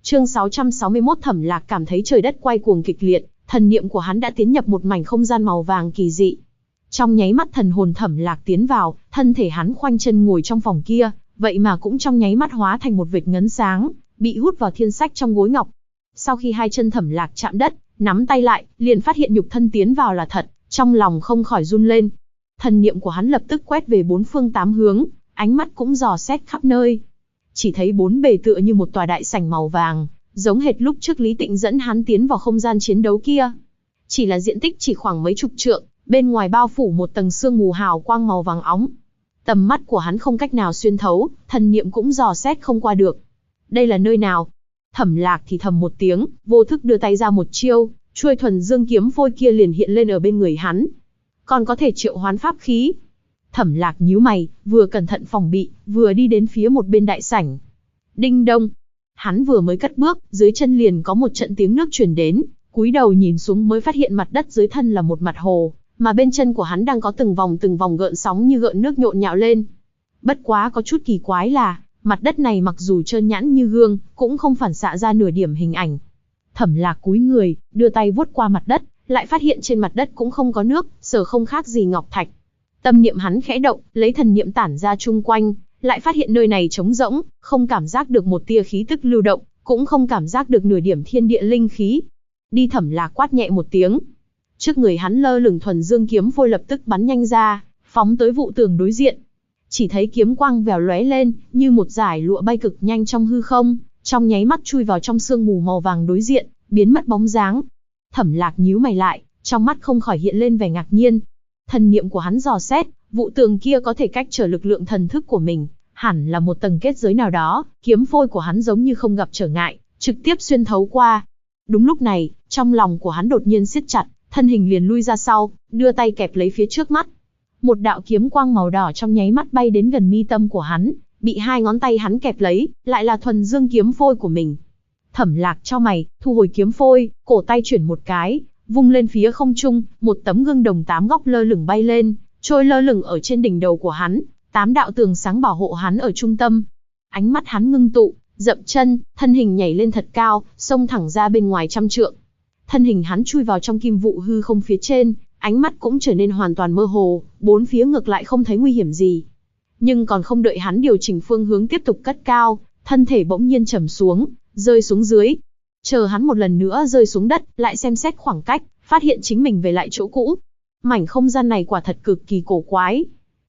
Chương 661 Thẩm Lạc cảm thấy trời đất quay cuồng kịch liệt, thần niệm của hắn đã tiến nhập một mảnh không gian màu vàng kỳ dị. Trong nháy mắt thần hồn Thẩm Lạc tiến vào, thân thể hắn khoanh chân ngồi trong phòng kia, vậy mà cũng trong nháy mắt hóa thành một vệt ngấn sáng, bị hút vào thiên sách trong gối ngọc. Sau khi hai chân Thẩm Lạc chạm đất, nắm tay lại, liền phát hiện nhục thân tiến vào là thật, trong lòng không khỏi run lên. Thần niệm của hắn lập tức quét về bốn phương tám hướng, ánh mắt cũng dò xét khắp nơi. Chỉ thấy bốn bề tựa như một tòa đại sảnh màu vàng, giống hệt lúc trước Lý Tịnh dẫn hắn tiến vào không gian chiến đấu kia. Chỉ là diện tích chỉ khoảng mấy chục trượng, bên ngoài bao phủ một tầng sương mù hào quang màu vàng óng. Tầm mắt của hắn không cách nào xuyên thấu, thần niệm cũng dò xét không qua được. Đây là nơi nào? Thẩm Lạc thì thầm một tiếng, vô thức đưa tay ra một chiêu, chuôi thuần dương kiếm phôi kia liền hiện lên ở bên người hắn. Còn có thể triệu hoán pháp khí. Thẩm Lạc nhíu mày, vừa cẩn thận phòng bị, vừa đi đến phía một bên đại sảnh. Đinh đông. Hắn vừa mới cất bước, dưới chân liền có một trận tiếng nước truyền đến, cúi đầu nhìn xuống mới phát hiện mặt đất dưới thân là một mặt hồ, mà bên chân của hắn đang có từng vòng gợn sóng như gợn nước nhộn nhạo lên. Bất quá có chút kỳ quái là, mặt đất này mặc dù trơn nhẵn như gương, cũng không phản xạ ra nửa điểm hình ảnh. Thẩm Lạc cúi người, đưa tay vuốt qua mặt đất, lại phát hiện trên mặt đất cũng không có nước, sờ không khác gì ngọc thạch. Tâm niệm hắn khẽ động, lấy thần niệm tản ra chung quanh, lại phát hiện nơi này trống rỗng, không cảm giác được một tia khí tức lưu động, cũng không cảm giác được nửa điểm thiên địa linh khí. Đi. Thẩm Lạc quát nhẹ một tiếng. Trước người hắn lơ lửng thuần dương kiếm phôi lập tức bắn nhanh ra, phóng tới vụ tường đối diện. Chỉ thấy kiếm quang vèo lóe lên, như một dải lụa bay cực nhanh trong hư không, trong nháy mắt chui vào trong sương mù màu vàng đối diện, biến mất bóng dáng. Thẩm Lạc nhíu mày lại, trong mắt không khỏi hiện lên vẻ ngạc nhiên. Thần niệm của hắn dò xét, vụ tường kia có thể cách trở lực lượng thần thức của mình, hẳn là một tầng kết giới nào đó, kiếm phôi của hắn giống như không gặp trở ngại, trực tiếp xuyên thấu qua. Đúng lúc này, trong lòng của hắn đột nhiên siết chặt, thân hình liền lui ra sau, đưa tay kẹp lấy phía trước mắt. Một đạo kiếm quang màu đỏ trong nháy mắt bay đến gần mi tâm của hắn, bị hai ngón tay hắn kẹp lấy, lại là thuần dương kiếm phôi của mình. Thẩm Lạc chau mày, thu hồi kiếm phôi, cổ tay chuyển một cái, vung lên phía không trung, một tấm gương đồng 8 góc lơ lửng bay lên, trôi lơ lửng ở trên đỉnh đầu của hắn, 8 đạo tường sáng bảo hộ hắn ở trung tâm. Ánh mắt hắn ngưng tụ, dậm chân, thân hình nhảy lên thật cao, xông thẳng ra bên ngoài trăm trượng. Thân hình hắn chui vào trong kim vụ hư không phía trên, ánh mắt cũng trở nên hoàn toàn mơ hồ, bốn phía ngược lại không thấy nguy hiểm gì. Nhưng còn không đợi hắn điều chỉnh phương hướng tiếp tục cất cao, thân thể bỗng nhiên trầm xuống, rơi xuống dưới. Chờ hắn một lần nữa rơi xuống đất, lại xem xét khoảng cách, phát hiện chính mình về lại chỗ cũ. Mảnh không gian này quả thật cực kỳ cổ quái.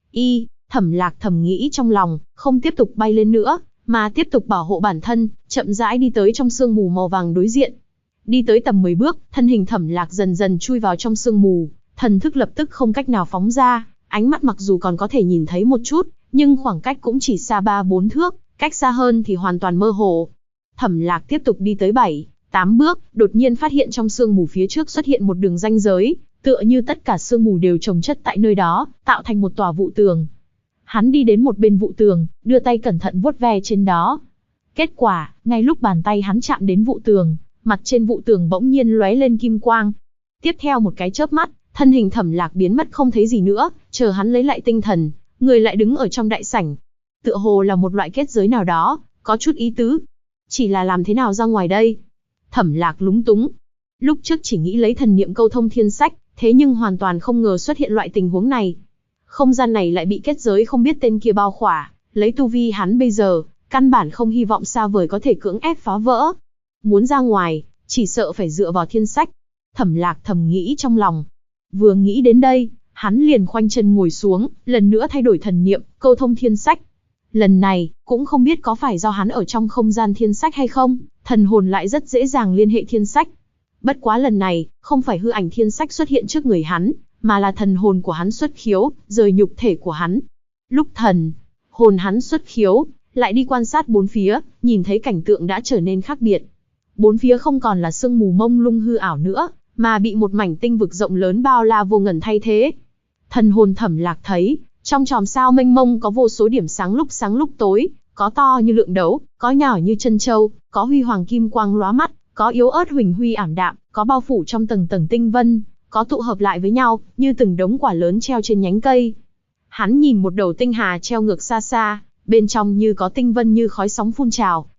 Thẩm Lạc thầm nghĩ trong lòng, không tiếp tục bay lên nữa, mà tiếp tục bảo hộ bản thân, chậm rãi đi tới trong sương mù màu vàng đối diện. Đi tới tầm 10 bước, thân hình Thẩm Lạc dần dần chui vào trong sương mù, thần thức lập tức không cách nào phóng ra, ánh mắt mặc dù còn có thể nhìn thấy một chút, nhưng khoảng cách cũng chỉ xa 3-4 thước, cách xa hơn thì hoàn toàn mơ hồ. Thẩm Lạc tiếp tục đi tới 7-8 bước, đột nhiên phát hiện trong sương mù phía trước xuất hiện một đường ranh giới, tựa như tất cả sương mù đều chồng chất tại nơi đó, tạo thành một tòa vụ tường. Hắn đi đến một bên vụ tường, đưa tay cẩn thận vuốt ve trên đó. Kết quả, ngay lúc bàn tay hắn chạm đến vụ tường, mặt trên vụ tường bỗng nhiên lóe lên kim quang. Tiếp theo một cái chớp mắt, thân hình Thẩm Lạc biến mất không thấy gì nữa, chờ hắn lấy lại tinh thần, người lại đứng ở trong đại sảnh. Tựa hồ là một loại kết giới nào đó, có chút ý tứ. Chỉ là làm thế nào ra ngoài đây? Thẩm Lạc lúng túng. Lúc trước chỉ nghĩ lấy thần niệm câu thông thiên sách, thế nhưng hoàn toàn không ngờ xuất hiện loại tình huống này. Không gian này lại bị kết giới không biết tên kia bao khỏa, lấy tu vi hắn bây giờ, căn bản không hy vọng xa vời có thể cưỡng ép phá vỡ. Muốn ra ngoài, chỉ sợ phải dựa vào thiên sách. Thẩm Lạc thầm nghĩ trong lòng. Vừa nghĩ đến đây, hắn liền khoanh chân ngồi xuống, lần nữa thay đổi thần niệm, câu thông thiên sách. Lần này, cũng không biết có phải do hắn ở trong không gian thiên sách hay không, thần hồn lại rất dễ dàng liên hệ thiên sách. Bất quá lần này, không phải hư ảnh thiên sách xuất hiện trước người hắn, mà là thần hồn của hắn xuất khiếu, rời nhục thể của hắn. Lúc thần hồn hắn xuất khiếu, lại đi quan sát bốn phía, nhìn thấy cảnh tượng đã trở nên khác biệt. Bốn phía không còn là sương mù mông lung hư ảo nữa, mà bị một mảnh tinh vực rộng lớn bao la vô ngần thay thế. Thần hồn Thẩm Lạc thấy, trong chòm sao mênh mông có vô số điểm sáng lúc tối, có to như lượng đấu, có nhỏ như chân châu, có huy hoàng kim quang lóa mắt, có yếu ớt huỳnh huy ảm đạm, có bao phủ trong tầng tầng tinh vân, có tụ hợp lại với nhau, như từng đống quả lớn treo trên nhánh cây. Hắn nhìn một đầu tinh hà treo ngược xa xa, bên trong như có tinh vân như khói sóng phun trào,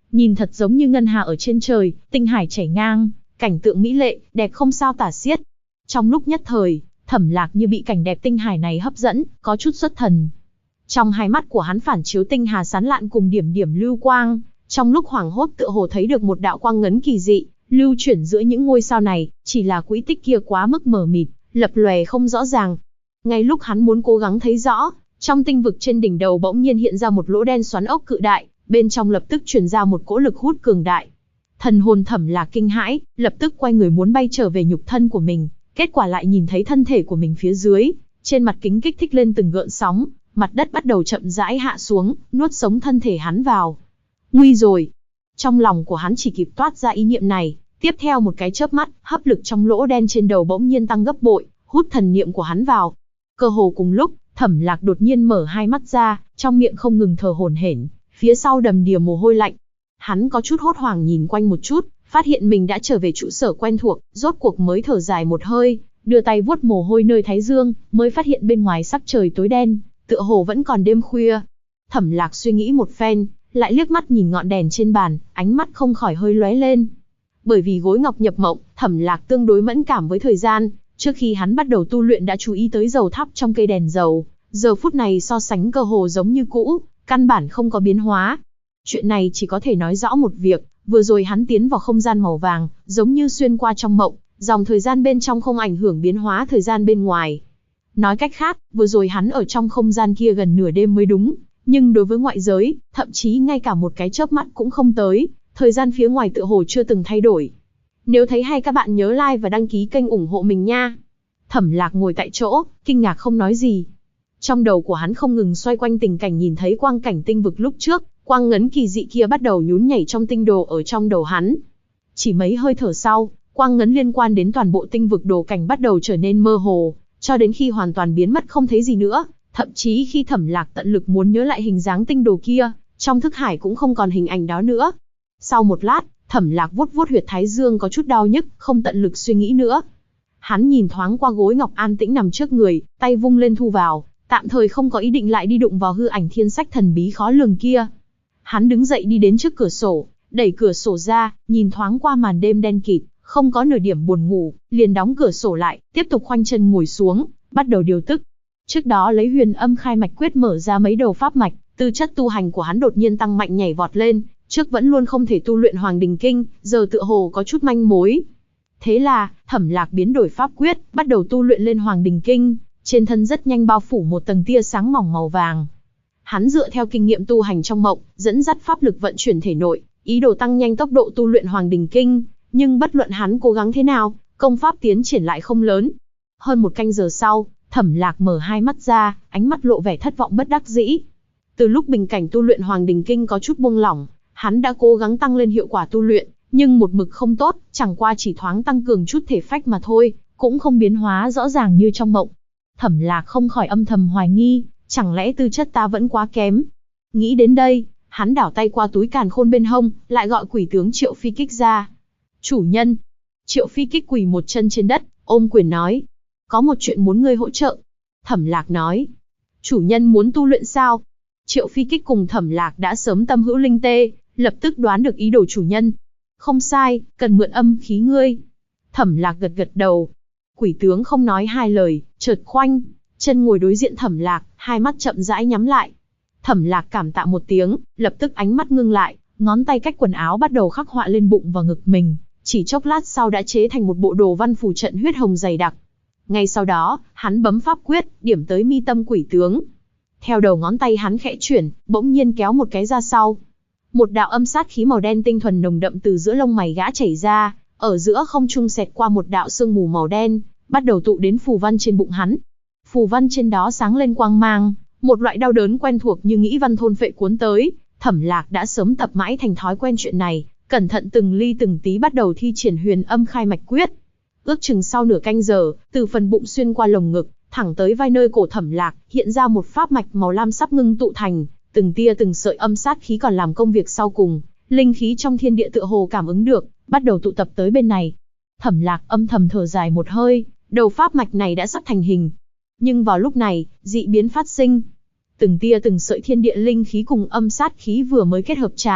nhìn thật giống như ngân hà ở trên trời, tinh hải chảy ngang, cảnh tượng mỹ lệ, đẹp không sao tả xiết. Trong lúc nhất thời, Thẩm Lạc như bị cảnh đẹp tinh hải này hấp dẫn, có chút xuất thần. Trong hai mắt của hắn phản chiếu tinh hà sáng lạn cùng điểm điểm lưu quang, trong lúc hoảng hốt tựa hồ thấy được một đạo quang ngấn kỳ dị, lưu chuyển giữa những ngôi sao này, chỉ là quỹ tích kia quá mức mờ mịt, lập lòe không rõ ràng. Ngay lúc hắn muốn cố gắng thấy rõ, trong tinh vực trên đỉnh đầu bỗng nhiên hiện ra một lỗ đen xoắn ốc cự đại, bên trong lập tức truyền ra một cỗ lực hút cường đại. Thần hồn Thẩm Lạc kinh hãi, lập tức quay người muốn bay trở về nhục thân của mình, kết quả lại nhìn thấy thân thể của mình phía dưới, trên mặt kính kích thích lên từng gợn sóng, mặt đất bắt đầu chậm rãi hạ xuống, nuốt sống thân thể hắn vào. Nguy rồi! Trong lòng của hắn chỉ kịp toát ra ý niệm này, tiếp theo một cái chớp mắt, hấp lực trong lỗ đen trên đầu bỗng nhiên tăng gấp bội, hút thần niệm của hắn vào. Cơ hồ cùng lúc, Thẩm Lạc đột nhiên mở hai mắt ra, trong miệng không ngừng thở hổn hển, phía sau đầm đìa mồ hôi lạnh. Hắn có chút hốt hoảng nhìn quanh một chút, phát hiện mình đã trở về trụ sở quen thuộc, rốt cuộc mới thở dài một hơi, đưa tay vuốt mồ hôi nơi thái dương, mới phát hiện bên ngoài sắc trời tối đen, tựa hồ vẫn còn đêm khuya. Thẩm Lạc suy nghĩ một phen, lại liếc mắt nhìn ngọn đèn trên bàn, ánh mắt không khỏi hơi lóe lên. Bởi vì gối ngọc nhập mộng, Thẩm Lạc tương đối mẫn cảm với thời gian, trước khi hắn bắt đầu tu luyện đã chú ý tới dầu thắp trong cây đèn dầu, giờ phút này so sánh cơ hồ giống như cũ, căn bản không có biến hóa. Chuyện này chỉ có thể nói rõ một việc, vừa rồi hắn tiến vào không gian màu vàng, giống như xuyên qua trong mộng, dòng thời gian bên trong không ảnh hưởng biến hóa thời gian bên ngoài. Nói cách khác, vừa rồi hắn ở trong không gian kia gần nửa đêm mới đúng, nhưng đối với ngoại giới, thậm chí ngay cả một cái chớp mắt cũng không tới, thời gian phía ngoài tựa hồ chưa từng thay đổi. Nếu thấy hay các bạn nhớ like và đăng ký kênh ủng hộ mình nha. Thẩm Lạc ngồi tại chỗ, kinh ngạc không nói gì. Trong đầu của hắn không ngừng xoay quanh tình cảnh nhìn thấy quang cảnh tinh vực lúc trước, quang ngấn kỳ dị kia bắt đầu nhún nhảy trong tinh đồ ở trong đầu hắn. Chỉ mấy hơi thở sau, quang ngấn liên quan đến toàn bộ tinh vực đồ cảnh bắt đầu trở nên mơ hồ, cho đến khi hoàn toàn biến mất không thấy gì nữa. Thậm chí khi Thẩm Lạc tận lực muốn nhớ lại hình dáng tinh đồ kia, trong thức hải cũng không còn hình ảnh đó nữa. Sau một lát, Thẩm Lạc vuốt vuốt huyệt thái dương có chút đau nhức, không tận lực suy nghĩ nữa. Hắn nhìn thoáng qua gối ngọc an tĩnh nằm trước người, tay vung lên thu vào, tạm thời không có ý định lại đi đụng vào hư ảnh thiên sách thần bí khó lường kia. Hắn đứng dậy đi đến trước cửa sổ, đẩy cửa sổ ra, nhìn thoáng qua màn đêm đen kịt, không có nửa điểm buồn ngủ, liền đóng cửa sổ lại, tiếp tục khoanh chân ngồi xuống, bắt đầu điều tức. Trước đó lấy Huyền Âm Khai Mạch Quyết mở ra mấy đầu pháp mạch, tư chất tu hành của hắn đột nhiên tăng mạnh nhảy vọt lên, trước vẫn luôn không thể tu luyện Hoàng Đình Kinh, giờ tựa hồ có chút manh mối. Thế là, Thẩm Lạc biến đổi pháp quyết, bắt đầu tu luyện lên Hoàng Đình Kinh, trên thân rất nhanh bao phủ một tầng tia sáng mỏng màu vàng. Hắn dựa theo kinh nghiệm tu hành trong mộng, dẫn dắt pháp lực vận chuyển thể nội, ý đồ tăng nhanh tốc độ tu luyện Hoàng Đình Kinh, nhưng bất luận hắn cố gắng thế nào, công pháp tiến triển lại không lớn. Hơn một canh giờ sau, Thẩm Lạc mở hai mắt ra, ánh mắt lộ vẻ thất vọng bất đắc dĩ. Từ lúc bình cảnh tu luyện Hoàng Đình Kinh có chút buông lỏng, hắn đã cố gắng tăng lên hiệu quả tu luyện, nhưng một mực không tốt, chẳng qua chỉ thoáng tăng cường chút thể phách mà thôi, cũng không biến hóa rõ ràng như trong mộng. Thẩm Lạc không khỏi âm thầm hoài nghi, chẳng lẽ tư chất ta vẫn quá kém? Nghĩ đến đây, hắn đảo tay qua túi càn khôn bên hông, lại gọi quỷ tướng Triệu Phi Kích ra. Chủ nhân! Triệu Phi Kích quỳ một chân trên đất, ôm quyền nói. Có một chuyện muốn ngươi hỗ trợ. Thẩm Lạc nói. Chủ nhân muốn tu luyện sao? Triệu Phi Kích cùng Thẩm Lạc đã sớm tâm hữu linh tê, lập tức đoán được ý đồ chủ nhân. Không sai, cần mượn âm khí ngươi. Thẩm Lạc gật gật đầu. Quỷ tướng không nói hai lời, chợt khoanh chân ngồi đối diện Thẩm Lạc, hai mắt chậm rãi nhắm lại. Thẩm Lạc cảm tạ một tiếng, lập tức ánh mắt ngưng lại, ngón tay cách quần áo bắt đầu khắc họa lên bụng và ngực mình, chỉ chốc lát sau đã chế thành một bộ đồ văn phù trận huyết hồng dày đặc. Ngay sau đó, hắn bấm pháp quyết, điểm tới mi tâm quỷ tướng. Theo đầu ngón tay hắn khẽ chuyển, bỗng nhiên kéo một cái ra sau. Một đạo âm sát khí màu đen tinh thuần nồng đậm từ giữa lông mày gã chảy ra, ở giữa không trung xẹt qua một đạo sương mù màu đen, bắt đầu tụ đến phù văn trên bụng hắn. Phù văn trên đó sáng lên quang mang, một loại đau đớn quen thuộc như nghĩ văn thôn phệ cuốn tới. Thẩm Lạc đã sớm tập mãi thành thói quen chuyện này, cẩn thận từng ly từng tí bắt đầu thi triển Huyền Âm Khai Mạch Quyết. Ước chừng sau nửa canh giờ, từ phần bụng xuyên qua lồng ngực, thẳng tới vai nơi cổ Thẩm Lạc, hiện ra một pháp mạch màu lam sắp ngưng tụ thành, từng tia từng sợi âm sát khí còn làm công việc sau cùng, linh khí trong thiên địa tựa hồ cảm ứng được, bắt đầu tụ tập tới bên này. Thẩm Lạc âm thầm thở dài một hơi, đầu pháp mạch này đã sắp thành hình. Nhưng vào lúc này, dị biến phát sinh. Từng tia từng sợi thiên địa linh khí cùng âm sát khí vừa mới kết hợp tràn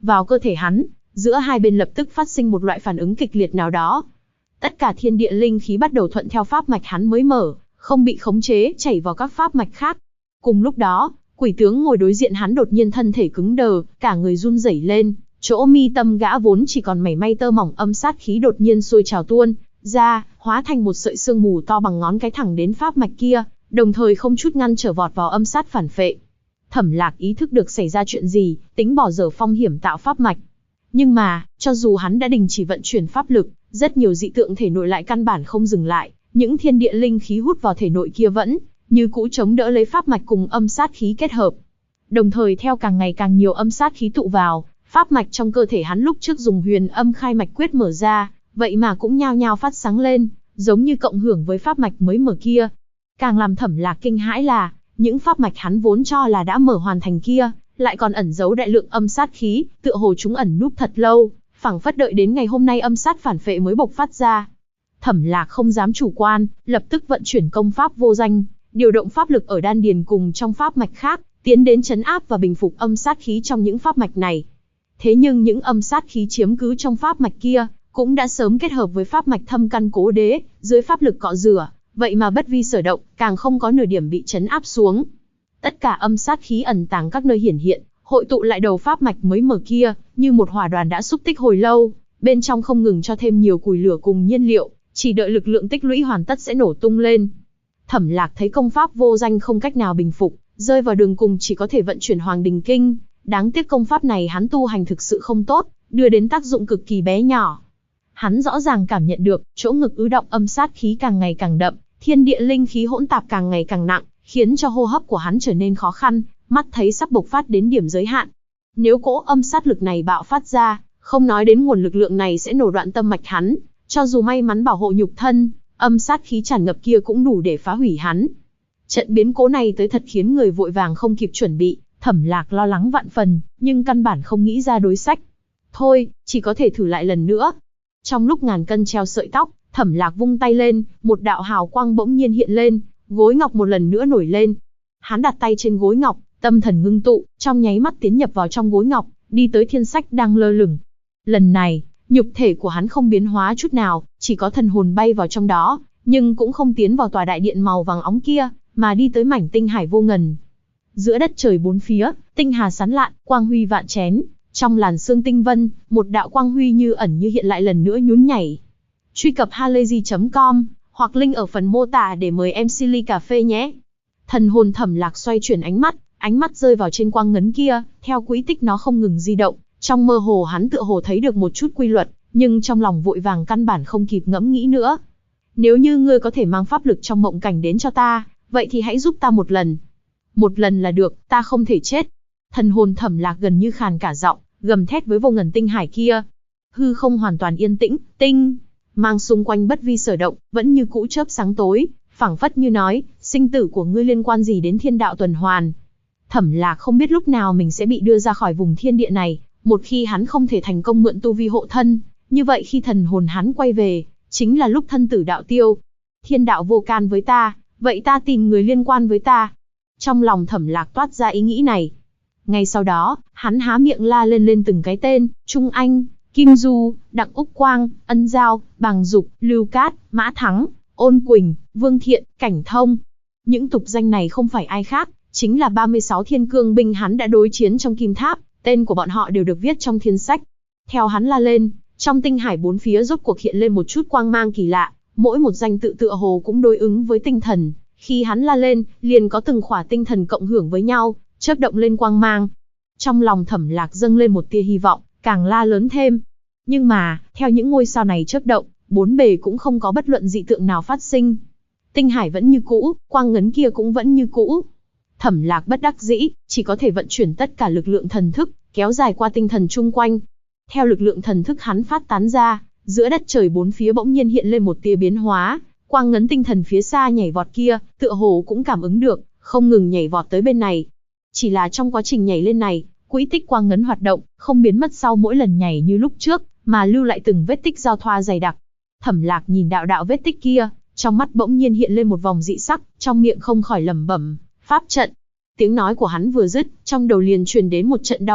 vào cơ thể hắn, giữa hai bên lập tức phát sinh một loại phản ứng kịch liệt nào đó. Tất cả thiên địa linh khí bắt đầu thuận theo pháp mạch hắn mới mở, không bị khống chế chảy vào các pháp mạch khác. Cùng lúc đó, quỷ tướng ngồi đối diện hắn đột nhiên thân thể cứng đờ, cả người run rẩy lên, chỗ mi tâm gã vốn chỉ còn mảy may tơ mỏng âm sát khí đột nhiên sôi trào tuôn ra, hóa thành một sợi sương mù to bằng ngón cái thẳng đến pháp mạch kia, đồng thời không chút ngăn trở vọt vào âm sát phản phệ. Thẩm Lạc ý thức được xảy ra chuyện gì, tính bỏ dở phong hiểm tạo pháp mạch. Nhưng mà, cho dù hắn đã đình chỉ vận chuyển pháp lực, rất nhiều dị tượng thể nội lại căn bản không dừng lại, những thiên địa linh khí hút vào thể nội kia vẫn như cũ chống đỡ lấy pháp mạch cùng âm sát khí kết hợp. Đồng thời theo càng ngày càng nhiều âm sát khí tụ vào, pháp mạch trong cơ thể hắn lúc trước dùng Huyền Âm Khai Mạch Quyết mở ra, vậy mà cũng nhao nhao phát sáng lên, giống như cộng hưởng với pháp mạch mới mở kia. Càng làm Thẩm Lạc kinh hãi là, những pháp mạch hắn vốn cho là đã mở hoàn thành kia, lại còn ẩn giấu đại lượng âm sát khí, tựa hồ chúng ẩn núp thật lâu, phảng phất đợi đến ngày hôm nay âm sát phản phệ mới bộc phát ra. Thẩm Lạc không dám chủ quan, lập tức vận chuyển công pháp vô danh, điều động pháp lực ở đan điền cùng trong pháp mạch khác, tiến đến trấn áp và bình phục âm sát khí trong những pháp mạch này. Thế nhưng những âm sát khí chiếm cứ trong pháp mạch kia, cũng đã sớm kết hợp với pháp mạch thâm căn cố đế, dưới pháp lực cọ rửa, vậy mà bất vi sở động, càng không có nửa điểm bị trấn áp xuống. Tất cả âm sát khí ẩn tàng các nơi hiển hiện, hội tụ lại đầu pháp mạch mới mở kia, như một hỏa đoàn đã xúc tích hồi lâu, bên trong không ngừng cho thêm nhiều củi lửa cùng nhiên liệu, chỉ đợi lực lượng tích lũy hoàn tất sẽ nổ tung lên. Thẩm Lạc thấy công pháp vô danh không cách nào bình phục, rơi vào đường cùng chỉ có thể vận chuyển Hoàng Đình Kinh. Đáng tiếc công pháp này hắn tu hành thực sự không tốt, đưa đến tác dụng cực kỳ bé nhỏ. Hắn rõ ràng cảm nhận được, chỗ ngực ứ động âm sát khí càng ngày càng đậm, thiên địa linh khí hỗn tạp càng ngày càng nặng, khiến cho hô hấp của hắn trở nên khó khăn, mắt thấy sắp bộc phát đến điểm giới hạn. Nếu cỗ âm sát lực này bạo phát ra, không nói đến nguồn lực lượng này sẽ nổ đoạn tâm mạch hắn, cho dù may mắn bảo hộ nhục thân, âm sát khí tràn ngập kia cũng đủ để phá hủy hắn. Trận biến cố này tới thật khiến người vội vàng không kịp chuẩn bị, Thẩm Lạc lo lắng vạn phần, nhưng căn bản không nghĩ ra đối sách. Thôi, chỉ có thể thử lại lần nữa. Trong lúc ngàn cân treo sợi tóc, Thẩm Lạc vung tay lên, một đạo hào quang bỗng nhiên hiện lên, gối ngọc một lần nữa nổi lên. Hắn đặt tay trên gối ngọc, tâm thần ngưng tụ, trong nháy mắt tiến nhập vào trong gối ngọc, đi tới thiên sách đang lơ lửng. Lần này, nhục thể của hắn không biến hóa chút nào, chỉ có thần hồn bay vào trong đó, nhưng cũng không tiến vào tòa đại điện màu vàng óng kia, mà đi tới mảnh tinh hải vô ngần. Giữa đất trời bốn phía, tinh hà sán lạn, quang huy vạn chén, trong làn sương tinh vân, một đạo quang huy như ẩn như hiện lại lần nữa nhún nhảy. Truy cập halayzi.com hoặc link ở phần mô tả để mời em Silly Cà Phê nhé. Thần hồn Thẩm Lạc xoay chuyển ánh mắt rơi vào trên quang ngấn kia, theo quỹ tích nó không ngừng di động, trong mơ hồ hắn tựa hồ thấy được một chút quy luật, nhưng trong lòng vội vàng căn bản không kịp ngẫm nghĩ nữa. Nếu như ngươi có thể mang pháp lực trong mộng cảnh đến cho ta, vậy thì hãy giúp ta một lần. Một lần là được, ta không thể chết. Thần hồn Thẩm Lạc gần như khàn cả giọng, gầm thét với vô ngần tinh hải kia. Hư không hoàn toàn yên tĩnh, tinh mang xung quanh bất vi sở động, vẫn như cũ chớp sáng tối, phảng phất như nói, sinh tử của ngươi liên quan gì đến thiên đạo tuần hoàn. Thẩm Lạc không biết lúc nào mình sẽ bị đưa ra khỏi vùng thiên địa này, một khi hắn không thể thành công mượn tu vi hộ thân, như vậy khi thần hồn hắn quay về, chính là lúc thân tử đạo tiêu. Thiên đạo vô can với ta, vậy ta tìm người liên quan với ta. Trong lòng Thẩm Lạc toát ra ý nghĩ này. Ngay sau đó, hắn há miệng la lên từng cái tên, Trung Anh, Kim Du, Đặng Úc Quang, Ân Giao, Bàng Dục, Lưu Cát, Mã Thắng, Ôn Quỳnh, Vương Thiện, Cảnh Thông. Những tục danh này không phải ai khác, chính là 36 thiên cương binh hắn đã đối chiến trong Kim Tháp, tên của bọn họ đều được viết trong thiên sách. Theo hắn la lên, trong tinh hải bốn phía rốt cuộc hiện lên một chút quang mang kỳ lạ, mỗi một danh tự tựa hồ cũng đối ứng với tinh thần. Khi hắn la lên, liền có từng khỏa tinh thần cộng hưởng với nhau, chớp động lên quang mang. Trong lòng Thẩm Lạc dâng lên một tia hy vọng, càng la lớn thêm. Nhưng mà, theo những ngôi sao này chớp động, bốn bề cũng không có bất luận dị tượng nào phát sinh. Tinh hải vẫn như cũ, quang ngấn kia cũng vẫn như cũ. Thẩm Lạc bất đắc dĩ, chỉ có thể vận chuyển tất cả lực lượng thần thức, kéo dài qua tinh thần chung quanh. Theo lực lượng thần thức hắn phát tán ra, giữa đất trời bốn phía bỗng nhiên hiện lên một tia biến hóa, quang ngấn tinh thần phía xa nhảy vọt kia, tựa hồ cũng cảm ứng được, không ngừng nhảy vọt tới bên này. Chỉ là trong quá trình nhảy lên này, quỹ tích quang ngấn hoạt động, không biến mất sau mỗi lần nhảy như lúc trước, mà lưu lại từng vết tích giao thoa dày đặc. Thẩm Lạc nhìn đạo vết tích kia, trong mắt bỗng nhiên hiện lên một vòng dị sắc, trong miệng không khỏi lẩm bẩm, pháp trận. Tiếng nói của hắn vừa dứt, trong đầu liền truyền đến một trận đau nhức,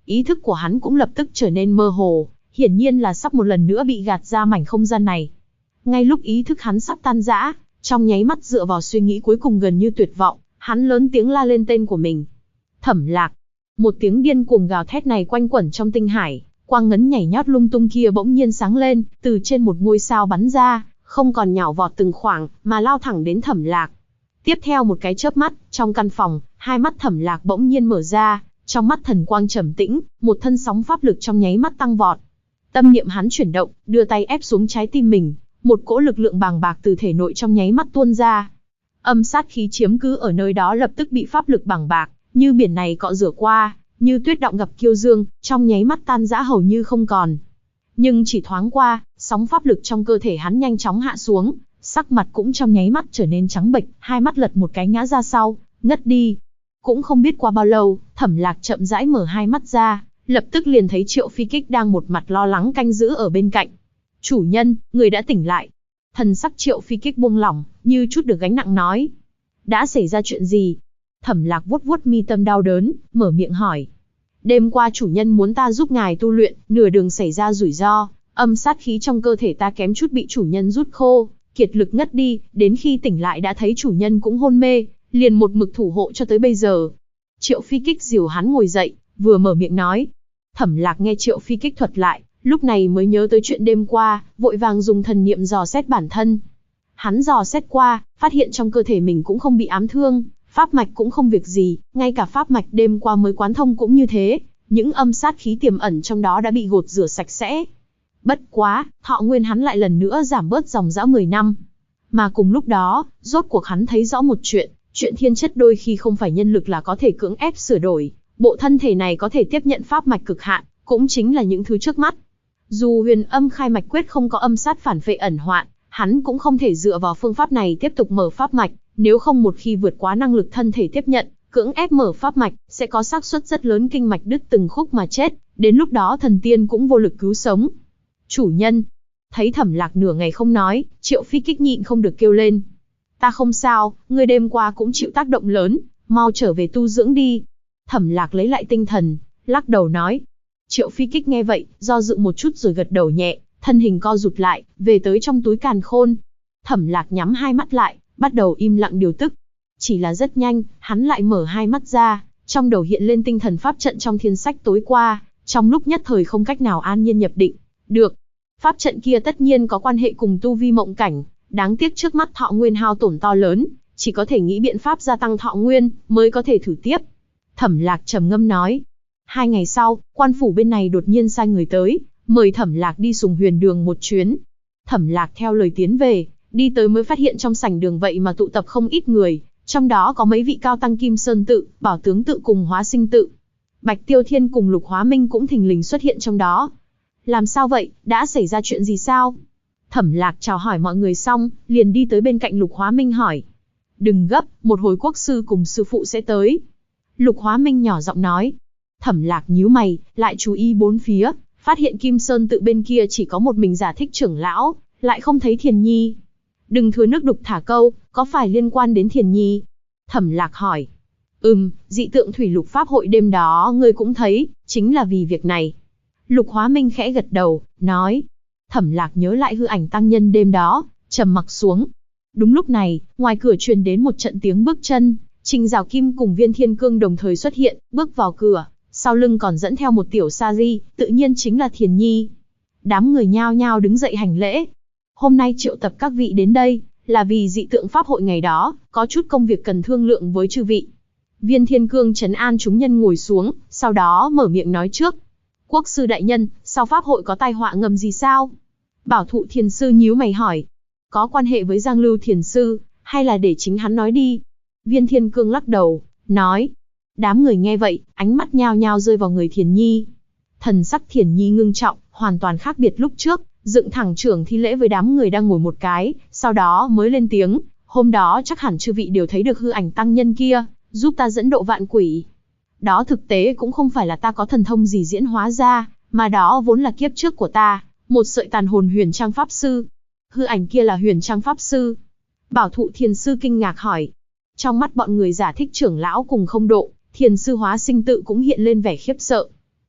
Ý thức của hắn cũng lập tức trở nên mơ hồ, hiển nhiên là sắp một lần nữa bị gạt ra mảnh không gian này. Ngay lúc ý thức hắn sắp tan rã, trong nháy mắt dựa vào suy nghĩ cuối cùng gần như tuyệt vọng, hắn lớn tiếng la lên tên của mình. Thẩm Lạc. Một tiếng điên cuồng gào thét này quanh quẩn trong tinh hải, quang ngấn nhảy nhót lung tung kia bỗng nhiên sáng lên, từ trên một ngôi sao bắn ra, không còn nhào vọt từng khoảng, mà lao thẳng đến Thẩm Lạc. Tiếp theo một cái chớp mắt, trong căn phòng, hai mắt Thẩm Lạc bỗng nhiên mở ra, trong mắt thần quang trầm tĩnh, một thân sóng pháp lực trong nháy mắt tăng vọt. Tâm niệm hắn chuyển động, đưa tay ép xuống trái tim mình, một cỗ lực lượng bàng bạc từ thể nội trong nháy mắt tuôn ra. Âm sát khí chiếm cứ ở nơi đó lập tức bị pháp lực bàng bạc, như biển này cọ rửa qua, như tuyết động gặp kiêu dương, trong nháy mắt tan rã hầu như không còn. Nhưng chỉ thoáng qua, sóng pháp lực trong cơ thể hắn nhanh chóng hạ xuống, sắc mặt cũng trong nháy mắt trở nên trắng bệch, hai mắt lật một cái ngã ra sau, ngất đi. Cũng không biết qua bao lâu, Thẩm Lạc chậm rãi mở hai mắt ra, lập tức liền thấy Triệu Phi Kích đang một mặt lo lắng canh giữ ở bên cạnh. Chủ nhân, người đã tỉnh lại. Thần sắc Triệu Phi Kích buông lỏng, như chút được gánh nặng nói. Đã xảy ra chuyện gì? Thẩm Lạc vuốt vuốt mi tâm đau đớn, mở miệng hỏi. Đêm qua chủ nhân muốn ta giúp ngài tu luyện, nửa đường xảy ra rủi ro, âm sát khí trong cơ thể ta kém chút bị chủ nhân rút khô, kiệt lực ngất đi, đến khi tỉnh lại đã thấy chủ nhân cũng hôn mê, liền một mực thủ hộ cho tới bây giờ. Triệu Phi Kích dìu hắn ngồi dậy, vừa mở miệng nói. Thẩm Lạc nghe Triệu Phi Kích thuật lại, lúc này mới nhớ tới chuyện đêm qua, vội vàng dùng thần niệm dò xét bản thân. Hắn dò xét qua, phát hiện trong cơ thể mình cũng không bị ám thương, pháp mạch cũng không việc gì, ngay cả pháp mạch đêm qua mới quán thông cũng như thế, những âm sát khí tiềm ẩn trong đó đã bị gột rửa sạch sẽ. Bất quá, thọ nguyên hắn lại lần nữa giảm bớt dòng dã 10 năm. Mà cùng lúc đó, rốt cuộc hắn thấy rõ một chuyện thiên chất đôi khi không phải nhân lực là có thể cưỡng ép sửa đổi, bộ thân thể này có thể tiếp nhận pháp mạch cực hạn, cũng chính là những thứ trước mắt. Dù Huyền Âm Khai Mạch Quyết không có âm sát phản phệ ẩn hoạn, hắn cũng không thể dựa vào phương pháp này tiếp tục mở pháp mạch, nếu không một khi vượt quá năng lực thân thể tiếp nhận, cưỡng ép mở pháp mạch, sẽ có xác suất rất lớn kinh mạch đứt từng khúc mà chết, đến lúc đó thần tiên cũng vô lực cứu sống. Chủ nhân, thấy Thẩm Lạc nửa ngày không nói, Triệu Phi Kích nhịn không được kêu lên. Ta không sao, ngươi đêm qua cũng chịu tác động lớn, mau trở về tu dưỡng đi. Thẩm Lạc lấy lại tinh thần, lắc đầu nói. Triệu Phi Kích nghe vậy, do dự một chút rồi gật đầu nhẹ, thân hình co rụt lại, về tới trong túi càn khôn. Thẩm Lạc nhắm hai mắt lại, bắt đầu im lặng điều tức. Chỉ là rất nhanh, hắn lại mở hai mắt ra, trong đầu hiện lên tinh thần pháp trận trong thiên sách tối qua, trong lúc nhất thời không cách nào an nhiên nhập định. Được, pháp trận kia tất nhiên có quan hệ cùng tu vi mộng cảnh, đáng tiếc trước mắt thọ nguyên hao tổn to lớn, chỉ có thể nghĩ biện pháp gia tăng thọ nguyên, mới có thể thử tiếp. Thẩm Lạc trầm ngâm nói. 2 ngày sau, quan phủ bên này đột nhiên sai người tới, mời Thẩm Lạc đi Sùng Huyền Đường một chuyến. Thẩm Lạc theo lời tiến về, đi tới mới phát hiện trong sảnh đường vậy mà tụ tập không ít người, trong đó có mấy vị cao tăng Kim Sơn tự, Bảo Tướng tự cùng Hóa Sinh tự. Bạch Tiêu Thiên cùng Lục Hóa Minh cũng thình lình xuất hiện trong đó. Làm sao vậy, đã xảy ra chuyện gì sao? Thẩm Lạc chào hỏi mọi người xong, liền đi tới bên cạnh Lục Hóa Minh hỏi. Đừng gấp, một hồi quốc sư cùng sư phụ sẽ tới. Lục Hóa Minh nhỏ giọng nói. Thẩm Lạc nhíu mày, lại chú ý bốn phía, phát hiện Kim Sơn tự bên kia chỉ có một mình Giả Thích trưởng lão, lại không thấy Thiền Nhi. Đừng thừa nước đục thả câu, có phải liên quan đến Thiền Nhi? Thẩm Lạc hỏi. Dị tượng thủy lục pháp hội đêm đó ngươi cũng thấy, chính là vì việc này. Lục Hóa Minh khẽ gật đầu, nói. Thẩm Lạc nhớ lại hư ảnh tăng nhân đêm đó, trầm mặc xuống. Đúng lúc này, ngoài cửa truyền đến một trận tiếng bước chân, Trình Giảo Kim cùng Viên Thiên Cương đồng thời xuất hiện, bước vào cửa, sau lưng còn dẫn theo một tiểu sa di, tự nhiên chính là Thiền Nhi. Đám người nhao nhao đứng dậy hành lễ. Hôm nay triệu tập các vị đến đây, là vì dị tượng pháp hội ngày đó, có chút công việc cần thương lượng với chư vị. Viên Thiên Cương trấn an chúng nhân ngồi xuống, sau đó mở miệng nói trước. Quốc sư đại nhân, sau pháp hội có tai họa ngầm gì sao? Bảo Thụ Thiền sư nhíu mày hỏi. Có quan hệ với Giang Lưu Thiền sư, hay là để chính hắn nói đi? Viên Thiên Cương lắc đầu, nói. Đám người nghe vậy, ánh mắt nhao nhao rơi vào người Thiền Nhi. Thần sắc Thiền Nhi ngưng trọng, hoàn toàn khác biệt lúc trước, dựng thẳng trưởng thi lễ với đám người đang ngồi một cái, sau đó mới lên tiếng. Hôm đó chắc hẳn chư vị đều thấy được hư ảnh tăng nhân kia, giúp ta dẫn độ vạn quỷ. Đó thực tế cũng không phải là ta có thần thông gì diễn hóa ra, mà đó vốn là kiếp trước của ta, một sợi tàn hồn Huyền Trang Pháp Sư. Hư ảnh kia là Huyền Trang Pháp Sư. Bảo Thụ Thiền sư kinh ngạc hỏi. Trong mắt bọn người Giả Thích trưởng lão cùng không độ, Thiền sư Hóa Sinh tự cũng hiện lên vẻ khiếp sợ.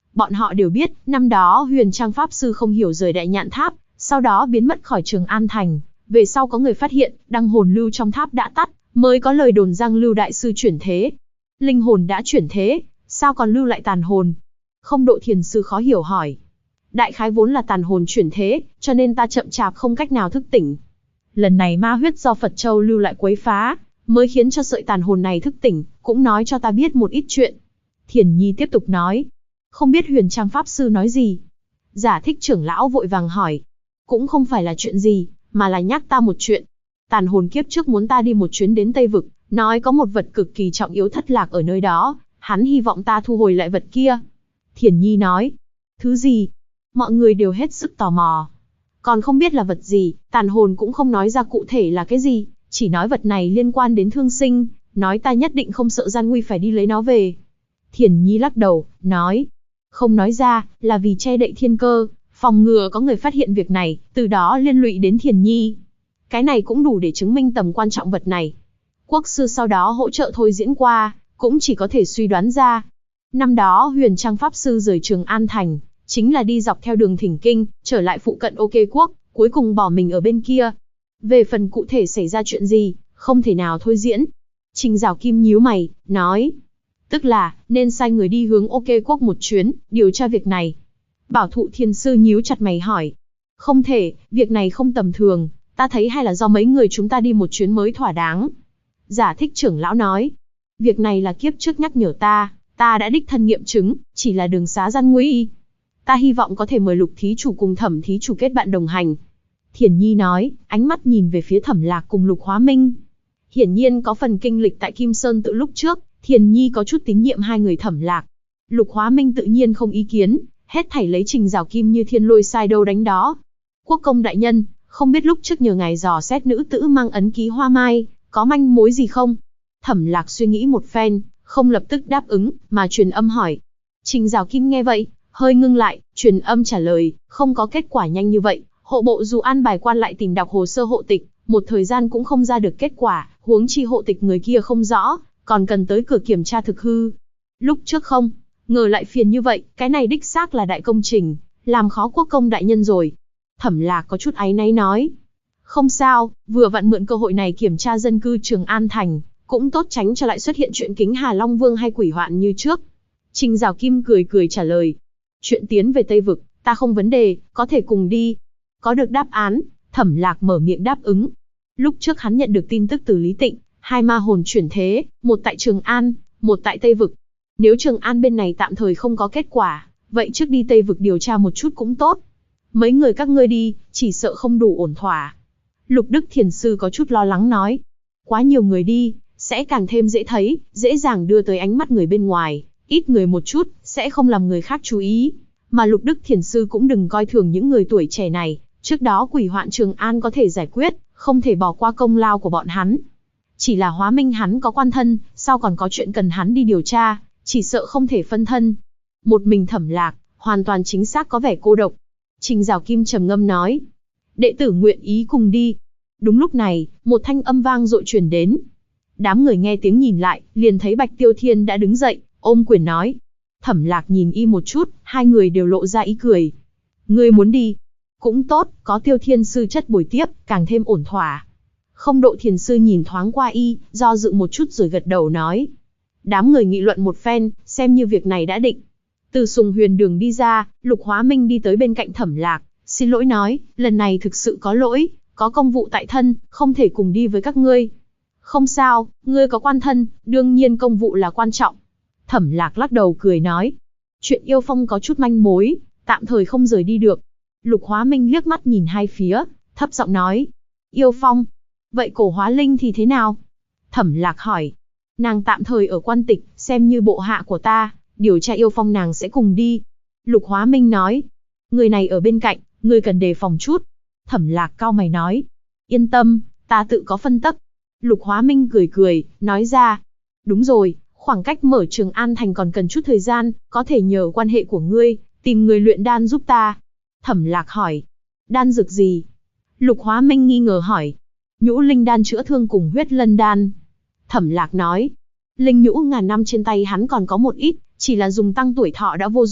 Bọn họ đều biết, năm đó Huyền Trang Pháp Sư không hiểu rời Đại Nhạn Tháp, sau đó biến mất khỏi Trường An Thành. Về sau có người phát hiện, đăng hồn lưu trong tháp đã tắt, mới có lời đồn Giang Lưu Đại Sư chuyển thế. Linh hồn đã chuyển thế, sao còn lưu lại tàn hồn? Không Độ Thiền Sư khó hiểu hỏi. Đại khái vốn là tàn hồn chuyển thế, cho nên ta chậm chạp không cách nào thức tỉnh. Lần này ma huyết do Phật Châu lưu lại quấy phá, mới khiến cho sợi tàn hồn này thức tỉnh, cũng nói cho ta biết một ít chuyện. Thiền Nhi tiếp tục nói. Không biết Huyền Trang Pháp Sư nói gì? Giả Thích trưởng lão vội vàng hỏi. Cũng không phải là chuyện gì, mà là nhắc ta một chuyện. Tàn hồn kiếp trước muốn ta đi một chuyến đến Tây Vực, nói có một vật cực kỳ trọng yếu thất lạc ở nơi đó, hắn hy vọng ta thu hồi lại vật kia. Thiền Nhi nói. Thứ gì? Mọi người đều hết sức tò mò. Còn không biết là vật gì, tàn hồn cũng không nói ra cụ thể là cái gì, chỉ nói vật này liên quan đến thương sinh, nói ta nhất định không sợ gian nguy phải đi lấy nó về. Thiền Nhi lắc đầu, nói. Không nói ra, là vì che đậy thiên cơ, phòng ngừa có người phát hiện việc này, từ đó liên lụy đến Thiền Nhi. Cái này cũng đủ để chứng minh tầm quan trọng vật này. Quốc sư sau đó hỗ trợ thôi diễn qua, cũng chỉ có thể suy đoán ra. Năm đó Huyền Trang Pháp Sư rời Trường An Thành, chính là đi dọc theo đường Thỉnh Kinh, trở lại phụ cận OK Quốc, cuối cùng bỏ mình ở bên kia. Về phần cụ thể xảy ra chuyện gì, không thể nào thôi diễn. Trình Giảo Kim nhíu mày, nói. Tức là, nên sai người đi hướng OK Quốc một chuyến, điều tra việc này. Bảo Thụ Thiền Sư nhíu chặt mày hỏi. Không thể, việc này không tầm thường, ta thấy hay là do mấy người chúng ta đi một chuyến mới thỏa đáng. Giả Thích trưởng lão nói. Việc này là kiếp trước nhắc nhở ta đã đích thân nghiệm chứng, chỉ là đường xá gian nguy. Ta hy vọng có thể mời Lục thí chủ cùng Thẩm thí chủ kết bạn đồng hành. Thiền Nhi nói, ánh mắt nhìn về phía Thẩm Lạc cùng Lục Hóa Minh. Hiển nhiên có phần kinh lịch tại Kim Sơn Tự lúc trước, Thiền Nhi có chút tín nhiệm hai người Thẩm Lạc. Lục Hóa Minh tự nhiên không ý kiến, hết thảy lấy Trình Giảo Kim như thiên lôi sai đâu đánh đó. Quốc công đại nhân, không biết lúc trước nhờ ngài dò xét nữ tử mang ấn ký hoa mai, có manh mối gì không? Thẩm Lạc suy nghĩ một phen, không lập tức đáp ứng, mà truyền âm hỏi. Trình Giảo Kim nghe vậy, hơi ngưng lại, truyền âm trả lời, không có kết quả nhanh như vậy, hộ bộ dù an bài quan lại tìm đọc hồ sơ hộ tịch, một thời gian cũng không ra được kết quả, huống chi hộ tịch người kia không rõ, còn cần tới cửa kiểm tra thực hư. Lúc trước không, ngờ lại phiền như vậy, cái này đích xác là đại công trình, làm khó quốc công đại nhân rồi. Thẩm Lạc có chút áy náy nói. Không sao, vừa vặn mượn cơ hội này kiểm tra dân cư Trường An Thành, cũng tốt tránh cho lại xuất hiện chuyện Kính Hà Long Vương hay quỷ hoạn như trước. Trình Giảo Kim cười cười trả lời. Chuyện tiến về Tây Vực, ta không vấn đề, có thể cùng đi. Có được đáp án, Thẩm Lạc mở miệng đáp ứng. Lúc trước hắn nhận được tin tức từ Lý Tịnh, hai ma hồn chuyển thế, một tại Trường An, một tại Tây Vực. Nếu Trường An bên này tạm thời không có kết quả, vậy trước đi Tây Vực điều tra một chút cũng tốt. Mấy người các ngươi đi, chỉ sợ không đủ ổn thỏa. Lục Đức Thiền Sư có chút lo lắng nói. Quá nhiều người đi, sẽ càng thêm dễ thấy, dễ dàng đưa tới ánh mắt người bên ngoài. Ít người một chút, sẽ không làm người khác chú ý. Mà Lục Đức Thiền Sư cũng đừng coi thường những người tuổi trẻ này. Trước đó quỷ hoạn Trường An có thể giải quyết, không thể bỏ qua công lao của bọn hắn. Chỉ là Hóa Minh hắn có quan thân, sao còn có chuyện cần hắn đi điều tra, chỉ sợ không thể phân thân. Một mình Thẩm Lạc, hoàn toàn chính xác có vẻ cô độc. Trình Giảo Kim trầm ngâm nói. Đệ tử nguyện ý cùng đi. Đúng lúc này, một thanh âm vang dội truyền đến. Đám người nghe tiếng nhìn lại, liền thấy Bạch Tiêu Thiên đã đứng dậy, ôm quyền nói. Thẩm Lạc nhìn y một chút, hai người đều lộ ra ý cười. Ngươi muốn đi? Cũng tốt, có Tiêu Thiên sư chất bồi tiếp, càng thêm ổn thỏa. Không Độ Thiền Sư nhìn thoáng qua y, do dự một chút rồi gật đầu nói. Đám người nghị luận một phen, xem như việc này đã định. Từ Sùng Huyền đường đi ra, Lục Hóa Minh đi tới bên cạnh Thẩm Lạc, xin lỗi nói, lần này thực sự có lỗi, có công vụ tại thân, không thể cùng đi với các ngươi. Không sao, ngươi có quan thân, đương nhiên công vụ là quan trọng. Thẩm Lạc lắc đầu cười nói. Chuyện Yêu Phong có chút manh mối, tạm thời không rời đi được. Lục Hóa Minh liếc mắt nhìn hai phía, thấp giọng nói. Yêu Phong? Vậy Cổ Hóa Linh thì thế nào? Thẩm Lạc hỏi. Nàng tạm thời ở quan tịch, xem như bộ hạ của ta, điều tra Yêu Phong nàng sẽ cùng đi. Lục Hóa Minh nói. Người này ở bên cạnh, ngươi cần đề phòng chút. Thẩm Lạc cau mày nói. Yên tâm, ta tự có phân tắc. Lục Hóa Minh cười cười, nói ra. Đúng rồi, khoảng cách mở Trường An Thành còn cần chút thời gian, có thể nhờ quan hệ của ngươi, tìm người luyện đan giúp ta. Thẩm Lạc hỏi. Đan dược gì? Lục Hóa Minh nghi ngờ hỏi. Nhũ linh đan chữa thương cùng huyết lân đan. Thẩm Lạc nói. Linh nhũ ngàn năm trên tay hắn còn có một ít, chỉ là dùng tăng tuổi thọ đã vô dụng,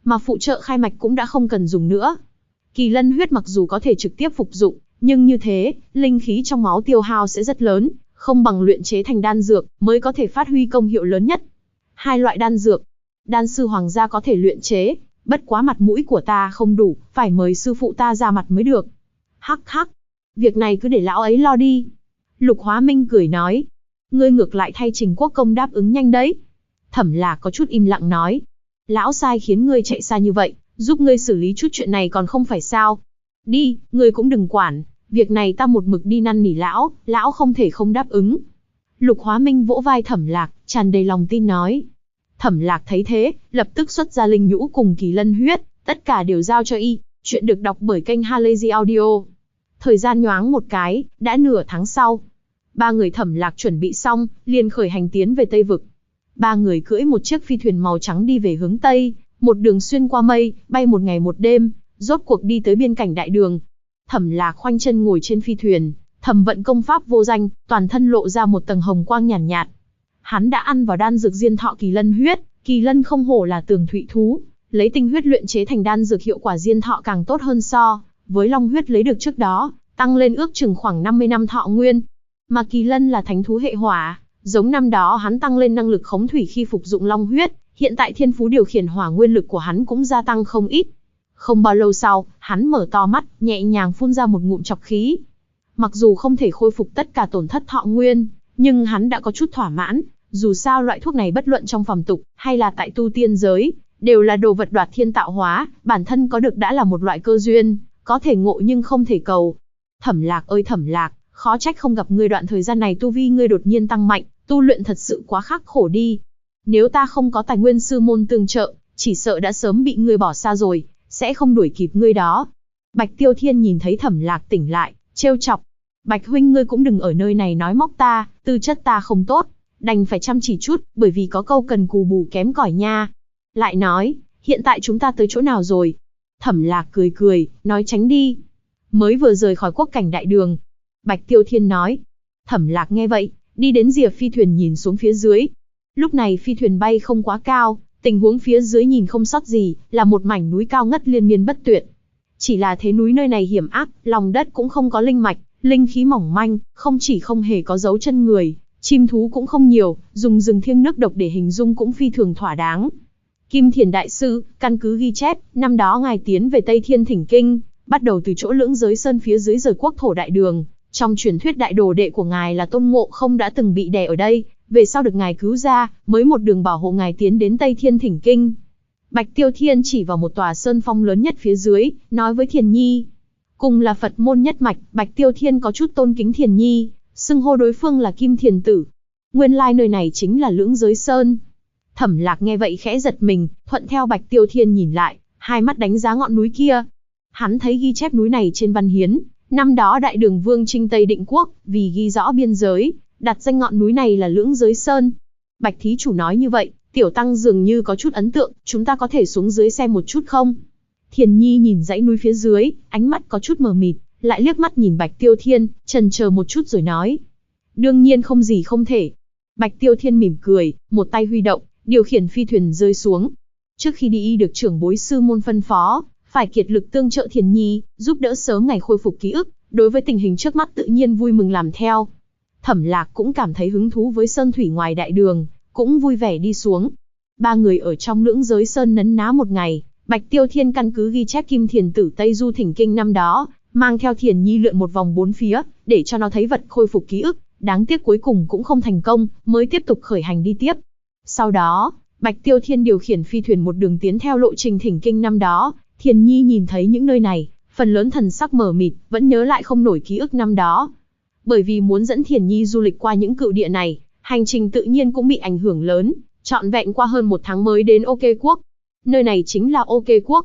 mà phụ trợ khai mạch cũng đã không cần dùng nữa. Kỳ lân huyết mặc dù có thể trực tiếp phục dụng, nhưng như thế, linh khí trong máu tiêu hao sẽ rất lớn, không bằng luyện chế thành đan dược mới có thể phát huy công hiệu lớn nhất. Hai loại đan dược, đan sư hoàng gia có thể luyện chế, bất quá mặt mũi của ta không đủ, phải mời sư phụ ta ra mặt mới được. Hắc hắc, việc này cứ để lão ấy lo đi. Lục Hóa Minh cười nói, ngươi ngược lại thay Trình Quốc Công đáp ứng nhanh đấy. Thẩm Lạc có chút im lặng nói, lão sai khiến ngươi chạy xa như vậy, giúp ngươi xử lý chút chuyện này còn không phải sao. Đi, ngươi cũng đừng quản, việc này ta một mực đi năn nỉ lão, lão không thể không đáp ứng. Lục Hóa Minh vỗ vai Thẩm Lạc, tràn đầy lòng tin nói. Thẩm Lạc thấy thế, lập tức xuất ra linh nhũ cùng kỳ lân huyết, tất cả đều giao cho y. Chuyện được đọc bởi kênh Halazy Audio. Thời gian nhoáng một cái, đã nửa tháng sau. Ba người Thẩm Lạc chuẩn bị xong, liền khởi hành tiến về Tây Vực. Ba người cưỡi một chiếc phi thuyền màu trắng đi về hướng Tây, một đường xuyên qua mây, bay một ngày một đêm, rốt cuộc đi tới biên cảnh đại đường. Thẩm Lạc khoanh chân ngồi trên phi thuyền, thầm vận công pháp vô danh, toàn thân lộ ra một tầng hồng quang nhàn nhạt. Hắn đã ăn vào đan dược diên thọ kỳ lân huyết, kỳ lân không hổ là tường thụy thú, lấy tinh huyết luyện chế thành đan dược hiệu quả diên thọ càng tốt hơn so với long huyết lấy được trước đó, tăng lên ước chừng khoảng 50 năm thọ nguyên. Mà kỳ lân là thánh thú hệ hỏa, giống năm đó hắn tăng lên năng lực khống thủy khi phục dụng long huyết, hiện tại thiên phú điều khiển hỏa nguyên lực của hắn cũng gia tăng không ít. Không bao lâu sau, hắn mở to mắt, nhẹ nhàng phun ra một ngụm trọc khí. Mặc dù không thể khôi phục tất cả tổn thất thọ nguyên, nhưng hắn đã có chút thỏa mãn, dù sao loại thuốc này bất luận trong phàm tục hay là tại tu tiên giới, đều là đồ vật đoạt thiên tạo hóa, bản thân có được đã là một loại cơ duyên, có thể ngộ nhưng không thể cầu. Thẩm Lạc ơi Thẩm Lạc, khó trách không gặp ngươi đoạn thời gian này tu vi ngươi đột nhiên tăng mạnh, tu luyện thật sự quá khắc khổ đi. Nếu ta không có tài nguyên sư môn tương trợ, chỉ sợ đã sớm bị ngươi bỏ xa rồi, sẽ không đuổi kịp ngươi đó. Bạch Tiêu Thiên nhìn thấy Thẩm Lạc tỉnh lại, trêu chọc. Bạch huynh ngươi cũng đừng ở nơi này nói móc ta, tư chất ta không tốt, đành phải chăm chỉ chút, bởi vì có câu cần cù bù kém cỏi nha. Lại nói, hiện tại chúng ta tới chỗ nào rồi? Thẩm Lạc cười cười, nói tránh đi. Mới vừa rời khỏi quốc cảnh đại đường. Bạch Tiêu Thiên nói. Thẩm Lạc nghe vậy, đi đến rìa phi thuyền nhìn xuống phía dưới. Lúc này phi thuyền bay không quá cao, tình huống phía dưới nhìn không sót gì, là một mảnh núi cao ngất liên miên bất tuyệt. Chỉ là thế núi nơi này hiểm ác, lòng đất cũng không có linh mạch, linh khí mỏng manh, không chỉ không hề có dấu chân người, chim thú cũng không nhiều, dùng rừng thiêng nước độc để hình dung cũng phi thường thỏa đáng. Kim Thiền Đại Sư, căn cứ ghi chép, năm đó ngài tiến về Tây Thiên Thỉnh Kinh, bắt đầu từ chỗ Lưỡng Giới Sơn phía dưới rời quốc thổ đại đường. Trong truyền thuyết đại đồ đệ của ngài là Tôn Ngộ Không đã từng bị đè ở đây, về sau được ngài cứu ra, mới một đường bảo hộ ngài tiến đến Tây Thiên Thỉnh Kinh. Bạch Tiêu Thiên chỉ vào một tòa sơn phong lớn nhất phía dưới, nói với Thiền Nhi. Cùng là Phật môn nhất mạch, Bạch Tiêu Thiên có chút tôn kính Thiền Nhi, xưng hô đối phương là Kim Thiền Tử. Nguyên lai nơi này chính là Lưỡng Giới Sơn. Thẩm Lạc nghe vậy khẽ giật mình, thuận theo Bạch Tiêu Thiên nhìn lại, hai mắt đánh giá ngọn núi kia. Hắn thấy ghi chép núi này trên văn hiến, năm đó Đại Đường Vương chinh Tây Định Quốc, vì ghi rõ biên giới, đặt danh ngọn núi này là Lưỡng Giới Sơn. Bạch thí chủ nói như vậy, tiểu tăng dường như có chút ấn tượng, chúng ta có thể xuống dưới xem một chút không? Thiền Nhi nhìn dãy núi phía dưới, ánh mắt có chút mờ mịt, lại liếc mắt nhìn Bạch Tiêu Thiên, chần chờ một chút rồi nói. Đương nhiên không gì không thể. Bạch Tiêu Thiên mỉm cười, một tay huy động, điều khiển phi thuyền rơi xuống. Trước khi đi được trưởng bối sư môn phân phó, phải kiệt lực tương trợ Thiền Nhi, giúp đỡ sớm ngày khôi phục ký ức, đối với tình hình trước mắt tự nhiên vui mừng làm theo. Thẩm Lạc cũng cảm thấy hứng thú với sơn thủy ngoài đại đường, cũng vui vẻ đi xuống. Ba người ở trong Lưỡng Giới Sơn nấn ná một ngày, Bạch Tiêu Thiên căn cứ ghi chép Kim Thiền Tử Tây Du Thỉnh Kinh năm đó, mang theo Thiền Nhi lượn một vòng bốn phía, để cho nó thấy vật khôi phục ký ức, đáng tiếc cuối cùng cũng không thành công, mới tiếp tục khởi hành đi tiếp. Sau đó, Bạch Tiêu Thiên điều khiển phi thuyền một đường tiến theo lộ trình Thỉnh Kinh năm đó, Thiền Nhi nhìn thấy những nơi này, phần lớn thần sắc mờ mịt, vẫn nhớ lại không nổi ký ức năm đó. Bởi vì muốn dẫn Thiền Nhi du lịch qua những cựu địa này, hành trình tự nhiên cũng bị ảnh hưởng lớn, trọn vẹn qua hơn một tháng mới đến OK Quốc. Nơi này chính là OK Quốc.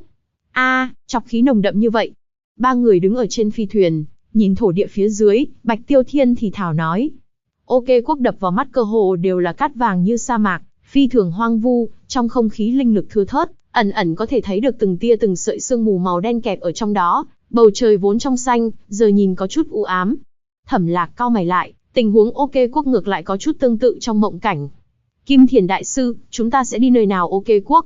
Trọc khí nồng đậm như vậy. Ba người đứng ở trên phi thuyền, nhìn thổ địa phía dưới, Bạch Tiêu Thiên thì thào nói. OK Quốc đập vào mắt cơ hồ đều là cát vàng như sa mạc, phi thường hoang vu, trong không khí linh lực thưa thớt, ẩn ẩn có thể thấy được từng tia từng sợi sương mù màu đen kẹp ở trong đó, bầu trời vốn trong xanh, giờ nhìn có chút u ám. Thẩm Lạc cau mày lại, tình huống OK Quốc ngược lại có chút tương tự trong mộng cảnh. Kim Thiền Đại Sư, chúng ta sẽ đi nơi nào OK Quốc?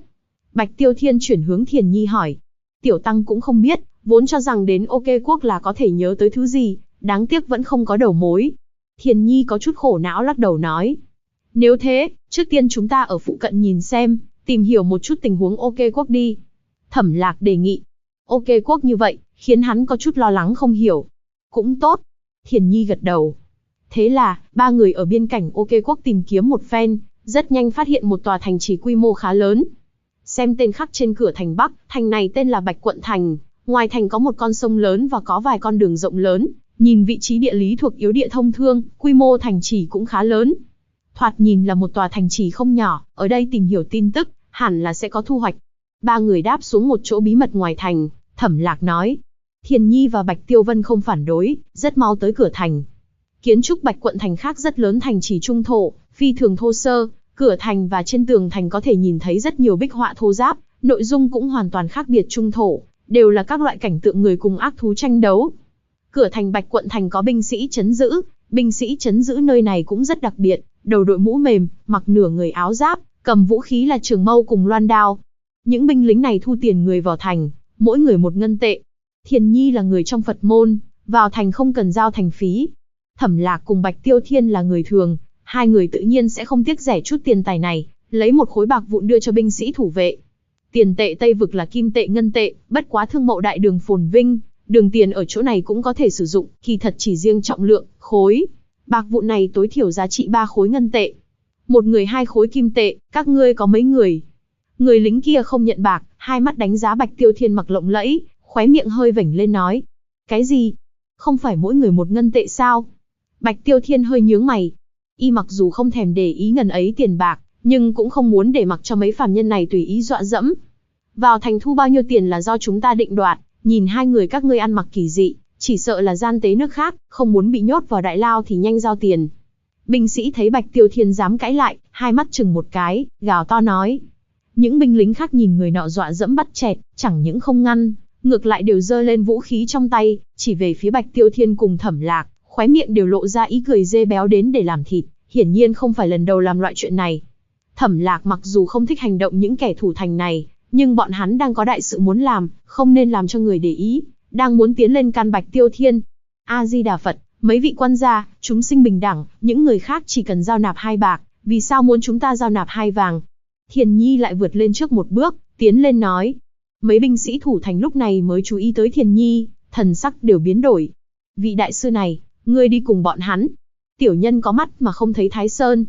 Bạch Tiêu Thiên chuyển hướng Thiền Nhi hỏi. Tiểu tăng cũng không biết, vốn cho rằng đến OK quốc là có thể nhớ tới thứ gì, đáng tiếc vẫn không có đầu mối. Thiền Nhi có chút khổ não lắc đầu nói. Nếu thế, trước tiên chúng ta ở phụ cận nhìn xem, tìm hiểu một chút tình huống OK quốc đi. Thẩm Lạc đề nghị. OK quốc như vậy, khiến hắn có chút lo lắng không hiểu. Cũng tốt. Thiền Nhi gật đầu. Thế là, ba người ở biên cảnh OK quốc tìm kiếm một phen, rất nhanh phát hiện một tòa thành trì quy mô khá lớn. Xem tên khắc trên cửa thành Bắc, thành này tên là Bạch Quận Thành. Ngoài thành có một con sông lớn và có vài con đường rộng lớn. Nhìn vị trí địa lý thuộc yếu địa thông thương, quy mô thành trì cũng khá lớn. Thoạt nhìn là một tòa thành trì không nhỏ, ở đây tìm hiểu tin tức, hẳn là sẽ có thu hoạch. Ba người đáp xuống một chỗ bí mật ngoài thành, Thẩm Lạc nói. Thiền Nhi và Bạch Tiêu Vân không phản đối, rất mau tới cửa thành. Kiến trúc Bạch Quận Thành khác rất lớn, thành trì trung thổ, phi thường thô sơ, cửa thành và trên tường thành có thể nhìn thấy rất nhiều bích họa thô ráp, nội dung cũng hoàn toàn khác biệt trung thổ, đều là các loại cảnh tượng người cùng ác thú tranh đấu. Cửa thành Bạch Quận Thành có binh sĩ trấn giữ, binh sĩ trấn giữ nơi này cũng rất đặc biệt, đầu đội mũ mềm, mặc nửa người áo giáp, cầm vũ khí là trường mâu cùng loan đao. Những binh lính này thu tiền người vào thành, mỗi người 1 ngân tệ. Thiền Nhi là người trong Phật môn, vào thành không cần giao thành phí. Thẩm Lạc cùng Bạch Tiêu Thiên là người thường, hai người tự nhiên sẽ không tiếc rẻ chút tiền tài này, lấy một khối bạc vụn đưa cho binh sĩ thủ vệ. Tiền tệ Tây vực là kim tệ ngân tệ, bất quá thương mậu đại đường phồn vinh, đường tiền ở chỗ này cũng có thể sử dụng, kỳ thật chỉ riêng trọng lượng, khối. Bạc vụn này tối thiểu giá trị 3 khối ngân tệ. Một người 2 khối kim tệ, các ngươi có mấy người? Người lính kia không nhận bạc, hai mắt đánh giá Bạch Tiêu Thiên mặc lộng lẫy, khóe miệng hơi vểnh lên nói. Cái gì? Không phải mỗi người 1 ngân tệ sao? Bạch Tiêu Thiên hơi nhướng mày. Y mặc dù không thèm để ý ngần ấy tiền bạc, nhưng cũng không muốn để mặc cho mấy phàm nhân này tùy ý dọa dẫm. Vào thành thu bao nhiêu tiền là do chúng ta định đoạt, nhìn hai người các ngươi ăn mặc kỳ dị, chỉ sợ là gian tế nước khác, không muốn bị nhốt vào đại lao thì nhanh giao tiền. Binh sĩ thấy Bạch Tiêu Thiên dám cãi lại, hai mắt chừng một cái, gào to nói. Những binh lính khác nhìn người nọ dọa dẫm bắt chẹt, chẳng những không ngăn, ngược lại đều giơ lên vũ khí trong tay, chỉ về phía Bạch Tiêu Thiên cùng Thẩm Lạc, khóe miệng đều lộ ra ý cười dê béo đến để làm thịt, hiển nhiên không phải lần đầu làm loại chuyện này. Thẩm Lạc mặc dù không thích hành động những kẻ thủ thành này, nhưng bọn hắn đang có đại sự muốn làm, không nên làm cho người để ý, đang muốn tiến lên can Bạch Tiêu Thiên. A-di-đà Phật, mấy vị quan gia, chúng sinh bình đẳng, những người khác chỉ cần giao nạp 2 bạc, vì sao muốn chúng ta giao nạp 2 vàng? Thiền Nhi lại vượt lên trước một bước, tiến lên nói. Mấy binh sĩ thủ thành lúc này mới chú ý tới Thiền Nhi, thần sắc đều biến đổi. Vị đại sư này, ngươi đi cùng bọn hắn. Tiểu nhân có mắt mà không thấy Thái Sơn.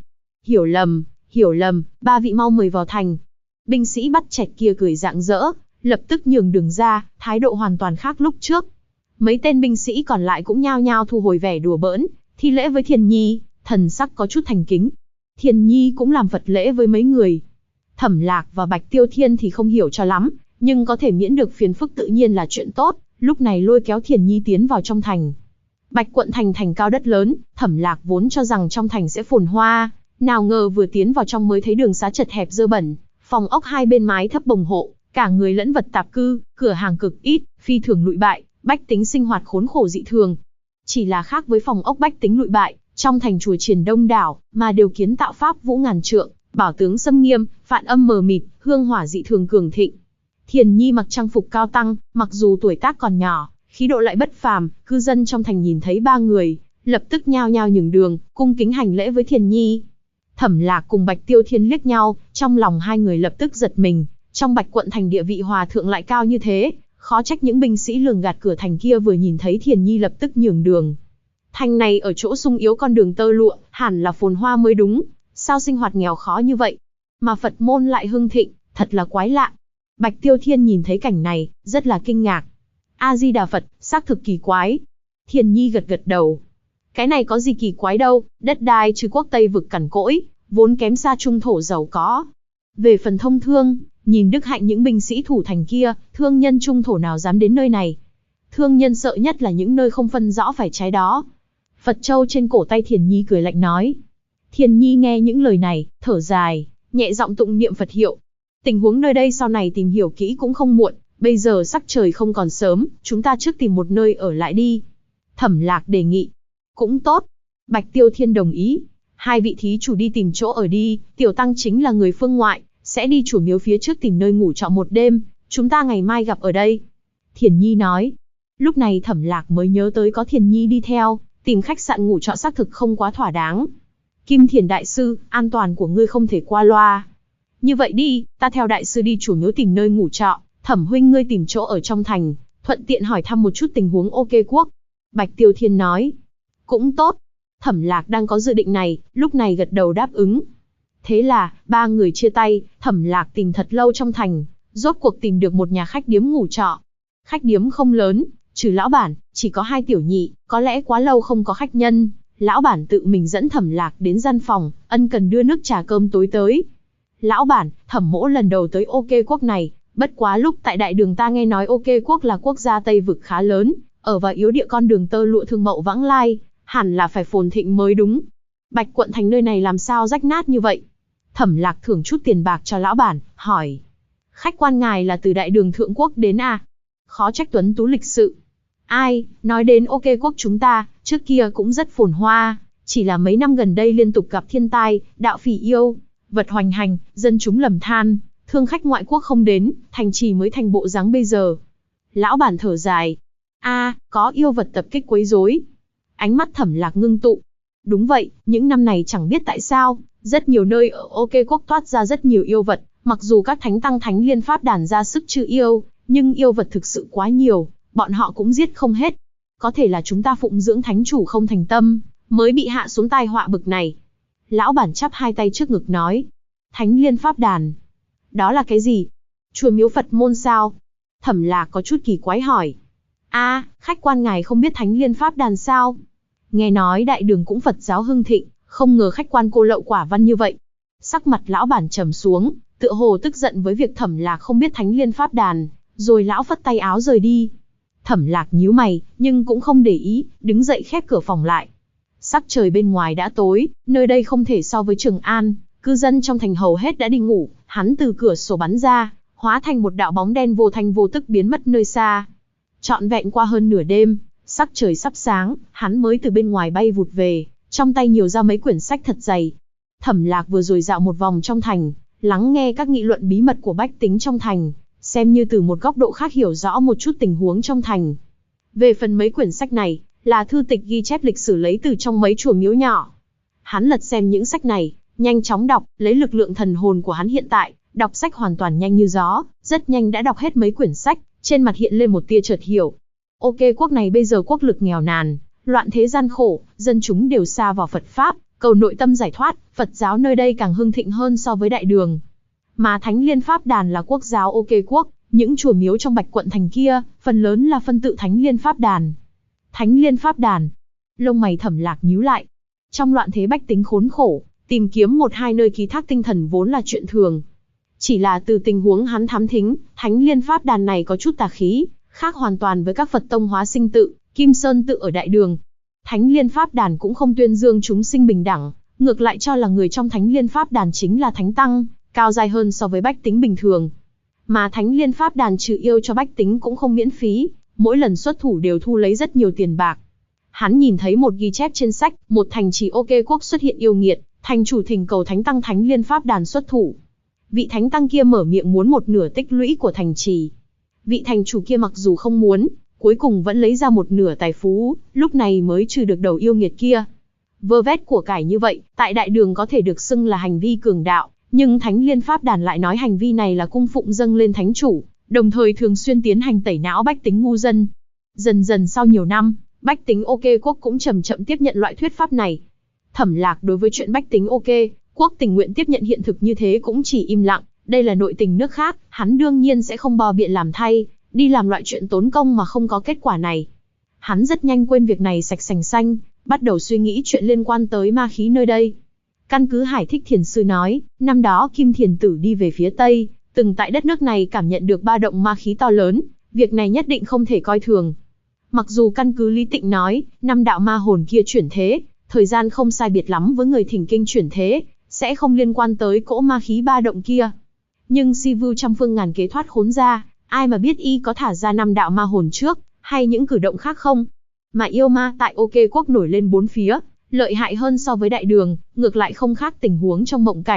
Hiểu lầm, 3 vị mau mời vào thành. Binh sĩ bắt chẹt kia cười rạng rỡ, lập tức nhường đường ra, thái độ hoàn toàn khác lúc trước. Mấy tên binh sĩ còn lại cũng nhao nhao thu hồi vẻ đùa bỡn, thi lễ với Thiền Nhi, thần sắc có chút thành kính. Thiền Nhi cũng làm Phật lễ với mấy người. Thẩm Lạc và Bạch Tiêu Thiên thì không hiểu cho lắm, nhưng có thể miễn được phiền phức tự nhiên là chuyện tốt, lúc này lôi kéo Thiền Nhi tiến vào trong thành. Bạch Quận Thành thành cao đất lớn, Thẩm Lạc vốn cho rằng trong thành sẽ phồn hoa, nào ngờ vừa tiến vào trong mới thấy đường xá chật hẹp dơ bẩn, phòng ốc hai bên mái thấp bồng hộ, cả người lẫn vật tạp cư, cửa hàng cực ít, phi thường lụi bại, bách tính sinh hoạt khốn khổ dị thường. Chỉ là khác với phòng ốc bách tính lụi bại, trong thành chùa chiền đông đảo, mà đều kiến tạo pháp vũ ngàn trượng, bảo tướng xâm nghiêm, phạn âm mờ mịt, hương hỏa dị thường cường thịnh. Thiền Nhi mặc trang phục cao tăng, mặc dù tuổi tác còn nhỏ, khí độ lại bất phàm, cư dân trong thành nhìn thấy 3 người, lập tức nhao nhao nhường đường, cung kính hành lễ với Thiền Nhi. Thẩm Lạc cùng Bạch Tiêu Thiên liếc nhau, trong lòng hai người lập tức giật mình, trong Bạch Quận Thành địa vị hòa thượng lại cao như thế, khó trách những binh sĩ lường gạt cửa thành kia vừa nhìn thấy Thiền Nhi lập tức nhường đường. Thành này ở chỗ sung yếu con đường tơ lụa, hẳn là phồn hoa mới đúng, sao sinh hoạt nghèo khó như vậy? Mà Phật môn lại hưng thịnh, thật là quái lạ. Bạch Tiêu Thiên nhìn thấy cảnh này, rất là kinh ngạc. A-di-đà Phật, xác thực kỳ quái. Thiền Nhi gật gật đầu. Cái này có gì kỳ quái đâu, đất đai trừ quốc Tây vực cằn cỗi, vốn kém xa trung thổ giàu có. Về phần thông thương, nhìn đức hạnh những binh sĩ thủ thành kia, thương nhân trung thổ nào dám đến nơi này. Thương nhân sợ nhất là những nơi không phân rõ phải trái đó. Phật châu trên cổ tay Thiền Nhi cười lạnh nói. Thiền Nhi nghe những lời này, thở dài, nhẹ giọng tụng niệm Phật hiệu. Tình huống nơi đây sau này tìm hiểu kỹ cũng không muộn, bây giờ sắc trời không còn sớm, chúng ta trước tìm một nơi ở lại đi. Thẩm Lạc đề nghị. Cũng tốt. Bạch Tiêu Thiên đồng ý. Hai vị thí chủ đi tìm chỗ ở đi, tiểu tăng chính là người phương ngoại, sẽ đi chùa miếu phía trước tìm nơi ngủ trọ một đêm, chúng ta ngày mai gặp ở đây. Thiền Nhi nói. Lúc này Thẩm Lạc mới nhớ tới có Thiền Nhi đi theo, tìm khách sạn ngủ trọ xác thực không quá thỏa đáng. Kim Thiền đại sư, an toàn của ngươi không thể qua loa. Như vậy đi, ta theo đại sư đi chùa miếu tìm nơi ngủ trọ, Thẩm huynh ngươi tìm chỗ ở trong thành, thuận tiện hỏi thăm một chút tình huống OK Quốc. Bạch Tiêu Thiên nói. Cũng tốt. Thẩm Lạc đang có dự định này, lúc này gật đầu đáp ứng. Thế là, ba người chia tay, Thẩm Lạc tìm thật lâu trong thành, rốt cuộc tìm được một nhà khách điếm ngủ trọ. Khách điếm không lớn, trừ lão bản, chỉ có 2 tiểu nhị, có lẽ quá lâu không có khách nhân. Lão bản tự mình dẫn Thẩm Lạc đến gian phòng, ân cần đưa nước trà cơm tối tới. Lão bản, Thẩm mỗ lần đầu tới OK Quốc này, bất quá lúc tại đại đường ta nghe nói OK Quốc là quốc gia Tây vực khá lớn, ở vào yếu địa con đường tơ lụa thương mậu vãng lai, hẳn là phải phồn thịnh mới đúng. Bạch quận thành nơi này làm sao rách nát như vậy? Thẩm Lạc thưởng chút tiền bạc cho lão bản, hỏi. Khách quan ngài là từ đại đường thượng quốc đến à? Khó trách tuấn tú lịch sự. Ai, nói đến OK Quốc chúng ta, trước kia cũng rất phồn hoa, chỉ là mấy năm gần đây liên tục gặp thiên tai, đạo phỉ yêu, vật hoành hành, dân chúng lầm than, thương khách ngoại quốc không đến, thành trì mới thành bộ dáng bây giờ. Lão bản thở dài. Có yêu vật tập kích quấy rối. Ánh mắt Thẩm Lạc ngưng tụ. Đúng vậy, những năm này chẳng biết tại sao, rất nhiều nơi ở OK Quốc toát ra rất nhiều yêu vật, mặc dù các thánh tăng thánh liên pháp đàn ra sức trừ yêu, nhưng yêu vật thực sự quá nhiều, bọn họ cũng giết không hết. Có thể là chúng ta phụng dưỡng thánh chủ không thành tâm, mới bị hạ xuống tai họa bực này. Lão bản chắp 2 tay trước ngực nói. Thánh liên pháp đàn. Đó là cái gì? Chùa miếu Phật môn sao? Thẩm Lạc có chút kỳ quái hỏi. Khách quan ngài không biết thánh liên pháp đàn sao? Nghe nói đại đường cũng Phật giáo hưng thịnh, không ngờ khách quan cô lậu quả văn như vậy. Sắc mặt lão bản trầm xuống, tựa hồ tức giận với việc Thẩm Lạc không biết thánh liên pháp đàn, rồi lão phất tay áo rời đi. Thẩm Lạc nhíu mày, nhưng cũng không để ý, đứng dậy khép cửa phòng lại. Sắc trời bên ngoài đã tối, nơi đây không thể so với Trường An, cư dân trong thành hầu hết đã đi ngủ, hắn từ cửa sổ bắn ra, hóa thành một đạo bóng đen vô thanh vô tức biến mất nơi xa. Trọn vẹn qua hơn nửa đêm, sắc trời sắp sáng, hắn mới từ bên ngoài bay vụt về, trong tay nhiều ra mấy quyển sách thật dày. Thẩm Lạc vừa rồi dạo một vòng trong thành, lắng nghe các nghị luận bí mật của bách tính trong thành, xem như từ một góc độ khác hiểu rõ một chút tình huống trong thành. Về phần mấy quyển sách này, là thư tịch ghi chép lịch sử lấy từ trong mấy chùa miếu nhỏ. Hắn lật xem những sách này, nhanh chóng đọc, lấy lực lượng thần hồn của hắn hiện tại, đọc sách hoàn toàn nhanh như gió, rất nhanh đã đọc hết mấy quyển sách, trên mặt hiện lên một tia chợt hiểu. OK Quốc này bây giờ quốc lực nghèo nàn, loạn thế gian khổ, dân chúng đều xa vào Phật Pháp, cầu nội tâm giải thoát, Phật giáo nơi đây càng hưng thịnh hơn so với đại đường. Mà Thánh Liên Pháp Đàn là quốc giáo OK Quốc, những chùa miếu trong Bạch quận thành kia, phần lớn là phân tự Thánh Liên Pháp Đàn. Thánh Liên Pháp Đàn. Lông mày Thẩm Lạc nhíu lại. Trong loạn thế bách tính khốn khổ, tìm kiếm một hai nơi ký thác tinh thần vốn là chuyện thường. Chỉ là từ tình huống hắn thám thính, Thánh Liên Pháp Đàn này có chút tà khí, khác hoàn toàn với các Phật tông hóa sinh tự, Kim Sơn tự ở đại đường. Thánh Liên Pháp Đàn cũng không tuyên dương chúng sinh bình đẳng, ngược lại cho là người trong Thánh Liên Pháp Đàn chính là thánh tăng, cao giai hơn so với bách tính bình thường. Mà Thánh Liên Pháp Đàn trừ yêu cho bách tính cũng không miễn phí, mỗi lần xuất thủ đều thu lấy rất nhiều tiền bạc. Hắn nhìn thấy một ghi chép trên sách, một thành trì OK Quốc xuất hiện yêu nghiệt, thành chủ thỉnh cầu thánh tăng Thánh Liên Pháp Đàn xuất thủ. Vị thánh tăng kia mở miệng muốn một nửa tích lũy của thành trì. Vị thành chủ kia mặc dù không muốn, cuối cùng vẫn lấy ra một nửa tài phú, lúc này mới trừ được đầu yêu nghiệt kia. Vơ vét của cải như vậy, tại đại đường có thể được xưng là hành vi cường đạo, nhưng Thánh Liên Pháp Đàn lại nói hành vi này là cung phụng dâng lên thánh chủ, đồng thời thường xuyên tiến hành tẩy não bách tính ngu dân. Dần dần sau nhiều năm, bách tính OK Quốc cũng chậm chậm tiếp nhận loại thuyết pháp này. Thẩm Lạc đối với chuyện bách tính OK Quốc tình nguyện tiếp nhận hiện thực như thế cũng chỉ im lặng, đây là nội tình nước khác, hắn đương nhiên sẽ không bò biện làm thay, đi làm loại chuyện tốn công mà không có kết quả này. Hắn rất nhanh quên việc này sạch sành xanh, bắt đầu suy nghĩ chuyện liên quan tới ma khí nơi đây. Căn cứ Hải Thích Thiền Sư nói, năm đó Kim Thiền Tử đi về phía Tây, từng tại đất nước này cảm nhận được ba động ma khí to lớn, việc này nhất định không thể coi thường. Mặc dù căn cứ Lý Tịnh nói, năm đạo ma hồn kia chuyển thế, thời gian không sai biệt lắm với người thỉnh kinh chuyển thế, sẽ không liên quan tới cỗ ma khí ba động kia. Nhưng Si Vưu trăm phương ngàn kế thoát khốn ra, ai mà biết y có thả ra năm đạo ma hồn trước, hay những cử động khác không? Mà yêu ma tại OK Quốc nổi lên bốn phía, lợi hại hơn so với đại đường, ngược lại không khác tình huống trong mộng cảnh,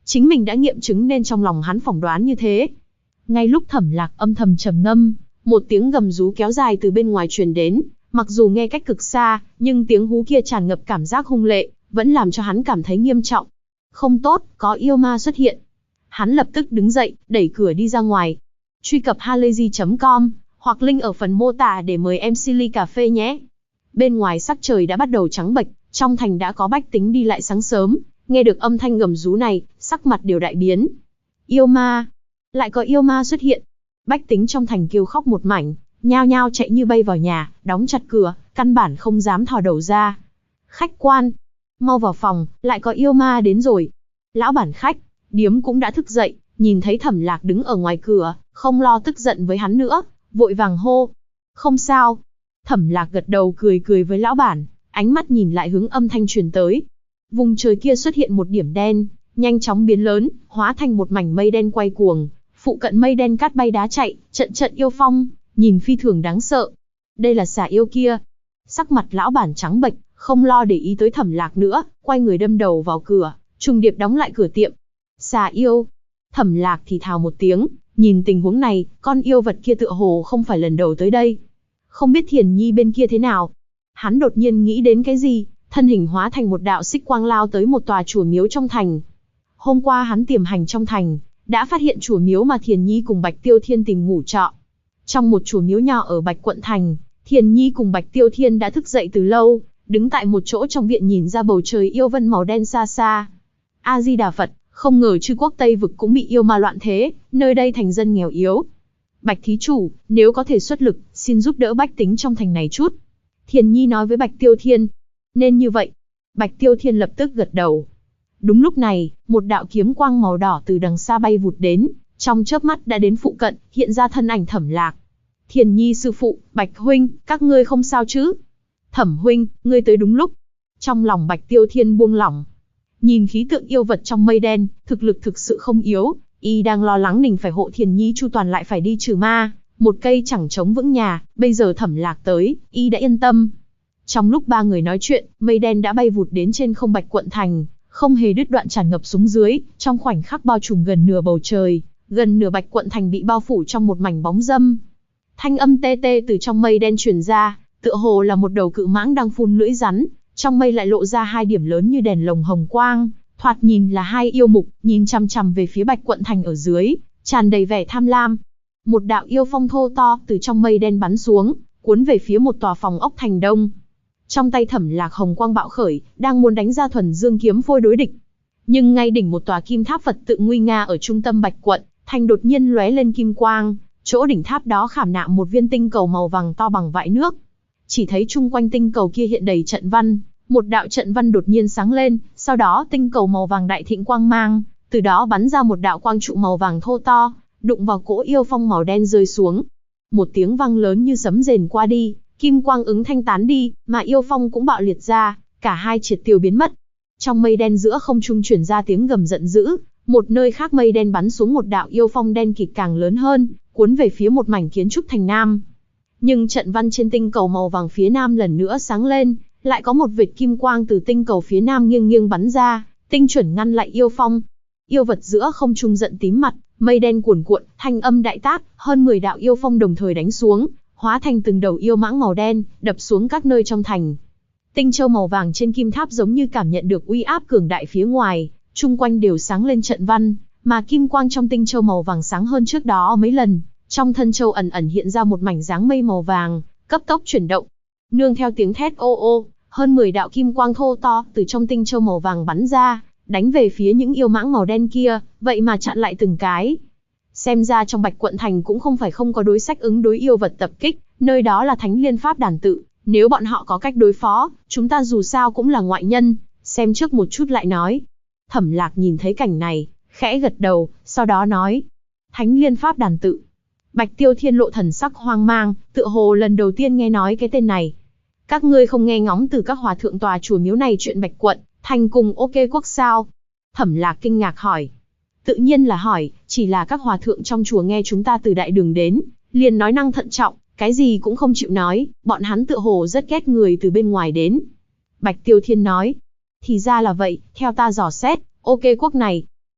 Chính mình đã nghiệm chứng nên trong lòng hắn phỏng đoán như thế. Ngay lúc Thẩm Lạc âm thầm trầm ngâm, một tiếng gầm rú kéo dài từ bên ngoài truyền đến, mặc dù nghe cách cực xa, nhưng tiếng hú kia tràn ngập cảm giác hung lệ, vẫn làm cho hắn cảm thấy nghiêm trọng. Không tốt, có yêu ma xuất hiện. Hắn lập tức đứng dậy, đẩy cửa đi ra ngoài. Truy cập halayzi.com hoặc link ở phần mô tả để mời em Silly cà phê nhé. Bên ngoài sắc trời đã bắt đầu trắng bệch, trong thành đã có bách tính đi lại sáng sớm, nghe được âm thanh gầm rú này, sắc mặt đều đại biến. Yêu ma, lại có yêu ma xuất hiện. Bách tính trong thành kêu khóc một mảnh, nhao nhao chạy như bay vào nhà, đóng chặt cửa, căn bản không dám thò đầu ra. Khách quan, mau vào phòng, lại có yêu ma đến rồi. Lão bản khách, điếm cũng đã thức dậy, nhìn thấy Thẩm Lạc đứng ở ngoài cửa, không lo tức giận với hắn nữa, vội vàng hô. Không sao. Thẩm Lạc gật đầu cười cười với lão bản, ánh mắt nhìn lại hướng âm thanh truyền tới. Vùng trời kia xuất hiện một điểm đen, nhanh chóng biến lớn, hóa thành một mảnh mây đen quay cuồng. Phụ cận mây đen cát bay đá chạy, trận trận yêu phong, nhìn phi thường đáng sợ. Đây là xà yêu kia. Sắc mặt lão bản trắng bệch, không lo để ý tới Thẩm Lạc nữa, quay người đâm đầu vào cửa, trùng điệp đóng lại cửa tiệm. Xà yêu. Thẩm Lạc thì thào một tiếng, nhìn tình huống này, con yêu vật kia tựa hồ không phải lần đầu tới đây. Không biết Thiền Nhi bên kia thế nào. Hắn đột nhiên nghĩ đến cái gì, thân hình hóa thành một đạo xích quang lao tới một tòa chùa miếu trong thành. Hôm qua hắn tiềm hành trong thành, đã phát hiện chùa miếu mà Thiền Nhi cùng Bạch Tiêu Thiên tìm ngủ trọ. Trong một chùa miếu nhỏ ở Bạch Quận Thành, Thiền Nhi cùng Bạch Tiêu Thiên đã thức dậy từ lâu, đứng tại một chỗ trong viện nhìn ra bầu trời yêu vân màu đen xa xa. A-di-đà Phật, không ngờ Chư Quốc Tây Vực cũng bị yêu ma loạn thế, nơi đây thành dân nghèo yếu. Bạch thí chủ, nếu có thể xuất lực, xin giúp đỡ bách tính trong thành này chút. Thiền Nhi nói với Bạch Tiêu Thiên. Nên như vậy. Bạch Tiêu Thiên lập tức gật đầu. Đúng lúc này, một đạo kiếm quang màu đỏ từ đằng xa bay vụt đến, trong chớp mắt đã đến phụ cận, hiện ra thân ảnh Thẩm Lạc. Thiền Nhi sư phụ, Bạch huynh, các ngươi không sao chứ? Thẩm huynh, ngươi tới đúng lúc. Trong lòng Bạch Tiêu Thiên buông lỏng. Nhìn khí tượng yêu vật trong mây đen, thực lực thực sự không yếu, y đang lo lắng mình phải hộ Thiền Nhi chu toàn lại phải đi trừ ma, một cây chẳng chống vững nhà, bây giờ Thẩm Lạc tới, y đã yên tâm. Trong lúc ba người nói chuyện, mây đen đã bay vụt đến trên không Bạch Quận Thành, không hề đứt đoạn tràn ngập xuống dưới, trong khoảnh khắc bao trùm gần nửa bầu trời, gần nửa Bạch Quận Thành bị bao phủ trong một mảnh bóng râm. Thanh âm tê tê từ trong mây đen truyền ra, tựa hồ là một đầu cự mãng đang phun lưỡi rắn, trong mây lại lộ ra hai điểm lớn như đèn lồng hồng quang, thoạt nhìn là hai yêu mục, nhìn chằm chằm về phía Bạch Quận Thành ở dưới, tràn đầy vẻ tham lam. Một đạo yêu phong thô to từ trong mây đen bắn xuống, cuốn về phía một tòa phòng ốc thành đông. Trong tay Thẩm Lạc hồng quang bạo khởi, đang muốn đánh ra thuần dương kiếm phôi đối địch. Nhưng ngay đỉnh một tòa kim tháp Phật tự nguy nga ở trung tâm Bạch Quận Thành đột nhiên lóe lên kim quang, chỗ đỉnh tháp đó khảm nạm một viên tinh cầu màu vàng to bằng vại nước. Chỉ thấy chung quanh tinh cầu kia hiện đầy trận văn, một đạo trận văn đột nhiên sáng lên, sau đó tinh cầu màu vàng đại thịnh quang mang, từ đó bắn ra một đạo quang trụ màu vàng thô to, đụng vào cỗ yêu phong màu đen rơi xuống. Một tiếng vang lớn như sấm rền qua đi, kim quang ứng thanh tán đi, mà yêu phong cũng bạo liệt ra, cả hai triệt tiêu biến mất. Trong mây đen giữa không trung truyền ra tiếng gầm giận dữ, một nơi khác mây đen bắn xuống một đạo yêu phong đen kịt càng lớn hơn, cuốn về phía một mảnh kiến trúc thành nam. Nhưng trận văn trên tinh cầu màu vàng phía nam lần nữa sáng lên, lại có một vệt kim quang từ tinh cầu phía nam nghiêng nghiêng bắn ra, tinh chuẩn ngăn lại yêu phong. Yêu vật giữa không trung giận tím mặt, mây đen cuồn cuộn, thanh âm đại tác, hơn 10 đạo yêu phong đồng thời đánh xuống, hóa thành từng đầu yêu mãng màu đen, đập xuống các nơi trong thành. Tinh châu màu vàng trên kim tháp giống như cảm nhận được uy áp cường đại phía ngoài, chung quanh đều sáng lên trận văn, mà kim quang trong tinh châu màu vàng sáng hơn trước đó mấy lần. Trong thân châu ẩn ẩn hiện ra một mảnh dáng mây màu vàng, cấp tốc chuyển động. Nương theo tiếng thét ô ô, hơn 10 đạo kim quang thô to từ trong tinh châu màu vàng bắn ra, đánh về phía những yêu mãng màu đen kia, vậy mà chặn lại từng cái. Xem ra trong Bạch Quận Thành cũng không phải không có đối sách ứng đối yêu vật tập kích, nơi đó là Thánh Liên Pháp đàn tự, nếu bọn họ có cách đối phó, chúng ta dù sao cũng là ngoại nhân, xem trước một chút lại nói. Thẩm Lạc nhìn thấy cảnh này, khẽ gật đầu, sau đó nói, Thánh Liên Pháp đàn tự. Bạch Tiêu Thiên lộ thần sắc hoang mang, tựa hồ lần đầu tiên nghe nói cái tên này. Các ngươi không nghe ngóng từ các hòa thượng tòa chùa miếu này chuyện Bạch Quận Thành cùng OK Quốc sao? Thẩm Lạc kinh ngạc hỏi. Tự nhiên là hỏi, chỉ là các hòa thượng trong chùa nghe chúng ta từ đại đường đến, liền nói năng thận trọng, cái gì cũng không chịu nói, bọn hắn tựa hồ rất ghét người từ bên ngoài đến. Bạch Tiêu Thiên nói. Thì ra là vậy, theo ta dò xét, OK Quốc này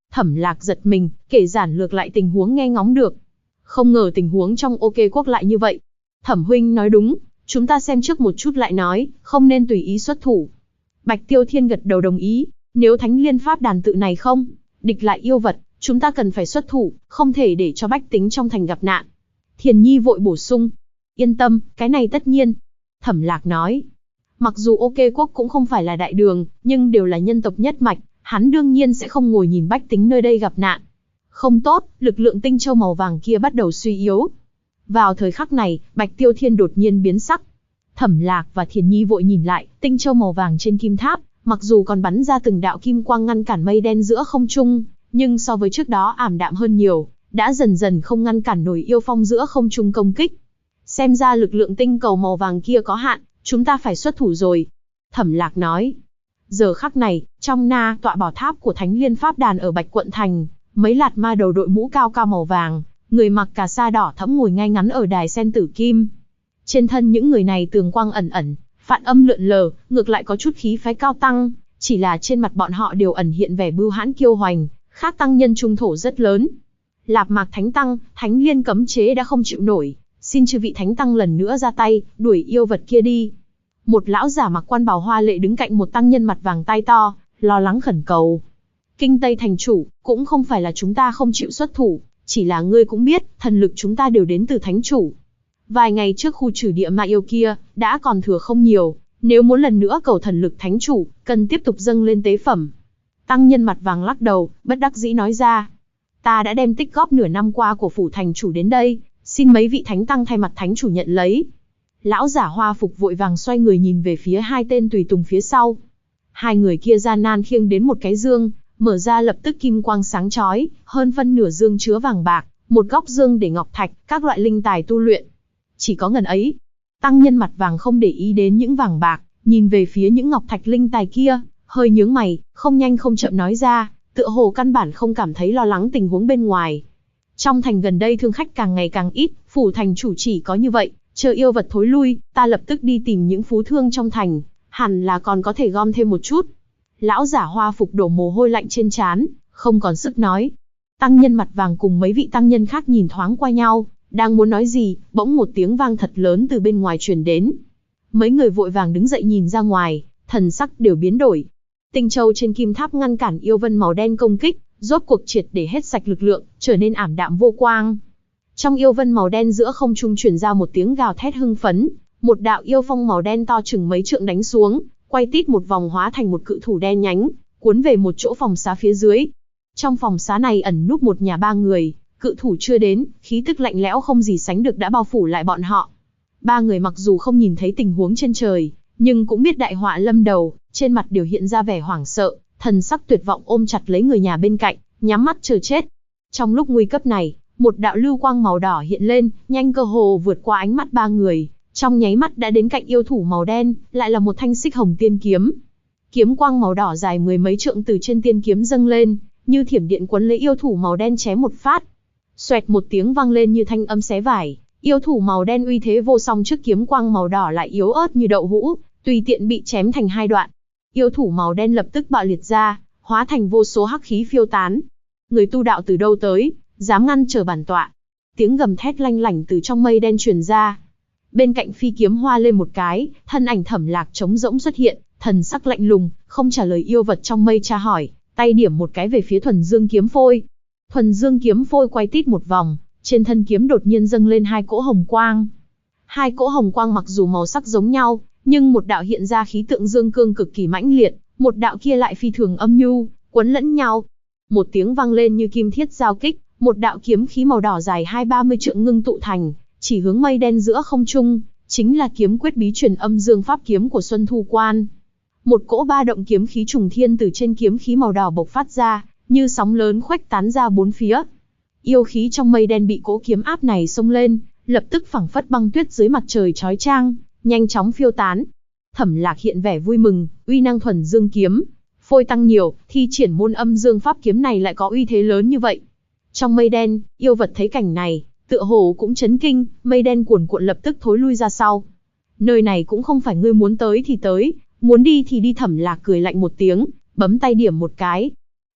Thẩm Lạc giật mình, kể giản lược lại tình huống nghe ngóng được. Không ngờ tình huống trong OK Quốc lại như vậy. Thẩm huynh nói đúng, chúng ta xem trước một chút lại nói, không nên tùy ý xuất thủ. Bạch Tiêu Thiên gật đầu đồng ý, nếu Thánh Liên Pháp đàn tự này không địch lại yêu vật, chúng ta cần phải xuất thủ, không thể để cho bách tính trong thành gặp nạn. Thiền Nhi vội bổ sung, yên tâm, cái này tất nhiên. Thẩm Lạc nói, mặc dù OK Quốc cũng không phải là đại đường, nhưng đều là nhân tộc nhất mạch, hắn đương nhiên sẽ không ngồi nhìn bách tính nơi đây gặp nạn. Không tốt, lực lượng tinh châu màu vàng kia bắt đầu suy yếu. Vào thời khắc này, Bạch Tiêu Thiên đột nhiên biến sắc. Thẩm Lạc và Thiền Nhi vội nhìn lại, tinh châu màu vàng trên kim tháp, mặc dù còn bắn ra từng đạo kim quang ngăn cản mây đen giữa không trung, nhưng so với trước đó ảm đạm hơn nhiều, đã dần dần không ngăn cản nổi yêu phong giữa không trung công kích. Xem ra lực lượng tinh cầu màu vàng kia có hạn, chúng ta phải xuất thủ rồi. Thẩm Lạc nói. Giờ khắc này, trong na tọa bảo tháp của Thánh Liên Pháp đàn ở Bạch Quận Thành, mấy lạt ma đầu đội mũ cao cao màu vàng, người mặc cà sa đỏ thẫm ngồi ngay ngắn ở đài sen tử kim. Trên thân những người này tường quang ẩn ẩn, phản âm lượn lờ, ngược lại có chút khí phái cao tăng, chỉ là trên mặt bọn họ đều ẩn hiện vẻ bưu hãn kiêu hoành, khác tăng nhân trung thổ rất lớn. Lạp Mạc Thánh Tăng, Thánh Liên cấm chế đã không chịu nổi, xin chư vị Thánh Tăng lần nữa ra tay, đuổi yêu vật kia đi. Một lão giả mặc quan bào hoa lệ đứng cạnh một tăng nhân mặt vàng tai to, lo lắng khẩn cầu. Kinh Tây thành chủ, cũng không phải là chúng ta không chịu xuất thủ, chỉ là ngươi cũng biết, thần lực chúng ta đều đến từ thánh chủ. Vài ngày trước khu trừ địa ma yêu kia, đã còn thừa không nhiều, nếu muốn lần nữa cầu thần lực thánh chủ, cần tiếp tục dâng lên tế phẩm. Tăng nhân mặt vàng lắc đầu, bất đắc dĩ nói ra. Ta đã đem tích góp nửa năm qua của phủ thành chủ đến đây, xin mấy vị thánh tăng thay mặt thánh chủ nhận lấy. Lão giả hoa phục vội vàng xoay người nhìn về phía hai tên tùy tùng phía sau. Hai người kia gian nan khiêng đến một cái dương, mở ra lập tức kim quang sáng chói, hơn phân nửa dương chứa vàng bạc, một góc dương để ngọc thạch, các loại linh tài tu luyện. Chỉ có ngần ấy, tăng nhân mặt vàng không để ý đến những vàng bạc, nhìn về phía những ngọc thạch linh tài kia, hơi nhướng mày, không nhanh không chậm nói ra, tựa hồ căn bản không cảm thấy lo lắng tình huống bên ngoài. Trong thành gần đây thương khách càng ngày càng ít, phủ thành chủ chỉ có như vậy, chờ yêu vật thối lui, ta lập tức đi tìm những phú thương trong thành, hẳn là còn có thể gom thêm một chút. Lão giả hoa phục đổ mồ hôi lạnh trên trán, không còn sức nói. Tăng nhân mặt vàng cùng mấy vị tăng nhân khác nhìn thoáng qua nhau, đang muốn nói gì, bỗng một tiếng vang thật lớn từ bên ngoài truyền đến. Mấy người vội vàng đứng dậy nhìn ra ngoài, thần sắc đều biến đổi. Tinh châu trên kim tháp ngăn cản yêu vân màu đen công kích, rốt cuộc triệt để hết sạch lực lượng, trở nên ảm đạm vô quang. Trong yêu vân màu đen giữa không trung truyền ra một tiếng gào thét hưng phấn, một đạo yêu phong màu đen to chừng mấy trượng đánh xuống, quay tít một vòng hóa thành một cự thủ đen nhánh, cuốn về một chỗ phòng xá phía dưới. Trong phòng xá này ẩn núp một nhà ba người, cự thủ chưa đến, khí tức lạnh lẽo không gì sánh được đã bao phủ lại bọn họ. Ba người mặc dù không nhìn thấy tình huống trên trời, nhưng cũng biết đại họa lâm đầu, trên mặt đều hiện ra vẻ hoảng sợ, thần sắc tuyệt vọng ôm chặt lấy người nhà bên cạnh, nhắm mắt chờ chết. Trong lúc nguy cấp này, một đạo lưu quang màu đỏ hiện lên, nhanh cơ hồ vượt qua ánh mắt ba người, trong nháy mắt đã đến cạnh yêu thủ màu đen, lại là một thanh xích hồng tiên kiếm. Kiếm quang màu đỏ dài mười mấy trượng từ trên tiên kiếm dâng lên, như thiểm điện quấn lấy yêu thủ màu đen chém một phát. Xoẹt một tiếng vang lên như thanh âm xé vải, yêu thủ màu đen uy thế vô song trước kiếm quang màu đỏ lại yếu ớt như đậu hũ, tùy tiện bị chém thành hai đoạn. Yêu thủ màu đen lập tức bạo liệt ra, hóa thành vô số hắc khí phiêu tán. Người tu đạo từ đâu tới, dám ngăn trở bản tọa? Tiếng gầm thét lanh lảnh từ trong mây đen truyền ra. Bên cạnh phi kiếm hoa lên một cái, thân ảnh Thẩm Lạc trống rỗng xuất hiện, thần sắc lạnh lùng, không trả lời yêu vật trong mây tra hỏi, tay điểm một cái về phía thuần dương kiếm phôi. Thuần dương kiếm phôi quay tít một vòng, trên thân kiếm đột nhiên dâng lên hai cỗ hồng quang. Hai cỗ hồng quang mặc dù màu sắc giống nhau, nhưng một đạo hiện ra khí tượng dương cương cực kỳ mãnh liệt, một đạo kia lại phi thường âm nhu, quấn lẫn nhau. Một tiếng vang lên như kim thiết giao kích, một đạo kiếm khí màu đỏ dài 20-30 trượng ngưng tụ thành, chỉ hướng mây đen giữa không trung, chính là kiếm quyết bí truyền âm dương pháp kiếm của Xuân Thu Quan. Một cỗ ba động kiếm khí trùng thiên từ trên kiếm khí màu đỏ bộc phát ra, như sóng lớn khuếch tán ra bốn phía. Yêu khí trong mây đen bị cỗ kiếm áp này xông lên, lập tức phảng phất băng tuyết dưới mặt trời chói chang, nhanh chóng phiêu tán. Thẩm Lạc hiện vẻ vui mừng, uy năng thuần dương kiếm phôi tăng nhiều, thi triển môn âm dương pháp kiếm này lại có uy thế lớn như vậy. Trong mây đen, yêu vật thấy cảnh này, tựa hồ cũng chấn kinh, mây đen cuồn cuộn lập tức thối lui ra sau. Nơi này cũng không phải ngươi muốn tới thì tới, muốn đi thì đi. Thẩm Lạc cười lạnh một tiếng, bấm tay điểm một cái.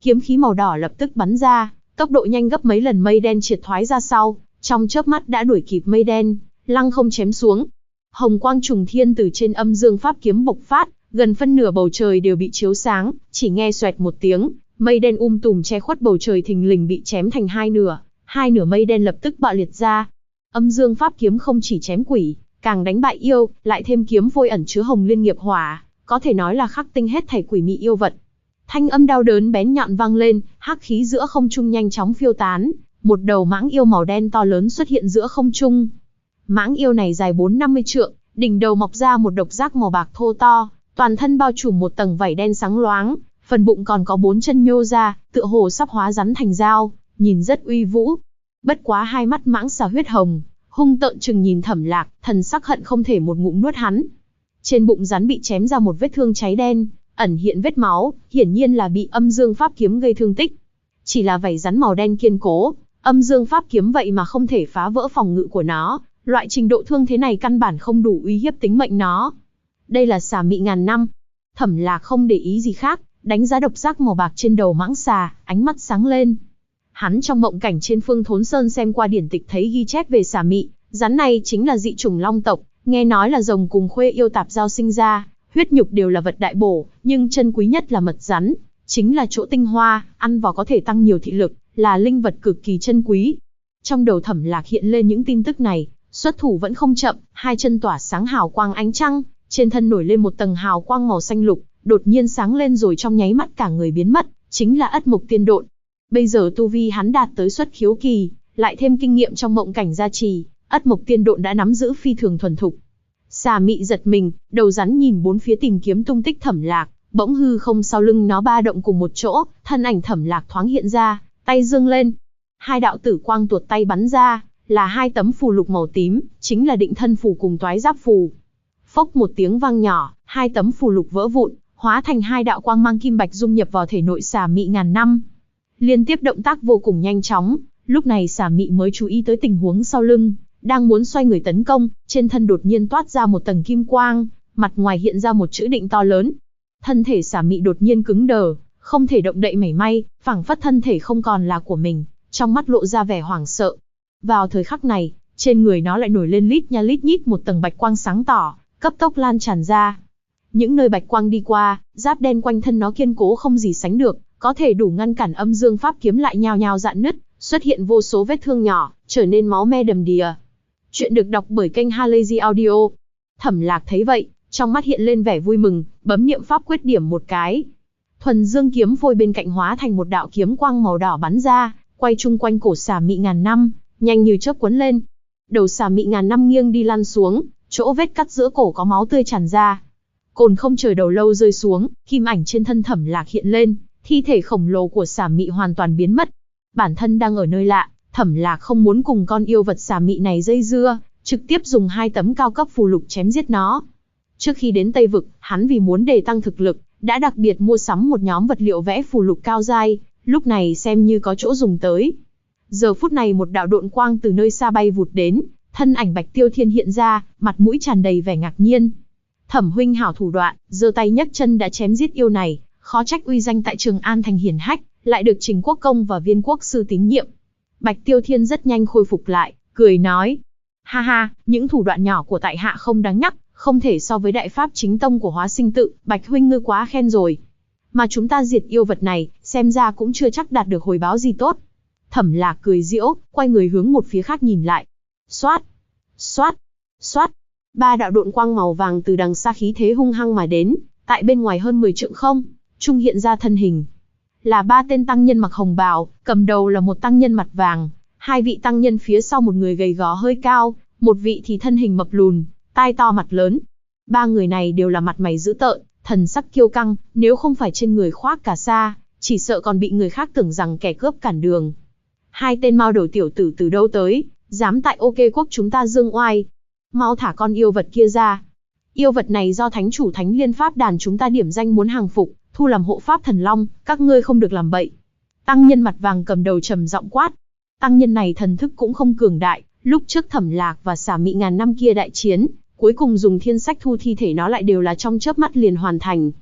Kiếm khí màu đỏ lập tức bắn ra, tốc độ nhanh gấp mấy lần mây đen triệt thoái ra sau, trong chớp mắt đã đuổi kịp mây đen, lăng không chém xuống. Hồng quang trùng thiên từ trên âm dương pháp kiếm bộc phát, gần phân nửa bầu trời đều bị chiếu sáng, chỉ nghe xoẹt một tiếng, mây đen tùm che khuất bầu trời thình lình bị chém thành hai nửa mây đen lập tức bạo liệt ra. Âm dương pháp kiếm không chỉ chém quỷ, càng đánh bại yêu, lại thêm kiếm vôi ẩn chứa hồng liên nghiệp hỏa, có thể nói là khắc tinh hết thảy quỷ mị yêu vật. Thanh âm đau đớn bén nhọn vang lên, hắc khí giữa không trung nhanh chóng phiêu tán, một đầu mãng yêu màu đen to lớn xuất hiện giữa không trung. Mãng yêu này dài 4-50 trượng, đỉnh đầu mọc ra một độc giác màu bạc thô to, toàn thân bao trùm một tầng vảy đen sáng loáng, phần bụng còn có 4 chân nhô ra, tựa hồ sắp hóa rắn thành dao, nhìn rất uy vũ. Bất quá hai mắt mãng xà huyết hồng, hung tợn chừng nhìn Thẩm Lạc, thần sắc hận không thể một ngụm nuốt hắn. Trên bụng rắn bị chém ra một vết thương cháy đen, ẩn hiện vết máu, hiển nhiên là bị âm dương pháp kiếm gây thương tích. Chỉ là vảy rắn màu đen kiên cố, âm dương pháp kiếm vậy mà không thể phá vỡ phòng ngự của nó, loại trình độ thương thế này căn bản không đủ uy hiếp tính mệnh nó. Đây là xà mị ngàn năm. Thẩm Lạc không để ý gì khác, đánh giá độc giác màu bạc trên đầu mãng xà, ánh mắt sáng lên. Hắn trong mộng cảnh trên Phương Thốn Sơn xem qua điển tịch thấy ghi chép về xà mị, rắn này chính là dị chủng long tộc, nghe nói là rồng cùng khuê yêu tạp giao sinh ra, huyết nhục đều là vật đại bổ, nhưng chân quý nhất là mật rắn, chính là chỗ tinh hoa, ăn vào có thể tăng nhiều thị lực, là linh vật cực kỳ chân quý. Trong đầu Thẩm Lạc hiện lên những tin tức này, xuất thủ vẫn không chậm, hai chân tỏa sáng hào quang ánh trăng, trên thân nổi lên một tầng hào quang màu xanh lục, đột nhiên sáng lên rồi trong nháy mắt cả người biến mất, chính là Ất Mộc Tiên Độn. Bây giờ tu vi hắn đạt tới xuất khiếu kỳ, lại thêm kinh nghiệm trong mộng cảnh gia trì, Ất Mộc Tiên Độn đã nắm giữ phi thường thuần thục. Xà mị giật mình, đầu rắn nhìn bốn phía tìm kiếm tung tích Thẩm Lạc, bỗng hư không sau lưng nó ba động cùng một chỗ, thân ảnh Thẩm Lạc thoáng hiện ra, tay giương lên. Hai đạo tử quang tuột tay bắn ra, là hai tấm phù lục màu tím, chính là định thân phù cùng toái giáp phù. Phốc một tiếng vang nhỏ, hai tấm phù lục vỡ vụn, hóa thành hai đạo quang mang kim bạch dung nhập vào thể nội xà mị ngàn năm. Liên tiếp động tác vô cùng nhanh chóng, lúc này xà mị mới chú ý tới tình huống sau lưng, đang muốn xoay người tấn công, trên thân đột nhiên toát ra một tầng kim quang, mặt ngoài hiện ra một chữ định to lớn. Thân thể xà mị đột nhiên cứng đờ, không thể động đậy mảy may, phảng phất thân thể không còn là của mình, trong mắt lộ ra vẻ hoảng sợ. Vào thời khắc này, trên người nó lại nổi lên lít nha lít nhít một tầng bạch quang sáng tỏ, cấp tốc lan tràn ra. Những nơi bạch quang đi qua, giáp đen quanh thân nó kiên cố không gì sánh được, có thể đủ ngăn cản âm dương pháp kiếm lại nhao nhao rạn nứt, xuất hiện vô số vết thương nhỏ, trở nên máu me đầm đìa. Chuyện được đọc bởi kênh Halazy Audio. Thẩm Lạc thấy vậy, trong mắt hiện lên vẻ vui mừng, bấm niệm pháp quyết điểm một cái. Thuần dương kiếm vôi bên cạnh hóa thành một đạo kiếm quang màu đỏ bắn ra, quay chung quanh cổ xà mị ngàn năm, nhanh như chớp quấn lên. Đầu xà mị ngàn năm nghiêng đi lăn xuống, chỗ vết cắt giữa cổ có máu tươi tràn ra. Cồn không chờ đầu lâu rơi xuống, kim ảnh trên thân Thẩm Lạc hiện lên, thi thể khổng lồ của xà mị hoàn toàn biến mất. Bản thân đang ở nơi lạ, Thẩm Lạc không muốn cùng con yêu vật xà mị này dây dưa, trực tiếp dùng hai tấm cao cấp phù lục chém giết nó. Trước khi đến Tây Vực, hắn vì muốn đề tăng thực lực, đã đặc biệt mua sắm một nhóm vật liệu vẽ phù lục cao giai, lúc này xem như có chỗ dùng tới. Giờ phút này một đạo độn quang từ nơi xa bay vụt đến, thân ảnh Bạch Tiêu Thiên hiện ra, mặt mũi tràn đầy vẻ ngạc nhiên. Thẩm huynh hảo thủ đoạn, giơ tay nhấc chân đã chém giết yêu này, khó trách uy danh tại Trường An thành hiển hách, lại được Trình Quốc Công và Viên Quốc sư tín nhiệm. Bạch Tiêu Thiên rất nhanh khôi phục lại, cười nói: "Ha ha, những thủ đoạn nhỏ của tại hạ không đáng nhắc, không thể so với đại pháp chính tông của Hóa Sinh Tự, Bạch huynh ngươi quá khen rồi. Mà chúng ta diệt yêu vật này, xem ra cũng chưa chắc đạt được hồi báo gì tốt." Thẩm Lạc cười giễu, quay người hướng một phía khác nhìn lại. Xoát, xoát, xoát, ba đạo độn quang màu vàng từ đằng xa khí thế hung hăng mà đến, tại bên ngoài hơn 10 trượng không trung hiện ra thân hình. Là ba tên tăng nhân mặc hồng bào, cầm đầu là một tăng nhân mặt vàng, hai vị tăng nhân phía sau một người gầy gò hơi cao, một vị thì thân hình mập lùn, tai to mặt lớn. Ba người này đều là mặt mày dữ tợn, thần sắc kiêu căng, nếu không phải trên người khoác cà sa, chỉ sợ còn bị người khác tưởng rằng kẻ cướp cản đường. Hai tên mao đầu tiểu tử từ đâu tới, dám tại OK quốc chúng ta dương oai. Mau thả con yêu vật kia ra. Yêu vật này do thánh chủ Thánh Liên Pháp đàn chúng ta điểm danh muốn hàng phục, thu làm hộ pháp thần long, các ngươi không được làm bậy. Tăng nhân mặt vàng cầm đầu trầm giọng quát. Tăng nhân này thần thức cũng không cường đại, lúc trước Thẩm Lạc và xà mị ngàn năm kia đại chiến, cuối cùng dùng thiên sách thu thi thể nó lại đều là trong chớp mắt liền hoàn thành.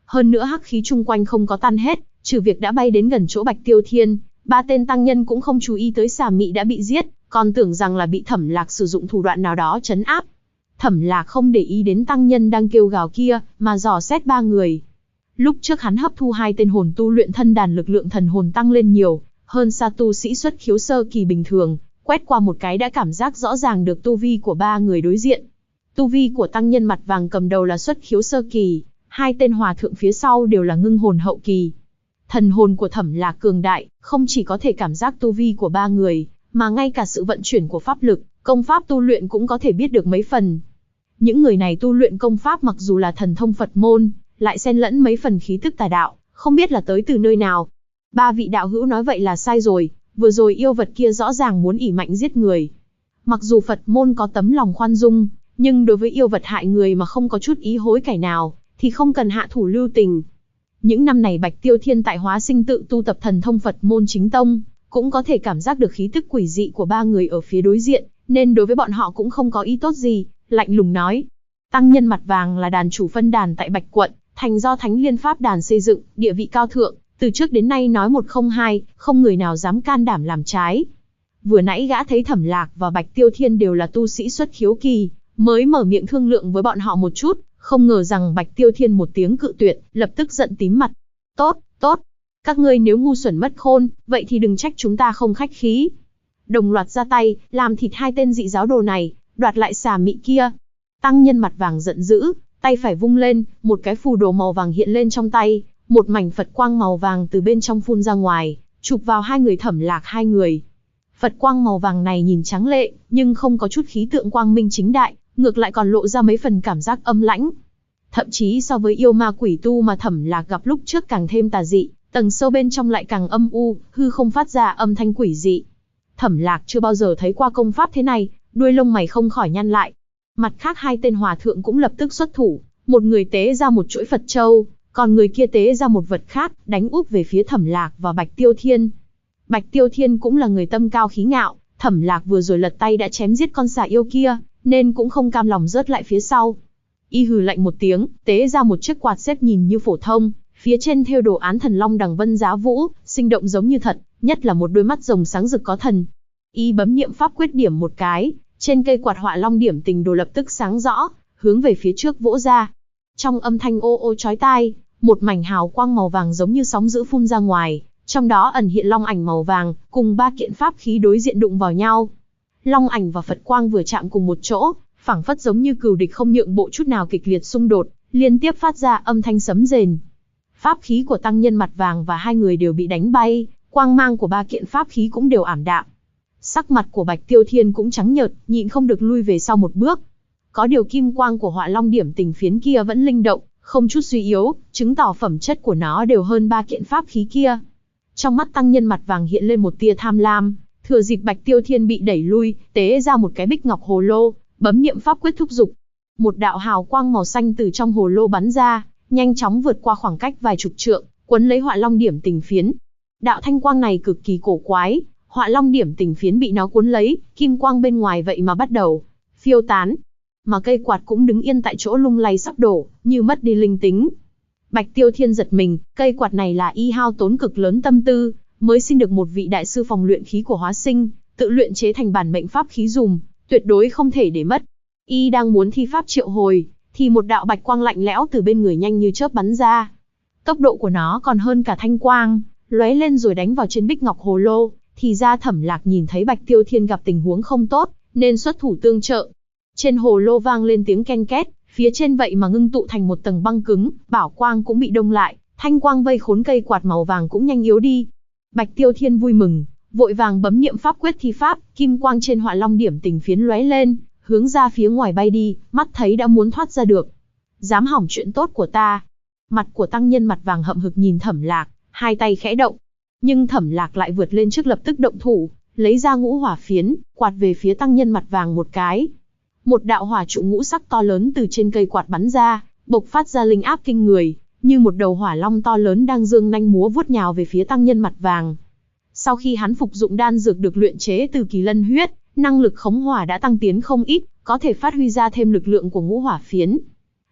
Hơn nữa hắc khí chung quanh không có tan hết, trừ việc đã bay đến gần chỗ Bạch Tiêu Thiên, ba tên tăng nhân cũng không chú ý tới xà mị đã bị giết, còn tưởng rằng là bị Thẩm Lạc sử dụng thủ đoạn nào đó trấn áp. Thẩm Lạc không để ý đến tăng nhân đang kêu gào kia, mà dò xét ba người. Lúc trước hắn hấp thu 2 tên hồn tu luyện thân đàn, lực lượng thần hồn tăng lên nhiều, hơn xa tu sĩ xuất khiếu sơ kỳ bình thường, quét qua một cái đã cảm giác rõ ràng được tu vi của ba người đối diện. Tu vi của tăng nhân mặt vàng cầm đầu là xuất khiếu sơ kỳ, 2 tên hòa thượng phía sau đều là ngưng hồn hậu kỳ. Thần hồn của Thẩm Lạc cường đại, không chỉ có thể cảm giác tu vi của ba người, mà ngay cả sự vận chuyển của pháp lực, công pháp tu luyện cũng có thể biết được mấy phần. Những người này tu luyện công pháp mặc dù là thần thông Phật môn, lại xen lẫn mấy phần khí tức tà đạo, không biết là tới từ nơi nào. Ba vị đạo hữu nói vậy là sai rồi, vừa rồi yêu vật kia rõ ràng muốn ỷ mạnh giết người. Mặc dù Phật môn có tấm lòng khoan dung, nhưng đối với yêu vật hại người mà không có chút ý hối cải nào, thì không cần hạ thủ lưu tình. Những năm này Bạch Tiêu Thiên tại Hóa Sinh tự tu tập thần thông Phật môn chính tông, cũng có thể cảm giác được khí tức quỷ dị của ba người ở phía đối diện, nên đối với bọn họ cũng không có ý tốt gì, lạnh lùng nói. Tăng nhân mặt vàng là đàn chủ phân đàn tại Bạch Quận, thành do Thánh Liên Pháp đàn xây dựng, địa vị cao thượng, từ trước đến nay nói một không hai, không người nào dám can đảm làm trái. Vừa nãy gã thấy Thẩm Lạc và Bạch Tiêu Thiên đều là tu sĩ xuất khiếu kỳ, mới mở miệng thương lượng với bọn họ một chút, không ngờ rằng Bạch Tiêu Thiên một tiếng cự tuyệt, lập tức giận tím mặt. Tốt, tốt, các ngươi nếu ngu xuẩn mất khôn, vậy thì đừng trách chúng ta không khách khí. Đồng loạt ra tay, làm thịt 2 tên dị giáo đồ này, đoạt lại xà mị kia. Tăng nhân mặt vàng giận dữ, tay phải vung lên, một cái phù đồ màu vàng hiện lên trong tay, một mảnh Phật quang màu vàng từ bên trong phun ra ngoài, chụp vào 2 người Thẩm Lạc 2 người. Phật quang màu vàng này nhìn tráng lệ, nhưng không có chút khí tượng quang minh chính đại, ngược lại còn lộ ra mấy phần cảm giác âm lãnh. Thậm chí so với yêu ma quỷ tu mà Thẩm Lạc gặp lúc trước càng thêm tà dị, tầng sâu bên trong lại càng âm u, hư không phát ra âm thanh quỷ dị. Thẩm Lạc chưa bao giờ thấy qua công pháp thế này, đuôi lông mày không khỏi nhăn lại. Mặt khác 2 tên hòa thượng cũng lập tức xuất thủ, một người tế ra một chuỗi Phật châu, còn người kia tế ra một vật khác, đánh úp về phía Thẩm Lạc và Bạch Tiêu Thiên. Bạch Tiêu Thiên cũng là người tâm cao khí ngạo, Thẩm Lạc vừa rồi lật tay đã chém giết con xà yêu kia, nên cũng không cam lòng rớt lại phía sau. Y hừ lạnh một tiếng, tế ra một chiếc quạt xếp nhìn như phổ thông, phía trên thêu đồ án thần long đằng vân giá vũ, sinh động giống như thật, nhất là một đôi mắt rồng sáng rực có thần. Y bấm niệm pháp quyết điểm một cái, trên cây quạt họa long điểm tình đồ lập tức sáng rõ, hướng về phía trước vỗ ra. Trong âm thanh ô ô chói tai, một mảnh hào quang màu vàng giống như sóng dữ phun ra ngoài, trong đó ẩn hiện long ảnh màu vàng, cùng 3 kiện pháp khí đối diện đụng vào nhau. Long ảnh và Phật quang vừa chạm cùng một chỗ, phảng phất giống như cừu địch không nhượng bộ chút nào, kịch liệt xung đột, liên tiếp phát ra âm thanh sấm rền. Pháp khí của tăng nhân mặt vàng và 2 người đều bị đánh bay, quang mang của 3 kiện pháp khí cũng đều ảm đạm. Sắc mặt của Bạch Tiêu Thiên cũng trắng nhợt, nhịn không được lui về sau một bước. Có điều kim quang của họa long điểm tình phiến kia vẫn linh động, không chút suy yếu, chứng tỏ phẩm chất của nó đều hơn 3 kiện pháp khí kia. Trong mắt tăng nhân mặt vàng hiện lên một tia tham lam, thừa dịp Bạch Tiêu Thiên bị đẩy lui, tế ra một cái bích ngọc hồ lô, bấm niệm pháp quyết thúc dục. Một đạo hào quang màu xanh từ trong hồ lô bắn ra, nhanh chóng vượt qua khoảng cách vài chục trượng, quấn lấy họa long điểm tình phiến. Đạo thanh quang này cực kỳ cổ quái, họa long điểm tình phiến bị nó cuốn lấy, kim quang bên ngoài vậy mà bắt đầu phiêu tán. Mà cây quạt cũng đứng yên tại chỗ lung lay sắp đổ, như mất đi linh tính. Bạch Tiêu Thiên giật mình, cây quạt này là y hao tốn cực lớn tâm tư, mới xin được một vị đại sư phòng luyện khí của Hóa Sinh, tự luyện chế thành bản mệnh pháp khí dùng, tuyệt đối không thể để mất. Y đang muốn thi pháp triệu hồi, thì một đạo bạch quang lạnh lẽo từ bên người nhanh như chớp bắn ra. Tốc độ của nó còn hơn cả thanh quang, lóe lên rồi đánh vào trên bích ngọc hồ lô. Thì ra Thẩm Lạc nhìn thấy Bạch Tiêu Thiên gặp tình huống không tốt, nên xuất thủ tương trợ. Trên hồ lô vang lên tiếng ken két, phía trên vậy mà ngưng tụ thành một tầng băng cứng, bảo quang cũng bị đông lại, thanh quang vây khốn cây quạt màu vàng cũng nhanh yếu đi. Bạch Tiêu Thiên vui mừng, vội vàng bấm niệm pháp quyết thi pháp, kim quang trên họa long điểm tình phiến lóe lên, hướng ra phía ngoài bay đi, mắt thấy đã muốn thoát ra được. Dám hỏng chuyện tốt của ta. Mặt của tăng nhân mặt vàng hậm hực nhìn Thẩm Lạc, 2 tay khẽ động. Nhưng Thẩm Lạc lại vượt lên trước lập tức động thủ, lấy ra ngũ hỏa phiến, quạt về phía tăng nhân mặt vàng một cái. Một đạo hỏa trụ ngũ sắc to lớn từ trên cây quạt bắn ra, bộc phát ra linh áp kinh người, như một đầu hỏa long to lớn đang giương nanh múa vuốt nhào về phía tăng nhân mặt vàng. Sau khi hắn phục dụng đan dược được luyện chế từ kỳ lân huyết, năng lực khống hỏa đã tăng tiến không ít, có thể phát huy ra thêm lực lượng của ngũ hỏa phiến.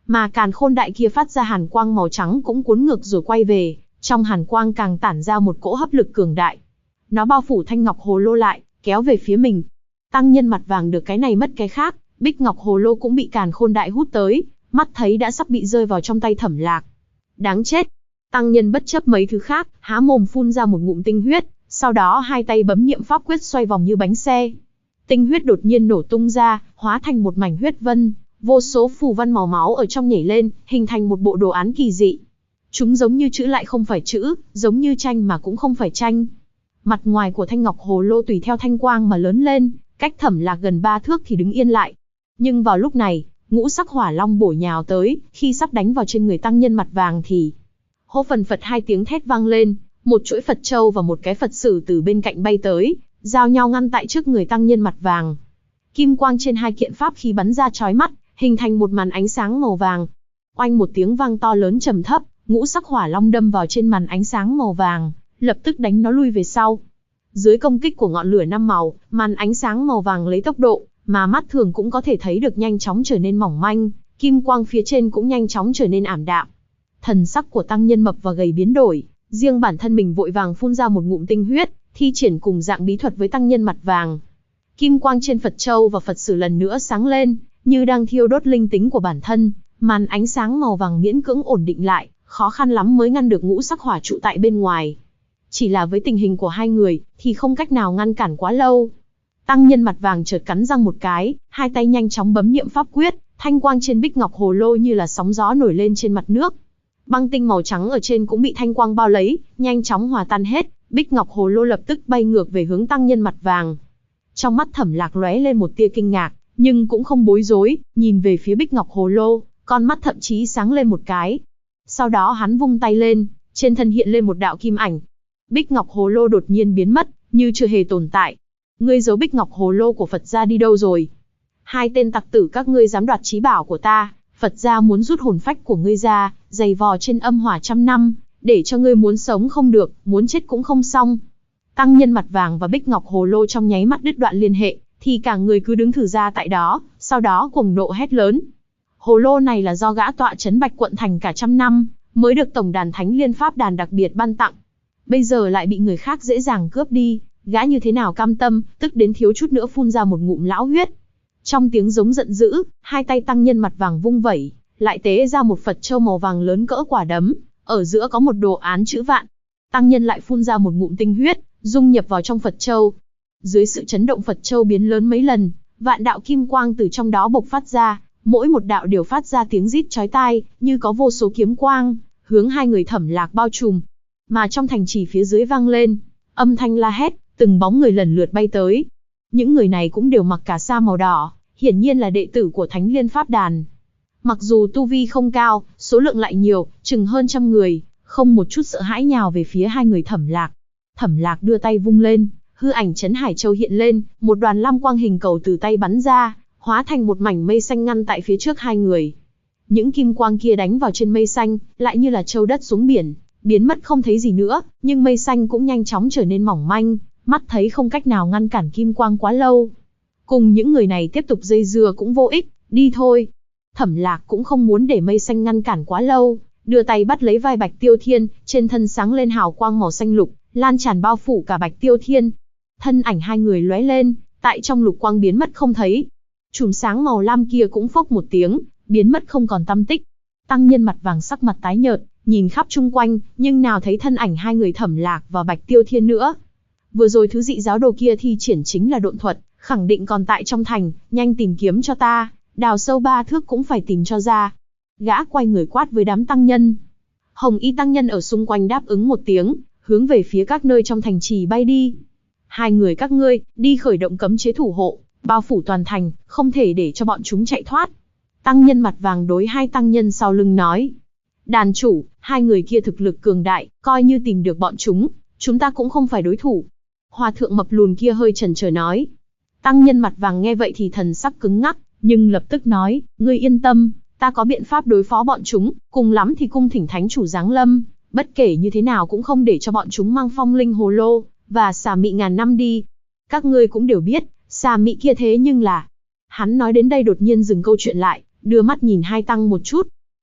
Mà càn khôn đại kia phát ra hàn quang màu trắng cũng cuốn ngược rồi quay về, trong hàn quang càng tản ra một cỗ hấp lực cường đại. Nó bao phủ thanh ngọc hồ lô lại, kéo về phía mình. Tăng nhân mặt vàng được cái này mất cái khác, bích ngọc hồ lô cũng bị càn khôn đại hút tới, mắt thấy đã sắp bị rơi vào trong tay Thẩm Lạc. Đáng chết! Tăng nhân bất chấp mấy thứ khác, há mồm phun ra một ngụm tinh huyết, sau đó hai tay bấm niệm pháp quyết xoay vòng như bánh xe. Tinh huyết đột nhiên nổ tung ra, hóa thành một mảnh huyết vân, vô số phù văn màu máu ở trong nhảy lên, hình thành một bộ đồ án kỳ dị. Chúng giống như chữ lại không phải chữ, giống như tranh mà cũng không phải tranh. Mặt ngoài của thanh ngọc hồ lô tùy theo thanh quang mà lớn lên, cách Thẩm Lạc gần 3 thước thì đứng yên lại. Nhưng vào lúc này, ngũ sắc hỏa long bổ nhào tới, khi sắp đánh vào trên người tăng nhân mặt vàng thì hô phần phật hai tiếng thét vang lên, một chuỗi Phật châu và một cái Phật sử từ bên cạnh bay tới, giao nhau ngăn tại trước người tăng nhân mặt vàng. Kim quang trên hai kiện pháp khí bắn ra chói mắt, hình thành một màn ánh sáng màu vàng. Oanh một tiếng vang to lớn trầm thấp, ngũ sắc hỏa long đâm vào trên màn ánh sáng màu vàng, lập tức đánh nó lui về sau. Dưới công kích của ngọn lửa 5 màu, màn ánh sáng màu vàng lấy tốc độ mà mắt thường cũng có thể thấy được nhanh chóng trở nên mỏng manh, kim quang phía trên cũng nhanh chóng trở nên ảm đạm. Thần sắc của tăng nhân mập và gầy biến đổi, riêng bản thân mình vội vàng phun ra một ngụm tinh huyết, thi triển cùng dạng bí thuật với tăng nhân mặt vàng. Kim quang trên Phật châu và Phật sử lần nữa sáng lên, như đang thiêu đốt linh tính của bản thân, màn ánh sáng màu vàng miễn cưỡng ổn định lại, khó khăn lắm mới ngăn được ngũ sắc hỏa trụ tại bên ngoài. Chỉ là với tình hình của hai người, thì không cách nào ngăn cản quá lâu. Tăng nhân mặt vàng chợt cắn răng một cái, hai tay nhanh chóng bấm niệm pháp quyết, thanh quang trên bích ngọc hồ lô như là sóng gió nổi lên trên mặt nước. Băng tinh màu trắng ở trên cũng bị thanh quang bao lấy, nhanh chóng hòa tan hết, bích ngọc hồ lô lập tức bay ngược về hướng tăng nhân mặt vàng. Trong mắt Thẩm Lạc lóe lên một tia kinh ngạc, nhưng cũng không bối rối, nhìn về phía bích ngọc hồ lô, con mắt thậm chí sáng lên một cái. Sau đó hắn vung tay lên, trên thân hiện lên một đạo kim ảnh. Bích ngọc hồ lô đột nhiên biến mất, như chưa hề tồn tại. Ngươi giấu bích ngọc hồ lô của Phật gia đi đâu rồi? Hai tên tặc tử các ngươi dám đoạt trí bảo của ta, Phật gia muốn rút hồn phách của ngươi ra, giày vò trên âm hỏa 100 năm, để cho ngươi muốn sống không được, muốn chết cũng không xong. Tăng nhân mặt vàng và bích ngọc hồ lô trong nháy mắt đứt đoạn liên hệ, thì cả người cứ đứng thử ra tại đó, sau đó cuồng nộ hét lớn. Hồ lô này là do gã tọa trấn Bạch Quận Thành cả 100 năm, mới được Tổng đàn Thánh Liên Pháp Đàn đặc biệt ban tặng. Bây giờ lại bị người khác dễ dàng cướp đi, gã như thế nào cam tâm, tức đến thiếu chút nữa phun ra một ngụm lão huyết. Trong tiếng giống giận dữ, hai tay tăng nhân mặt vàng vung vẩy, lại tế ra một Phật châu màu vàng lớn cỡ quả đấm, ở giữa có một đồ án chữ vạn. Tăng nhân lại phun ra một ngụm tinh huyết, dung nhập vào trong Phật châu. Dưới sự chấn động Phật châu biến lớn mấy lần, vạn đạo kim quang từ trong đó bộc phát ra, mỗi một đạo đều phát ra tiếng rít chói tai, như có vô số kiếm quang, hướng hai người Thẩm Lạc bao trùm. Mà trong thành trì phía dưới vang lên âm thanh la hét, từng bóng người lần lượt bay tới. Những người này cũng đều mặc cà sa màu đỏ, hiển nhiên là đệ tử của Thánh Liên Pháp Đàn. Mặc dù tu vi không cao, số lượng lại nhiều, chừng hơn 100 người, không một chút sợ hãi nhào về phía hai người Thẩm Lạc. Thẩm Lạc đưa tay vung lên, hư ảnh Trấn Hải Châu hiện lên, một đoàn lam quang hình cầu từ tay bắn ra, hóa thành một mảnh mây xanh ngăn tại phía trước hai người. Những kim quang kia đánh vào trên mây xanh, lại như là châu đất xuống biển, biến mất không thấy gì nữa, nhưng mây xanh cũng nhanh chóng trở nên mỏng manh, mắt thấy không cách nào ngăn cản kim quang quá lâu. Cùng những người này tiếp tục dây dưa cũng vô ích, đi thôi. Thẩm Lạc cũng không muốn để mây xanh ngăn cản quá lâu, đưa tay bắt lấy vai Bạch Tiêu Thiên, trên thân sáng lên hào quang màu xanh lục, lan tràn bao phủ cả Bạch Tiêu Thiên. Thân ảnh hai người lóe lên, tại trong lục quang biến mất không thấy. Chùm sáng màu lam kia cũng phốc một tiếng, biến mất không còn tăm tích. Tăng nhân mặt vàng sắc mặt tái nhợt, nhìn khắp chung quanh, nhưng nào thấy thân ảnh hai người Thẩm Lạc và Bạch Tiêu Thiên nữa. Vừa rồi thứ dị giáo đồ kia thi triển chính là độn thuật, khẳng định còn tại trong thành, nhanh tìm kiếm cho ta, đào sâu 3 thước cũng phải tìm cho ra. Gã quay người quát với đám tăng nhân. Hồng y tăng nhân ở xung quanh đáp ứng một tiếng, hướng về phía các nơi trong thành trì bay đi. Hai người các ngươi, đi khởi động cấm chế thủ hộ, bao phủ toàn thành, không thể để cho bọn chúng chạy thoát. Tăng nhân mặt vàng đối hai tăng nhân sau lưng nói. Đàn chủ, hai người kia thực lực cường đại, coi như tìm được bọn chúng ta cũng không phải đối thủ. Hòa thượng mập lùn kia hơi chần chờ nói. Tăng nhân mặt vàng nghe vậy thì thần sắc cứng ngắc, nhưng lập tức nói, ngươi yên tâm, ta có biện pháp đối phó bọn chúng, cùng lắm thì cung thỉnh thánh chủ giáng lâm, bất kể như thế nào cũng không để cho bọn chúng mang phong linh hồ lô và xà mị ngàn năm đi. Các ngươi cũng đều biết, xà mị kia thế nhưng là... Hắn nói đến đây đột nhiên dừng câu chuyện lại, đưa mắt nhìn hai tăng một chút,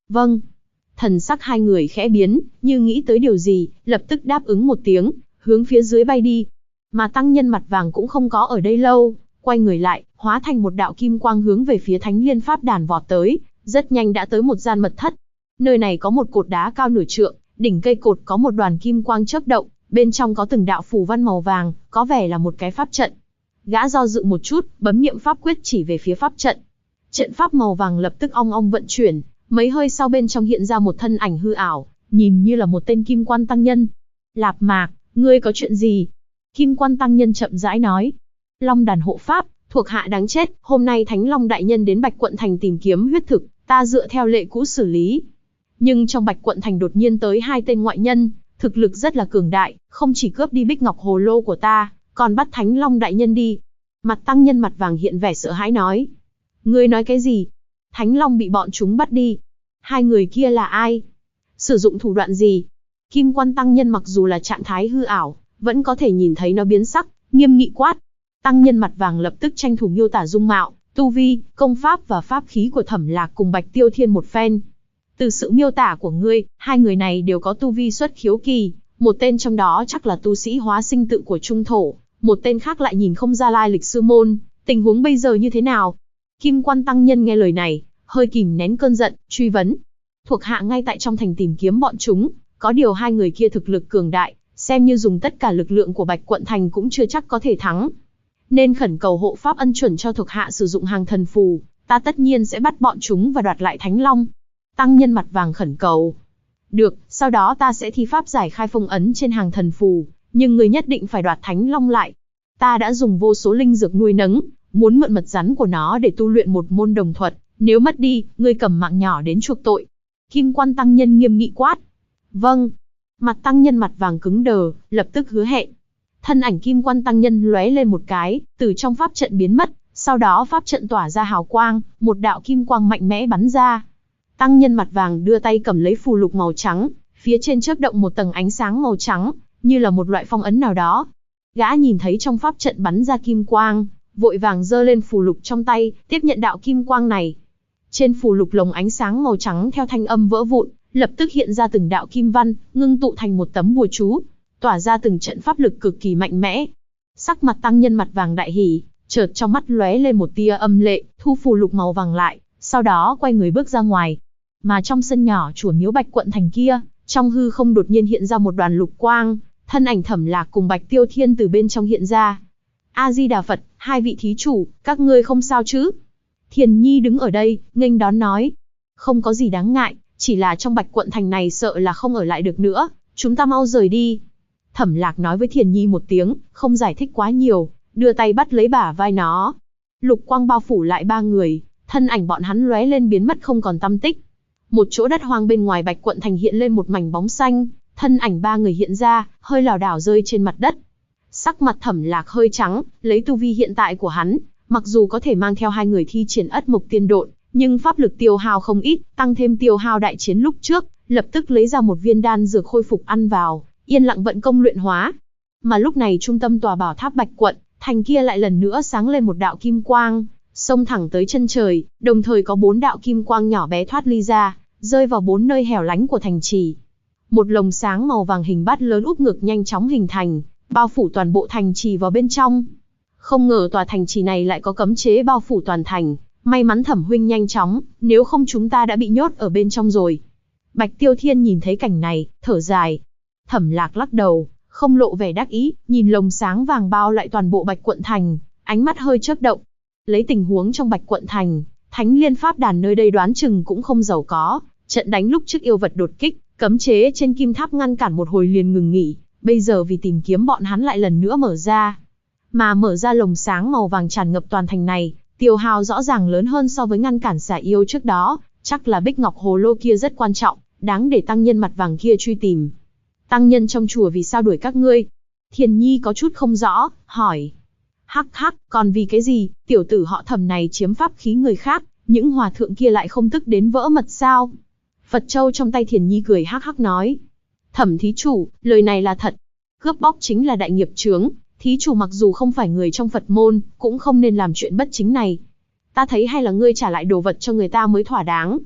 Vâng. Thần sắc hai người khẽ biến, như nghĩ tới điều gì, lập tức đáp ứng một tiếng, hướng phía dưới bay đi. Mà tăng nhân mặt vàng cũng không có ở đây lâu, quay người lại, hóa thành một đạo kim quang hướng về phía Thánh Liên Pháp Đàn vọt tới, rất nhanh đã tới một gian mật thất. Nơi này có một cột đá cao nửa trượng, đỉnh cây cột có một đoàn kim quang chớp động, bên trong có từng đạo phù văn màu vàng, có vẻ là một cái pháp trận. Gã do dự một chút, bấm niệm pháp quyết chỉ về phía pháp trận. Trận pháp màu vàng lập tức ong ong vận chuyển, mấy hơi sau bên trong hiện ra một thân ảnh hư ảo, nhìn như là một tên Kim Quan tăng nhân. Lạp Mạc, ngươi có chuyện gì? Kim Quan tăng nhân chậm rãi nói. Long đàn hộ pháp, thuộc hạ đáng chết, hôm nay Thánh Long đại nhân đến Bạch Quận Thành tìm kiếm huyết thực, ta dựa theo lệ cũ xử lý. Nhưng trong Bạch Quận Thành đột nhiên tới hai tên ngoại nhân, thực lực rất là cường đại, không chỉ cướp đi bích ngọc hồ lô của ta, còn bắt Thánh Long đại nhân đi. Mặt tăng nhân mặt vàng hiện vẻ sợ hãi nói. Ngươi nói cái gì? Thánh Long bị bọn chúng bắt đi. Hai người kia là ai? Sử dụng thủ đoạn gì? Kim Quan tăng nhân mặc dù là trạng thái hư ảo, vẫn có thể nhìn thấy nó biến sắc, nghiêm nghị quát. Tăng nhân mặt vàng lập tức tranh thủ miêu tả dung mạo, tu vi, công pháp và pháp khí của Thẩm Lạc cùng Bạch Tiêu Thiên một phen. Từ sự miêu tả của ngươi, hai người này đều có tu vi xuất khiếu kỳ, một tên trong đó chắc là tu sĩ hóa sinh tự của Trung Thổ, một tên khác lại nhìn không ra lai lịch sư môn, tình huống bây giờ như thế nào? Kim Quan tăng nhân nghe lời này, hơi kìm nén cơn giận, truy vấn. Thuộc hạ ngay tại trong thành tìm kiếm bọn chúng, có điều hai người kia thực lực cường đại, xem như dùng tất cả lực lượng của Bạch Quận Thành cũng chưa chắc có thể thắng. Nên khẩn cầu hộ pháp ân chuẩn cho thuộc hạ sử dụng hàng thần phù, ta tất nhiên sẽ bắt bọn chúng và đoạt lại Thánh Long. Tăng nhân mặt vàng khẩn cầu. Được, sau đó ta sẽ thi pháp giải khai phong ấn trên hàng thần phù, nhưng người nhất định phải đoạt Thánh Long lại. Ta đã dùng vô số linh dược nuôi nấng, muốn mượn mật rắn của nó để tu luyện một môn đồng thuật, nếu mất đi, ngươi cầm mạng nhỏ đến chuộc tội. Kim Quan tăng nhân nghiêm nghị quát. Vâng. Mặt tăng nhân mặt vàng cứng đờ, lập tức hứa hẹn. Thân ảnh Kim Quan tăng nhân lóe lên một cái, từ trong pháp trận biến mất, sau đó pháp trận tỏa ra hào quang, một đạo kim quang mạnh mẽ bắn ra. Tăng nhân mặt vàng đưa tay cầm lấy phù lục màu trắng, phía trên chớp động một tầng ánh sáng màu trắng, như là một loại phong ấn nào đó. Gã nhìn thấy trong pháp trận bắn ra kim quang, vội vàng giơ lên phù lục trong tay, tiếp nhận đạo kim quang này. Trên phù lục lồng ánh sáng màu trắng theo thanh âm vỡ vụn, lập tức hiện ra từng đạo kim văn, ngưng tụ thành một tấm bùa chú, tỏa ra từng trận pháp lực cực kỳ mạnh mẽ. Sắc mặt tăng nhân mặt vàng đại hỉ, chợt trong mắt lóe lên một tia âm lệ, thu phù lục màu vàng lại, sau đó quay người bước ra ngoài. Mà trong sân nhỏ chùa miếu Bạch Quận Thành kia, trong hư không đột nhiên hiện ra một đoàn lục quang, thân ảnh Thẩm Lạc cùng Bạch Tiêu Thiên từ bên trong hiện ra. A Di Đà Phật, hai vị thí chủ, các ngươi không sao chứ? Thiền Nhi đứng ở đây, nghênh đón nói. Không có gì đáng ngại, chỉ là trong Bạch Quận Thành này sợ là không ở lại được nữa, chúng ta mau rời đi. Thẩm Lạc nói với Thiền Nhi một tiếng, không giải thích quá nhiều, đưa tay bắt lấy bả vai nó. Lục quang bao phủ lại ba người, thân ảnh bọn hắn lóe lên biến mất không còn tăm tích. Một chỗ đất hoang bên ngoài Bạch Quận Thành hiện lên một mảnh bóng xanh, thân ảnh ba người hiện ra, hơi lảo đảo rơi trên mặt đất. Sắc mặt Thẩm Lạc hơi trắng, lấy tu vi hiện tại của hắn, mặc dù có thể mang theo hai người thi triển Ất Mộc Tiên Độn, nhưng pháp lực tiêu hao không ít, tăng thêm tiêu hao đại chiến lúc trước, lập tức lấy ra một viên đan dược khôi phục ăn vào, yên lặng vận công luyện hóa. Mà lúc này trung tâm tòa bảo tháp Bạch Quận Thành kia lại lần nữa sáng lên một đạo kim quang, xông thẳng tới chân trời, đồng thời có 4 đạo kim quang nhỏ bé thoát ly ra, rơi vào 4 nơi hẻo lánh của thành trì. Một lồng sáng màu vàng hình bát lớn úp ngực nhanh chóng hình thành, bao phủ toàn bộ thành trì vào bên trong. Không ngờ tòa thành trì này lại có cấm chế bao phủ toàn thành, may mắn Thẩm huynh nhanh chóng, nếu không chúng ta đã bị nhốt ở bên trong rồi. Bạch Tiêu Thiên nhìn thấy cảnh này, thở dài. Thẩm Lạc lắc đầu, không lộ vẻ đắc ý, nhìn lồng sáng vàng bao lại toàn bộ Bạch Quận Thành, ánh mắt hơi chớp động. Lấy tình huống trong Bạch Quận Thành, Thánh Liên Pháp Đàn nơi đây đoán chừng cũng không giàu có, trận đánh lúc trước yêu vật đột kích, cấm chế trên kim tháp ngăn cản một hồi liền ngừng nghỉ, bây giờ vì tìm kiếm bọn hắn lại lần nữa mở ra. Mà mở ra lồng sáng màu vàng tràn ngập toàn thành này, tiêu hao rõ ràng lớn hơn so với ngăn cản xà yêu trước đó, chắc là bích ngọc hồ lô kia rất quan trọng, đáng để tăng nhân mặt vàng kia truy tìm. Tăng nhân trong chùa vì sao đuổi các ngươi? Thiền Nhi có chút không rõ, hỏi. Hắc hắc, còn vì cái gì, tiểu tử họ Thẩm này chiếm pháp khí người khác, những hòa thượng kia lại không tức đến vỡ mật sao? Phật châu trong tay Thiền Nhi cười hắc hắc nói. Thẩm thí chủ, lời này là thật. Cướp bóc chính là đại nghiệp chướng, thí chủ mặc dù không phải người trong Phật môn, cũng không nên làm chuyện bất chính này. Ta thấy hay là ngươi trả lại đồ vật cho người ta mới thỏa đáng.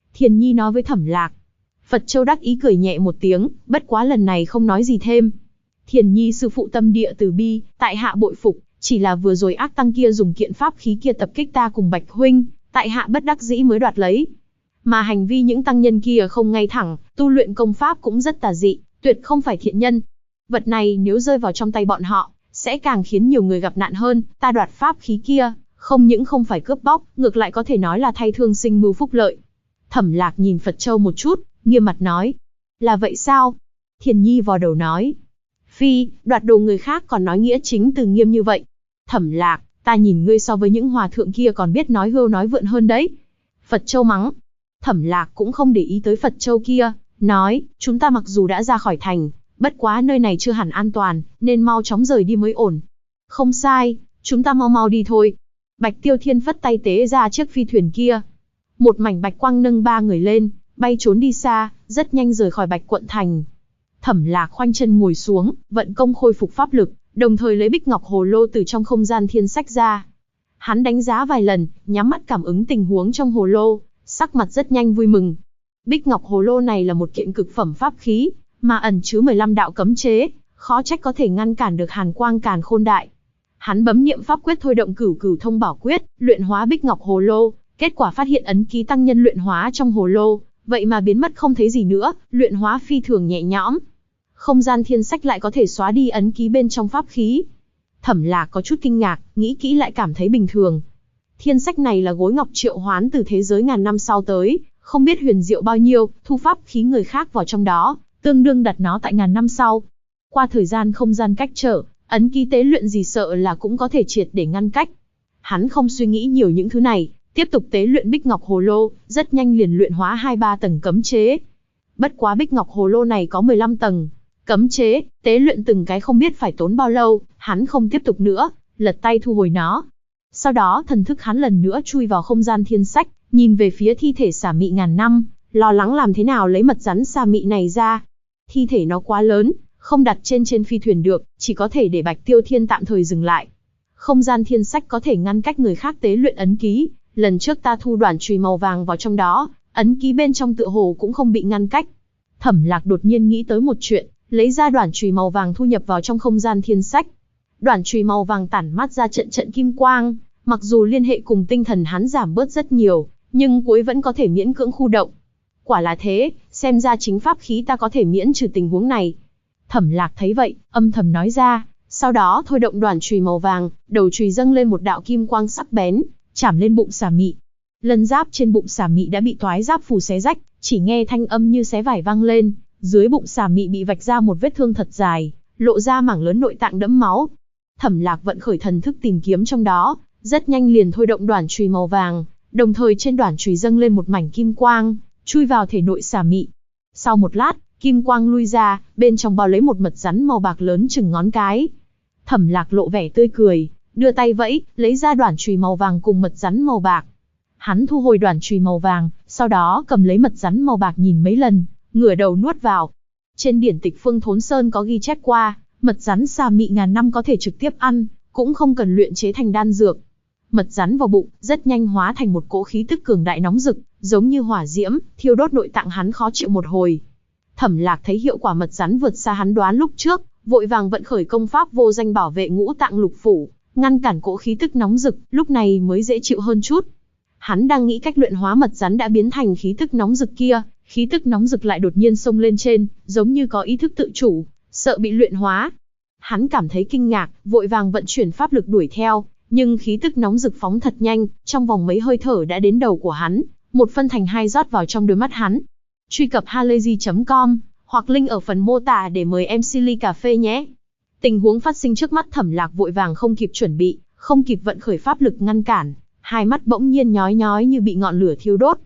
Thiền Nhi nói với Thẩm Lạc. Phật Châu đắc ý cười nhẹ một tiếng, bất quá lần này không nói gì thêm. Thiền Nhi sư phụ tâm địa từ bi, tại hạ bội phục, chỉ là vừa rồi ác tăng kia dùng kiện pháp khí kia tập kích ta cùng Bạch huynh, tại hạ bất đắc dĩ mới đoạt lấy. Mà hành vi những tăng nhân kia không ngay thẳng, tu luyện công pháp cũng rất tà dị, tuyệt không phải thiện nhân. Vật này nếu rơi vào trong tay bọn họ, sẽ càng khiến nhiều người gặp nạn hơn, ta đoạt pháp khí kia, không những không phải cướp bóc, ngược lại có thể nói là thay thương sinh mưu phúc lợi. Thẩm Lạc nhìn Phật Châu một chút, nghiêm mặt nói. Là vậy sao? Thiền Nhi vò đầu nói. Phi, đoạt đồ người khác còn nói nghĩa chính từ nghiêm như vậy. Thẩm Lạc, ta nhìn ngươi so với những hòa thượng kia còn biết nói hưu nói vượn hơn đấy. Phật Châu mắng. Thẩm Lạc cũng không để ý tới Phật Châu kia, nói, chúng ta mặc dù đã ra khỏi thành, bất quá nơi này chưa hẳn an toàn, nên mau chóng rời đi mới ổn. Không sai, chúng ta mau mau đi thôi. Bạch Tiêu Thiên phất tay tế ra chiếc phi thuyền kia. Một mảnh bạch quang nâng ba người lên, bay trốn đi xa, rất nhanh rời khỏi Bạch quận thành. Thẩm Lạc khoanh chân ngồi xuống, vận công khôi phục pháp lực, đồng thời lấy bích ngọc hồ lô từ trong không gian thiên sách ra. Hắn đánh giá vài lần, nhắm mắt cảm ứng tình huống trong hồ lô, sắc mặt rất nhanh vui mừng. Bích ngọc hồ lô này là một kiện cực phẩm pháp khí, mà ẩn chứa 15 đạo cấm chế, khó trách có thể ngăn cản được hàn quang càn khôn đại. Hắn bấm niệm pháp quyết thôi động cửu cửu thông bảo quyết, luyện hóa bích ngọc hồ lô, kết quả phát hiện ấn ký tăng nhân luyện hóa trong hồ lô, vậy mà biến mất không thấy gì nữa, luyện hóa phi thường nhẹ nhõm. Không gian thiên sách lại có thể xóa đi ấn ký bên trong pháp khí. Thẩm Lạc có chút kinh ngạc, nghĩ kỹ lại cảm thấy bình thường. Thiên sách này là gối ngọc triệu hoán từ thế giới ngàn năm sau tới, không biết huyền diệu bao nhiêu, thu pháp khí người khác vào trong đó, tương đương đặt nó tại ngàn năm sau. Qua thời gian không gian cách trở, ấn ký tế luyện gì sợ là cũng có thể triệt để ngăn cách. Hắn không suy nghĩ nhiều những thứ này, tiếp tục tế luyện bích ngọc hồ lô, rất nhanh liền luyện hóa 2-3 tầng cấm chế. Bất quá bích ngọc hồ lô này có 15 tầng cấm chế, tế luyện từng cái không biết phải tốn bao lâu, hắn không tiếp tục nữa, lật tay thu hồi nó. Sau đó thần thức hắn lần nữa chui vào không gian thiên sách, nhìn về phía thi thể xà mị ngàn năm, lo lắng làm thế nào lấy mật rắn xà mị này ra. Thi thể nó quá lớn, không đặt trên phi thuyền được, chỉ có thể để Bạch Tiêu Thiên tạm thời dừng lại. Không gian thiên sách có thể ngăn cách người khác tế luyện ấn ký, lần trước ta thu đoản chùy màu vàng vào trong đó, ấn ký bên trong tựa hồ cũng không bị ngăn cách. Thẩm Lạc đột nhiên nghĩ tới một chuyện, lấy ra đoản chùy màu vàng thu nhập vào trong không gian thiên sách. Đoản chùy màu vàng tản mát ra trận trận kim quang, mặc dù liên hệ cùng tinh thần hắn giảm bớt rất nhiều, nhưng cuối vẫn có thể miễn cưỡng khu động. Quả là thế, xem ra chính pháp khí ta có thể miễn trừ tình huống này. Thẩm Lạc thấy vậy, âm thầm nói ra, sau đó thôi động đoản chùy màu vàng, đầu chùy dâng lên một đạo kim quang sắc bén, chảm lên bụng xà mị. Lân giáp trên bụng xà mị đã bị toái giáp phù xé rách, chỉ nghe thanh âm như xé vải vang lên, dưới bụng xà mị bị vạch ra một vết thương thật dài, lộ ra mảng lớn nội tạng đẫm máu. Thẩm Lạc vận khởi thần thức tìm kiếm trong đó, rất nhanh liền thôi động đoản chùy màu vàng, đồng thời trên đoản chùy dâng lên một mảnh kim quang, chui vào thể nội xà mị. Sau một lát, kim quang lui ra, bên trong bao lấy một mật rắn màu bạc lớn chừng ngón cái. Thẩm Lạc lộ vẻ tươi cười, đưa tay vẫy, lấy ra đoản chùy màu vàng cùng mật rắn màu bạc. Hắn thu hồi đoản chùy màu vàng, sau đó cầm lấy mật rắn màu bạc nhìn mấy lần, ngửa đầu nuốt vào. Trên điển tịch Phương Thốn Sơn có ghi chép qua, mật rắn xà mị ngàn năm có thể trực tiếp ăn, cũng không cần luyện chế thành đan dược. Mật rắn vào bụng, rất nhanh hóa thành một cỗ khí tức cường đại nóng rực, giống như hỏa diễm, thiêu đốt nội tạng hắn khó chịu một hồi. Thẩm Lạc thấy hiệu quả mật rắn vượt xa hắn đoán lúc trước, vội vàng vận khởi công pháp vô danh bảo vệ ngũ tạng lục phủ, ngăn cản cỗ khí tức nóng rực, lúc này mới dễ chịu hơn chút. Hắn đang nghĩ cách luyện hóa mật rắn đã biến thành khí tức nóng rực kia, khí tức nóng rực lại đột nhiên xông lên trên, giống như có ý thức tự chủ, sợ bị luyện hóa. Hắn cảm thấy kinh ngạc, vội vàng vận chuyển pháp lực đuổi theo, nhưng khí tức nóng rực phóng thật nhanh, trong vòng mấy hơi thở đã đến đầu của hắn, một phân thành hai rót vào trong đôi mắt hắn. Truy cập halayzi.com hoặc link ở phần mô tả để mời em Silly Cà Phê nhé. Tình huống phát sinh trước mắt Thẩm Lạc vội vàng không kịp chuẩn bị, không kịp vận khởi pháp lực ngăn cản, hai mắt bỗng nhiên nhói nhói như bị ngọn lửa thiêu đốt.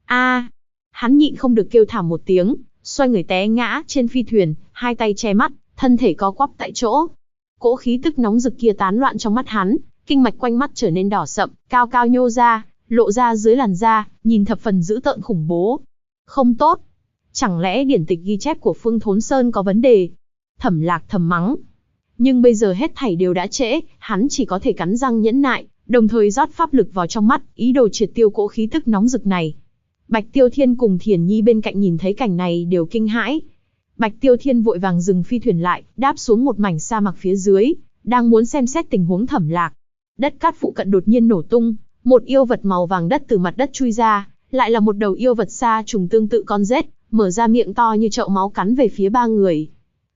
Hắn nhịn không được kêu thảm một tiếng, xoay người té ngã trên phi thuyền, hai tay che mắt, thân thể co quắp tại chỗ. Cỗ khí tức nóng rực kia tán loạn trong mắt hắn, kinh mạch quanh mắt trở nên đỏ sậm, cao cao nhô ra, lộ ra dưới làn da, nhìn thập phần dữ tợn khủng bố. Không tốt, chẳng lẽ điển tịch ghi chép của Phương Thốn Sơn có vấn đề? Thẩm Lạc thầm mắng. Nhưng bây giờ hết thảy đều đã trễ, hắn chỉ có thể cắn răng nhẫn nại, đồng thời rót pháp lực vào trong mắt, ý đồ triệt tiêu cỗ khí tức nóng rực này. Bạch Tiêu Thiên cùng Thiền Nhi bên cạnh nhìn thấy cảnh này đều kinh hãi. Bạch Tiêu Thiên vội vàng dừng phi thuyền lại, đáp xuống một mảnh sa mạc phía dưới, đang muốn xem xét tình huống Thẩm Lạc. Đất cát phụ cận đột nhiên nổ tung, một yêu vật màu vàng đất từ mặt đất chui ra, lại là một đầu yêu vật sa trùng tương tự con rết, mở ra miệng to như chậu máu cắn về phía ba người.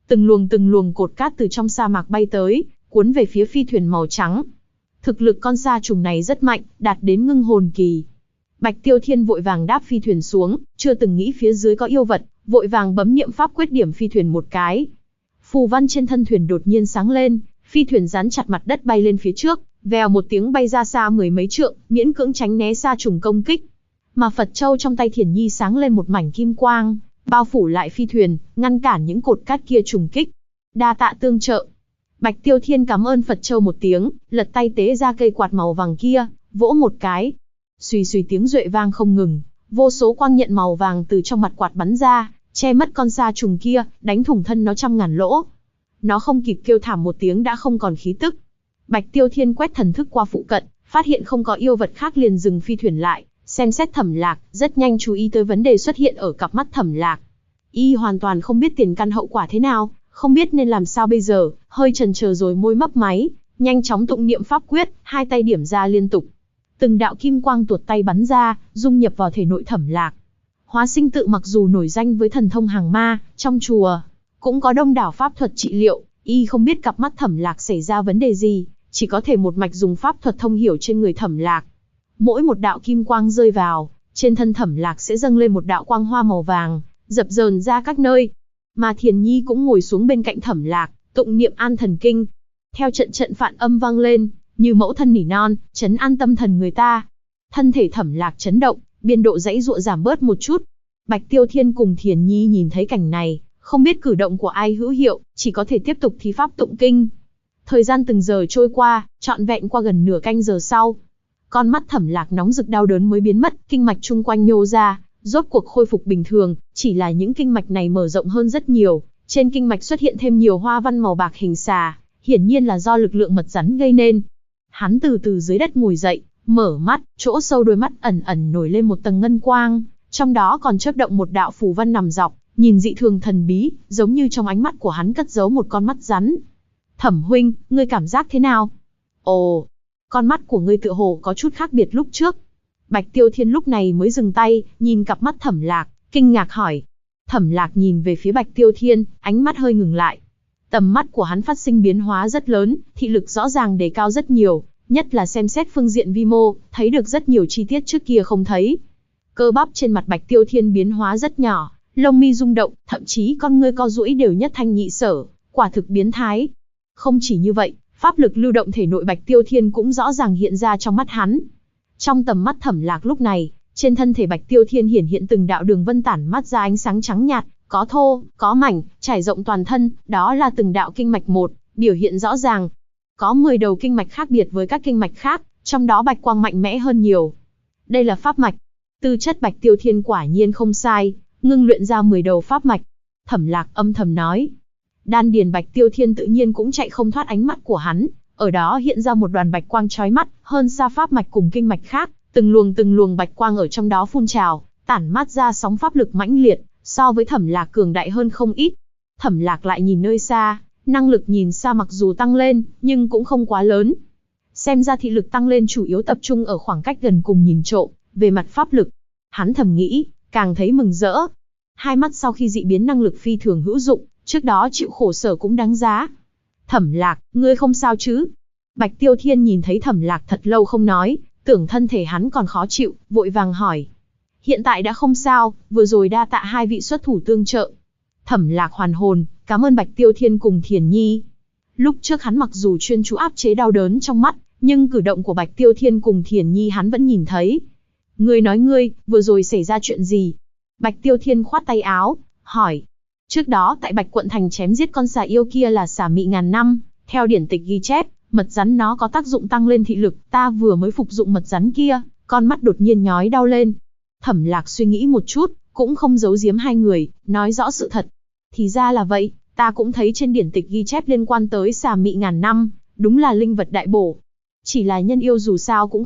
Từng luồng cột cát từ trong sa mạc bay tới, cuốn về phía phi thuyền màu trắng. Thực lực con sa trùng này rất mạnh, đạt đến ngưng hồn kỳ. Bạch Tiêu Thiên vội vàng đáp phi thuyền xuống, chưa từng nghĩ phía dưới có yêu vật, vội vàng bấm niệm pháp quyết điểm phi thuyền một cái. Phù văn trên thân thuyền đột nhiên sáng lên, phi thuyền dán chặt mặt đất bay lên phía trước, vèo một tiếng bay ra xa mười mấy trượng, miễn cưỡng tránh né sa trùng công kích. Mà Phật châu trong tay Thiền Nhi sáng lên một mảnh kim quang, bao phủ lại phi thuyền, ngăn cản những cột cát kia trùng kích. Đa tạ tương trợ. Bạch Tiêu Thiên cảm ơn Phật châu một tiếng, lật tay tế ra cây quạt màu vàng kia, vỗ một cái. Xùy xùy tiếng duệ vang không ngừng, vô số quang nhận màu vàng từ trong mặt quạt bắn ra, che mất con sa trùng kia, đánh thủng thân nó trăm ngàn lỗ. Nó không kịp kêu thảm một tiếng đã không còn khí tức. Bạch Tiêu Thiên quét thần thức qua phụ cận, phát hiện không có yêu vật khác liền dừng phi thuyền lại, xem xét Thẩm Lạc, rất nhanh chú ý tới vấn đề xuất hiện ở cặp mắt Thẩm Lạc. Y hoàn toàn không biết tiền căn hậu quả thế nào, không biết nên làm sao bây giờ, hơi chần chờ rồi môi mấp máy, nhanh chóng tụng niệm pháp quyết, hai tay điểm ra liên tục. Từng đạo kim quang tuột tay bắn ra, dung nhập vào thể nội Thẩm Lạc. Hóa sinh tự mặc dù nổi danh với thần thông hàng ma, trong chùa cũng có đông đảo pháp thuật trị liệu, y không biết cặp mắt Thẩm Lạc xảy ra vấn đề gì, chỉ có thể một mạch dùng pháp thuật thông hiểu trên người Thẩm Lạc. Mỗi một đạo kim quang rơi vào, trên thân Thẩm Lạc sẽ dâng lên một đạo quang hoa màu vàng, dập dờn ra các nơi. Mà Thiền Nhi cũng ngồi xuống bên cạnh Thẩm Lạc, tụng niệm an thần kinh. Theo trận trận phạn âm vang lên, như mẫu thân nỉ non, trấn an tâm thần người ta. Thân thể Thẩm Lạc chấn động, biên độ giãy giụa giảm bớt một chút. Bạch Tiêu Thiên cùng Thiền Nhi nhìn thấy cảnh này, không biết cử động của ai hữu hiệu, chỉ có thể tiếp tục thi pháp tụng kinh. Thời gian từng giờ trôi qua, trọn vẹn qua gần nửa canh giờ sau. Con mắt Thẩm Lạc nóng rực đau đớn mới biến mất, kinh mạch chung quanh nhô ra, rốt cuộc khôi phục bình thường, chỉ là những kinh mạch này mở rộng hơn rất nhiều, trên kinh mạch xuất hiện thêm nhiều hoa văn màu bạc hình xà, hiển nhiên là do lực lượng mật rắn gây nên. Hắn từ từ dưới đất ngồi dậy, mở mắt, chỗ sâu đôi mắt ẩn ẩn nổi lên một tầng ngân quang, trong đó còn chớp động một đạo phù văn nằm dọc, nhìn dị thường thần bí, giống như trong ánh mắt của hắn cất giấu một con mắt rắn. Thẩm huynh, ngươi cảm giác thế nào? Ồ, con mắt của ngươi tựa hồ có chút khác biệt lúc trước. Bạch Tiêu Thiên lúc này mới dừng tay, nhìn cặp mắt Thẩm Lạc, kinh ngạc hỏi. Thẩm Lạc nhìn về phía Bạch Tiêu Thiên, ánh mắt hơi ngừng lại. Tầm mắt của hắn phát sinh biến hóa rất lớn, thị lực rõ ràng đề cao rất nhiều, nhất là xem xét phương diện vi mô, thấy được rất nhiều chi tiết trước kia không thấy. Cơ bắp trên mặt Bạch Tiêu Thiên biến hóa rất nhỏ, lông mi rung động, thậm chí con ngươi co duỗi đều nhất thanh nhị sở, quả thực biến thái. Không chỉ như vậy, pháp lực lưu động thể nội Bạch Tiêu Thiên cũng rõ ràng hiện ra trong mắt hắn. Trong tầm mắt Thẩm Lạc lúc này, trên thân thể Bạch Tiêu Thiên hiển hiện từng đạo đường vân tản mát ra ánh sáng trắng nhạt, có thô, có mảnh, trải rộng toàn thân, đó là từng đạo kinh mạch một, biểu hiện rõ ràng. Có 10 đầu kinh mạch khác biệt với các kinh mạch khác, trong đó bạch quang mạnh mẽ hơn nhiều. Đây là pháp mạch. Tư chất Bạch Tiêu Thiên quả nhiên không sai, ngưng luyện ra 10 đầu pháp mạch. Thẩm Lạc âm thầm nói. Đan điền Bạch Tiêu Thiên tự nhiên cũng chạy không thoát ánh mắt của hắn, ở đó hiện ra một đoàn bạch quang chói mắt, hơn xa pháp mạch cùng kinh mạch khác, từng luồng bạch quang ở trong đó phun trào, tản mát ra sóng pháp lực mãnh liệt, so với Thẩm Lạc cường đại hơn không ít. Thẩm Lạc lại nhìn nơi xa, năng lực nhìn xa mặc dù tăng lên, nhưng cũng không quá lớn. Xem ra thị lực tăng lên chủ yếu tập trung ở khoảng cách gần cùng nhìn trộm, về mặt pháp lực. Hắn thầm nghĩ, càng thấy mừng rỡ. Hai mắt sau khi dị biến năng lực phi thường hữu dụng, trước đó chịu khổ sở cũng đáng giá. Thẩm Lạc, ngươi không sao chứ? Bạch Tiêu Thiên nhìn thấy Thẩm Lạc thật lâu không nói, tưởng thân thể hắn còn khó chịu, vội vàng hỏi. Hiện tại đã không sao, vừa rồi đa tạ hai vị xuất thủ tương trợ. Thẩm Lạc hoàn hồn, cảm ơn Bạch Tiêu Thiên cùng Thiền Nhi. Lúc trước hắn mặc dù chuyên chú áp chế đau đớn trong mắt, nhưng cử động của Bạch Tiêu Thiên cùng Thiền Nhi hắn vẫn nhìn thấy. Ngươi nói ngươi, vừa rồi xảy ra chuyện gì? Bạch Tiêu Thiên khoát tay áo, hỏi. Trước đó tại Bạch Quận Thành chém giết con xà yêu kia là xà mị ngàn năm, theo điển tịch ghi chép, mật rắn nó có tác dụng tăng lên thị lực, ta vừa mới phục dụng mật rắn kia, con mắt đột nhiên nhói đau lên. Thẩm Lạc suy nghĩ một chút, cũng không giấu giếm hai người, nói rõ sự thật. Thì ra là vậy, ta cũng thấy trên điển tịch ghi chép liên quan tới xà mị ngàn năm, đúng là linh vật đại bổ. Chỉ là nhân yêu dù sao cũng khác,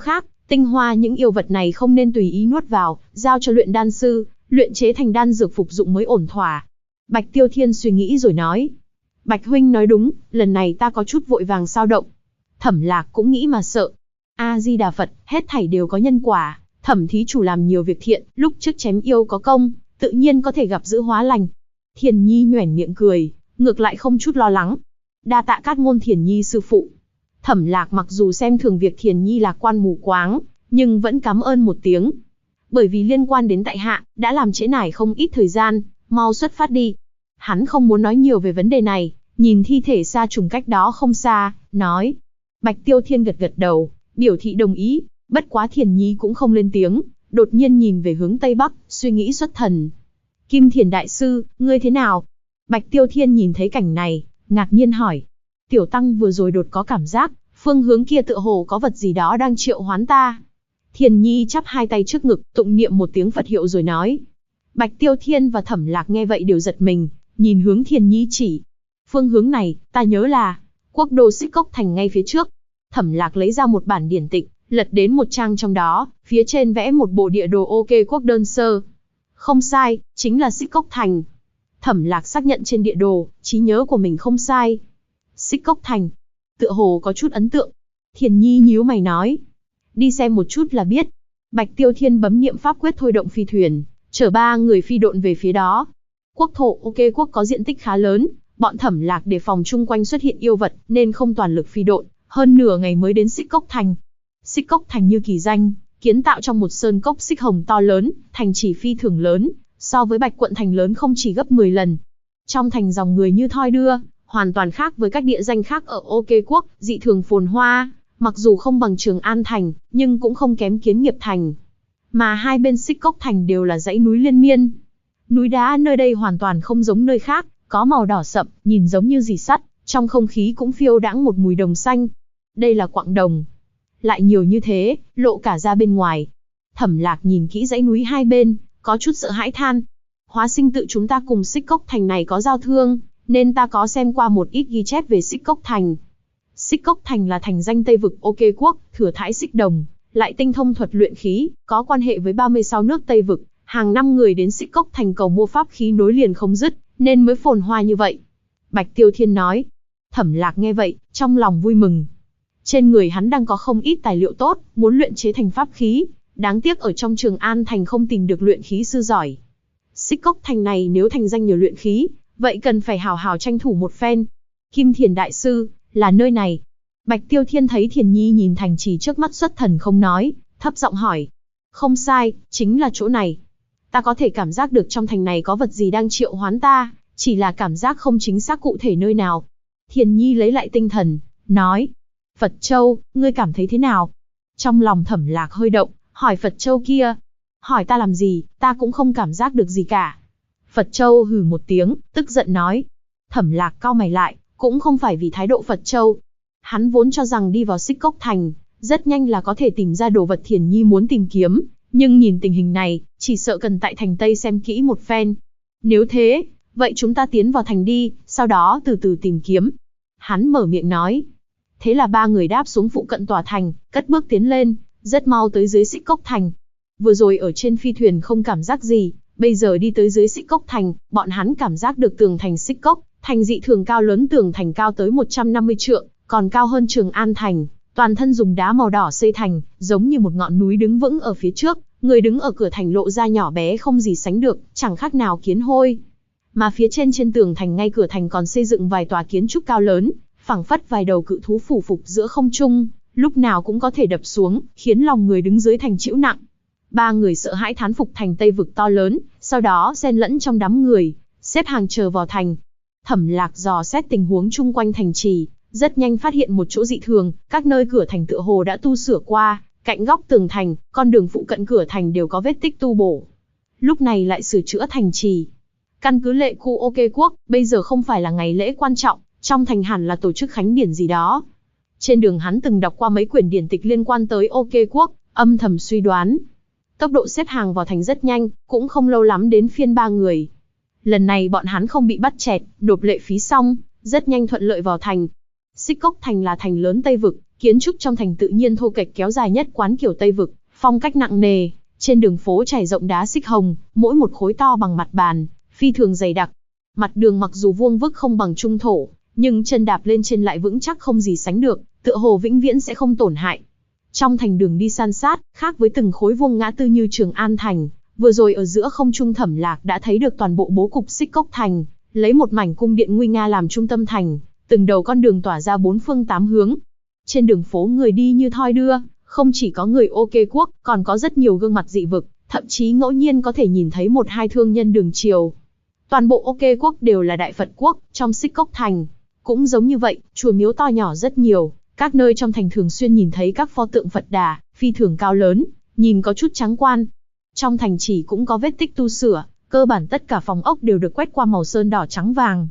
Tinh hoa những yêu vật này không nên tùy ý nuốt vào, giao cho luyện đan sư, luyện chế thành đan dược phục dụng mới ổn thỏa. Bạch Tiêu Thiên suy nghĩ rồi nói. Bạch huynh nói đúng, lần này ta có chút vội vàng sao động. Thẩm Lạc cũng nghĩ mà sợ. A-di-đà Phật, hết thảy đều có nhân quả. Thẩm thí chủ làm nhiều việc thiện, lúc trước chém yêu có công, tự nhiên có thể gặp dữ hóa lành. Thiền Nhi nhoẻn miệng cười, ngược lại không chút lo lắng. Đa tạ Cát Ngôn Thiền Nhi sư phụ. Thẩm Lạc mặc dù xem thường việc Thiền Nhi lạc quan mù quáng, nhưng vẫn cảm ơn một tiếng. Bởi vì liên quan đến tại hạ, đã làm trễ nải không ít thời gian, mau xuất phát đi. Hắn không muốn nói nhiều về vấn đề này, nhìn thi thể sa trùng cách đó không xa, nói. Bạch Tiêu Thiên gật gật đầu, biểu thị đồng ý, bất quá Thiền Nhi cũng không lên tiếng, đột nhiên nhìn về hướng Tây Bắc, suy nghĩ xuất thần. Kim Thiền Đại Sư, ngươi thế nào? Bạch Tiêu Thiên nhìn thấy cảnh này, ngạc nhiên hỏi. Tiểu Tăng vừa rồi đột có cảm giác, phương hướng kia tựa hồ có vật gì đó đang triệu hoán ta. Thiền Nhi chắp hai tay trước ngực, tụng niệm một tiếng Phật hiệu rồi nói. Bạch Tiêu Thiên và Thẩm Lạc nghe vậy đều giật mình, nhìn hướng Thiền Nhi chỉ. Phương hướng này, ta nhớ là quốc đô Xích Cốc Thành ngay phía trước. Thẩm Lạc lấy ra một bản điển tịch, lật đến một trang trong đó, phía trên vẽ một bộ địa đồ OK quốc đơn sơ. Không sai, chính là Xích Cốc Thành. Thẩm Lạc xác nhận trên địa đồ, trí nhớ của mình không sai. Xích Cốc Thành, tựa hồ có chút ấn tượng. Thiền Nhi nhíu mày nói. Đi xem một chút là biết. Bạch Tiêu Thiên bấm niệm pháp quyết thôi động phi thuyền, chở ba người phi độn về phía đó. Quốc thổ OK quốc có diện tích khá lớn, bọn Thẩm Lạc đề phòng chung quanh xuất hiện yêu vật nên không toàn lực phi độn, hơn nửa ngày mới đến Xích Cốc Thành. Xích Cốc Thành như kỳ danh, kiến tạo trong một sơn cốc xích hồng to lớn, thành chỉ phi thường lớn, so với Bạch Quận Thành lớn không chỉ gấp 10 lần. Trong thành dòng người như thoi đưa, hoàn toàn khác với các địa danh khác ở OK quốc, dị thường phồn hoa, mặc dù không bằng Trường An Thành, nhưng cũng không kém Kiến Nghiệp Thành. Mà hai bên Xích Cốc Thành đều là dãy núi liên miên. Núi đá nơi đây hoàn toàn không giống nơi khác, có màu đỏ sậm, nhìn giống như rỉ sắt, trong không khí cũng phiêu đãng một mùi đồng xanh. Đây là quặng đồng. Lại nhiều như thế, lộ cả ra bên ngoài. Thẩm Lạc nhìn kỹ dãy núi hai bên, có chút sợ hãi than. Hóa sinh tự chúng ta cùng Xích Cốc Thành này có giao thương, nên ta có xem qua một ít ghi chép về Xích Cốc Thành. Xích Cốc Thành là thành danh Tây vực OK quốc, thừa thãi xích đồng, lại tinh thông thuật luyện khí, có quan hệ với 36 nước Tây vực, hàng năm người đến Xích Cốc Thành cầu mua pháp khí nối liền không dứt, nên mới phồn hoa như vậy. Bạch Tiêu Thiên nói. Thẩm Lạc nghe vậy, trong lòng vui mừng. Trên người hắn đang có không ít tài liệu tốt, muốn luyện chế thành pháp khí, đáng tiếc ở trong Trường An Thành không tìm được luyện khí sư giỏi. Xích Cốc Thành này nếu thành danh nhờ luyện khí, vậy cần phải hào hào tranh thủ một phen. Kim Thiền Đại Sư, là nơi này. Bạch Tiêu Thiên thấy Thiền Nhi nhìn thành trì trước mắt xuất thần không nói, thấp giọng hỏi. Không sai, chính là chỗ này. Ta có thể cảm giác được trong thành này có vật gì đang triệu hoán ta, chỉ là cảm giác không chính xác cụ thể nơi nào. Thiền Nhi lấy lại tinh thần, nói. Phật Châu, ngươi cảm thấy thế nào? Trong lòng Thẩm Lạc hơi động, hỏi Phật Châu kia. Hỏi ta làm gì, ta cũng không cảm giác được gì cả. Phật Châu hừ một tiếng, tức giận nói. Thẩm Lạc cau mày lại, cũng không phải vì thái độ Phật Châu. Hắn vốn cho rằng đi vào Xích Cốc Thành, rất nhanh là có thể tìm ra đồ vật Thiền Nhi muốn tìm kiếm, nhưng nhìn tình hình này, chỉ sợ cần tại thành Tây xem kỹ một phen. Nếu thế, vậy chúng ta tiến vào thành đi, sau đó từ từ tìm kiếm. Hắn mở miệng nói. Thế là ba người đáp xuống phụ cận tòa thành, cất bước tiến lên, rất mau tới dưới Xích Cốc Thành. Vừa rồi ở trên phi thuyền không cảm giác gì, bây giờ đi tới dưới Xích Cốc Thành, bọn hắn cảm giác được tường thành Xích Cốc Thành dị thường cao lớn, tường thành cao tới 150 trượng, còn cao hơn Trường An Thành, toàn thân dùng đá màu đỏ xây thành, giống như một ngọn núi đứng vững ở phía trước, người đứng ở cửa thành lộ ra nhỏ bé không gì sánh được, chẳng khác nào kiến hôi. Mà phía trên tường thành ngay cửa thành còn xây dựng vài tòa kiến trúc cao lớn, phảng phất vài đầu cự thú phủ phục giữa không trung, lúc nào cũng có thể đập xuống, khiến lòng người đứng dưới thành chịu nặng. Ba người sợ hãi thán phục thành Tây vực to lớn, sau đó xen lẫn trong đám người, xếp hàng chờ vào thành. Thẩm Lạc dò xét tình huống chung quanh thành trì, rất nhanh phát hiện một chỗ dị thường, các nơi cửa thành tựa hồ đã tu sửa qua, cạnh góc tường thành, con đường phụ cận cửa thành đều có vết tích tu bổ. Lúc này lại sửa chữa thành trì. Căn cứ lệ khu OK quốc, bây giờ không phải là ngày lễ quan trọng, trong thành hẳn là tổ chức khánh điển gì đó. Trên đường hắn từng đọc qua mấy quyển điển tịch liên quan tới OK quốc, âm thầm suy đoán. Tốc độ xếp hàng vào thành rất nhanh, cũng không lâu lắm đến phiên ba người. Lần này bọn hắn không bị bắt chẹt, nộp lệ phí xong, rất nhanh thuận lợi vào thành. Xích Cốc Thành là thành lớn Tây vực, Kiến trúc trong thành tự nhiên thô kệch kéo dài nhất quán kiểu Tây vực, phong cách nặng nề, trên đường phố trải rộng đá xích hồng, mỗi một khối to bằng mặt bàn, phi thường dày đặc. Mặt đường mặc dù vuông vức không bằng trung thổ, nhưng chân đạp lên trên lại vững chắc không gì sánh được, tựa hồ vĩnh viễn sẽ không tổn hại. Trong thành đường đi san sát, khác với từng khối vuông ngã tư như Trường An thành, vừa rồi ở giữa không trung Thẩm Lạc đã thấy được toàn bộ bố cục Xích Cốc thành, lấy một mảnh cung điện nguy nga làm trung tâm thành, từng đầu con đường tỏa ra bốn phương tám hướng. Trên đường phố người đi như thoi đưa, không chỉ có người OK quốc, còn có rất nhiều gương mặt dị vực, thậm chí ngẫu nhiên có thể nhìn thấy một hai thương nhân đường triều. Toàn bộ OK quốc đều là Đại Phật quốc, trong Xích Cốc thành cũng giống như vậy, chùa miếu to nhỏ rất nhiều, các nơi trong thành thường xuyên nhìn thấy các pho tượng Phật Đà, phi thường cao lớn, nhìn có chút trắng quan. Trong thành chỉ cũng có vết tích tu sửa, cơ bản tất cả phòng ốc đều được quét qua màu sơn đỏ trắng vàng.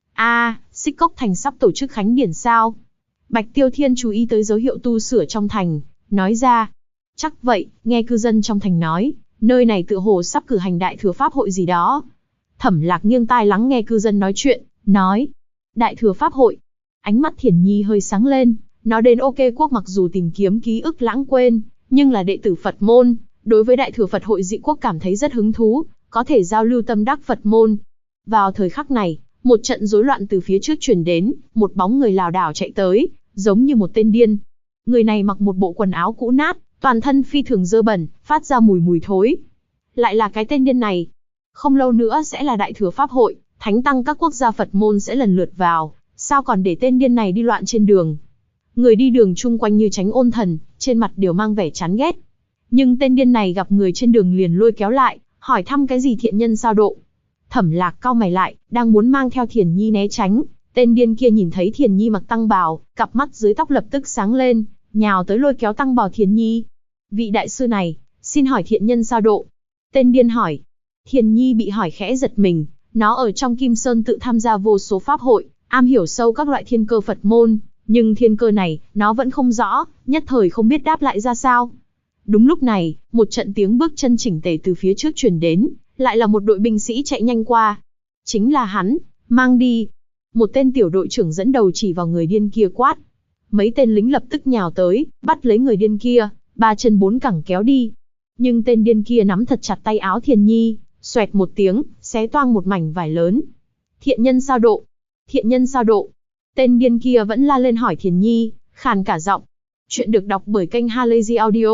Xích Cốc thành sắp tổ chức khánh điển sao? Bạch Tiêu Thiên chú ý tới dấu hiệu tu sửa trong thành, nói ra. Chắc vậy, nghe cư dân trong thành nói, nơi này tựa hồ sắp cử hành Đại Thừa Pháp hội gì đó. Thẩm Lạc nghiêng tai lắng nghe cư dân nói chuyện, nói. Đại Thừa Pháp hội. Ánh mắt Thiển Nhi hơi sáng lên, nó đến OK quốc mặc dù tìm kiếm ký ức lãng quên, nhưng là đệ tử Phật môn, đối với Đại Thừa Phật hội dị quốc cảm thấy rất hứng thú, có thể giao lưu tâm đắc Phật môn. Vào thời khắc này, một trận rối loạn từ phía trước truyền đến, một bóng người lảo đảo chạy tới, giống như một tên điên. Người này mặc một bộ quần áo cũ nát, toàn thân phi thường dơ bẩn, phát ra mùi thối. Lại là cái tên điên này. Không lâu nữa sẽ là Đại Thừa Pháp hội, thánh tăng các quốc gia Phật môn sẽ lần lượt vào, sao còn để tên điên này đi loạn trên đường. Người đi đường chung quanh như tránh ôn thần, trên mặt đều mang vẻ chán ghét. Nhưng tên điên này gặp người trên đường liền lôi kéo lại, hỏi thăm cái gì thiện nhân sao độ. Thẩm Lạc cau mày lại, đang muốn mang theo Thiển Nhi né tránh, tên điên kia nhìn thấy Thiển Nhi mặc tăng bào, cặp mắt dưới tóc lập tức sáng lên, nhào tới lôi kéo tăng bào Thiển Nhi. Vị đại sư này, xin hỏi thiện nhân sao độ? Tên điên hỏi. Thiển Nhi bị hỏi khẽ giật mình, nó ở trong Kim Sơn tự tham gia vô số pháp hội, am hiểu sâu các loại thiên cơ Phật môn, nhưng thiên cơ này, nó vẫn không rõ, nhất thời không biết đáp lại ra sao. Đúng lúc này, một trận tiếng bước chân chỉnh tề từ phía trước truyền đến, lại là một đội binh sĩ chạy nhanh qua. Chính là hắn, mang đi. Một tên tiểu đội trưởng dẫn đầu chỉ vào người điên kia quát. Mấy tên lính lập tức nhào tới, bắt lấy người điên kia, ba chân bốn cẳng kéo đi. Nhưng tên điên kia nắm thật chặt tay áo Thiền Nhi, xoẹt một tiếng, xé toang một mảnh vải lớn. Thiện nhân sao độ? Thiện nhân sao độ? Tên điên kia vẫn la lên hỏi Thiền Nhi, khàn cả giọng. Chuyện được đọc bởi kênh Halazy Audio.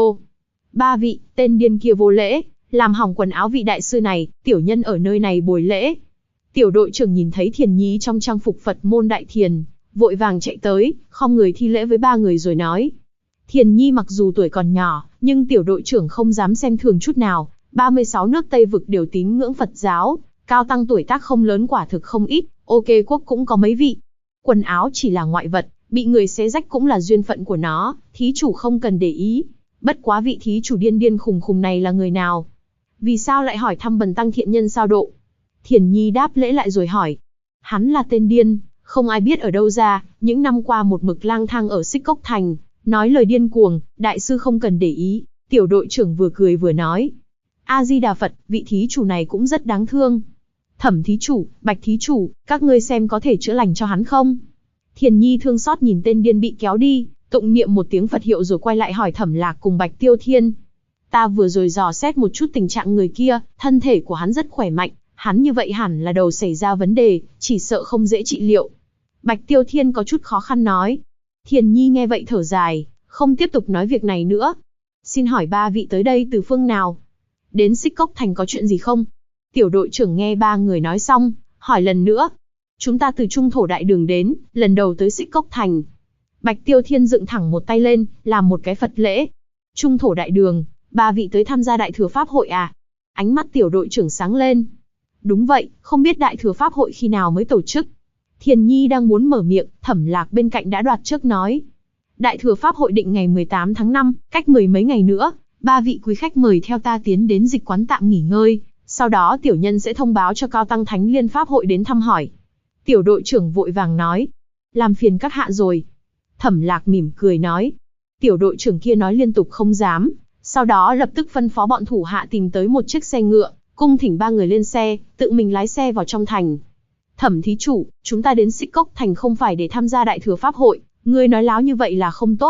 Ba vị, tên điên kia vô lễ, làm hỏng quần áo vị đại sư này, tiểu nhân ở nơi này bồi lễ. Tiểu đội trưởng nhìn thấy Thiền Nhi trong trang phục Phật môn đại thiền, vội vàng chạy tới, khom người thi lễ với ba người rồi nói. Thiền Nhi mặc dù tuổi còn nhỏ, nhưng tiểu đội trưởng không dám xem thường chút nào, 36 nước Tây vực đều tín ngưỡng Phật giáo, cao tăng tuổi tác không lớn quả thực không ít, OK quốc cũng có mấy vị. Quần áo chỉ là ngoại vật, bị người xé rách cũng là duyên phận của nó, thí chủ không cần để ý. Bất quá vị thí chủ điên điên khùng khùng này là người nào? Vì sao lại hỏi thăm bần tăng thiện nhân sao độ? Thiền Nhi đáp lễ lại rồi hỏi. Hắn là tên điên, không ai biết ở đâu ra, những năm qua một mực lang thang ở Xích Cốc thành, nói lời điên cuồng, đại sư không cần để ý. Tiểu đội trưởng vừa cười vừa nói. A-di-đà Phật, vị thí chủ này cũng rất đáng thương. Thẩm thí chủ, Bạch thí chủ, các ngươi xem có thể chữa lành cho hắn không? Thiền Nhi thương xót nhìn tên điên bị kéo đi, tụng niệm một tiếng Phật hiệu rồi quay lại hỏi Thẩm Lạc cùng Bạch Tiêu Thiên. Ta vừa rồi dò xét một chút tình trạng người kia, thân thể của hắn rất khỏe mạnh, hắn như vậy hẳn là đầu xảy ra vấn đề, chỉ sợ không dễ trị liệu. Bạch Tiêu Thiên có chút khó khăn nói. Thiền Nhi nghe vậy thở dài, không tiếp tục nói việc này nữa. Xin hỏi ba vị tới đây từ phương nào? Đến Xích Cốc thành có chuyện gì không? Tiểu đội trưởng nghe ba người nói xong, hỏi lần nữa. Chúng ta từ Trung Thổ Đại Đường đến, lần đầu tới Xích Cốc thành. Bạch Tiêu Thiên dựng thẳng một tay lên, làm một cái Phật lễ. Trung Thổ Đại Đường, ba vị tới tham gia Đại Thừa Pháp hội à? Ánh mắt tiểu đội trưởng sáng lên. Đúng vậy, không biết Đại Thừa Pháp hội khi nào mới tổ chức. Thiền Nhi đang muốn mở miệng, Thẩm Lạc bên cạnh đã đoạt trước nói. Đại Thừa Pháp hội định ngày 18 tháng 5, cách mười mấy ngày nữa, ba vị quý khách mời theo ta tiến đến dịch quán tạm nghỉ ngơi, sau đó tiểu nhân sẽ thông báo cho Cao Tăng Thánh Liên Pháp hội đến thăm hỏi. Tiểu đội trưởng vội vàng nói. Làm phiền các hạ rồi. Thẩm Lạc mỉm cười nói. Tiểu đội trưởng kia nói liên tục không dám, sau đó lập tức phân phó bọn thủ hạ tìm tới một chiếc xe ngựa, cung thỉnh ba người lên xe, tự mình lái xe vào trong thành. Thẩm thí chủ, chúng ta đến Xích Cốc thành không phải để tham gia Đại Thừa Pháp hội, ngươi nói láo như vậy là không tốt.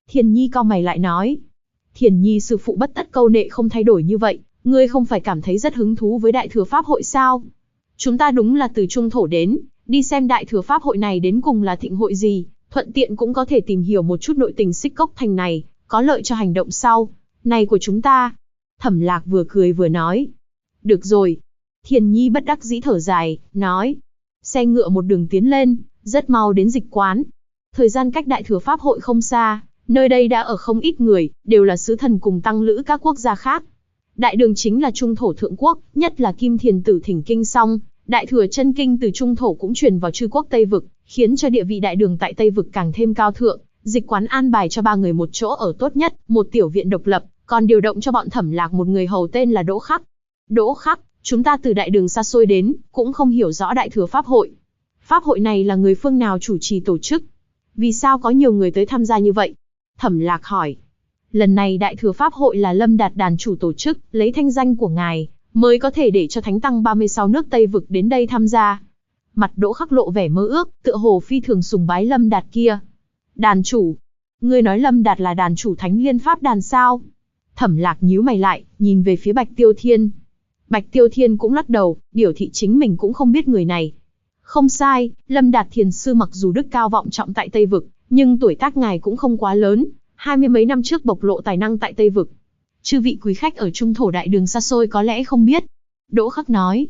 Thiền Nhi cau mày lại nói. Thiền Nhi sư phụ bất tất câu nệ không thay đổi như vậy, ngươi không phải cảm thấy rất hứng thú với Đại Thừa Pháp hội sao? Chúng ta đúng là từ Trung Thổ đến, đi xem Đại Thừa Pháp hội này đến cùng là thịnh hội gì, thuận tiện cũng có thể tìm hiểu một chút nội tình Xích Cốc Thành này, có lợi cho hành động sau này của chúng ta. Thẩm Lạc vừa cười vừa nói. Được rồi. Thiền Nhi bất đắc dĩ thở dài, nói. Xe ngựa một đường tiến lên, rất mau đến dịch quán. Thời gian cách Đại Thừa Pháp hội không xa, nơi đây đã ở không ít người, đều là sứ thần cùng tăng lữ các quốc gia khác. Đại đường chính là Trung Thổ thượng quốc, nhất là Kim Thiền Tử thỉnh kinh xong, Đại Thừa chân kinh từ Trung Thổ cũng truyền vào chư quốc Tây Vực, khiến cho địa vị đại đường tại Tây Vực càng thêm cao thượng. Dịch quán an bài cho 3 người một chỗ ở tốt nhất, một tiểu viện độc lập, còn điều động cho bọn Thẩm Lạc một người hầu tên là Đỗ Khắc. Đỗ Khắc, chúng ta từ đại đường xa xôi đến, cũng không hiểu rõ Đại Thừa Pháp hội. Pháp hội này là người phương nào chủ trì tổ chức? Vì sao có nhiều người tới tham gia như vậy? Thẩm Lạc hỏi. Lần này Đại Thừa Pháp hội là Lâm Đạt đàn chủ tổ chức, lấy thanh danh của ngài, mới có thể để cho Thánh Tăng 36 nước Tây Vực đến đây tham gia. Mặt Đỗ Khắc lộ vẻ mơ ước, tựa hồ phi thường sùng bái Lâm Đạt kia. Đàn chủ? Ngươi nói Lâm Đạt là đàn chủ Thánh Liên Pháp đàn sao? Thẩm Lạc nhíu mày lại, nhìn về phía Bạch Tiêu Thiên. Bạch Tiêu Thiên cũng lắc đầu, biểu thị chính mình cũng không biết người này. Không sai, Lâm Đạt thiền sư mặc dù đức cao vọng trọng tại Tây Vực, nhưng tuổi tác ngài cũng không quá lớn, 20 mấy năm trước bộc lộ tài năng tại Tây Vực. Chư vị quý khách ở Trung Thổ đại đường xa xôi có lẽ không biết. Đỗ Khắc nói.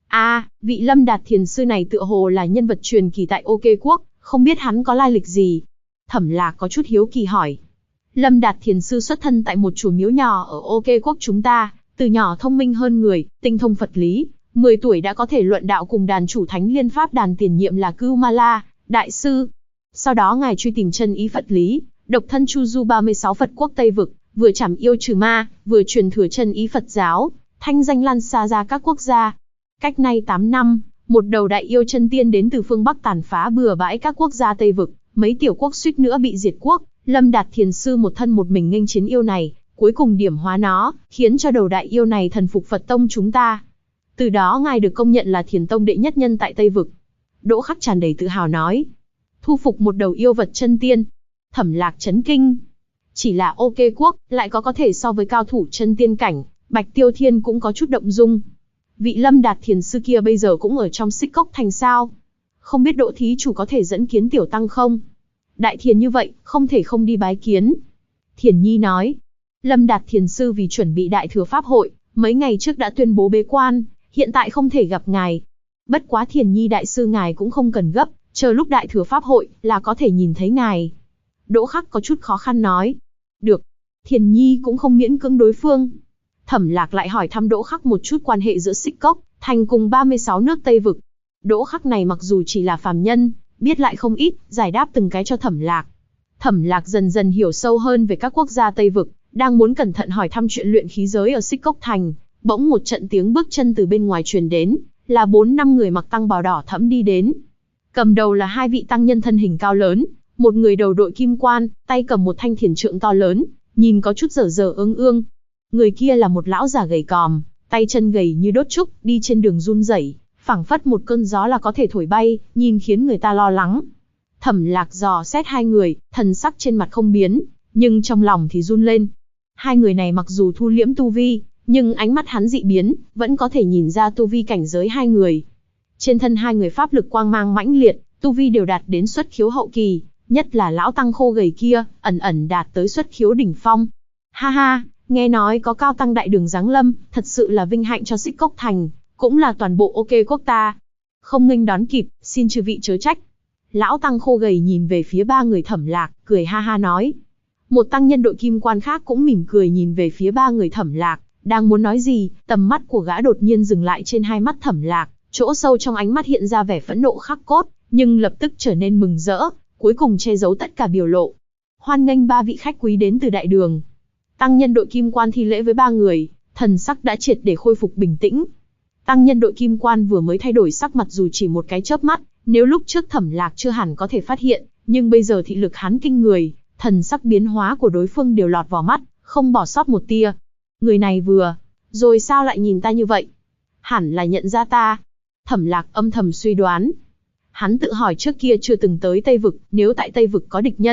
Vị Lâm Đạt thiền sư này tựa hồ là nhân vật truyền kỳ tại OK Quốc, không biết hắn có lai lịch gì. Thẩm Lạc có chút hiếu kỳ hỏi. Lâm Đạt thiền sư xuất thân tại một chùa miếu nhỏ ở OK Quốc chúng ta, từ nhỏ thông minh hơn người, tinh thông Phật lý, 10 tuổi đã có thể luận đạo cùng đàn chủ Thánh Liên Pháp đàn tiền nhiệm là Cưu Ma La đại sư. Sau đó ngài truy tìm chân ý Phật lý, độc thân chu du 36 Phật quốc Tây Vực, vừa trảm yêu trừ ma, vừa truyền thừa chân ý Phật giáo, thanh danh lan xa ra các quốc gia. Cách nay 8 năm, một đầu đại yêu chân tiên đến từ phương Bắc tàn phá bừa bãi các quốc gia Tây Vực, mấy tiểu quốc suýt nữa bị diệt quốc. Lâm Đạt thiền sư một thân một mình nghênh chiến yêu này, cuối cùng điểm hóa nó, khiến cho đầu đại yêu này thần phục Phật tông chúng ta. Từ đó ngài được công nhận là Thiền tông đệ nhất nhân tại Tây Vực. Đỗ Khắc tràn đầy tự hào nói. Thu phục một đầu yêu vật chân tiên. Thẩm Lạc chấn kinh. Chỉ là OK Quốc, lại có thể so với cao thủ chân tiên cảnh, Bạch Tiêu Thiên cũng có chút động dung. Vị Lâm Đạt thiền sư kia bây giờ cũng ở trong Xích Cốc Thành sao? Không biết Đỗ thí chủ có thể dẫn kiến tiểu tăng không? Đại thiền như vậy, không thể không đi bái kiến. Thiền Nhi nói. Lâm Đạt thiền sư vì chuẩn bị Đại Thừa Pháp hội, mấy ngày trước đã tuyên bố bế quan, hiện tại không thể gặp ngài. Bất quá Thiền Nhi đại sư ngài cũng không cần gấp, chờ lúc Đại Thừa Pháp hội là có thể nhìn thấy ngài. Đỗ Khắc có chút khó khăn nói. Được. Thiền Nhi cũng không miễn cưỡng đối phương. Thẩm Lạc lại hỏi thăm Đỗ Khắc một chút quan hệ giữa Xích Cốc Thành cùng 36 nước Tây Vực. Đỗ Khắc này mặc dù chỉ là phàm nhân, biết lại không ít, giải đáp từng cái cho Thẩm Lạc. Thẩm Lạc dần dần hiểu sâu hơn về các quốc gia Tây Vực, đang muốn cẩn thận hỏi thăm chuyện luyện khí giới ở Xích Cốc Thành, bỗng một trận tiếng bước chân từ bên ngoài truyền đến, là 4-5 người mặc tăng bào đỏ thẫm đi đến. Cầm đầu là 2 vị tăng nhân thân hình cao lớn, một người đầu đội kim quan, tay cầm một thanh thiền trượng to lớn, nhìn có chút dở dở ương ương. Người kia là một lão già gầy còm, tay chân gầy như đốt trúc, đi trên đường run rẩy, phảng phất một cơn gió là có thể thổi bay, nhìn khiến người ta lo lắng. Thẩm Lạc dò xét 2 người, thần sắc trên mặt không biến, nhưng trong lòng thì run lên. 2 người này mặc dù thu liễm tu vi, nhưng ánh mắt hắn dị biến, vẫn có thể nhìn ra tu vi cảnh giới 2 người. Trên thân 2 người pháp lực quang mang mãnh liệt, tu vi đều đạt đến xuất khiếu hậu kỳ, nhất là lão tăng khô gầy kia, ẩn ẩn đạt tới xuất khiếu đỉnh phong. Ha ha, nghe nói có cao tăng đại đường giáng lâm, thật sự là vinh hạnh cho Xích Cốc Thành, cũng là toàn bộ OK Quốc ta. Không nghênh đón kịp, xin chư vị chớ trách. Lão tăng khô gầy nhìn về phía 3 người Thẩm Lạc, cười ha ha nói. Một tăng nhân đội kim quan khác cũng mỉm cười nhìn về phía 3 người Thẩm Lạc, đang muốn nói gì, tầm mắt của gã đột nhiên dừng lại trên 2 mắt Thẩm Lạc, chỗ sâu trong ánh mắt hiện ra vẻ phẫn nộ khắc cốt, nhưng lập tức trở nên mừng rỡ, cuối cùng che giấu tất cả biểu lộ. Hoan nghênh 3 vị khách quý đến từ đại đường. Tăng nhân đội kim quan thi lễ với 3 người, thần sắc đã triệt để khôi phục bình tĩnh. Tăng nhân đội kim quan vừa mới thay đổi sắc mặt dù chỉ một cái chớp mắt, nếu lúc trước Thẩm Lạc chưa hẳn có thể phát hiện, nhưng bây giờ thị lực hắn kinh người, thần sắc biến hóa của đối phương đều lọt vào mắt, không bỏ sót một tia. Người này vừa, rồi sao lại nhìn ta như vậy? Hẳn là nhận ra ta. Thẩm Lạc âm thầm suy đoán. Hắn tự hỏi trước kia chưa từng tới Tây Vực, nếu tại Tây Vực có địch nhân,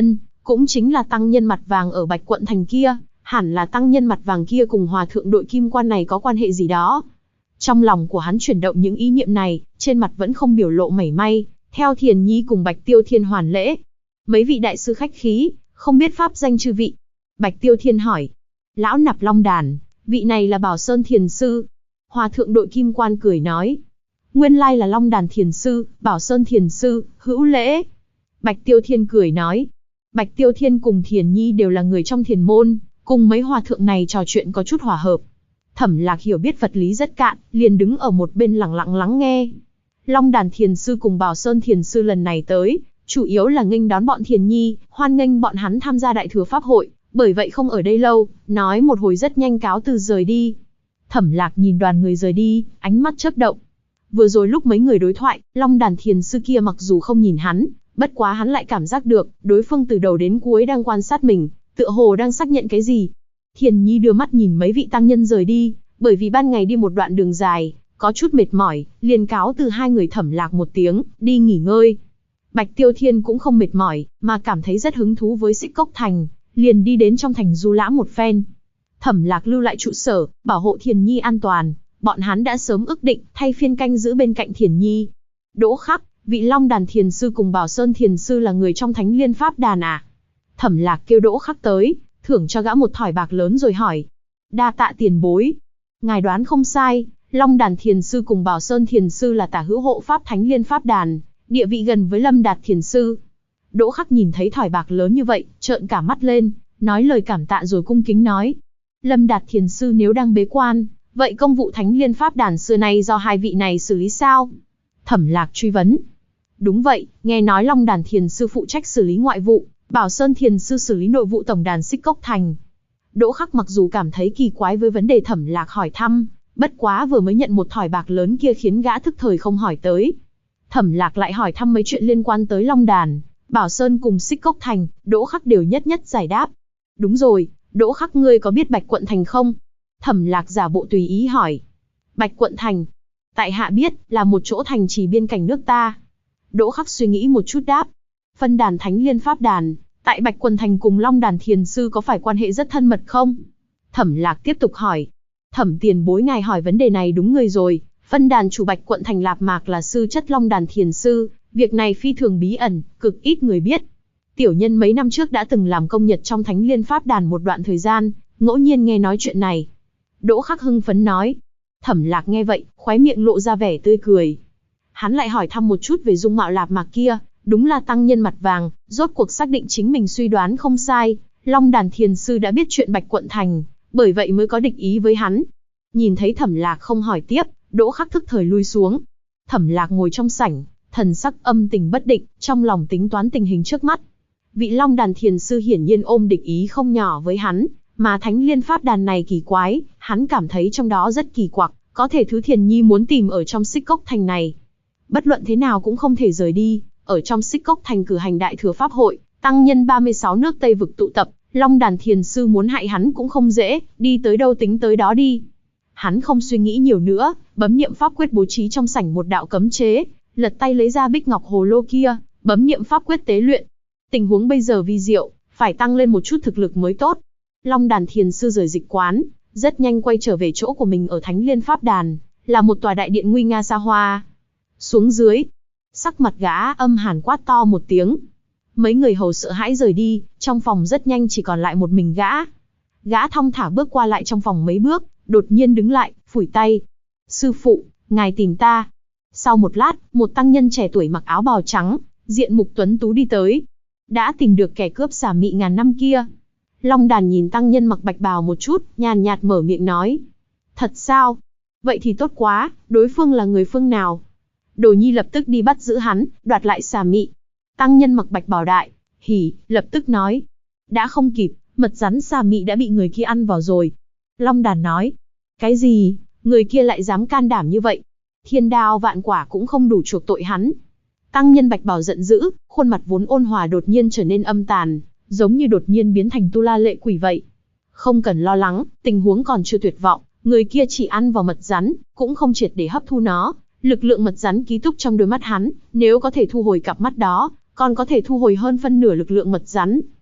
cũng chính là tăng nhân mặt vàng ở Bạch Quận Thành kia, hẳn là tăng nhân mặt vàng kia cùng hòa thượng đội kim quan này có quan hệ gì đó. Trong lòng của hắn chuyển động những ý niệm này, trên mặt vẫn không biểu lộ mảy may, theo Thiền Nhi cùng Bạch Tiêu Thiên hoàn lễ. Mấy vị đại sư khách khí, không biết pháp danh chư vị. Bạch Tiêu Thiên hỏi. Lão nạp Long Đàn, vị này là Bảo Sơn Thiền Sư. Hòa thượng đội kim quan cười nói. Nguyên lai là Long Đàn Thiền Sư, Bảo Sơn Thiền Sư, hữu lễ. Bạch Tiêu Thiên cười nói. Bạch Tiêu Thiên cùng Thiền Nhi đều là người trong thiền môn, cùng mấy hòa thượng này trò chuyện có chút hòa hợp. Thẩm Lạc hiểu biết vật lý rất cạn, liền đứng ở một bên lặng lặng lắng nghe. Long Đàn Thiền Sư cùng Bảo Sơn Thiền Sư lần này tới, chủ yếu là nghênh đón bọn Thiền Nhi, hoan nghênh bọn hắn tham gia Đại Thừa Pháp hội, bởi vậy không ở đây lâu, nói một hồi rất nhanh cáo từ rời đi. Thẩm Lạc nhìn đoàn người rời đi, ánh mắt chớp động. Vừa rồi lúc mấy người đối thoại, Long Đàn Thiền Sư kia mặc dù không nhìn hắn, bất quá hắn lại cảm giác được, đối phương từ đầu đến cuối đang quan sát mình, tựa hồ đang xác nhận cái gì. Thiền Nhi đưa mắt nhìn mấy vị tăng nhân rời đi, bởi vì ban ngày đi một đoạn đường dài, có chút mệt mỏi, liền cáo từ hai người Thẩm Lạc một tiếng, đi nghỉ ngơi. Bạch Tiêu Thiên cũng không mệt mỏi, mà cảm thấy rất hứng thú với Xích Cốc Thành, liền đi đến trong thành du lãm một phen. Thẩm Lạc lưu lại trụ sở, bảo hộ Thiền Nhi an toàn, bọn hắn đã sớm ước định, thay phiên canh giữ bên cạnh Thiền Nhi. Đỗ Khắc, vị Long Đàn Thiền Sư cùng Bảo Sơn Thiền Sư là người trong Thánh Liên Pháp Đàn à? Thẩm Lạc kêu Đỗ Khắc tới, thưởng cho gã một thỏi bạc lớn rồi hỏi. Đa tạ tiền bối. Ngài đoán không sai, Long Đàn Thiền Sư cùng Bảo Sơn Thiền Sư là tả hữu hộ pháp Thánh Liên Pháp Đàn, địa vị gần với Lâm Đạt Thiền Sư. Đỗ Khắc nhìn thấy thỏi bạc lớn như vậy, trợn cả mắt lên, nói lời cảm tạ rồi cung kính nói. Lâm Đạt Thiền Sư nếu đang bế quan, vậy công vụ Thánh Liên Pháp Đàn xưa nay do hai vị này xử lý sao? Thẩm Lạc truy vấn. Đúng vậy, nghe nói Long Đàn Thiền Sư phụ trách xử lý ngoại vụ, Bảo Sơn Thiền Sư xử lý nội vụ tổng đàn Xích Cốc Thành. Đỗ Khắc mặc dù cảm thấy kỳ quái với vấn đề Thẩm Lạc hỏi thăm, bất quá vừa mới nhận một thỏi bạc lớn kia khiến gã thức thời không hỏi tới. Thẩm Lạc lại hỏi thăm mấy chuyện liên quan tới Long Đàn, Bảo Sơn cùng Xích Cốc Thành, Đỗ Khắc đều nhất nhất giải đáp. Đúng rồi, Đỗ Khắc ngươi có biết Bạch Quận Thành không? Thẩm Lạc giả bộ tùy ý hỏi. Bạch Quận Thành, tại hạ biết, là một chỗ thành trì biên cảnh nước ta. Đỗ Khắc suy nghĩ một chút đáp. Phân đàn Thánh Liên Pháp Đàn, tại Bạch Quận Thành cùng Long Đàn Thiền Sư có phải quan hệ rất thân mật không? Thẩm Lạc tiếp tục hỏi. Thẩm tiền bối ngài hỏi vấn đề này đúng người rồi. Phân đàn chủ Bạch Quận Thành Lạp Mạc là sư chất Long Đàn Thiền Sư, việc này phi thường bí ẩn, cực ít người biết. Tiểu nhân mấy năm trước đã từng làm công nhật trong Thánh Liên Pháp Đàn một đoạn thời gian, ngẫu nhiên nghe nói chuyện này. Đỗ Khắc hưng phấn nói. Thẩm Lạc nghe vậy, khóe miệng lộ ra vẻ tươi cười. Hắn lại hỏi thăm một chút về dung mạo Lạp Mạc kia, đúng là tăng nhân mặt vàng, rốt cuộc xác định chính mình suy đoán không sai, Long Đàn Thiền Sư đã biết chuyện Bạch Quận Thành, bởi vậy mới có địch ý với hắn. Nhìn thấy Thẩm Lạc không hỏi tiếp, Đỗ Khắc thức thời lui xuống. Thẩm Lạc ngồi trong sảnh, thần sắc âm tình bất định, trong lòng tính toán tình hình trước mắt. Vị Long Đàn Thiền Sư hiển nhiên ôm địch ý không nhỏ với hắn, mà Thánh Liên Pháp Đàn này kỳ quái, hắn cảm thấy trong đó rất kỳ quặc, có thể thứ Thiền Nhi muốn tìm ở trong Xích Cốc Thành này. Bất luận thế nào cũng không thể rời đi, ở trong Xích Cốc Thành cử hành Đại Thừa Pháp hội, tăng nhân 36 nước Tây vực tụ tập, Long Đàn Thiền Sư muốn hại hắn cũng không dễ, đi tới đâu tính tới đó đi. Hắn không suy nghĩ nhiều nữa, bấm niệm pháp quyết bố trí trong sảnh một đạo cấm chế, lật tay lấy ra bích ngọc hồ lô kia, bấm niệm pháp quyết tế luyện. Tình huống bây giờ vi diệu, phải tăng lên một chút thực lực mới tốt. Long Đàn Thiền Sư rời dịch quán, rất nhanh quay trở về chỗ của mình ở Thánh Liên Pháp Đàn, là một tòa đại điện nguy nga xa hoa. Xuống dưới, sắc mặt gã âm hàn quát to một tiếng. Mấy người hầu sợ hãi rời đi, trong phòng rất nhanh chỉ còn lại một mình gã. Gã thong thả bước qua lại trong phòng mấy bước, đột nhiên đứng lại, phủi tay. Sư phụ, ngài tìm ta. Sau một lát, một tăng nhân trẻ tuổi mặc áo bào trắng, diện mục tuấn tú đi tới. Đã tìm được kẻ cướp xà mị ngàn năm kia. Long Đàn nhìn tăng nhân mặc bạch bào một chút, nhàn nhạt mở miệng nói. Thật sao? Vậy thì tốt quá, đối phương là người phương nào? Đồ Nhi lập tức đi bắt giữ hắn, đoạt lại xà mị. Tăng nhân mặc bạch bào đại, hỉ, lập tức nói. Đã không kịp, mật rắn xà mị đã bị người kia ăn vào rồi. Long Đàn nói. Cái gì? Người kia lại dám can đảm như vậy? Thiên đao vạn quả cũng không đủ chuộc tội hắn. Tăng nhân bạch bào giận dữ, khuôn mặt vốn ôn hòa đột nhiên trở nên âm tàn, giống như đột nhiên biến thành tu la lệ quỷ vậy. Không cần lo lắng, tình huống còn chưa tuyệt vọng, người kia chỉ ăn vào mật rắn, cũng không triệt để hấp thu nó. Lực lượng mật rắn ký túc trong đôi mắt hắn, nếu có thể thu hồi cặp mắt đó, còn có thể thu hồi hơn phân nửa lực lượng mật rắn.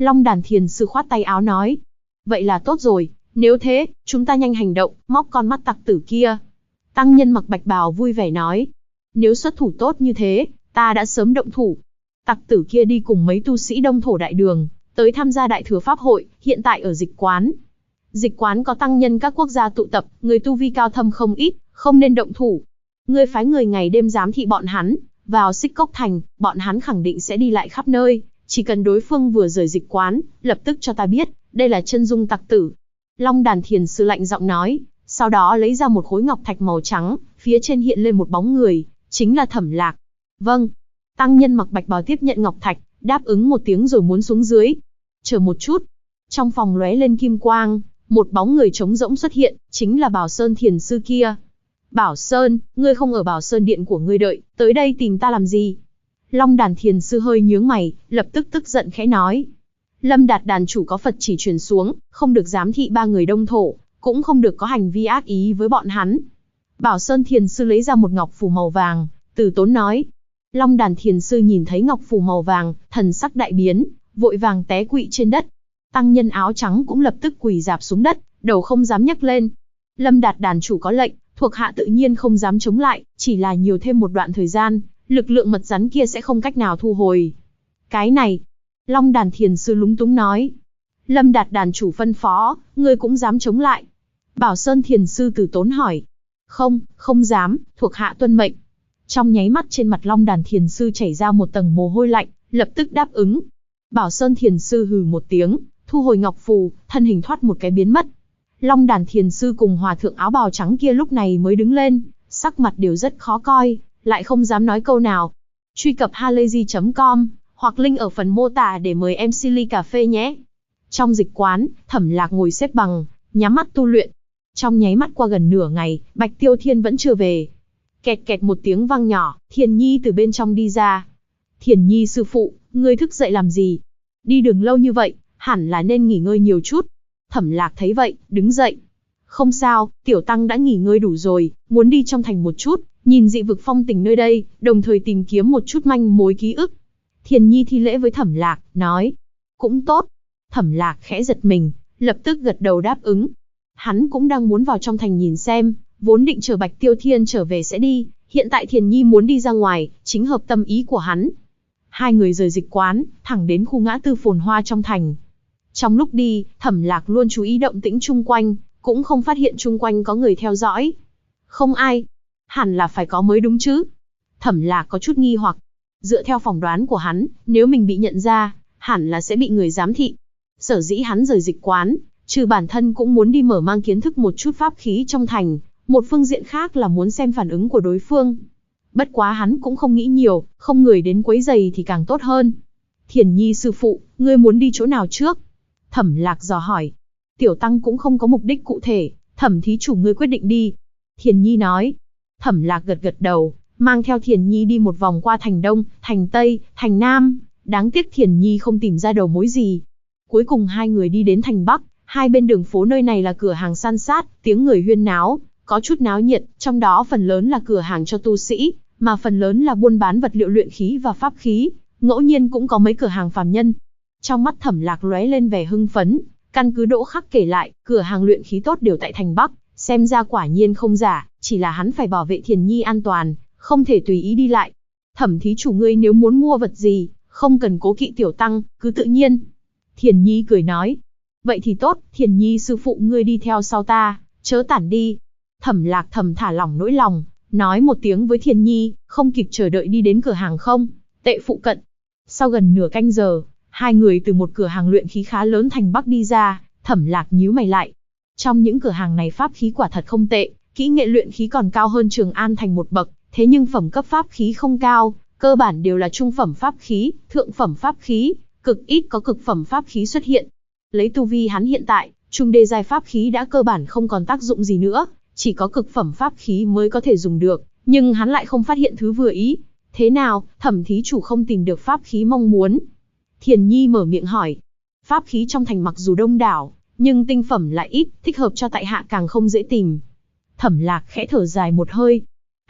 Long Đàn Thiền Sư khoát tay áo nói. Vậy là tốt rồi, nếu thế, chúng ta nhanh hành động, móc con mắt tặc tử kia. Tăng nhân mặc bạch bào vui vẻ nói. Nếu xuất thủ tốt như thế, ta đã sớm động thủ. Tặc tử kia đi cùng mấy tu sĩ Đông Thổ Đại Đường, tới tham gia Đại Thừa Pháp hội, hiện tại ở dịch quán. Dịch quán có tăng nhân các quốc gia tụ tập, người tu vi cao thâm không ít, không nên động thủ. Ngươi phái người ngày đêm giám thị bọn hắn, vào Xích Cốc Thành, bọn hắn khẳng định sẽ đi lại khắp nơi, chỉ cần đối phương vừa rời dịch quán, lập tức cho ta biết, đây là chân dung tặc tử. Long Đàn Thiền Sư lạnh giọng nói, sau đó lấy ra một khối ngọc thạch màu trắng, phía trên hiện lên một bóng người, chính là Thẩm Lạc. Vâng. Tăng nhân mặc bạch bào tiếp nhận ngọc thạch, đáp ứng một tiếng rồi muốn xuống dưới. Chờ một chút. Trong phòng lóe lên kim quang, một bóng người trống rỗng xuất hiện, chính là Bảo Sơn Thiền Sư kia. Bảo Sơn, ngươi không ở Bảo Sơn Điện của ngươi đợi, tới đây tìm ta làm gì? Long Đàn Thiền Sư hơi nhướng mày, lập tức tức giận khẽ nói. Lâm Đạt đàn chủ có Phật chỉ truyền xuống, không được giám thị ba người Đông Thổ, cũng không được có hành vi ác ý với bọn hắn. Bảo Sơn Thiền Sư lấy ra một ngọc phù màu vàng, từ tốn nói. Long Đàn Thiền Sư nhìn thấy ngọc phù màu vàng, thần sắc đại biến, vội vàng té quỵ trên đất. Tăng nhân áo trắng cũng lập tức quỳ rạp xuống đất, đầu không dám nhấc lên. Lâm Đạt đàn chủ có lệnh, thuộc hạ tự nhiên không dám chống lại, chỉ là nhiều thêm một đoạn thời gian, lực lượng mật rắn kia sẽ không cách nào thu hồi. Cái này, Long Đàn Thiền Sư lúng túng nói. Lâm Đạt đàn chủ phân phó, ngươi cũng dám chống lại. Bảo Sơn Thiền Sư từ tốn hỏi. Không, không dám, thuộc hạ tuân mệnh. Trong nháy mắt trên mặt Long Đàn Thiền Sư chảy ra một tầng mồ hôi lạnh, lập tức đáp ứng. Bảo Sơn Thiền Sư hừ một tiếng, thu hồi ngọc phù, thân hình thoát một cái biến mất. Long Đàn Thiền Sư cùng hòa thượng áo bào trắng kia lúc này mới đứng lên, sắc mặt đều rất khó coi, lại không dám nói câu nào. Truy cập halayzi.com, hoặc link ở phần mô tả để mời MC ly cà phê nhé. Trong dịch quán, Thẩm Lạc ngồi xếp bằng, nhắm mắt tu luyện. Trong nháy mắt qua gần nửa ngày, Bạch Tiêu Thiên vẫn chưa về. Kẹt kẹt một tiếng vang nhỏ, Thiền Nhi từ bên trong đi ra. Thiền Nhi sư phụ, ngươi thức dậy làm gì? Đi đường lâu như vậy, hẳn là nên nghỉ ngơi nhiều chút. Thẩm Lạc thấy vậy, đứng dậy. Không sao, tiểu tăng đã nghỉ ngơi đủ rồi, muốn đi trong thành một chút, nhìn dị vực phong tình nơi đây, đồng thời tìm kiếm một chút manh mối ký ức. Thiền Nhi thi lễ với Thẩm Lạc, nói. Cũng tốt. Thẩm Lạc khẽ giật mình, lập tức gật đầu đáp ứng. Hắn cũng đang muốn vào trong thành nhìn xem, vốn định chờ Bạch Tiêu Thiên trở về sẽ đi, hiện tại Thiền Nhi muốn đi ra ngoài, chính hợp tâm ý của hắn. Hai người rời dịch quán, thẳng đến khu ngã tư phồn hoa trong thành. Trong lúc đi, Thẩm Lạc luôn chú ý động tĩnh chung quanh, cũng không phát hiện chung quanh có người theo dõi. Không ai. Hẳn là phải có mới đúng chứ. Thẩm Lạc có chút nghi hoặc. Dựa theo phỏng đoán của hắn, nếu mình bị nhận ra, hẳn là sẽ bị người giám thị. Sở dĩ hắn rời dịch quán, trừ bản thân cũng muốn đi mở mang kiến thức một chút pháp khí trong thành, một phương diện khác là muốn xem phản ứng của đối phương. Bất quá hắn cũng không nghĩ nhiều, không người đến quấy rầy thì càng tốt hơn. Thiền Nhi sư phụ, ngươi muốn đi chỗ nào trước? Thẩm Lạc dò hỏi. Tiểu tăng cũng không có mục đích cụ thể, Thẩm thí chủ ngươi quyết định đi. Thiền Nhi nói. Thẩm Lạc gật gật đầu, mang theo Thiền Nhi đi một vòng qua thành Đông, thành Tây, thành Nam. Đáng tiếc Thiền Nhi không tìm ra đầu mối gì. Cuối cùng hai người đi đến thành Bắc, hai bên đường phố nơi này là cửa hàng san sát, tiếng người huyên náo, có chút náo nhiệt, trong đó phần lớn là cửa hàng cho tu sĩ, mà phần lớn là buôn bán vật liệu luyện khí và pháp khí, ngẫu nhiên cũng có mấy cửa hàng phàm nhân. Trong mắt Thẩm Lạc lóe lên vẻ hưng phấn, căn cứ Đỗ Khắc kể lại, cửa hàng luyện khí tốt đều tại thành Bắc, xem ra quả nhiên không giả, chỉ là hắn phải bảo vệ Thiền Nhi an toàn, không thể tùy ý đi lại. Thẩm thí chủ ngươi nếu muốn mua vật gì, không cần cố kỵ tiểu tăng, cứ tự nhiên. Thiền Nhi cười nói. Vậy thì tốt, Thiền Nhi sư phụ ngươi đi theo sau ta, chớ tản đi. Thẩm Lạc thầm thả lỏng nỗi lòng, nói một tiếng với Thiền Nhi, không kịp chờ đợi đi đến cửa hàng không tệ phụ cận. Sau gần nửa canh giờ, hai người từ một cửa hàng luyện khí khá lớn thành Bắc đi ra, Thẩm Lạc nhíu mày lại. Trong những cửa hàng này pháp khí quả thật không tệ, kỹ nghệ luyện khí còn cao hơn Trường An thành một bậc, thế nhưng phẩm cấp pháp khí không cao, cơ bản đều là trung phẩm pháp khí, thượng phẩm pháp khí, cực ít có cực phẩm pháp khí xuất hiện. Lấy tu vi hắn hiện tại, trung đê giai pháp khí đã cơ bản không còn tác dụng gì nữa, chỉ có cực phẩm pháp khí mới có thể dùng được, nhưng hắn lại không phát hiện thứ vừa ý. Thế nào, Thẩm thí chủ không tìm được pháp khí mong muốn? Thiền Nhi mở miệng hỏi. Pháp khí trong thành mặc dù đông đảo, nhưng tinh phẩm lại ít, thích hợp cho tại hạ càng không dễ tìm. Thẩm Lạc khẽ thở dài một hơi.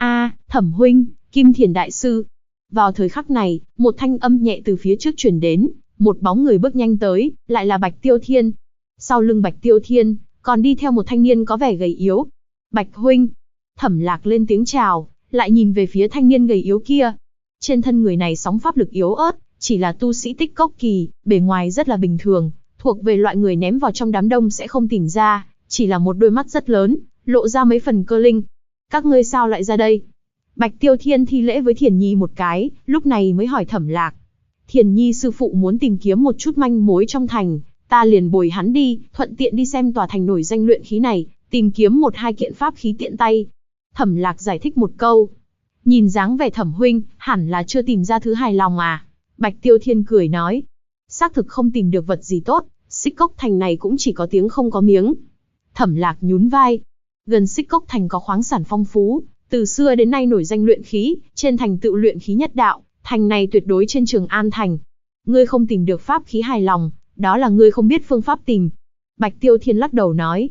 Thẩm huynh, Kim Thiền đại sư. Vào thời khắc này, một thanh âm nhẹ từ phía trước truyền đến, một bóng người bước nhanh tới, lại là Bạch Tiêu Thiên. Sau lưng Bạch Tiêu Thiên, còn đi theo một thanh niên có vẻ gầy yếu. Bạch huynh. Thẩm Lạc lên tiếng chào, lại nhìn về phía thanh niên gầy yếu kia. Trên thân người này sóng pháp lực yếu ớt, chỉ là tu sĩ tích cốc kỳ, bề ngoài rất là bình thường, thuộc về loại người ném vào trong đám đông sẽ không tìm ra, chỉ là một đôi mắt rất lớn, lộ ra mấy phần cơ linh. Các ngươi sao lại ra đây? Bạch Tiêu Thiên thi lễ với Thiền Nhi một cái, lúc này mới hỏi Thẩm Lạc. Thiền Nhi sư phụ muốn tìm kiếm một chút manh mối trong thành, ta liền bồi hắn đi, thuận tiện đi xem tòa thành nổi danh luyện khí này, tìm kiếm một hai kiện pháp khí tiện tay. Thẩm Lạc giải thích một câu. Nhìn dáng vẻ Thẩm huynh, hẳn là chưa tìm ra thứ hài lòng à? Bạch Tiêu Thiên cười nói. Xác thực không tìm được vật gì tốt, Xích Cốc thành này cũng chỉ có tiếng không có miếng. Thẩm Lạc nhún vai. Gần Xích Cốc thành có khoáng sản phong phú, từ xưa đến nay nổi danh luyện khí, trên thành tựu luyện khí nhất đạo, thành này tuyệt đối trên Trường An thành. Ngươi không tìm được pháp khí hài lòng, đó là ngươi không biết phương pháp tìm. Bạch Tiêu Thiên lắc đầu nói.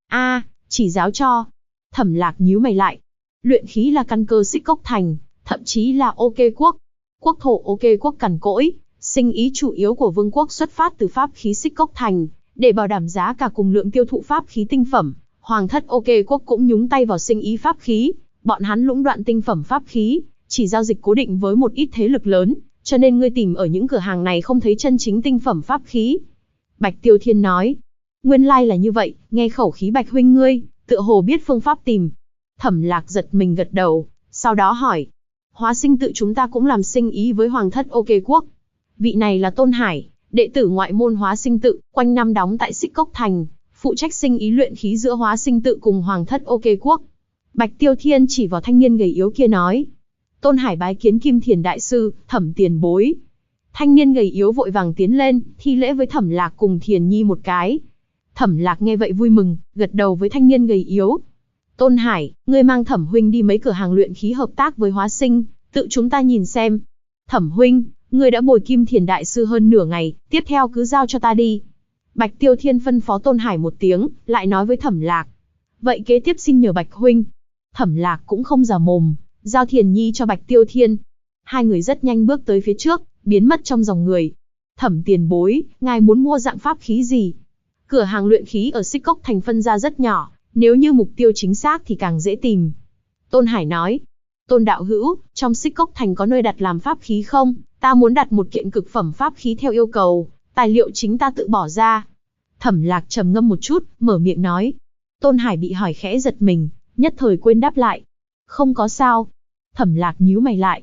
Chỉ giáo cho. Thẩm Lạc nhíu mày lại. Luyện khí là căn cơ Xích Cốc thành, thậm chí là OK quốc. Quốc thổ OK quốc cằn cỗi, sinh ý chủ yếu của vương quốc xuất phát từ pháp khí Xích Cốc thành, để bảo đảm giá cả cùng lượng tiêu thụ pháp khí tinh phẩm. Hoàng thất OK quốc cũng nhúng tay vào sinh ý pháp khí, bọn hắn lũng đoạn tinh phẩm pháp khí, chỉ giao dịch cố định với một ít thế lực lớn, cho nên ngươi tìm ở những cửa hàng này không thấy chân chính tinh phẩm pháp khí. Bạch Tiêu Thiên nói. Nguyên lai là như vậy, nghe khẩu khí Bạch huynh ngươi, tựa hồ biết phương pháp tìm. Thẩm Lạc giật mình gật đầu, sau đó hỏi. Hóa Sinh tự chúng ta cũng làm sinh ý với Hoàng thất OK quốc. Vị này là Tôn Hải, đệ tử ngoại môn Hóa Sinh tự, quanh năm đóng tại Xích Cốc thành, phụ trách sinh ý luyện khí giữa Hóa Sinh tự cùng Hoàng thất OK quốc. Bạch Tiêu Thiên chỉ vào thanh niên gầy yếu kia nói. Tôn Hải bái kiến Kim Thiền đại sư, Thẩm tiền bối. Thanh niên gầy yếu vội vàng tiến lên, thi lễ với Thẩm Lạc cùng Thiền Nhi một cái. Thẩm Lạc nghe vậy vui mừng, gật đầu với thanh niên gầy yếu. Tôn Hải, ngươi mang Thẩm huynh đi mấy cửa hàng luyện khí hợp tác với Hóa Sinh, tự chúng ta nhìn xem. Thẩm huynh, ngươi đã bồi Kim Thiền đại sư hơn nửa ngày, tiếp theo cứ giao cho ta đi. Bạch Tiêu Thiên phân phó Tôn Hải một tiếng, lại nói với Thẩm Lạc. Vậy kế tiếp xin nhờ Bạch huynh. Thẩm Lạc cũng không giả mồm, giao Thiền Nhi cho Bạch Tiêu Thiên. Hai người rất nhanh bước tới phía trước, biến mất trong dòng người. Thẩm tiền bối, ngài muốn mua dạng pháp khí gì? Cửa hàng luyện khí ở Xích Cốc thành phân ra rất nhỏ, nếu như mục tiêu chính xác thì càng dễ tìm. Tôn Hải nói. Tôn đạo hữu, trong Xích Cốc thành có nơi đặt làm pháp khí không? Ta muốn đặt một kiện cực phẩm pháp khí theo yêu cầu, tài liệu chính ta tự bỏ ra. Thẩm Lạc trầm ngâm một chút, mở miệng nói. Tôn Hải bị hỏi khẽ giật mình, nhất thời quên đáp lại. Không có sao. Thẩm Lạc nhíu mày lại.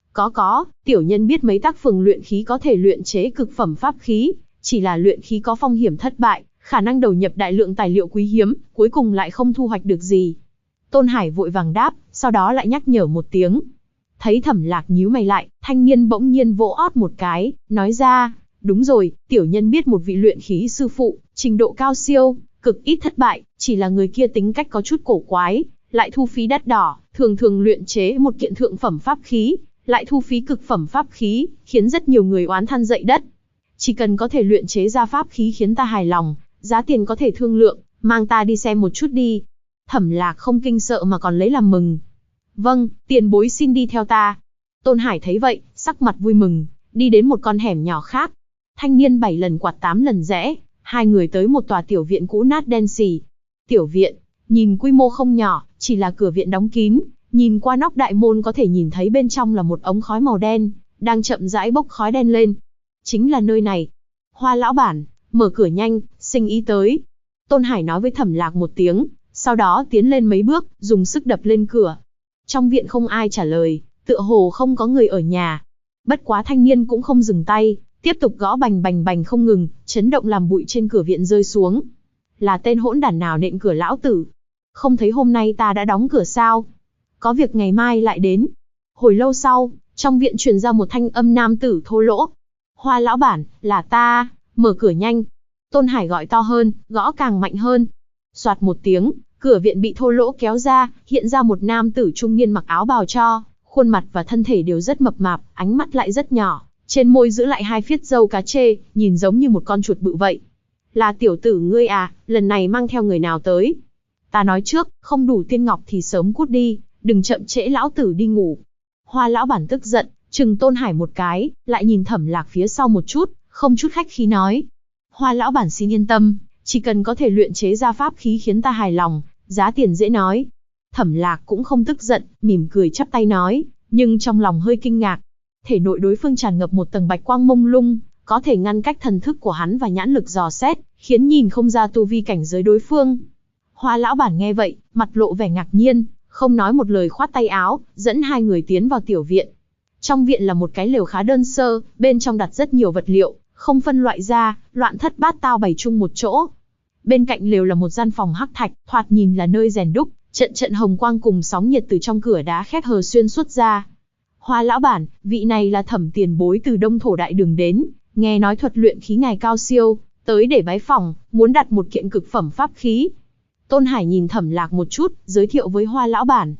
Có, tiểu nhân biết mấy tác phường luyện khí có thể luyện chế cực phẩm pháp khí, chỉ là luyện khí có phong hiểm thất bại, khả năng đầu nhập đại lượng tài liệu quý hiếm, cuối cùng lại không thu hoạch được gì. Tôn Hải vội vàng đáp, sau đó lại nhắc nhở một tiếng. Thấy Thẩm Lạc nhíu mày lại, thanh niên bỗng nhiên vỗ ót một cái, nói ra, đúng rồi, tiểu nhân biết một vị luyện khí sư phụ, trình độ cao siêu, cực ít thất bại, chỉ là người kia tính cách có chút cổ quái, lại thu phí đắt đỏ, thường thường luyện chế một kiện thượng phẩm pháp khí, lại thu phí cực phẩm pháp khí, khiến rất nhiều người oán than dậy đất. Chỉ cần có thể luyện chế ra pháp khí khiến ta hài lòng, giá tiền có thể thương lượng, mang ta đi xem một chút đi. Thẩm Lạc không kinh sợ mà còn lấy làm mừng. Vâng, tiền bối xin đi theo ta. Tôn Hải thấy vậy, sắc mặt vui mừng, đi đến một con hẻm nhỏ khác. Thanh niên 7 lần quạt 8 lần rẽ, hai người tới một tòa tiểu viện cũ nát đen xì. Tiểu viện, nhìn quy mô không nhỏ, chỉ là cửa viện đóng kín, nhìn qua nóc đại môn có thể nhìn thấy bên trong là một ống khói màu đen, đang chậm rãi bốc khói đen lên. Chính là nơi này. Hoa lão bản, mở cửa nhanh, sinh ý tới. Tôn Hải nói với Thẩm Lạc một tiếng, sau đó tiến lên mấy bước, dùng sức đập lên cửa. Trong viện không ai trả lời, tựa hồ không có người ở nhà. Bất quá thanh niên cũng không dừng tay, tiếp tục gõ bành bành bành không ngừng, chấn động làm bụi trên cửa viện rơi xuống. Là tên hỗn đản nào nện cửa lão tử? Không thấy hôm nay ta đã đóng cửa sao? Có việc ngày mai lại đến. Hồi lâu sau, trong viện truyền ra một thanh âm nam tử thô lỗ. Hoa lão bản, là ta, mở cửa nhanh. Tôn Hải gọi to hơn, gõ càng mạnh hơn. Soạt một tiếng, cửa viện bị thô lỗ kéo ra, hiện ra một nam tử trung niên mặc áo bào cho, khuôn mặt và thân thể đều rất mập mạp, ánh mắt lại rất nhỏ, trên môi giữ lại hai phiết râu cá trê, nhìn giống như một con chuột bự vậy. Là tiểu tử ngươi à, lần này mang theo người nào tới? Ta nói trước, không đủ tiên ngọc thì sớm cút đi, đừng chậm trễ lão tử đi ngủ. Hoa lão bản tức giận, trừng Tôn Hải một cái, lại nhìn Thẩm Lạc phía sau một chút, không chút khách khí nói. Hoa lão bản xin yên tâm, chỉ cần có thể luyện chế ra pháp khí khiến ta hài lòng, giá tiền dễ nói. Thẩm Lạc cũng không tức giận, mỉm cười chắp tay nói, nhưng trong lòng hơi kinh ngạc. Thể nội đối phương tràn ngập một tầng bạch quang mông lung, có thể ngăn cách thần thức của hắn và nhãn lực dò xét, khiến nhìn không ra tu vi cảnh giới đối phương. Hoa lão bản nghe vậy, mặt lộ vẻ ngạc nhiên, không nói một lời khoát tay áo, dẫn hai người tiến vào tiểu viện. Trong viện là một cái lều khá đơn sơ, bên trong đặt rất nhiều vật liệu, không phân loại ra, loạn thất bát tao bày chung một chỗ. Bên cạnh lều là một gian phòng hắc thạch, thoạt nhìn là nơi rèn đúc, trận trận hồng quang cùng sóng nhiệt từ trong cửa đá khép hờ xuyên suốt ra. Hoa lão bản, vị này là Thẩm tiền bối từ Đông Thổ Đại Đường đến, nghe nói thuật luyện khí ngài cao siêu, tới để bái phỏng, muốn đặt một kiện cực phẩm pháp khí. Tôn Hải nhìn Thẩm Lạc một chút, giới thiệu với Hoa lão bản.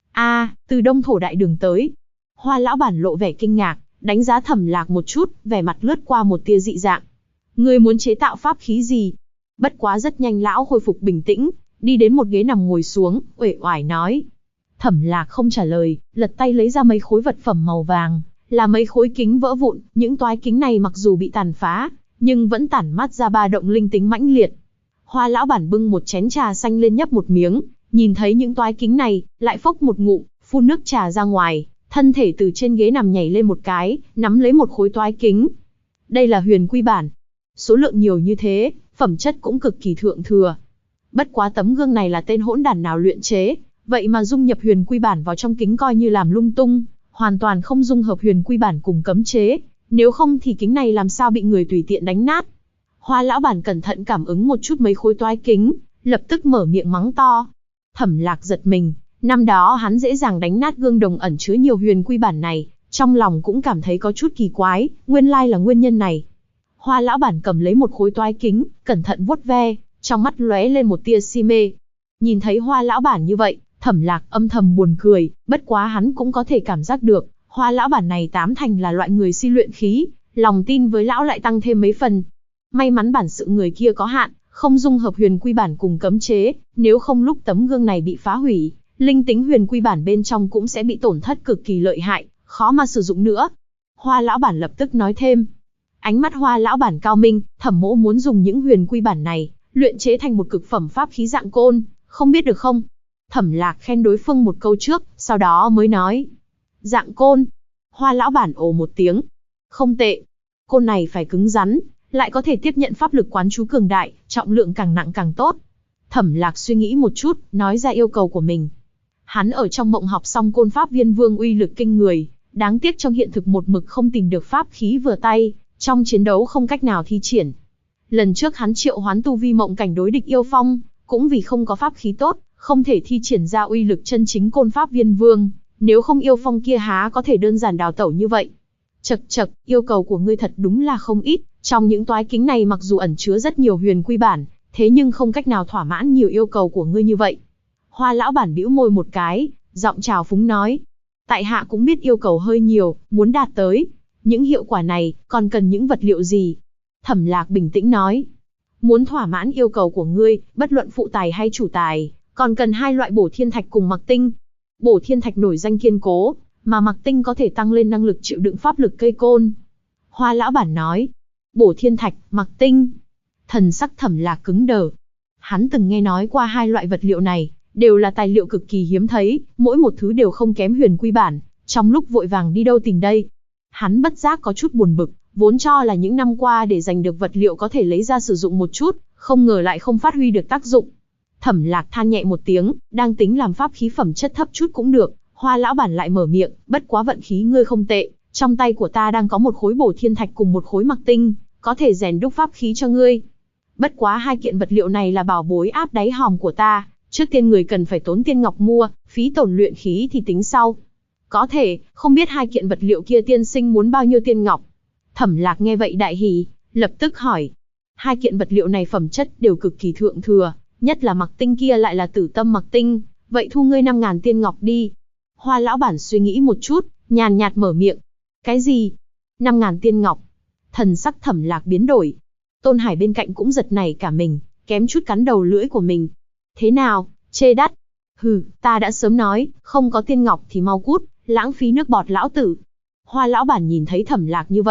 Từ Đông Thổ Đại Đường tới. Hoa lão bản lộ vẻ kinh ngạc, đánh giá Thẩm Lạc một chút, vẻ mặt lướt qua một tia dị dạng. Ngươi muốn chế tạo pháp khí gì? Bất quá rất nhanh lão khôi phục bình tĩnh, đi đến một ghế nằm ngồi xuống, uể oải nói. Thẩm Lạc không trả lời, lật tay lấy ra mấy khối vật phẩm màu vàng, là mấy khối kính vỡ vụn, những toái kính này mặc dù bị tàn phá, nhưng vẫn tản mát ra ba động linh tính mãnh liệt. Hoa lão bản bưng một chén trà xanh lên nhấp một miếng, nhìn thấy những toái kính này, lại phốc một ngụm, phun nước trà ra ngoài, thân thể từ trên ghế nằm nhảy lên một cái, nắm lấy một khối toái kính. Đây là huyền quy bản. Số lượng nhiều như thế, phẩm chất cũng cực kỳ thượng thừa. Bất quá tấm gương này là tên hỗn đản nào luyện chế, vậy mà dung nhập huyền quy bản vào trong kính coi như làm lung tung, hoàn toàn không dung hợp huyền quy bản cùng cấm chế, nếu không thì kính này làm sao bị người tùy tiện đánh nát. Hoa lão bản cẩn thận cảm ứng một chút mấy khối toái kính, lập tức mở miệng mắng to. Thẩm Lạc giật mình, năm đó hắn dễ dàng đánh nát gương đồng ẩn chứa nhiều huyền quy bản này, trong lòng cũng cảm thấy có chút kỳ quái, nguyên lai là nguyên nhân này. Hoa lão bản cầm lấy một khối toái kính, cẩn thận vuốt ve, trong mắt lóe lên một tia si mê. Nhìn thấy Hoa lão bản như vậy, Thẩm Lạc âm thầm buồn cười, bất quá hắn cũng có thể cảm giác được, Hoa lão bản này tám thành là loại người si luyện khí, lòng tin với lão lại tăng thêm mấy phần. May mắn bản sự người kia có hạn, không dung hợp huyền quy bản cùng cấm chế, nếu không lúc tấm gương này bị phá hủy, linh tính huyền quy bản bên trong cũng sẽ bị tổn thất cực kỳ lợi hại, khó mà sử dụng nữa. Hoa lão bản lập tức nói thêm. Ánh mắt Hoa lão bản cao minh, Thẩm mỗ muốn dùng những huyền quy bản này, luyện chế thành một cực phẩm pháp khí dạng côn, không biết được không? Thẩm Lạc khen đối phương một câu trước, sau đó mới nói. Dạng côn. Hoa lão bản ồ một tiếng. Không tệ. Côn này phải cứng rắn, lại có thể tiếp nhận pháp lực quán chú cường đại, trọng lượng càng nặng càng tốt. Thẩm Lạc suy nghĩ một chút, nói ra yêu cầu của mình. Hắn ở trong mộng học xong côn pháp viên vương uy lực kinh người, đáng tiếc trong hiện thực một mực không tìm được pháp khí vừa tay, trong chiến đấu không cách nào thi triển. Lần trước hắn triệu hoán tu vi mộng cảnh đối địch yêu phong, cũng vì không có pháp khí tốt, không thể thi triển ra uy lực chân chính côn pháp viên vương, nếu không yêu phong kia há có thể đơn giản đào tẩu như vậy. Chậc chậc, yêu cầu của ngươi thật đúng là không ít, trong những toái kính này mặc dù ẩn chứa rất nhiều huyền quy bản, thế nhưng không cách nào thỏa mãn nhiều yêu cầu của ngươi như vậy. Hoa lão bản bĩu môi một cái, giọng trào phúng nói. Tại hạ cũng biết yêu cầu hơi nhiều, muốn đạt tới những hiệu quả này, còn cần những vật liệu gì? Thẩm Lạc bình tĩnh nói. Muốn thỏa mãn yêu cầu của ngươi, bất luận phụ tài hay chủ tài, còn cần hai loại bổ thiên thạch cùng mặc tinh. Bổ thiên thạch nổi danh kiên cố, mà mặc tinh có thể tăng lên năng lực chịu đựng pháp lực cây côn. Hoa lão bản nói. Bổ thiên thạch, mặc tinh. Thần sắc Thẩm Lạc cứng đờ. Hắn từng nghe nói qua hai loại vật liệu này, đều là tài liệu cực kỳ hiếm thấy, mỗi một thứ đều không kém huyền quy bản, trong lúc vội vàng đi đâu tìm đây. Hắn bất giác có chút buồn bực, vốn cho là những năm qua để giành được vật liệu có thể lấy ra sử dụng một chút, không ngờ lại không phát huy được tác dụng. Thẩm Lạc than nhẹ một tiếng, đang tính làm pháp khí phẩm chất thấp chút cũng được, Hoa lão bản lại mở miệng, bất quá vận khí ngươi không tệ, trong tay của ta đang có một khối bổ thiên thạch cùng một khối mặc tinh, có thể rèn đúc pháp khí cho ngươi. Bất quá hai kiện vật liệu này là bảo bối áp đáy hòm của ta, trước tiên người cần phải tốn tiên ngọc mua, phí tổn luyện khí thì tính sau. Có thể, không biết hai kiện vật liệu kia tiên sinh muốn bao nhiêu tiên ngọc? Thẩm Lạc nghe vậy đại hỉ, lập tức hỏi. Hai kiện vật liệu này phẩm chất đều cực kỳ thượng thừa, nhất là mặc tinh kia lại là tử tâm mặc tinh, vậy thu ngươi 5.000 tiên ngọc đi. Hoa lão bản suy nghĩ một chút, nhàn nhạt mở miệng. Cái gì? 5.000 tiên ngọc? Thần sắc Thẩm Lạc biến đổi. Tôn Hải bên cạnh cũng giật nảy cả mình, kém chút cắn đầu lưỡi của mình. Thế nào, chê đắt? Hừ, ta đã sớm nói, không có tiên ngọc thì mau cút, lãng phí nước bọt lão tử. Hoa lão bản nhìn thấy Thẩm Lạc như vậy,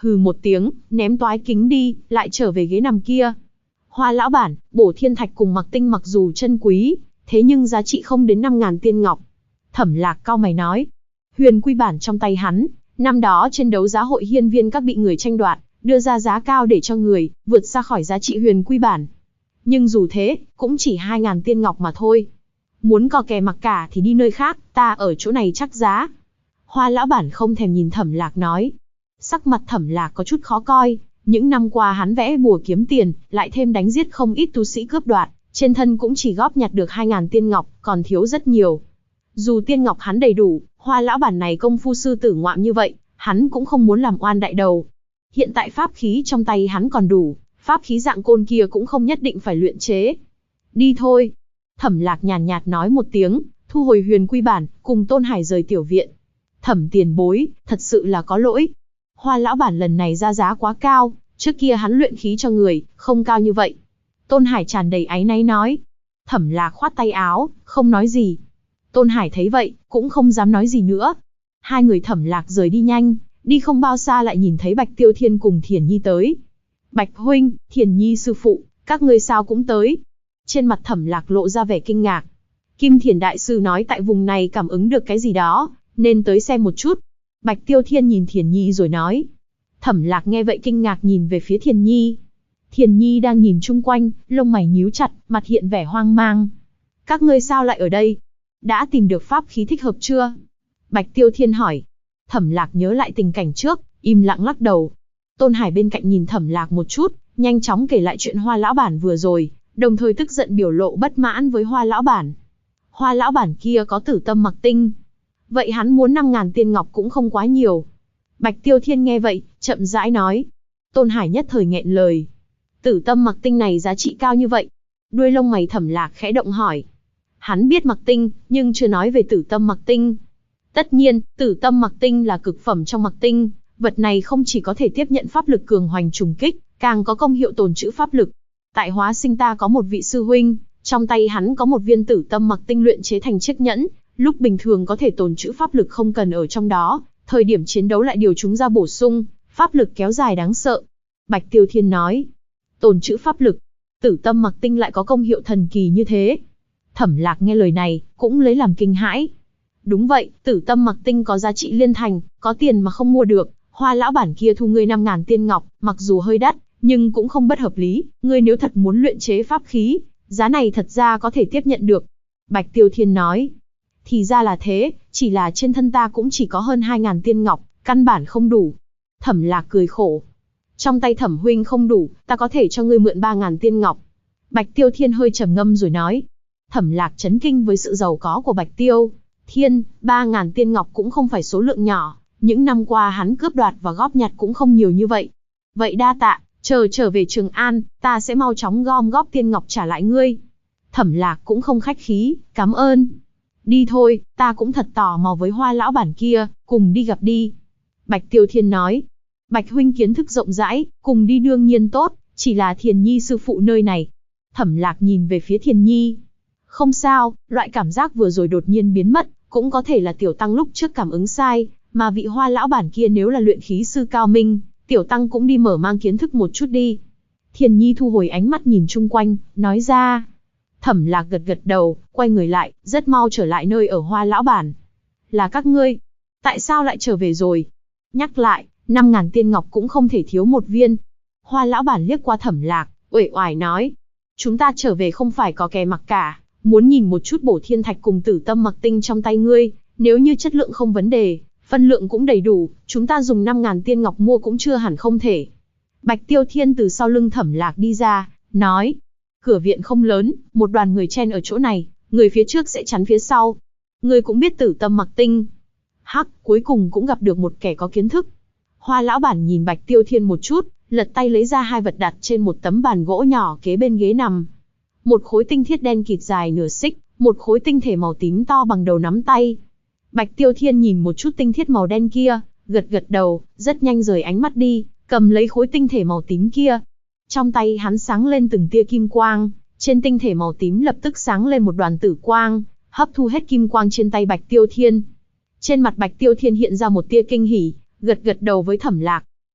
Hừ một tiếng, ném toái kính đi, lại trở về ghế nằm kia. Hoa lão bản, bổ thiên thạch cùng mặc tinh mặc dù chân quý, thế nhưng giá trị không đến 5.000 tiên ngọc. Thẩm Lạc cau mày nói. Huyền quy bản trong tay hắn, năm đó trên đấu giá hội hiên viên các bị người tranh đoạt, đưa ra giá cao để cho người, vượt xa khỏi giá trị huyền quy bản. Nhưng dù thế, cũng chỉ 2.000 tiên ngọc mà thôi. Muốn cò kè mặc cả thì đi nơi khác, ta ở chỗ này chắc giá. Hoa lão bản không thèm nhìn Thẩm Lạc nói. Sắc mặt Thẩm Lạc có chút khó coi, những năm qua hắn vẽ bùa kiếm tiền, lại thêm đánh giết không ít tu sĩ cướp đoạt, trên thân cũng chỉ góp nhặt được 2.000 tiên ngọc, còn thiếu rất nhiều. Dù tiên ngọc hắn đầy đủ, Hoa lão bản này công phu sư tử ngoạm như vậy, hắn cũng không muốn làm oan đại đầu. Hiện tại pháp khí trong tay hắn còn đủ, pháp khí dạng côn kia cũng không nhất định phải luyện chế. Đi thôi. Thẩm Lạc nhàn nhạt nói một tiếng, thu hồi huyền quy bản, cùng Tôn Hải rời tiểu viện. Thẩm tiền bối, thật sự là có lỗi. Hoa lão bản lần này ra giá quá cao, trước kia hắn luyện khí cho người, không cao như vậy. Tôn Hải tràn đầy áy náy nói. Thẩm Lạc khoát tay áo, không nói gì. Tôn Hải thấy vậy, cũng không dám nói gì nữa. Hai người Thẩm Lạc rời đi nhanh, đi không bao xa lại nhìn thấy Bạch Tiêu Thiên cùng Thiền Nhi tới. Bạch huynh, Thiền Nhi sư phụ, các ngươi sao cũng tới? Trên mặt Thẩm Lạc lộ ra vẻ kinh ngạc. Kim Thiền đại sư nói tại vùng này cảm ứng được cái gì đó, nên tới xem một chút. Bạch Tiêu Thiên nhìn Thiền Nhi rồi nói. Thẩm Lạc nghe vậy kinh ngạc nhìn về phía Thiền Nhi. Thiền Nhi đang nhìn chung quanh, lông mày nhíu chặt, mặt hiện vẻ hoang mang. Các ngươi sao lại ở đây? Đã tìm được pháp khí thích hợp chưa? Bạch Tiêu Thiên hỏi. Thẩm Lạc nhớ lại tình cảnh trước, im lặng lắc đầu. Tôn Hải bên cạnh nhìn Thẩm Lạc một chút, nhanh chóng kể lại chuyện Hoa lão bản vừa rồi, đồng thời tức giận biểu lộ bất mãn với Hoa lão bản. Hoa lão bản kia có tử tâm mặc tinh. Vậy hắn muốn 5.000 tiên ngọc cũng không quá nhiều. Bạch Tiêu Thiên nghe vậy, chậm rãi nói. Tôn Hải nhất thời nghẹn lời. Tử tâm mặc tinh này giá trị cao như vậy. Đuôi lông mày Thẩm Lạc khẽ động hỏi. Hắn biết mặc tinh, nhưng chưa nói về tử tâm mặc tinh. Tất nhiên, tử tâm mặc tinh là cực phẩm trong mặc tinh. Vật này không chỉ có thể tiếp nhận pháp lực cường hoành trùng kích, càng có công hiệu tồn trữ pháp lực. Tại Hóa Sinh ta có một vị sư huynh, trong tay hắn có một viên tử tâm mặc tinh luyện chế thành chiếc nhẫn, lúc bình thường có thể tồn trữ pháp lực không cần ở trong đó, thời điểm chiến đấu lại điều chúng ra bổ sung, pháp lực kéo dài đáng sợ. Bạch Tiêu Thiên nói, tồn trữ pháp lực, tử tâm mặc tinh lại có công hiệu thần kỳ như thế. Thẩm Lạc nghe lời này, cũng lấy làm kinh hãi. Đúng vậy, tử tâm mặc tinh có giá trị liên thành, có tiền mà không mua được. Hoa lão bản kia thu ngươi 5.000 tiên ngọc, mặc dù hơi đắt, nhưng cũng không bất hợp lý. Ngươi nếu thật muốn luyện chế pháp khí, giá này thật ra có thể tiếp nhận được. Bạch Tiêu Thiên nói. Thì ra là thế, chỉ là trên thân ta cũng chỉ có hơn 2.000 tiên ngọc, căn bản không đủ. Thẩm Lạc cười khổ. Trong tay Thẩm huynh không đủ, ta có thể cho ngươi mượn 3.000 tiên ngọc. Bạch Tiêu Thiên hơi trầm ngâm rồi nói. Thẩm Lạc chấn kinh với sự giàu có của Bạch Tiêu Thiên, 3.000 tiên ngọc cũng không phải số lượng nhỏ. Những năm qua hắn cướp đoạt và góp nhặt cũng không nhiều như vậy. Vậy đa tạ, trở về Trường An, ta sẽ mau chóng gom góp tiên ngọc trả lại ngươi. Thẩm Lạc cũng không khách khí, cảm ơn. Đi thôi, ta cũng thật tò mò với Hoa lão bản kia, cùng đi gặp đi. Bạch Tiêu Thiên nói. Bạch huynh kiến thức rộng rãi, cùng đi đương nhiên tốt, chỉ là Thiền Nhi sư phụ nơi này. Thẩm Lạc nhìn về phía Thiền Nhi. Không sao, loại cảm giác vừa rồi đột nhiên biến mất, cũng có thể là tiểu tăng lúc trước cảm ứng sai, mà vị Hoa lão bản kia nếu là luyện khí sư cao minh, tiểu tăng cũng đi mở mang kiến thức một chút đi. Thiền Nhi thu hồi ánh mắt nhìn chung quanh, nói ra. Thẩm Lạc gật gật đầu, quay người lại, rất mau trở lại nơi ở Hoa lão bản. Là các ngươi, tại sao lại trở về rồi? Nhắc lại, 5.000 tiên ngọc cũng không thể thiếu một viên. Hoa lão bản liếc qua Thẩm Lạc, uể oải nói. Chúng ta trở về không phải có kè mặc cả, muốn nhìn một chút bổ thiên thạch cùng tử tâm mặc tinh trong tay ngươi, nếu như chất lượng không vấn đề, phân lượng cũng đầy đủ, chúng ta dùng 5.000 tiên ngọc mua cũng chưa hẳn không thể. Bạch Tiêu Thiên từ sau lưng Thẩm Lạc đi ra, nói. Cửa viện không lớn, một đoàn người chen ở chỗ này, người phía trước sẽ chắn phía sau. Người cũng biết tử tâm mặc tinh. Hắc, cuối cùng cũng gặp được một kẻ có kiến thức. Hoa lão bản nhìn Bạch Tiêu Thiên một chút, lật tay lấy ra hai vật đặt trên một tấm bàn gỗ nhỏ kế bên ghế nằm. Một khối tinh thiết đen kịt dài nửa xích, một khối tinh thể màu tím to bằng đầu nắm tay. Bạch Tiêu Thiên nhìn một chút tinh thiết màu đen kia, gật gật đầu, rất nhanh rời ánh mắt đi, cầm lấy khối tinh thể màu tím kia. Trong tay hắn sáng lên từng tia kim quang, trên tinh thể màu tím lập tức sáng lên một đoàn tử quang, hấp thu hết kim quang trên tay Bạch Tiêu Thiên. Trên mặt Bạch Tiêu Thiên hiện ra một tia kinh hỉ, gật gật đầu với Thẩm Lạc.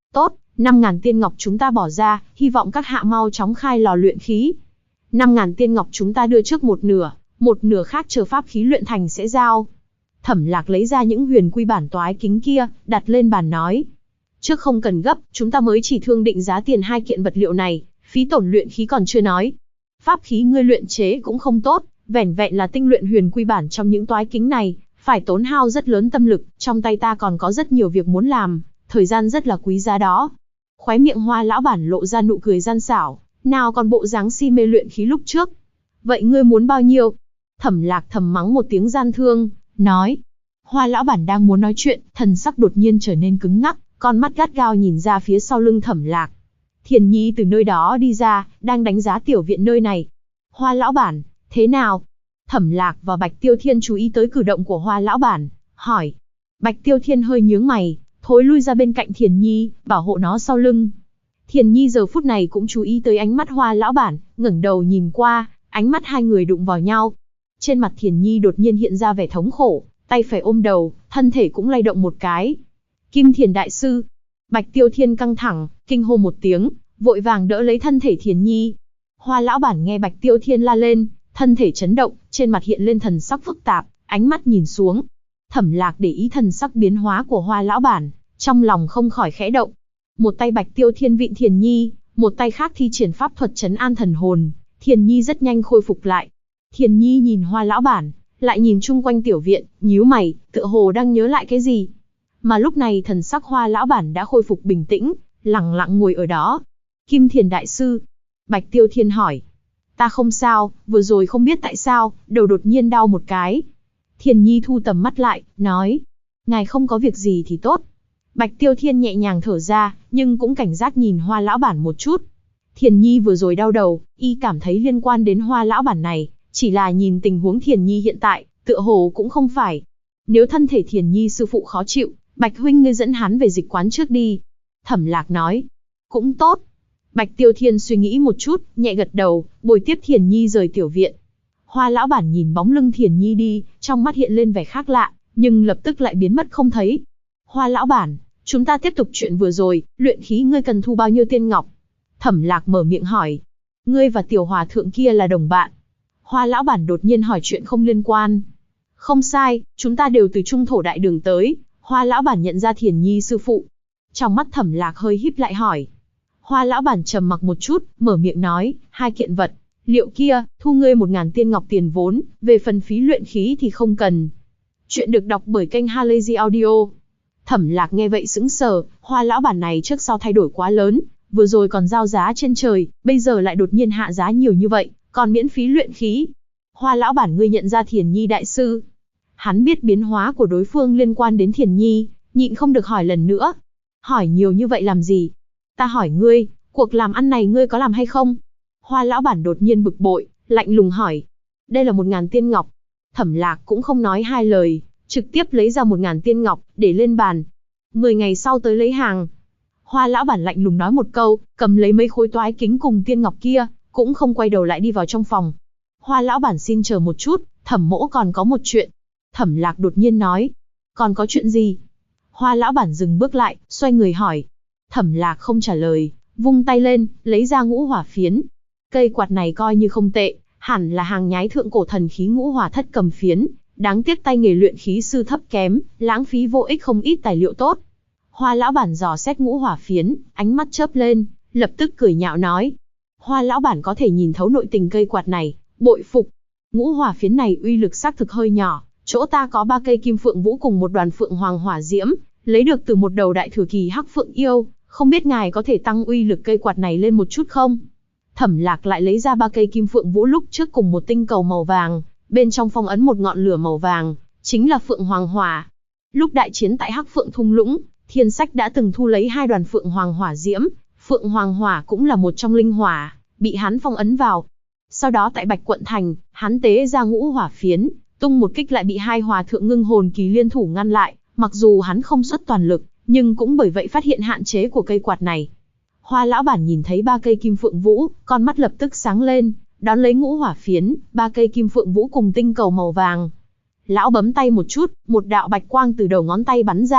Tốt, 5.000 tiên ngọc chúng ta bỏ ra, hy vọng các hạ mau chóng khai lò luyện khí. 5.000 tiên ngọc chúng ta đưa trước một nửa khác chờ pháp khí luyện thành sẽ giao. Thẩm Lạc lấy ra những huyền quy bản toái kính kia, đặt lên bàn nói. Trước không cần gấp, chúng ta mới chỉ thương định giá tiền 2 kiện vật liệu này, phí tổn luyện khí còn chưa nói. Pháp khí ngươi luyện chế cũng không tốt, vẻn vẹn là tinh luyện huyền quy bản trong những toái kính này, phải tốn hao rất lớn tâm lực, trong tay ta còn có rất nhiều việc muốn làm, thời gian rất là quý giá đó. Khóe miệng Hoa lão bản lộ ra nụ cười gian xảo, nào còn bộ dáng si mê luyện khí lúc trước. Vậy ngươi muốn bao nhiêu? Thẩm Lạc thầm mắng một tiếng gian thương, nói. Hoa lão bản đang muốn nói chuyện, thần sắc đột nhiên trở nên cứng ngắc, con mắt gắt gao nhìn ra phía sau lưng Thẩm Lạc. Thiền Nhi từ nơi đó đi ra, đang đánh giá tiểu viện nơi này. Hoa lão bản, thế nào? Thẩm Lạc và Bạch Tiêu Thiên chú ý tới cử động của Hoa lão bản, hỏi. Bạch Tiêu Thiên hơi nhướng mày, thối lui ra bên cạnh Thiền Nhi, bảo hộ nó sau lưng. Thiền Nhi giờ phút này cũng chú ý tới ánh mắt Hoa lão bản, ngẩng đầu nhìn qua, ánh mắt hai người đụng vào nhau. Trên mặt Thiền Nhi đột nhiên hiện ra vẻ thống khổ, tay phải ôm đầu, thân thể cũng lay động một cái. Kim Thiền đại sư. Bạch Tiêu Thiên căng thẳng, kinh hô một tiếng, vội vàng đỡ lấy thân thể Thiền Nhi. Hoa lão bản nghe Bạch Tiêu Thiên la lên, thân thể chấn động, trên mặt hiện lên thần sắc phức tạp, ánh mắt nhìn xuống. Thẩm Lạc để ý thần sắc biến hóa của Hoa lão bản, trong lòng không khỏi khẽ động. Một tay Bạch Tiêu Thiên vịn Thiền Nhi, một tay khác thi triển pháp thuật trấn an thần hồn, Thiền Nhi rất nhanh khôi phục lại. Thiền Nhi nhìn Hoa lão bản, lại nhìn chung quanh tiểu viện, nhíu mày, tựa hồ đang nhớ lại cái gì. Mà lúc này thần sắc Hoa lão bản đã khôi phục bình tĩnh, lặng lặng ngồi ở đó. Kim Thiền đại sư. Bạch Tiêu Thiên hỏi. Ta không sao, vừa rồi không biết tại sao, đầu đột nhiên đau một cái. Thiền Nhi thu tầm mắt lại, nói. Ngài không có việc gì thì tốt. Bạch Tiêu Thiên nhẹ nhàng thở ra, nhưng cũng cảnh giác nhìn Hoa lão bản một chút. Thiền Nhi vừa rồi đau đầu, y cảm thấy liên quan đến Hoa lão bản này, chỉ là nhìn tình huống Thiền Nhi hiện tại, tựa hồ cũng không phải. Nếu thân thể Thiền Nhi sư phụ khó chịu, Bạch huynh ngươi dẫn hắn về dịch quán trước đi. Thẩm Lạc nói. Cũng tốt. Bạch Tiêu Thiên suy nghĩ một chút, nhẹ gật đầu, bồi tiếp Thiền Nhi rời tiểu viện. Hoa lão bản nhìn bóng lưng Thiền Nhi đi, trong mắt hiện lên vẻ khác lạ, nhưng lập tức lại biến mất không thấy. Hoa lão bản, chúng ta tiếp tục chuyện vừa rồi, luyện khí ngươi cần thu bao nhiêu tiên ngọc? Thẩm Lạc mở miệng hỏi. Ngươi và tiểu hòa thượng kia là đồng bạn. Hoa lão bản đột nhiên hỏi chuyện không liên quan. Không sai, chúng ta đều từ Trung Thổ Đại Đường tới. Hoa lão bản nhận ra Thiền Nhi sư phụ. Trong mắt Thẩm Lạc hơi híp lại hỏi. Hoa lão bản trầm mặc một chút, mở miệng nói, 2 kiện vật liệu kia, thu ngươi 1.000 tiên ngọc tiền vốn, về phần phí luyện khí thì không cần. Chuyện được đọc bởi kênh Halazy Audio. Thẩm Lạc nghe vậy sững sờ, Hoa lão bản này trước sau thay đổi quá lớn, vừa rồi còn giao giá trên trời, bây giờ lại đột nhiên hạ giá nhiều như vậy, còn miễn phí luyện khí. Hoa lão bản ngươi nhận ra Thiền Nhi đại sư. Hắn biết biến hóa của đối phương liên quan đến Thiền Nhi, nhịn không được hỏi lần nữa. Hỏi nhiều như vậy làm gì? Ta hỏi ngươi, cuộc làm ăn này ngươi có làm hay không? Hoa lão bản đột nhiên bực bội, lạnh lùng hỏi. Đây là 1.000 tiên ngọc. Thẩm Lạc cũng không nói hai lời, trực tiếp lấy ra 1.000 tiên ngọc, để lên bàn. 10 ngày sau tới lấy hàng. Hoa lão bản lạnh lùng nói một câu, cầm lấy mấy khối toái kính cùng tiên ngọc kia, cũng không quay đầu lại đi vào trong phòng. Hoa lão bản xin chờ một chút, Thẩm mỗ còn có một chuyện. Thẩm Lạc đột nhiên nói. Còn có chuyện gì? Hoa lão bản dừng bước lại, xoay người hỏi. Thẩm Lạc không trả lời, vung tay lên, lấy ra ngũ hỏa phiến. Cây quạt này coi như không tệ, hẳn là hàng nhái thượng cổ thần khí ngũ hỏa thất cầm phiến. Đáng tiếc tay nghề luyện khí sư thấp kém, lãng phí vô ích không ít tài liệu tốt. Hoa lão bản dò xét ngũ hỏa phiến, ánh mắt chớp lên, lập tức cười nhạo nói. Hoa lão bản có thể nhìn thấu nội tình cây quạt này, bội phục. Ngũ hỏa phiến này uy lực xác thực hơi nhỏ, chỗ ta có 3 cây kim phượng vũ cùng một đoàn phượng hoàng hỏa diễm, lấy được từ một đầu đại thừa kỳ hắc phượng yêu, không biết ngài có thể tăng uy lực cây quạt này lên một chút không? Thẩm Lạc lại lấy ra 3 cây kim phượng vũ lúc trước cùng một tinh cầu màu vàng, bên trong phong ấn một ngọn lửa màu vàng, chính là phượng hoàng hỏa. Lúc đại chiến tại Hắc Phượng thung lũng, Thiên Sách đã từng thu lấy 2 đoàn phượng hoàng hỏa diễm, phượng hoàng hỏa cũng là một trong linh hỏa, bị hắn phong ấn vào. Sau đó tại Bạch Quận Thành, hắn tế ra ngũ hỏa phiến, tung một kích lại bị 2 hòa thượng ngưng hồn kỳ liên thủ ngăn lại, mặc dù hắn không xuất toàn lực, nhưng cũng bởi vậy phát hiện hạn chế của cây quạt này. Hoa lão bản nhìn thấy 3 cây kim phượng vũ, con mắt lập tức sáng lên, đón lấy ngũ hỏa phiến, 3 cây kim phượng vũ cùng tinh cầu màu vàng. Lão bấm tay một chút, một đạo bạch quang từ đầu ngón tay bắn ra,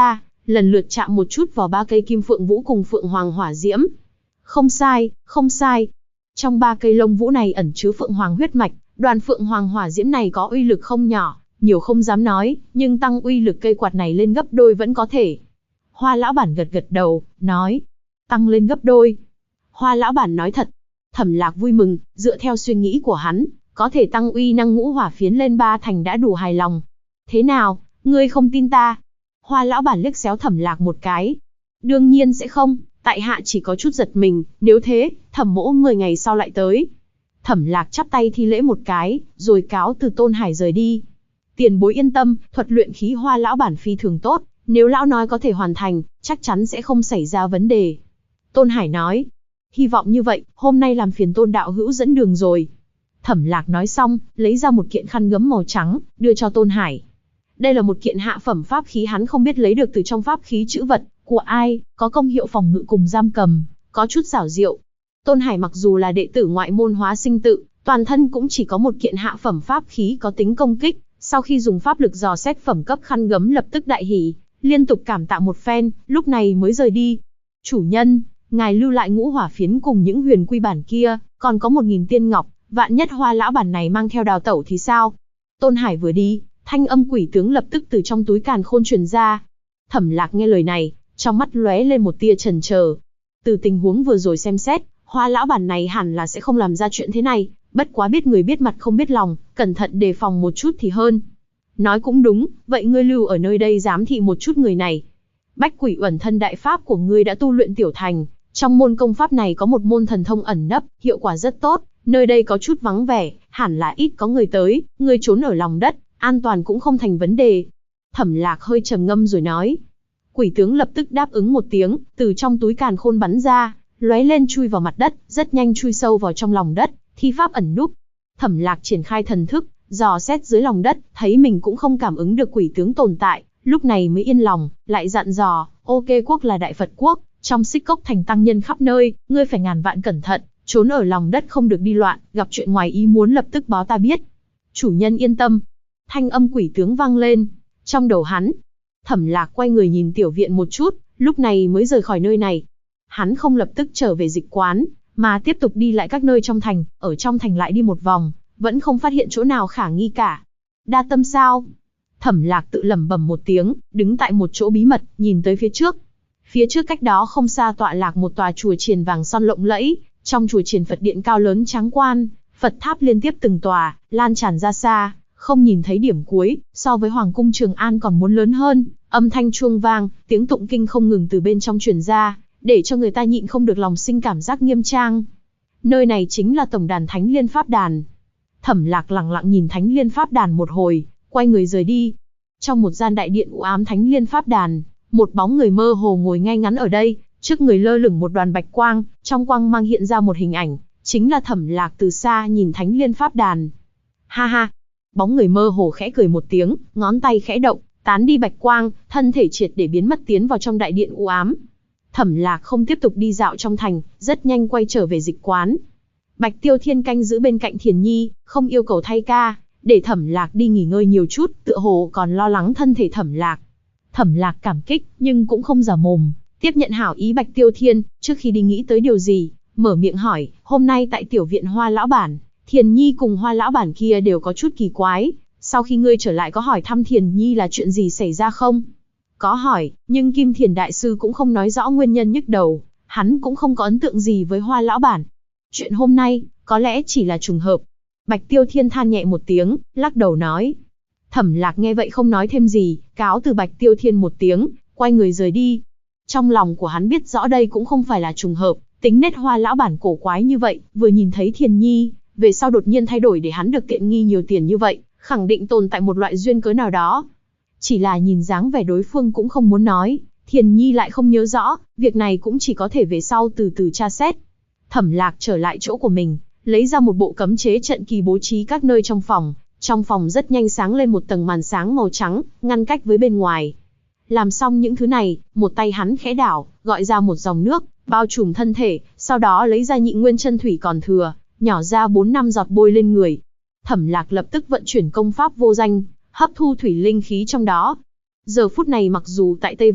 lần lượt chạm một chút vào 3 cây kim phượng vũ cùng phượng hoàng hỏa diễm. Không sai, không sai. Trong 3 cây lông vũ này ẩn chứa phượng hoàng huyết mạch, đoàn phượng hoàng hỏa diễm này có uy lực không nhỏ, nhiều không dám nói, nhưng tăng uy lực cây quạt này lên gấp đôi vẫn có thể. Hoa lão bản gật gật đầu, nói, tăng lên gấp đôi. Hoa lão bản nói thật. Thẩm Lạc vui mừng, dựa theo suy nghĩ của hắn, có thể tăng uy năng ngũ hỏa phiến lên 3 thành đã đủ hài lòng. Thế nào, ngươi không tin ta? Hoa lão bản liếc xéo Thẩm Lạc một cái. Đương nhiên sẽ không, tại hạ chỉ có chút giật mình, nếu thế, Thẩm mỗ 10 ngày sau lại tới. Thẩm Lạc chắp tay thi lễ một cái, rồi cáo từ Tôn Hải rời đi. Tiền bối yên tâm, thuật luyện khí Hoa lão bản phi thường tốt, nếu lão nói có thể hoàn thành, chắc chắn sẽ không xảy ra vấn đề. Tôn Hải nói, hy vọng như vậy, hôm nay làm phiền Tôn đạo hữu dẫn đường rồi. Thẩm Lạc nói xong, lấy ra một kiện khăn gấm màu trắng, đưa cho Tôn Hải. Đây là một kiện hạ phẩm pháp khí hắn không biết lấy được từ trong pháp khí trữ vật của ai, có công hiệu phòng ngự cùng giam cầm, có chút xảo diệu. Tôn Hải mặc dù là đệ tử ngoại môn Hóa Sinh Tự, toàn thân cũng chỉ có một kiện hạ phẩm pháp khí có tính công kích, sau khi dùng pháp lực dò xét phẩm cấp khăn gấm lập tức đại hỉ, liên tục cảm tạ một phen, lúc này mới rời đi. Chủ nhân, ngài lưu lại ngũ hỏa phiến cùng những huyền quy bản kia, còn có 1000 tiên ngọc, vạn nhất Hoa lão bản này mang theo đào tẩu thì sao? Tôn Hải vừa đi, thanh âm quỷ tướng lập tức từ trong túi càn khôn truyền ra. Thẩm Lạc nghe lời này, trong mắt lóe lên một tia chần chờ. Từ tình huống vừa rồi xem xét, Hoa lão bản này hẳn là sẽ không làm ra chuyện thế này, bất quá biết người biết mặt không biết lòng, cẩn thận đề phòng một chút thì hơn. Nói cũng đúng, vậy ngươi lưu ở nơi đây giám thị một chút người này. Bách Quỷ Uẩn Thân đại pháp của ngươi đã tu luyện tiểu thành, trong môn công pháp này có một môn thần thông ẩn nấp, hiệu quả rất tốt, nơi đây có chút vắng vẻ, hẳn là ít có người tới, ngươi trốn ở lòng đất, an toàn cũng không thành vấn đề. Thẩm Lạc hơi trầm ngâm rồi nói. Quỷ tướng lập tức đáp ứng một tiếng, từ trong túi càn khôn bắn ra, lóe lên chui vào mặt đất, rất nhanh chui sâu vào trong lòng đất, thi pháp ẩn núp. Thẩm Lạc triển khai thần thức, dò xét dưới lòng đất, thấy mình cũng không cảm ứng được quỷ tướng tồn tại, lúc này mới yên lòng, lại dặn dò, OK quốc là đại Phật quốc, trong Xích Cốc thành tăng nhân khắp nơi, ngươi phải ngàn vạn cẩn thận, trốn ở lòng đất không được đi loạn, gặp chuyện ngoài ý muốn lập tức báo ta biết. Chủ nhân yên tâm. Thanh âm quỷ tướng vang lên, trong đầu hắn. Thẩm Lạc quay người nhìn tiểu viện một chút, lúc này mới rời khỏi nơi này. Hắn không lập tức trở về dịch quán, mà tiếp tục đi lại các nơi trong thành, ở trong thành lại đi một vòng, vẫn không phát hiện chỗ nào khả nghi cả. Đa tâm sao? Thẩm Lạc tự lẩm bẩm một tiếng, đứng tại một chỗ bí mật, nhìn tới phía trước. Phía trước cách đó không xa tọa lạc một tòa chùa chiền vàng son lộng lẫy, trong chùa chiền Phật điện cao lớn tráng quan, Phật tháp liên tiếp từng tòa, lan tràn ra xa, không nhìn thấy điểm cuối, so với Hoàng cung Trường An còn muốn lớn hơn, âm thanh chuông vang, tiếng tụng kinh không ngừng từ bên trong truyền ra, để cho người ta nhịn không được lòng sinh cảm giác nghiêm trang. Nơi này chính là tổng đàn Thánh Liên Pháp Đàn. Thẩm Lạc lặng lặng nhìn Thánh Liên Pháp Đàn một hồi, quay người rời đi. Trong một gian đại điện u ám Thánh Liên Pháp Đàn, một bóng người mơ hồ ngồi ngay ngắn ở đây, trước người lơ lửng một đoàn bạch quang, trong quang mang hiện ra một hình ảnh, chính là Thẩm Lạc từ xa nhìn Thánh Liên Pháp Đàn. Ha ha! Bóng người mơ hồ khẽ cười một tiếng, ngón tay khẽ động, tán đi bạch quang, thân thể triệt để biến mất tiến vào trong đại điện u ám. Thẩm Lạc không tiếp tục đi dạo trong thành, rất nhanh quay trở về dịch quán. Bạch Tiêu Thiên canh giữ bên cạnh Thiền Nhi, không yêu cầu thay ca, để Thẩm Lạc đi nghỉ ngơi nhiều chút, tựa hồ còn lo lắng thân thể Thẩm Lạc. Thẩm Lạc cảm kích, nhưng cũng không giả mồm, tiếp nhận hảo ý Bạch Tiêu Thiên, trước khi đi nghĩ tới điều gì, mở miệng hỏi, hôm nay tại tiểu viện Hoa lão bản, Thiền Nhi cùng Hoa lão bản kia đều có chút kỳ quái, sau khi ngươi trở lại có hỏi thăm Thiền Nhi là chuyện gì xảy ra không? Có hỏi, nhưng Kim Thiền đại sư cũng không nói rõ nguyên nhân nhức đầu, hắn cũng không có ấn tượng gì với Hoa lão bản. Chuyện hôm nay, có lẽ chỉ là trùng hợp. Bạch Tiêu Thiên than nhẹ một tiếng, lắc đầu nói. Thẩm Lạc nghe vậy không nói thêm gì, cáo từ Bạch Tiêu Thiên một tiếng, quay người rời đi. Trong lòng của hắn biết rõ đây cũng không phải là trùng hợp, tính nết Hoa lão bản cổ quái như vậy, vừa nhìn thấy Thiền Nhi, về sau đột nhiên thay đổi để hắn được tiện nghi nhiều tiền như vậy, khẳng định tồn tại một loại duyên cớ nào đó. Chỉ là nhìn dáng vẻ đối phương cũng không muốn nói, Thiền Nhi lại không nhớ rõ, việc này cũng chỉ có thể về sau từ từ tra xét. Thẩm Lạc trở lại chỗ của mình, lấy ra một bộ cấm chế trận kỳ bố trí các nơi trong phòng rất nhanh sáng lên một tầng màn sáng màu trắng, ngăn cách với bên ngoài. Làm xong những thứ này, một tay hắn khẽ đảo, gọi ra một dòng nước, bao trùm thân thể, sau đó lấy ra nhị nguyên chân thủy còn thừa, nhỏ ra 4-5 giọt bôi lên người. Thẩm Lạc lập tức vận chuyển công pháp vô danh, hấp thu thủy linh khí trong đó. Giờ phút này mặc dù tại Tây Vực,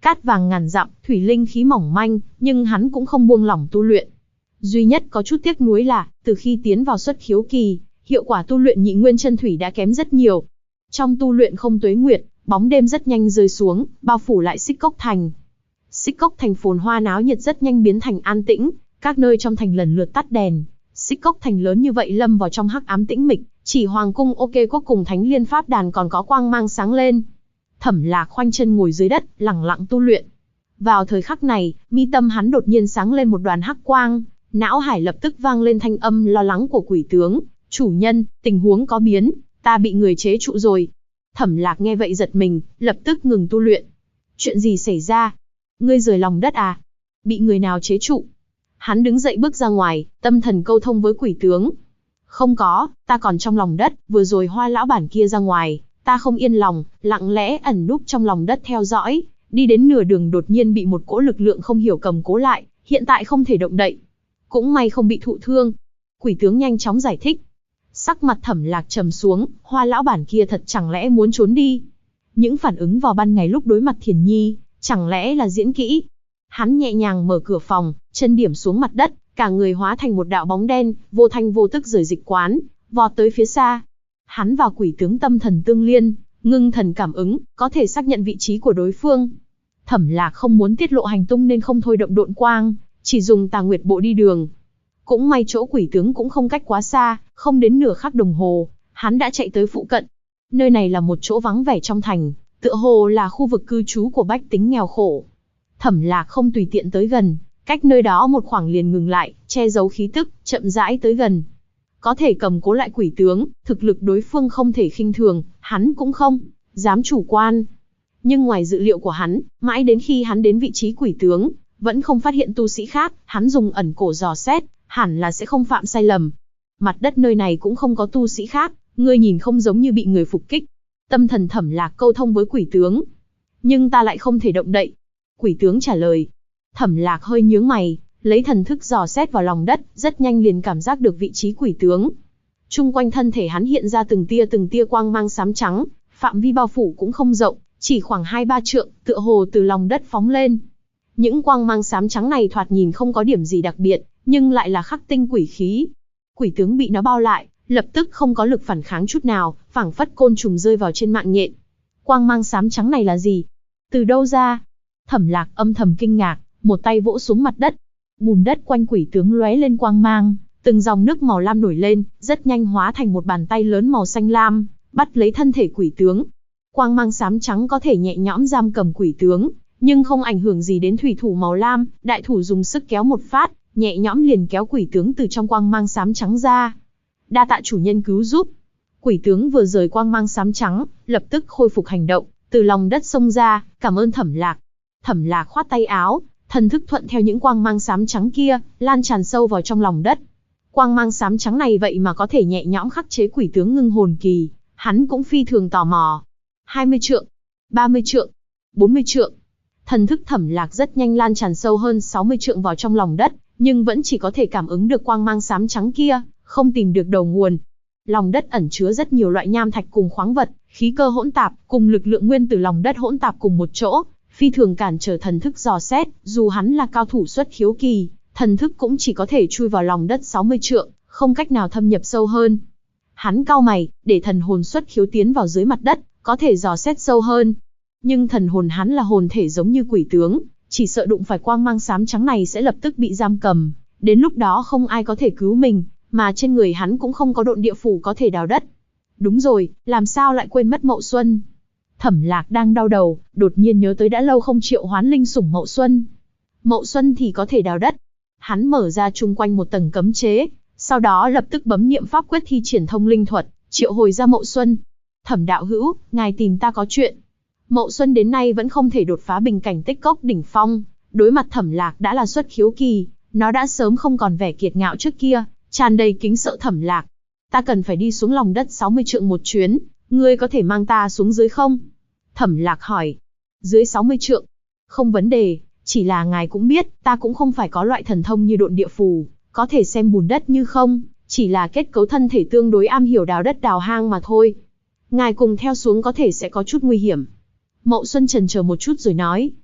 Cát vàng ngàn dặm, thủy linh khí mỏng manh, nhưng hắn cũng không buông lỏng tu luyện. Duy nhất có chút tiếc nuối là, từ khi tiến vào xuất khiếu kỳ, hiệu quả tu luyện nhị nguyên chân thủy đã kém rất nhiều. Trong tu luyện không tuế nguyệt, bóng đêm rất nhanh rơi xuống, bao phủ lại Xích Cốc Thành. Xích Cốc Thành phồn hoa náo nhiệt rất nhanh biến thành an tĩnh, các nơi trong thành lần lượt tắt đèn. Xích Cốc Thành lớn như vậy lâm vào trong hắc ám tĩnh mịch, chỉ hoàng cung Ok Quốc cùng Thánh Liên Pháp Đàn còn có quang mang sáng lên. Thẩm Lạc khoanh chân ngồi dưới đất, lẳng lặng tu luyện. Vào thời khắc này, mi tâm hắn đột nhiên sáng lên một đoàn hắc quang, não hải lập tức vang lên thanh âm lo lắng của quỷ tướng. Chủ nhân, tình huống có biến, ta bị người chế trụ rồi. Thẩm Lạc nghe vậy giật mình, lập tức ngừng tu luyện. Chuyện gì xảy ra? Ngươi rời lòng đất à? Bị người nào chế trụ? Hắn đứng dậy bước ra ngoài, tâm thần câu thông với quỷ tướng. Không có, ta còn trong lòng đất, vừa rồi Hoa lão bản kia ra ngoài, ta không yên lòng, lặng lẽ ẩn núp trong lòng đất theo dõi, đi đến nửa đường đột nhiên bị một cỗ lực lượng không hiểu cầm cố lại, hiện tại không thể động đậy. Cũng may không bị thụ thương. Quỷ tướng nhanh chóng giải thích. Sắc mặt Thẩm Lạc trầm xuống, Hoa lão bản kia thật chẳng lẽ muốn trốn đi? Những phản ứng vào ban ngày lúc đối mặt Thiền Nhi, chẳng lẽ là diễn kỹ? Hắn nhẹ nhàng mở cửa phòng, chân điểm xuống mặt đất, cả người hóa thành một đạo bóng đen, vô thanh vô tức rời dịch quán, vọt tới phía xa. Hắn và quỷ tướng tâm thần tương liên, ngưng thần cảm ứng, có thể xác nhận vị trí của đối phương. Thẩm Lạc không muốn tiết lộ hành tung nên không thôi động độn quang, chỉ dùng Tà Nguyệt bộ đi đường. Cũng may chỗ quỷ tướng cũng không cách quá xa, không đến nửa khắc đồng hồ, hắn đã chạy tới phụ cận. Nơi này là một chỗ vắng vẻ trong thành, tựa hồ là khu vực cư trú của bách tính nghèo khổ. Thẩm Lạc không tùy tiện tới gần, cách nơi đó một khoảng liền ngừng lại, che giấu khí tức, chậm rãi tới gần. Có thể cầm cố lại quỷ tướng, thực lực đối phương không thể khinh thường, hắn cũng không dám chủ quan. Nhưng ngoài dự liệu của hắn, mãi đến khi hắn đến vị trí quỷ tướng, vẫn không phát hiện tu sĩ khác, hắn dùng ẩn cổ dò xét, hẳn là sẽ không phạm sai lầm. Mặt đất nơi này cũng không có tu sĩ khác, ngươi nhìn không giống như bị người phục kích. Tâm thần Thẩm Lạc câu thông với quỷ tướng. Nhưng ta lại không thể động đậy. Quỷ tướng trả lời. Thẩm Lạc hơi nhướng mày, lấy thần thức dò xét vào lòng đất, rất nhanh liền cảm giác được vị trí quỷ tướng. Trung quanh thân thể hắn hiện ra từng tia quang mang xám trắng, phạm vi bao phủ cũng không rộng, chỉ khoảng 2-3 trượng, tựa hồ từ lòng đất phóng lên. Những quang mang xám trắng này thoạt nhìn không có điểm gì đặc biệt, nhưng lại là khắc tinh quỷ khí. Quỷ tướng bị nó bao lại, lập tức không có lực phản kháng chút nào, phảng phất côn trùng rơi vào trên mạng nhện. Quang mang xám trắng này là gì? Từ đâu ra? Thẩm Lạc âm thầm kinh ngạc, một tay vỗ xuống mặt đất. Bùn đất quanh quỷ tướng lóe lên quang mang, từng dòng nước màu lam nổi lên, rất nhanh hóa thành một bàn tay lớn màu xanh lam, bắt lấy thân thể quỷ tướng. Quang mang xám trắng có thể nhẹ nhõm giam cầm quỷ tướng, nhưng không ảnh hưởng gì đến thủy thủ màu lam, đại thủ dùng sức kéo một phát, nhẹ nhõm liền kéo quỷ tướng từ trong quang mang xám trắng ra. Đa tạ chủ nhân cứu giúp. Quỷ tướng vừa rời quang mang xám trắng, lập tức khôi phục hành động, từ lòng đất xông ra, cảm ơn Thẩm Lạc. Thẩm Lạc khoát tay áo, thần thức thuận theo những quang mang xám trắng kia, lan tràn sâu vào trong lòng đất. Quang mang xám trắng này vậy mà có thể nhẹ nhõm khắc chế quỷ tướng ngưng hồn kỳ, hắn cũng phi thường tò mò. 20 trượng, 30 trượng, 40 trượng. Thần thức Thẩm Lạc rất nhanh lan tràn sâu hơn 60 trượng vào trong lòng đất, nhưng vẫn chỉ có thể cảm ứng được quang mang xám trắng kia, không tìm được đầu nguồn. Lòng đất ẩn chứa rất nhiều loại nham thạch cùng khoáng vật, khí cơ hỗn tạp, cùng lực lượng nguyên từ lòng đất hỗn tạp cùng một chỗ, phi thường cản trở thần thức dò xét, dù hắn là cao thủ xuất khiếu kỳ, thần thức cũng chỉ có thể chui vào lòng đất 60 trượng, không cách nào thâm nhập sâu hơn. Hắn cau mày, để thần hồn xuất khiếu tiến vào dưới mặt đất, có thể dò xét sâu hơn. Nhưng thần hồn hắn là hồn thể giống như quỷ tướng, chỉ sợ đụng phải quang mang xám trắng này sẽ lập tức bị giam cầm, đến lúc đó không ai có thể cứu mình, mà trên người hắn cũng không có độn địa phủ có thể đào đất. Đúng rồi, làm sao lại quên mất Mậu Xuân? Thẩm Lạc đang đau đầu, đột nhiên nhớ tới đã lâu không triệu hoán linh sủng Mậu Xuân. Mậu Xuân thì có thể đào đất. Hắn mở ra chung quanh một tầng cấm chế, sau đó lập tức bấm niệm pháp quyết thi triển thông linh thuật, triệu hồi ra Mậu Xuân. Thẩm đạo hữu, ngài tìm ta có chuyện. Mậu Xuân đến nay vẫn không thể đột phá bình cảnh tích cốc đỉnh phong, đối mặt Thẩm Lạc đã là xuất khiếu kỳ, nó đã sớm không còn vẻ kiệt ngạo trước kia, tràn đầy kính sợ Thẩm Lạc. Ta cần phải đi xuống lòng đất 60 trượng một chuyến, ngươi có thể mang ta xuống dưới không? Thẩm Lạc hỏi. Dưới 60 trượng? Không vấn đề, chỉ là ngài cũng biết, ta cũng không phải có loại thần thông như độn địa phù, có thể xem bùn đất như không, chỉ là kết cấu thân thể tương đối am hiểu đào đất đào hang mà thôi. Ngài cùng theo xuống có thể sẽ có chút nguy hiểm. Mậu Xuân chần chờ một chút rồi nói.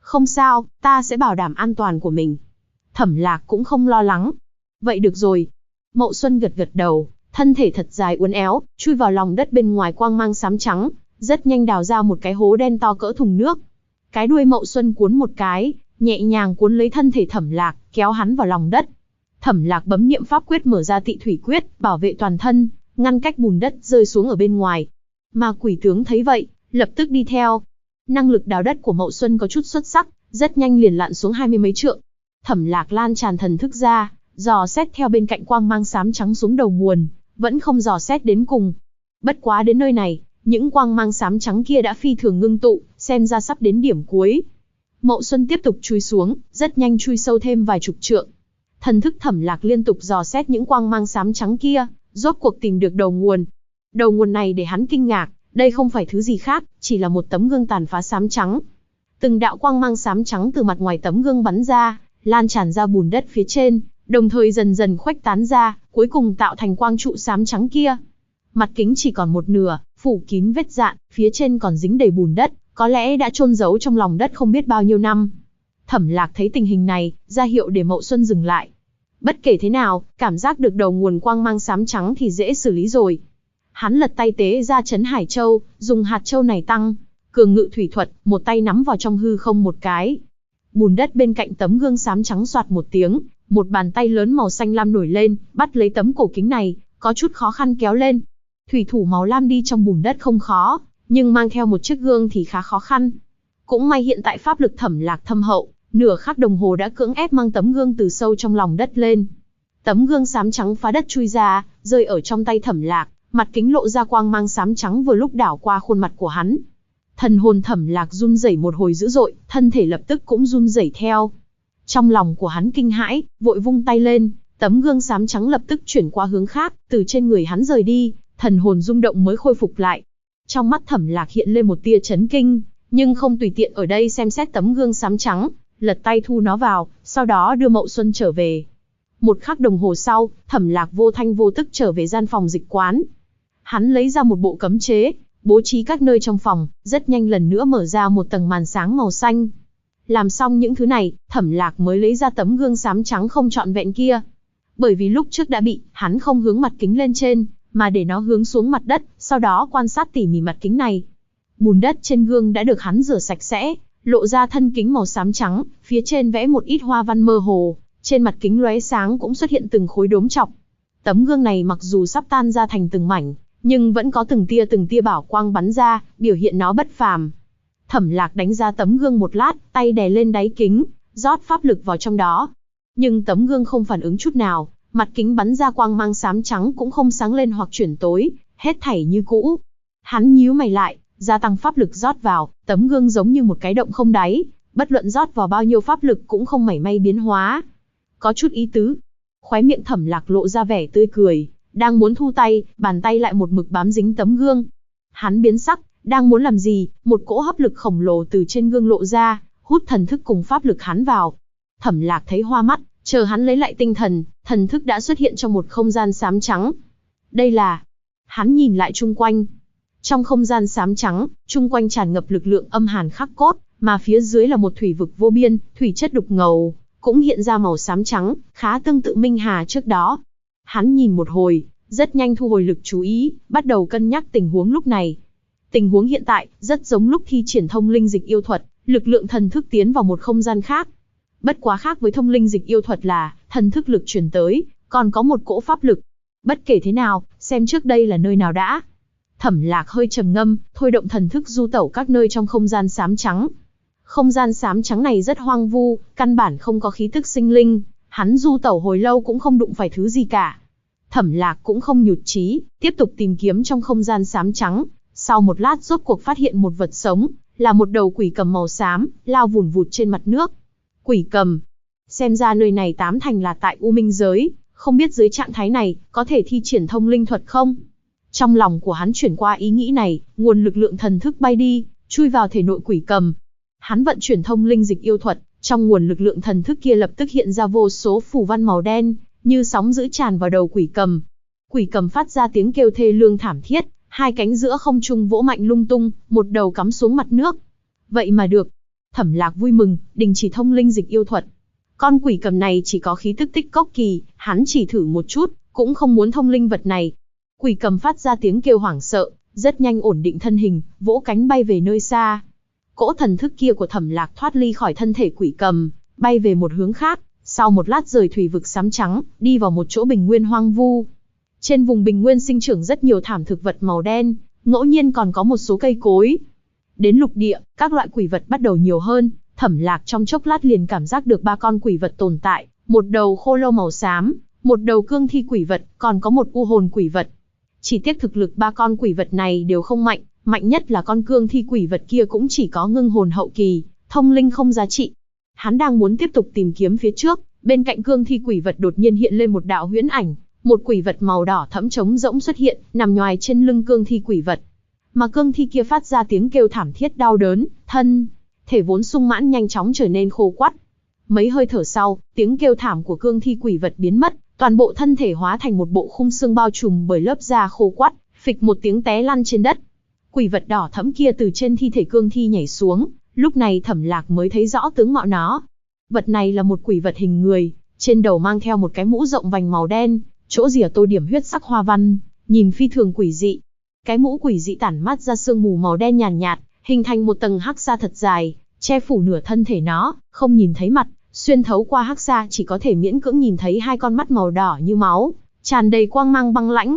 Không sao, ta sẽ bảo đảm an toàn của mình. Thẩm Lạc cũng không lo lắng. Vậy được rồi. Mậu Xuân gật gật đầu, thân thể thật dài uốn éo, chui vào lòng đất bên ngoài quang mang xám trắng, rất nhanh đào ra một cái hố đen to cỡ thùng nước. Cái đuôi Mậu Xuân cuốn một cái, nhẹ nhàng cuốn lấy thân thể Thẩm Lạc, kéo hắn vào lòng đất. Thẩm Lạc bấm niệm pháp quyết mở ra Tị Thủy Quyết, bảo vệ toàn thân, ngăn cách bùn đất rơi xuống ở bên ngoài. Mà Quỷ tướng thấy vậy, lập tức đi theo. Năng lực đào đất của Mậu Xuân có chút xuất sắc, rất nhanh liền lặn xuống 20 mấy trượng. Thẩm Lạc lan tràn thần thức ra, dò xét theo bên cạnh quang mang xám trắng xuống đầu nguồn, vẫn không dò xét đến cùng. Bất quá đến nơi này, những quang mang xám trắng kia đã phi thường ngưng tụ, xem ra sắp đến điểm cuối. Mậu Xuân tiếp tục chui xuống, rất nhanh chui sâu thêm vài chục trượng. Thần thức Thẩm Lạc liên tục dò xét những quang mang xám trắng kia, rốt cuộc tìm được đầu nguồn. Đầu nguồn này để hắn kinh ngạc, đây không phải thứ gì khác, chỉ là một tấm gương tàn phá xám trắng. Từng đạo quang mang xám trắng từ mặt ngoài tấm gương bắn ra, lan tràn ra bùn đất phía trên, đồng thời dần dần khuếch tán ra, cuối cùng tạo thành quang trụ xám trắng kia. Mặt kính chỉ còn một nửa, phủ kín vết dạn, phía trên còn dính đầy bùn đất, có lẽ đã chôn giấu trong lòng đất không biết bao nhiêu năm. Thẩm Lạc thấy tình hình này, ra hiệu để Mậu Xuân dừng lại. Bất kể thế nào, cảm giác được đầu nguồn quang mang xám trắng thì dễ xử lý rồi. Hắn lật tay tế ra Trấn Hải Châu, dùng hạt châu này tăng cường ngự thủy thuật, một tay nắm vào trong hư không một cái. Bùn đất bên cạnh tấm gương xám trắng xoạt một tiếng, một bàn tay lớn màu xanh lam nổi lên, bắt lấy tấm cổ kính này, có chút khó khăn kéo lên. Thủy thủ màu lam đi trong bùn đất không khó, nhưng mang theo một chiếc gương thì khá khó khăn. Cũng may hiện tại pháp lực Thẩm Lạc thâm hậu, nửa khắc đồng hồ đã cưỡng ép mang tấm gương từ sâu trong lòng đất lên. Tấm gương xám trắng phá đất chui ra, rơi ở trong tay Thẩm Lạc, mặt kính lộ ra quang mang xám trắng vừa lúc đảo qua khuôn mặt của hắn. Thần hồn Thẩm Lạc run rẩy một hồi dữ dội, thân thể lập tức cũng run rẩy theo. Trong lòng của hắn kinh hãi, vội vung tay lên, tấm gương xám trắng lập tức chuyển qua hướng khác, từ trên người hắn rời đi, thần hồn rung động mới khôi phục lại. Trong mắt Thẩm Lạc hiện lên một tia chấn kinh, nhưng không tùy tiện ở đây xem xét tấm gương xám trắng, lật tay thu nó vào, sau đó đưa Mậu Xuân trở về. Một khắc đồng hồ sau, Thẩm Lạc vô thanh vô tức trở về gian phòng dịch quán. Hắn lấy ra một bộ cấm chế, bố trí các nơi trong phòng, rất nhanh lần nữa mở ra một tầng màn sáng màu xanh. Làm xong những thứ này, Thẩm Lạc mới lấy ra tấm gương xám trắng không trọn vẹn kia. Bởi vì lúc trước đã bị, hắn không hướng mặt kính lên trên, mà để nó hướng xuống mặt đất, sau đó quan sát tỉ mỉ mặt kính này. Bùn đất trên gương đã được hắn rửa sạch sẽ, lộ ra thân kính màu xám trắng, phía trên vẽ một ít hoa văn mơ hồ, trên mặt kính lóe sáng cũng xuất hiện từng khối đốm trọc. Tấm gương này mặc dù sắp tan ra thành từng mảnh, nhưng vẫn có từng tia bảo quang bắn ra, biểu hiện nó bất phàm. Thẩm Lạc đánh ra tấm gương một lát, tay đè lên đáy kính, rót pháp lực vào trong đó. Nhưng tấm gương không phản ứng chút nào, mặt kính bắn ra quang mang xám trắng cũng không sáng lên hoặc chuyển tối, hết thảy như cũ. Hắn nhíu mày lại, gia tăng pháp lực rót vào, tấm gương giống như một cái động không đáy, bất luận rót vào bao nhiêu pháp lực cũng không mảy may biến hóa. Có chút ý tứ. Khóe miệng Thẩm Lạc lộ ra vẻ tươi cười, đang muốn thu tay, bàn tay lại một mực bám dính tấm gương. Hắn biến sắc, đang muốn làm gì, một cỗ hấp lực khổng lồ từ trên gương lộ ra, hút thần thức cùng pháp lực hắn vào. Thẩm Lạc thấy hoa mắt, chờ hắn lấy lại tinh thần, thần thức đã xuất hiện trong một không gian xám trắng. Đây là... Hắn nhìn lại chung quanh. Trong không gian xám trắng, chung quanh tràn ngập lực lượng âm hàn khắc cốt, mà phía dưới là một thủy vực vô biên, thủy chất đục ngầu, cũng hiện ra màu xám trắng, khá tương tự Minh Hà trước đó. Hắn nhìn một hồi, rất nhanh thu hồi lực chú ý, bắt đầu cân nhắc tình huống lúc này. Tình huống hiện tại, rất giống lúc thi triển thông linh dịch yêu thuật, lực lượng thần thức tiến vào một không gian khác. Bất quá khác với thông linh dịch yêu thuật là, thần thức lực truyền tới, còn có một cỗ pháp lực. Bất kể thế nào, xem trước đây là nơi nào đã. Thẩm Lạc hơi trầm ngâm, thôi động thần thức du tẩu các nơi trong không gian xám trắng. Không gian xám trắng này rất hoang vu, căn bản không có khí tức sinh linh, hắn du tẩu hồi lâu cũng không đụng phải thứ gì cả. Thẩm Lạc cũng không nhụt chí, tiếp tục tìm kiếm trong không gian xám trắng. Sau một lát rốt cuộc phát hiện một vật sống, là một đầu quỷ cầm màu xám, lao vùn vụt trên mặt nước. Quỷ cầm. Xem ra nơi này tám thành là tại U Minh giới, không biết dưới trạng thái này, có thể thi triển thông linh thuật không? Trong lòng của hắn chuyển qua ý nghĩ này, nguồn lực lượng thần thức bay đi, chui vào thể nội quỷ cầm. Hắn vận chuyển thông linh dịch yêu thuật, trong nguồn lực lượng thần thức kia lập tức hiện ra vô số phù văn màu đen, như sóng dữ tràn vào đầu quỷ cầm. Quỷ cầm phát ra tiếng kêu thê lương thảm thiết, hai cánh giữa không trung vỗ mạnh lung tung, một đầu cắm xuống mặt nước. Vậy mà được. Thẩm Lạc vui mừng, đình chỉ thông linh dịch yêu thuật. Con quỷ cầm này chỉ có khí tức tích cốc kỳ, hắn chỉ thử một chút, cũng không muốn thông linh vật này. Quỷ cầm phát ra tiếng kêu hoảng sợ, rất nhanh ổn định thân hình, vỗ cánh bay về nơi xa. Cỗ thần thức kia của Thẩm Lạc thoát ly khỏi thân thể quỷ cầm, bay về một hướng khác, sau một lát rời thủy vực xám trắng, đi vào một chỗ bình nguyên hoang vu. Trên vùng bình nguyên sinh trưởng rất nhiều thảm thực vật màu đen, ngẫu nhiên còn có một số cây cối. Đến lục địa, các loại quỷ vật bắt đầu nhiều hơn, Thẩm Lạc trong chốc lát liền cảm giác được 3 con quỷ vật tồn tại, một đầu khô lâu màu xám, một đầu cương thi quỷ vật, còn có một u hồn quỷ vật. Chỉ tiếc thực lực 3 con quỷ vật này đều không mạnh, mạnh nhất là con cương thi quỷ vật kia cũng chỉ có ngưng hồn hậu kỳ, thông linh không giá trị. Hắn đang muốn tiếp tục tìm kiếm phía trước, bên cạnh cương thi quỷ vật đột nhiên hiện lên một đạo huyễn ảnh, một quỷ vật màu đỏ thẫm trống rỗng xuất hiện, nằm nhoài trên lưng cương thi quỷ vật. Mà cương thi kia phát ra tiếng kêu thảm thiết đau đớn, thân thể vốn sung mãn nhanh chóng trở nên khô quắt. Mấy hơi thở sau, tiếng kêu thảm của cương thi quỷ vật biến mất, toàn bộ thân thể hóa thành một bộ khung xương bao trùm bởi lớp da khô quắt, phịch một tiếng té lăn trên đất. Quỷ vật đỏ thẫm kia từ trên thi thể cương thi nhảy xuống, lúc này Thẩm Lạc mới thấy rõ tướng mạo nó. Vật này là một quỷ vật hình người, trên đầu mang theo một cái mũ rộng vành màu đen, chỗ rìa tô điểm huyết sắc hoa văn, nhìn phi thường quỷ dị. Cái mũ quỷ dị tản mát ra sương mù màu đen nhàn nhạt, hình thành một tầng hắc sa thật dài, che phủ nửa thân thể nó, không nhìn thấy mặt, xuyên thấu qua hắc sa chỉ có thể miễn cưỡng nhìn thấy 2 con mắt màu đỏ như máu, tràn đầy quang mang băng lãnh.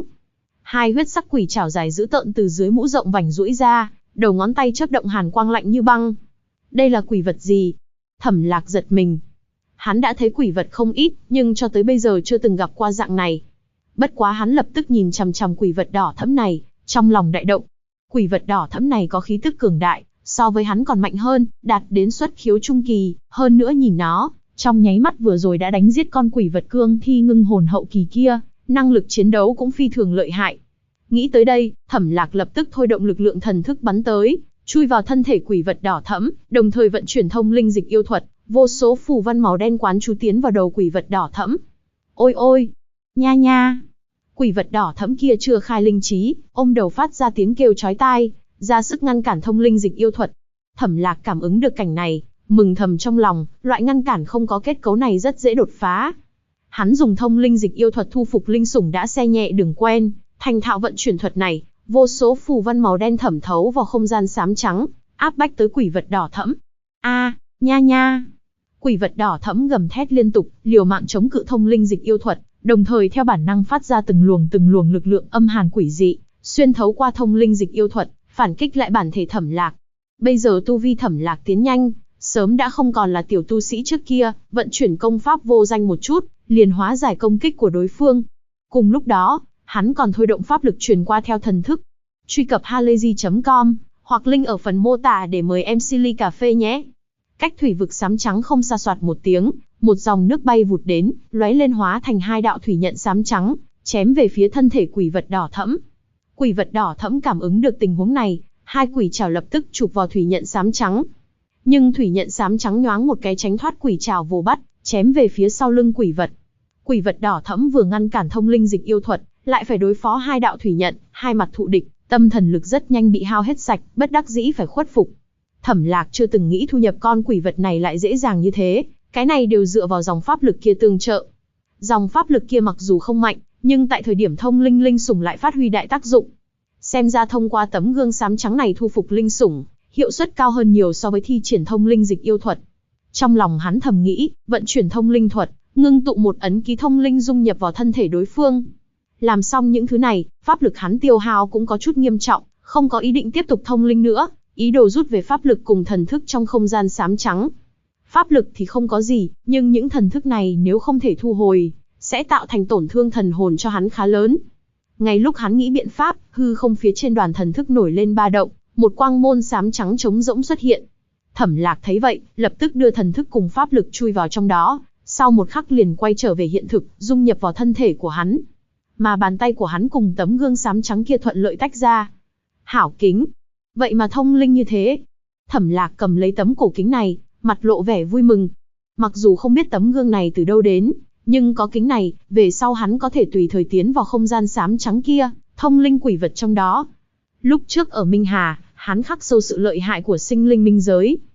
2 huyết sắc quỷ trảo dài dữ tợn từ dưới mũ rộng vành duỗi ra, đầu ngón tay chớp động hàn quang lạnh như băng. Đây là quỷ vật gì? Thẩm Lạc giật mình. Hắn đã thấy quỷ vật không ít, nhưng cho tới bây giờ chưa từng gặp qua dạng này. Bất quá hắn lập tức nhìn chằm chằm quỷ vật đỏ thẫm này, trong lòng đại động. Quỷ vật đỏ thẫm này có khí tức cường đại, so với hắn còn mạnh hơn, đạt đến xuất khiếu trung kỳ, hơn nữa nhìn nó, trong nháy mắt vừa rồi đã đánh giết con quỷ vật cương thi ngưng hồn hậu kỳ kia, năng lực chiến đấu cũng phi thường lợi hại. Nghĩ tới đây, Thẩm Lạc lập tức thôi động lực lượng thần thức bắn tới, chui vào thân thể quỷ vật đỏ thẫm, đồng thời vận chuyển thông linh dịch yêu thuật, vô số phù văn màu đen quán chú tiến vào đầu quỷ vật đỏ thẫm. Ôi ôi, nha nha. Quỷ vật đỏ thẫm kia chưa khai linh trí, ôm đầu phát ra tiếng kêu chói tai, ra sức ngăn cản thông linh dịch yêu thuật. Thẩm Lạc cảm ứng được cảnh này, mừng thầm trong lòng, loại ngăn cản không có kết cấu này rất dễ đột phá. Hắn dùng thông linh dịch yêu thuật thu phục linh sủng đã xe nhẹ đường quen, thành thạo vận chuyển thuật này, vô số phù văn màu đen thẩm thấu vào không gian xám trắng, áp bách tới quỷ vật đỏ thẫm. A, nha nha. Quỷ vật đỏ thẫm gầm thét liên tục, liều mạng chống cự thông linh dịch yêu thuật, đồng thời theo bản năng phát ra từng luồng lực lượng âm hàn quỷ dị, xuyên thấu qua thông linh dịch yêu thuật, phản kích lại bản thể Thẩm Lạc. Bây giờ tu vi Thẩm Lạc tiến nhanh, sớm đã không còn là tiểu tu sĩ trước kia, vận chuyển công pháp vô danh một chút, liền hóa giải công kích của đối phương. Cùng lúc đó, hắn còn thôi động pháp lực truyền qua theo thần thức. Truy cập halayzi.com hoặc link ở phần mô tả để mời em Silly cà phê nhé. Cách thủy vực xám trắng không xa soạt một tiếng, một dòng nước bay vụt đến, lóe lên hóa thành 2 đạo thủy nhận xám trắng, chém về phía thân thể quỷ vật đỏ thẫm. Quỷ vật đỏ thẫm cảm ứng được tình huống này, 2 quỷ trảo lập tức chụp vào thủy nhận xám trắng. Nhưng thủy nhận xám trắng nhoáng một cái tránh thoát quỷ trảo vồ bắt, chém về phía sau lưng quỷ vật. Quỷ vật đỏ thẫm vừa ngăn cản thông linh dịch yêu thuật, lại phải đối phó 2 đạo thủy nhận, hai mặt thụ địch, tâm thần lực rất nhanh bị hao hết sạch, bất đắc dĩ phải khuất phục. Thẩm Lạc chưa từng nghĩ thu nhập con quỷ vật này lại dễ dàng như thế, cái này đều dựa vào dòng pháp lực kia tương trợ. Dòng pháp lực kia mặc dù không mạnh, nhưng tại thời điểm thông linh linh sủng lại phát huy đại tác dụng. Xem ra thông qua tấm gương xám trắng này thu phục linh sủng, hiệu suất cao hơn nhiều so với thi triển thông linh dịch yêu thuật. Trong lòng hắn thầm nghĩ, vận chuyển thông linh thuật, ngưng tụ một ấn ký thông linh dung nhập vào thân thể đối phương. Làm xong những thứ này, pháp lực hắn tiêu hao cũng có chút nghiêm trọng, không có ý định tiếp tục thông linh nữa, ý đồ rút về pháp lực cùng thần thức trong không gian xám trắng. Pháp lực thì không có gì, nhưng những thần thức này nếu không thể thu hồi, sẽ tạo thành tổn thương thần hồn cho hắn khá lớn. Ngay lúc hắn nghĩ biện pháp, hư không phía trên đoàn thần thức nổi lên ba động, một quang môn xám trắng trống rỗng xuất hiện. Thẩm Lạc thấy vậy, lập tức đưa thần thức cùng pháp lực chui vào trong đó, sau một khắc liền quay trở về hiện thực, dung nhập vào thân thể của hắn. Mà bàn tay của hắn cùng tấm gương xám trắng kia thuận lợi tách ra. Hảo kính! Vậy mà thông linh như thế. Thẩm Lạc cầm lấy tấm cổ kính này, mặt lộ vẻ vui mừng. Mặc dù không biết tấm gương này từ đâu đến, nhưng có kính này, về sau hắn có thể tùy thời tiến vào không gian xám trắng kia, thông linh quỷ vật trong đó. Lúc trước ở Minh Hà, hắn khắc sâu sự lợi hại của sinh linh minh giới.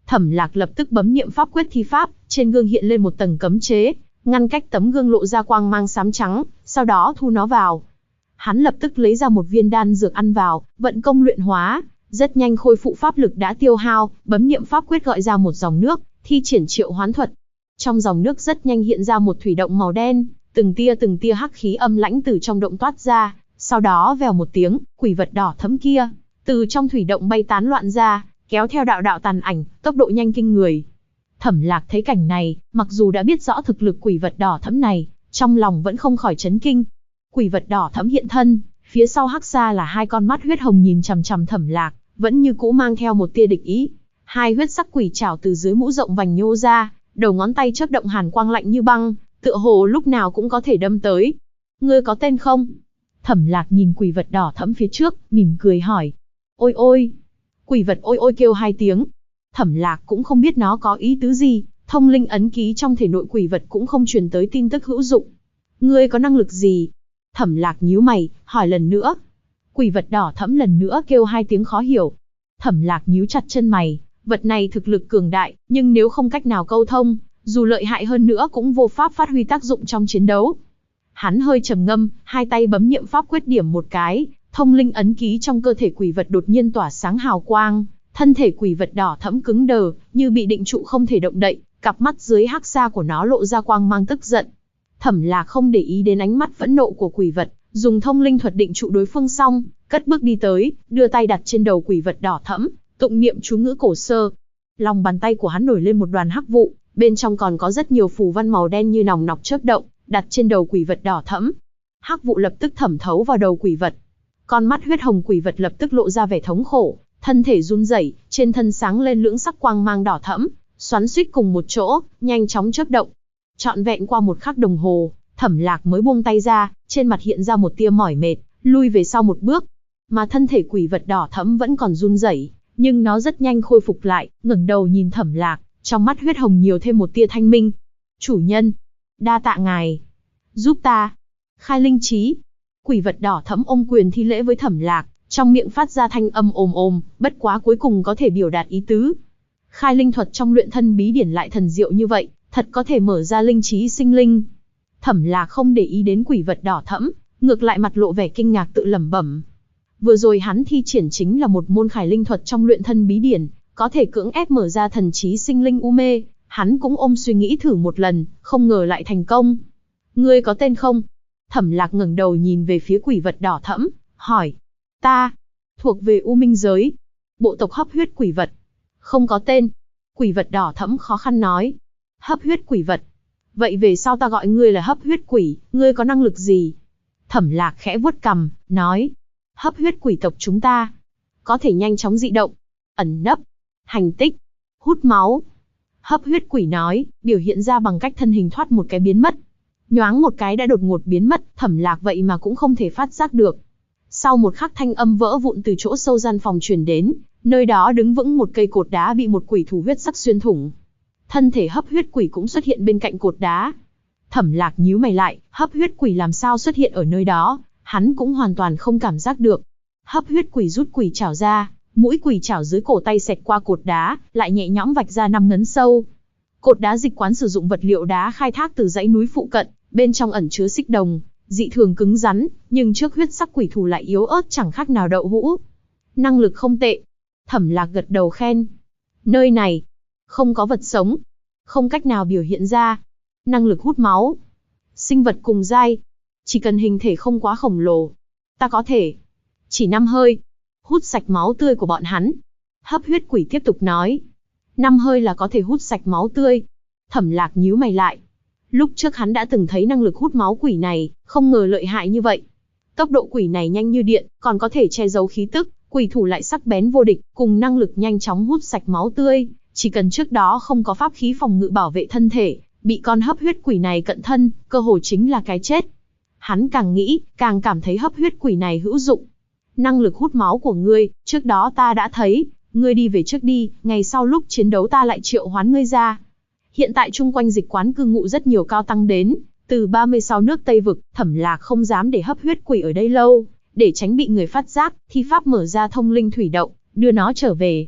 Thẩm Lạc lập tức bấm niệm pháp quyết thi pháp, trên gương hiện lên một tầng cấm chế, ngăn cách tấm gương lộ ra quang mang xám trắng, sau đó thu nó vào. Hắn lập tức lấy ra một viên đan dược ăn vào, vận công luyện hóa, rất nhanh khôi phục pháp lực đã tiêu hao, bấm niệm pháp quyết gọi ra một dòng nước, thi triển triệu hoán thuật. Trong dòng nước rất nhanh hiện ra một thủy động màu đen, từng tia hắc khí âm lãnh từ trong động toát ra, sau đó vèo một tiếng, quỷ vật đỏ thẫm kia từ trong thủy động bay tán loạn ra, kéo theo đạo đạo tàn ảnh, tốc độ nhanh kinh người. Thẩm Lạc thấy cảnh này, mặc dù đã biết rõ thực lực quỷ vật đỏ thẫm này, trong lòng vẫn không khỏi chấn kinh. Quỷ vật đỏ thẫm hiện thân, phía sau hắc xa là hai con mắt huyết hồng nhìn chằm chằm Thẩm Lạc, vẫn như cũ mang theo một tia địch ý. Hai huyết sắc quỷ trảo từ dưới mũ rộng vành nhô ra, đầu ngón tay chớp động hàn quang lạnh như băng, tựa hồ lúc nào cũng có thể đâm tới. Ngươi có tên không? Thẩm Lạc nhìn quỷ vật đỏ thẫm phía trước, mỉm cười hỏi. Ôi ôi! Quỷ vật ôi ôi kêu hai tiếng. Thẩm Lạc cũng không biết nó có ý tứ gì, thông linh ấn ký trong thể nội quỷ vật cũng không truyền tới tin tức hữu dụng. Ngươi có năng lực gì? Thẩm Lạc nhíu mày, hỏi lần nữa. Quỷ vật đỏ thẫm lần nữa kêu hai tiếng khó hiểu. Thẩm Lạc nhíu chặt chân mày, vật này thực lực cường đại, nhưng nếu không cách nào câu thông, dù lợi hại hơn nữa cũng vô pháp phát huy tác dụng trong chiến đấu. Hắn hơi trầm ngâm, hai tay bấm niệm pháp quyết điểm một cái, thông linh ấn ký trong cơ thể quỷ vật đột nhiên tỏa sáng hào quang, thân thể quỷ vật đỏ thẫm cứng đờ, như bị định trụ không thể động đậy, cặp mắt dưới hắc xa của nó lộ ra quang mang tức giận. Thẩm Lạc không để ý đến ánh mắt phẫn nộ của quỷ vật, dùng thông linh thuật định trụ đối phương xong, cất bước đi tới, đưa tay đặt trên đầu quỷ vật đỏ thẫm, tụng niệm chú ngữ cổ sơ. Lòng bàn tay của hắn nổi lên một đoàn hắc vụ, bên trong còn có rất nhiều phù văn màu đen như nòng nọc chớp động, đặt trên đầu quỷ vật đỏ thẫm. Hắc vụ lập tức thẩm thấu vào đầu quỷ vật. Con mắt huyết hồng quỷ vật lập tức lộ ra vẻ thống khổ, thân thể run rẩy, trên thân sáng lên lưỡng sắc quang mang đỏ thẫm, xoắn xuýt cùng một chỗ, nhanh chóng chớp động. Trọn vẹn qua một khắc đồng hồ, Thẩm Lạc mới buông tay ra, trên mặt hiện ra một tia mỏi mệt, lui về sau một bước. Mà thân thể quỷ vật đỏ thẫm vẫn còn run rẩy, nhưng nó rất nhanh khôi phục lại, ngẩng đầu nhìn Thẩm Lạc, trong mắt huyết hồng nhiều thêm một tia thanh minh. Chủ nhân, đa tạ ngài, giúp ta khai linh trí. Quỷ vật đỏ thẫm ôm quyền thi lễ với Thẩm Lạc, trong miệng phát ra thanh âm ồm ồm, bất quá cuối cùng có thể biểu đạt ý tứ. Khai linh thuật trong luyện thân bí điển lại thần diệu như vậy, thật có thể mở ra linh trí sinh linh. Thẩm Lạc không để ý đến quỷ vật đỏ thẫm, ngược lại mặt lộ vẻ kinh ngạc tự lẩm bẩm. Vừa rồi hắn thi triển chính là một môn khải linh thuật trong luyện thân bí điển, có thể cưỡng ép mở ra thần trí sinh linh u mê, hắn cũng ôm suy nghĩ thử một lần, không ngờ lại thành công. Ngươi có tên không? Thẩm Lạc ngẩng đầu nhìn về phía quỷ vật đỏ thẫm, hỏi. Ta, thuộc về U Minh giới, bộ tộc hấp huyết quỷ vật. Không có tên. Quỷ vật đỏ thẫm khó khăn nói. Hấp huyết quỷ vật. Vậy về sau ta gọi ngươi là hấp huyết quỷ, ngươi có năng lực gì? Thẩm Lạc khẽ vuốt cằm, nói. Hấp huyết quỷ tộc chúng ta có thể nhanh chóng dị động, ẩn nấp, hành tích, hút máu. Hấp huyết quỷ nói, biểu hiện ra bằng cách thân hình thoát một cái biến mất. Nhoáng một cái đã đột ngột biến mất, Thẩm Lạc vậy mà cũng không thể phát giác được. Sau một khắc thanh âm vỡ vụn từ chỗ sâu gian phòng truyền đến, nơi đó đứng vững một cây cột đá bị một quỷ thủ huyết sắc xuyên thủng. Thân thể hấp huyết quỷ cũng xuất hiện bên cạnh cột đá. Thẩm Lạc nhíu mày lại, hấp huyết quỷ làm sao xuất hiện ở nơi đó, hắn cũng hoàn toàn không cảm giác được. Hấp huyết quỷ rút quỷ chảo ra, mũi quỷ chảo dưới cổ tay xẹt qua cột đá, lại nhẹ nhõm vạch ra 5 ngấn sâu. Cột đá dịch quán sử dụng vật liệu đá khai thác từ dãy núi phụ cận, bên trong ẩn chứa xích đồng, dị thường cứng rắn, nhưng trước huyết sắc quỷ thủ lại yếu ớt chẳng khác nào đậu hũ. Năng lực không tệ. Thẩm Lạc gật đầu khen. Nơi này không có vật sống, không cách nào biểu hiện ra. Năng lực hút máu. Sinh vật cùng giai, chỉ cần hình thể không quá khổng lồ, ta có thể chỉ 5 hơi hút sạch máu tươi của bọn hắn. Hấp huyết quỷ tiếp tục nói. 5 hơi là có thể hút sạch máu tươi. Thẩm Lạc nhíu mày lại. Lúc trước hắn đã từng thấy năng lực hút máu quỷ này, không ngờ lợi hại như vậy. Tốc độ quỷ này nhanh như điện, còn có thể che giấu khí tức, quỷ thủ lại sắc bén vô địch, cùng năng lực nhanh chóng hút sạch máu tươi, chỉ cần trước đó không có pháp khí phòng ngự bảo vệ thân thể, bị con hấp huyết quỷ này cận thân, cơ hồ chính là cái chết. Hắn càng nghĩ, càng cảm thấy hấp huyết quỷ này hữu dụng. Năng lực hút máu của ngươi, trước đó ta đã thấy, ngươi đi về trước đi, ngày sau lúc chiến đấu ta lại triệu hoán ngươi ra. Hiện tại chung quanh dịch quán cư ngụ rất nhiều cao tăng đến, từ 36 nước Tây Vực, Thẩm Lạc không dám để hấp huyết quỷ ở đây lâu, để tránh bị người phát giác, thi pháp mở ra thông linh thủy động, đưa nó trở về.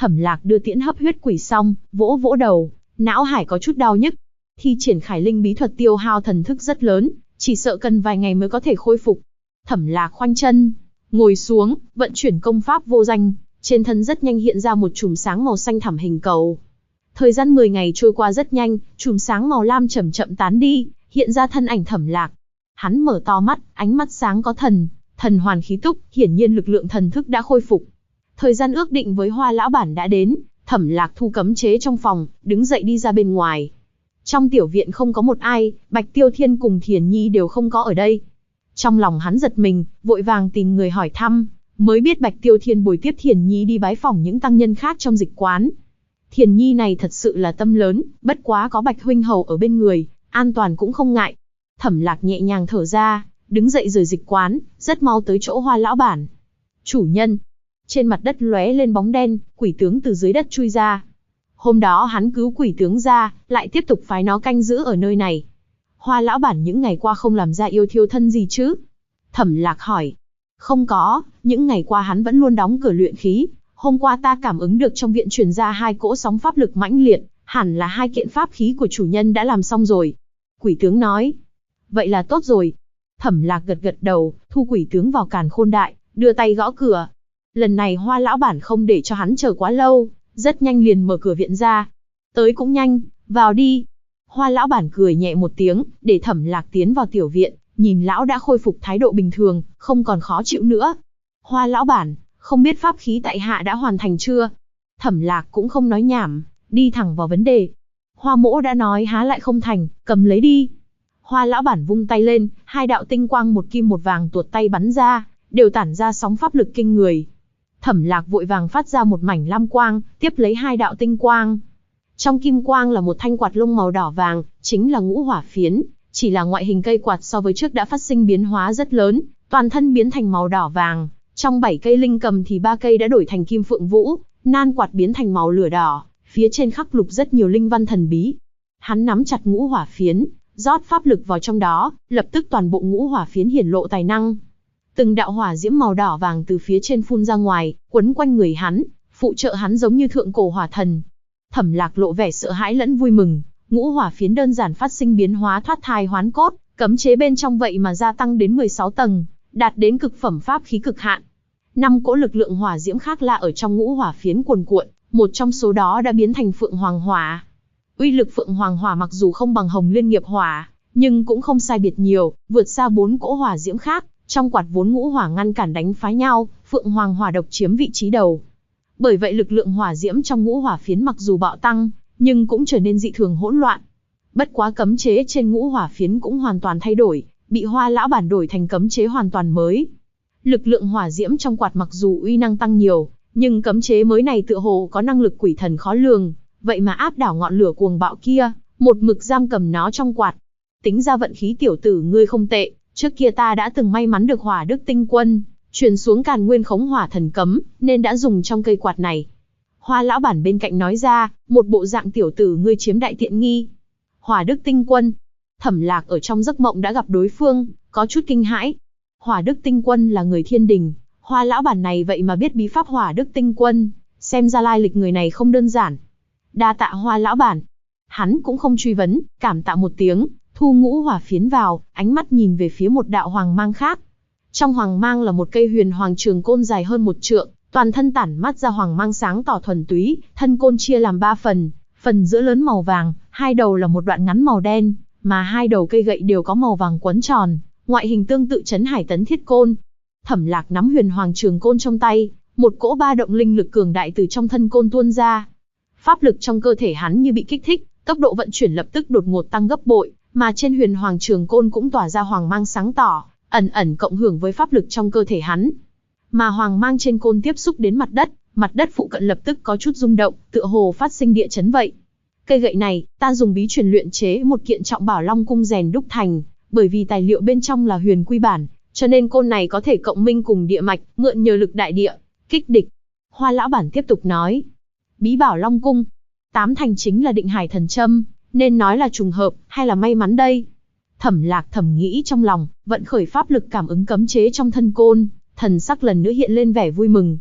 Thẩm Lạc đưa tiễn hấp huyết quỷ xong, vỗ vỗ đầu, não hải có chút đau nhức. Thi triển Khải Linh bí thuật tiêu hao thần thức rất lớn, chỉ sợ cần vài ngày mới có thể khôi phục. Thẩm Lạc khoanh chân, ngồi xuống, vận chuyển công pháp vô danh, trên thân rất nhanh hiện ra một chùm sáng màu xanh thẳm hình cầu. Thời gian 10 ngày trôi qua rất nhanh, chùm sáng màu lam chậm chậm tán đi, hiện ra thân ảnh Thẩm Lạc. Hắn mở to mắt, ánh mắt sáng có thần hoàn khí túc, hiển nhiên lực lượng thần thức đã khôi phục. Thời gian ước định với Hoa lão bản đã đến, Thẩm Lạc thu cấm chế trong phòng, đứng dậy đi ra bên ngoài. Trong tiểu viện không có một ai, Bạch Tiêu Thiên cùng Thiền Nhi đều không có ở đây. Trong lòng hắn giật mình, vội vàng tìm người hỏi thăm, mới biết Bạch Tiêu Thiên bồi tiếp Thiền Nhi đi bái phỏng những tăng nhân khác trong dịch quán. Thiền Nhi này thật sự là tâm lớn, bất quá có Bạch huynh hầu ở bên người, an toàn cũng không ngại. Thẩm Lạc nhẹ nhàng thở ra, đứng dậy rời dịch quán, rất mau tới chỗ Hoa lão bản. Chủ nhân. Trên mặt đất lóe lên bóng đen, quỷ tướng từ dưới đất chui ra. Hôm đó hắn cứu quỷ tướng ra, lại tiếp tục phái nó canh giữ ở nơi này. Hoa lão bản những ngày qua không làm ra yêu thiêu thân gì chứ? Thẩm Lạc hỏi. Không có, những ngày qua hắn vẫn luôn đóng cửa luyện khí. Hôm qua ta cảm ứng được trong viện truyền ra 2 cỗ sóng pháp lực mãnh liệt, hẳn là 2 kiện pháp khí của chủ nhân đã làm xong rồi. Quỷ tướng nói. Vậy là tốt rồi. Thẩm Lạc gật gật đầu, thu quỷ tướng vào càn khôn đại, đưa tay gõ cửa. Lần này Hoa lão bản không để cho hắn chờ quá lâu, rất nhanh liền mở cửa viện ra. Tới cũng nhanh, vào đi. Hoa lão bản cười nhẹ một tiếng, để Thẩm Lạc tiến vào tiểu viện, nhìn lão đã khôi phục thái độ bình thường, không còn khó chịu nữa. Hoa lão bản, không biết pháp khí tại hạ đã hoàn thành chưa? Thẩm Lạc cũng không nói nhảm, đi thẳng vào vấn đề. Hoa mỗ đã nói há lại không thành, cầm lấy đi. Hoa lão bản vung tay lên, 2 đạo tinh quang một kim một vàng tuột tay bắn ra, đều tản ra sóng pháp lực kinh người. Thẩm Lạc vội vàng phát ra một mảnh lam quang, tiếp lấy 2 đạo tinh quang. Trong kim quang là một thanh quạt lông màu đỏ vàng, chính là ngũ hỏa phiến, chỉ là ngoại hình cây quạt so với trước đã phát sinh biến hóa rất lớn, toàn thân biến thành màu đỏ vàng. Trong 7 cây linh cầm thì 3 cây đã đổi thành kim phượng vũ, nan quạt biến thành màu lửa đỏ, phía trên khắc lục rất nhiều linh văn thần bí. Hắn nắm chặt ngũ hỏa phiến, rót pháp lực vào trong đó, lập tức toàn bộ ngũ hỏa phiến hiển lộ tài năng. Từng đạo hỏa diễm màu đỏ vàng từ phía trên phun ra ngoài, quấn quanh người hắn, phụ trợ hắn giống như thượng cổ hỏa thần. Thẩm Lạc lộ vẻ sợ hãi lẫn vui mừng, ngũ hỏa phiến đơn giản phát sinh biến hóa thoát thai hoán cốt, cấm chế bên trong vậy mà gia tăng đến 16 tầng, đạt đến cực phẩm pháp khí cực hạn. 5 cỗ lực lượng hỏa diễm khác lạ ở trong ngũ hỏa phiến cuồn cuộn, một trong số đó đã biến thành Phượng Hoàng Hỏa. Uy lực Phượng Hoàng Hỏa mặc dù không bằng Hồng Liên Nghiệp Hỏa, nhưng cũng không sai biệt nhiều, vượt xa 4 cỗ hỏa diễm khác. Trong quạt vốn ngũ hỏa ngăn cản đánh phá nhau, Phượng Hoàng Hỏa độc chiếm vị trí đầu. Bởi vậy lực lượng hỏa diễm trong ngũ hỏa phiến mặc dù bạo tăng, nhưng cũng trở nên dị thường hỗn loạn. Bất quá cấm chế trên ngũ hỏa phiến cũng hoàn toàn thay đổi, bị Hoa lão bản đổi thành cấm chế hoàn toàn mới. Lực lượng hỏa diễm trong quạt mặc dù uy năng tăng nhiều, nhưng cấm chế mới này tựa hồ có năng lực quỷ thần khó lường, vậy mà áp đảo ngọn lửa cuồng bạo kia, một mực giam cầm nó trong quạt. Tính ra vận khí tiểu tử ngươi không tệ, trước kia ta đã từng may mắn được Hỏa Đức Tinh Quân truyền xuống Càn Nguyên Khống Hỏa Thần Cấm, nên đã dùng trong cây quạt này. Hoa lão bản bên cạnh nói ra, một bộ dạng tiểu tử ngươi chiếm đại tiện nghi. Hỏa Đức Tinh Quân. Thẩm Lạc ở trong giấc mộng đã gặp đối phương, có chút kinh hãi. Hỏa Đức Tinh Quân là người thiên đình, Hoa lão bản này vậy mà biết bí pháp Hỏa Đức Tinh Quân, xem ra lai lịch người này không đơn giản. Đa tạ Hoa lão bản. Hắn cũng không truy vấn, cảm tạ một tiếng, thu ngũ hỏa phiến vào, ánh mắt nhìn về phía một đạo hoàng mang khác. Trong hoàng mang là một cây huyền hoàng trường côn dài hơn 1 trượng, toàn thân tản mắt ra hoàng mang sáng tỏ thuần túy, thân côn chia làm 3 phần, phần giữa lớn màu vàng, 2 đầu là một đoạn ngắn màu đen, mà 2 đầu cây gậy đều có màu vàng quấn tròn, ngoại hình tương tự Trấn Hải Tấn Thiết Côn. Thẩm Lạc nắm huyền hoàng trường côn trong tay, một cỗ ba động linh lực cường đại từ trong thân côn tuôn ra. Pháp lực trong cơ thể hắn như bị kích thích, tốc độ vận chuyển lập tức đột ngột tăng gấp bội, mà trên huyền hoàng trường côn cũng tỏa ra hoàng mang sáng tỏ, ẩn ẩn cộng hưởng với pháp lực trong cơ thể hắn. Mà hoàng mang trên côn tiếp xúc đến mặt đất phụ cận lập tức có chút rung động, tựa hồ phát sinh địa chấn vậy. Cây gậy này, ta dùng bí truyền luyện chế một kiện trọng bảo Long cung rèn đúc thành, bởi vì tài liệu bên trong là huyền quy bản, cho nên côn này có thể cộng minh cùng địa mạch, mượn nhờ lực đại địa, kích địch. Hoa lão bản tiếp tục nói, bí bảo Long cung, 8 thành chính là Định Hải thần châm, nên nói là trùng hợp, hay là may mắn đây? Thẩm Lạc thầm nghĩ trong lòng, vận khởi pháp lực cảm ứng cấm chế trong thân côn, thần sắc lần nữa hiện lên vẻ vui mừng.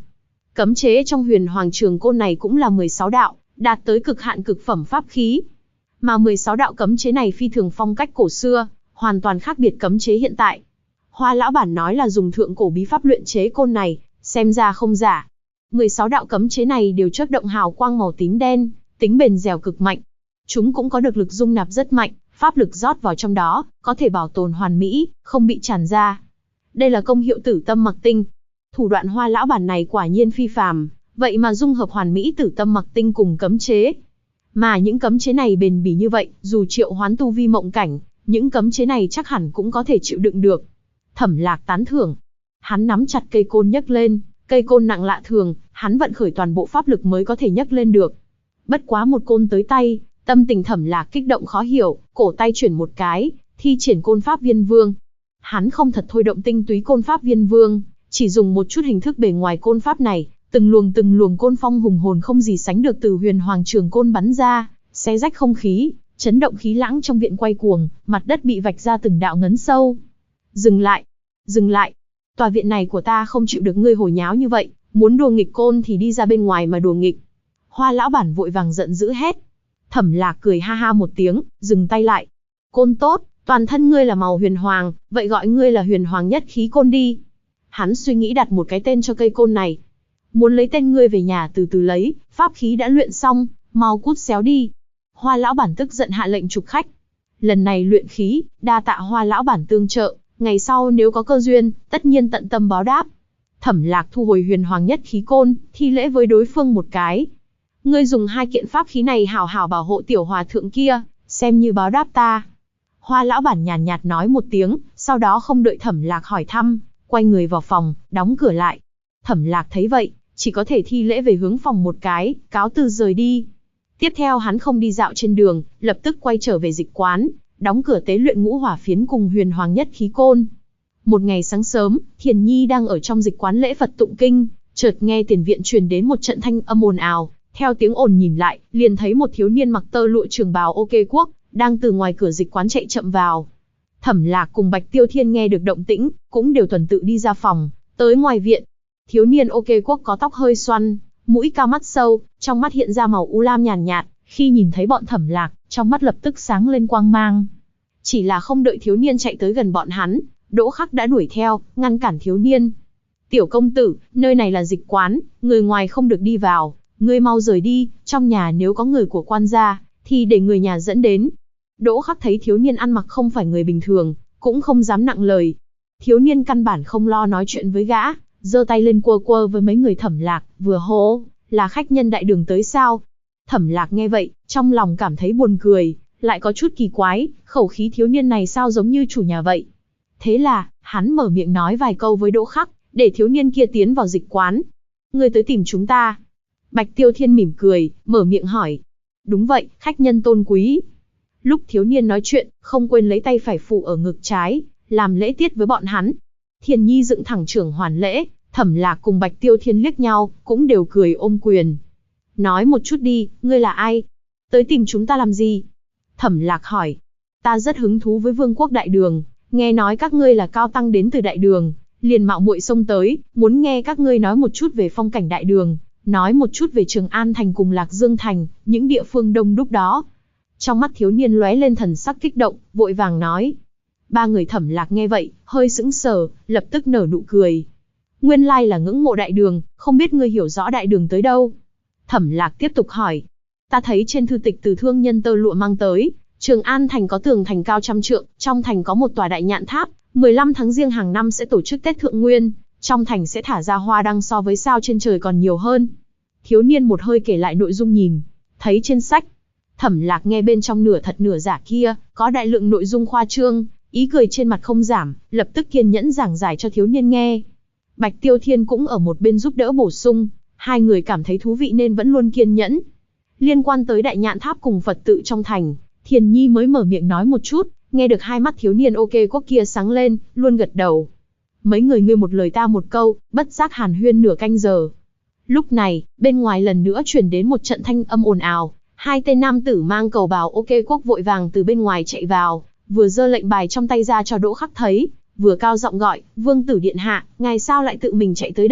Cấm chế trong Huyền Hoàng Trường Côn này cũng là 16 đạo, đạt tới cực hạn cực phẩm pháp khí. Mà 16 đạo cấm chế này phi thường phong cách cổ xưa, hoàn toàn khác biệt cấm chế hiện tại. Hoa lão bản nói là dùng thượng cổ bí pháp luyện chế côn này, xem ra không giả. 16 đạo cấm chế này đều chớp động hào quang màu tím đen, tính bền dẻo cực mạnh. Chúng cũng có được lực dung nạp rất mạnh, pháp lực rót vào trong đó, có thể bảo tồn hoàn mỹ, không bị tràn ra. Đây là công hiệu Tử Tâm Mặc Tinh. Thủ đoạn Hoa lão bản này quả nhiên phi phàm, vậy mà dung hợp hoàn mỹ Tử Tâm Mặc Tinh cùng cấm chế. Mà những cấm chế này bền bỉ như vậy, dù triệu hoán tu vi mộng cảnh, những cấm chế này chắc hẳn cũng có thể chịu đựng được. Thẩm Lạc tán thưởng. Hắn nắm chặt cây côn nhấc lên, cây côn nặng lạ thường, hắn vận khởi toàn bộ pháp lực mới có thể nhấc lên được. Bất quá một côn tới tay, tâm tình Thẩm Lạc kích động khó hiểu, cổ tay chuyển một cái, thi triển côn pháp Viên Vương. Hắn không thật thôi động tinh túy côn pháp Viên Vương, chỉ dùng một chút hình thức bề ngoài côn pháp này, từng luồng côn phong hùng hồn không gì sánh được từ Huyền Hoàng Trường Côn bắn ra, xé rách không khí, chấn động khí lãng trong viện quay cuồng, mặt đất bị vạch ra từng đạo ngấn sâu. Dừng lại, dừng lại. Tòa viện này của ta không chịu được ngươi hồi nháo như vậy, muốn đùa nghịch côn thì đi ra bên ngoài mà đùa nghịch. Hoa lão bản vội vàng giận dữ hét. Thẩm Lạc cười ha ha một tiếng, dừng tay lại. Côn tốt, toàn thân ngươi là màu huyền hoàng, vậy gọi ngươi là Huyền Hoàng Nhất Khí Côn đi. Hắn suy nghĩ đặt một cái tên cho cây côn này. Muốn lấy tên ngươi về nhà từ từ lấy, pháp khí đã luyện xong, mau cút xéo đi. Hoa lão bản tức giận hạ lệnh trục khách. Lần này luyện khí, đa tạ Hoa lão bản tương trợ, ngày sau nếu có cơ duyên, tất nhiên tận tâm báo đáp. Thẩm Lạc thu hồi Huyền Hoàng Nhất Khí Côn, thi lễ với đối phương một cái. Ngươi dùng hai kiện pháp khí này hảo hảo bảo hộ tiểu hòa thượng kia, xem như báo đáp ta. Hoa lão bản nhàn nhạt nói một tiếng, sau đó không đợi Thẩm Lạc hỏi thăm, quay người vào phòng, đóng cửa lại. Thẩm Lạc thấy vậy, chỉ có thể thi lễ về hướng phòng một cái, cáo từ rời đi. Tiếp theo hắn không đi dạo trên đường, lập tức quay trở về dịch quán, đóng cửa tế luyện ngũ hỏa phiến cùng Huyền Hoàng Nhất Khí Côn. Một ngày sáng sớm, Thiền Nhi đang ở trong dịch quán lễ Phật tụng kinh, chợt nghe tiền viện truyền đến một trận thanh âm ồn ào, theo tiếng ồn nhìn lại, liền thấy một thiếu niên mặc tơ lụa trường bào OK Quốc, đang từ ngoài cửa dịch quán chạy chậm vào. Thẩm Lạc cùng Bạch Tiêu Thiên nghe được động tĩnh, cũng đều tuần tự đi ra phòng, tới ngoài viện. Thiếu niên OK Quốc có tóc hơi xoăn, mũi cao mắt sâu, trong mắt hiện ra màu u lam nhàn nhạt, khi nhìn thấy bọn Thẩm Lạc, trong mắt lập tức sáng lên quang mang. Chỉ là không đợi thiếu niên chạy tới gần bọn hắn, Đỗ Khắc đã đuổi theo, ngăn cản thiếu niên. Tiểu công tử, nơi này là dịch quán, người ngoài không được đi vào, ngươi mau rời đi, trong nhà nếu có người của quan gia, thì để người nhà dẫn đến. Đỗ Khắc thấy thiếu niên ăn mặc không phải người bình thường, cũng không dám nặng lời. Thiếu niên căn bản không lo nói chuyện với gã, giơ tay lên quơ quơ với mấy người Thẩm Lạc, vừa hô, là khách nhân đại đường tới sao? Thẩm Lạc nghe vậy, trong lòng cảm thấy buồn cười, lại có chút kỳ quái, khẩu khí thiếu niên này sao giống như chủ nhà vậy. Thế là, hắn mở miệng nói vài câu với Đỗ Khắc, để thiếu niên kia tiến vào dịch quán. Ngươi tới tìm chúng ta. Bạch Tiêu Thiên mỉm cười, mở miệng hỏi. Đúng vậy, khách nhân tôn quý. Lúc thiếu niên nói chuyện, không quên lấy tay phải phụ ở ngực trái, làm lễ tiết với bọn hắn. Thiền Nhi dựng thẳng trưởng hoàn lễ, Thẩm Lạc cùng Bạch Tiêu Thiên liếc nhau, cũng đều cười ôm quyền. Nói một chút đi, ngươi là ai? Tới tìm chúng ta làm gì? Thẩm Lạc hỏi. Ta rất hứng thú với Vương quốc Đại Đường, nghe nói các ngươi là cao tăng đến từ Đại Đường, liền mạo muội xông tới, muốn nghe các ngươi nói một chút về phong cảnh Đại Đường, nói một chút về Trường An Thành cùng Lạc Dương Thành, những địa phương đông đúc đó. Trong mắt thiếu niên lóe lên thần sắc kích động, vội vàng nói. Ba người Thẩm Lạc nghe vậy, hơi sững sờ, lập tức nở nụ cười. Nguyên lai là ngưỡng mộ Đại Đường, không biết ngươi hiểu rõ Đại Đường tới đâu? Thẩm Lạc tiếp tục hỏi. Ta thấy trên thư tịch từ thương nhân tơ lụa mang tới, Trường An Thành có tường thành cao 100 trượng, trong thành có một tòa đại nhạn tháp, 15 tháng Giêng hàng năm sẽ tổ chức Tết Thượng Nguyên, trong thành sẽ thả ra hoa đăng so với sao trên trời còn nhiều hơn. Thiếu niên một hơi kể lại nội dung nhìn, thấy trên sách. Thẩm Lạc nghe bên trong nửa thật nửa giả kia, có đại lượng nội dung khoa trương, ý cười trên mặt không giảm, lập tức kiên nhẫn giảng giải cho thiếu niên nghe. Bạch Tiêu Thiên cũng ở một bên giúp đỡ bổ sung, hai người cảm thấy thú vị nên vẫn luôn kiên nhẫn. Liên quan tới đại nhạn tháp cùng Phật tự trong thành, Thiền Nhi mới mở miệng nói một chút, nghe được hai mắt thiếu niên OK Quốc kia sáng lên, luôn gật đầu. Mấy người ngươi một lời ta một câu, bất giác hàn huyên nửa canh giờ. Lúc này, bên ngoài lần nữa truyền đến một trận thanh âm ồn ào, hai tên nam tử mang cầu bào OK Quốc vội vàng từ bên ngoài chạy vào, vừa giơ lệnh bài trong tay ra cho Đỗ Khắc thấy, vừa cao giọng gọi, Vương tử điện hạ, ngài sao lại tự mình chạy tới đây,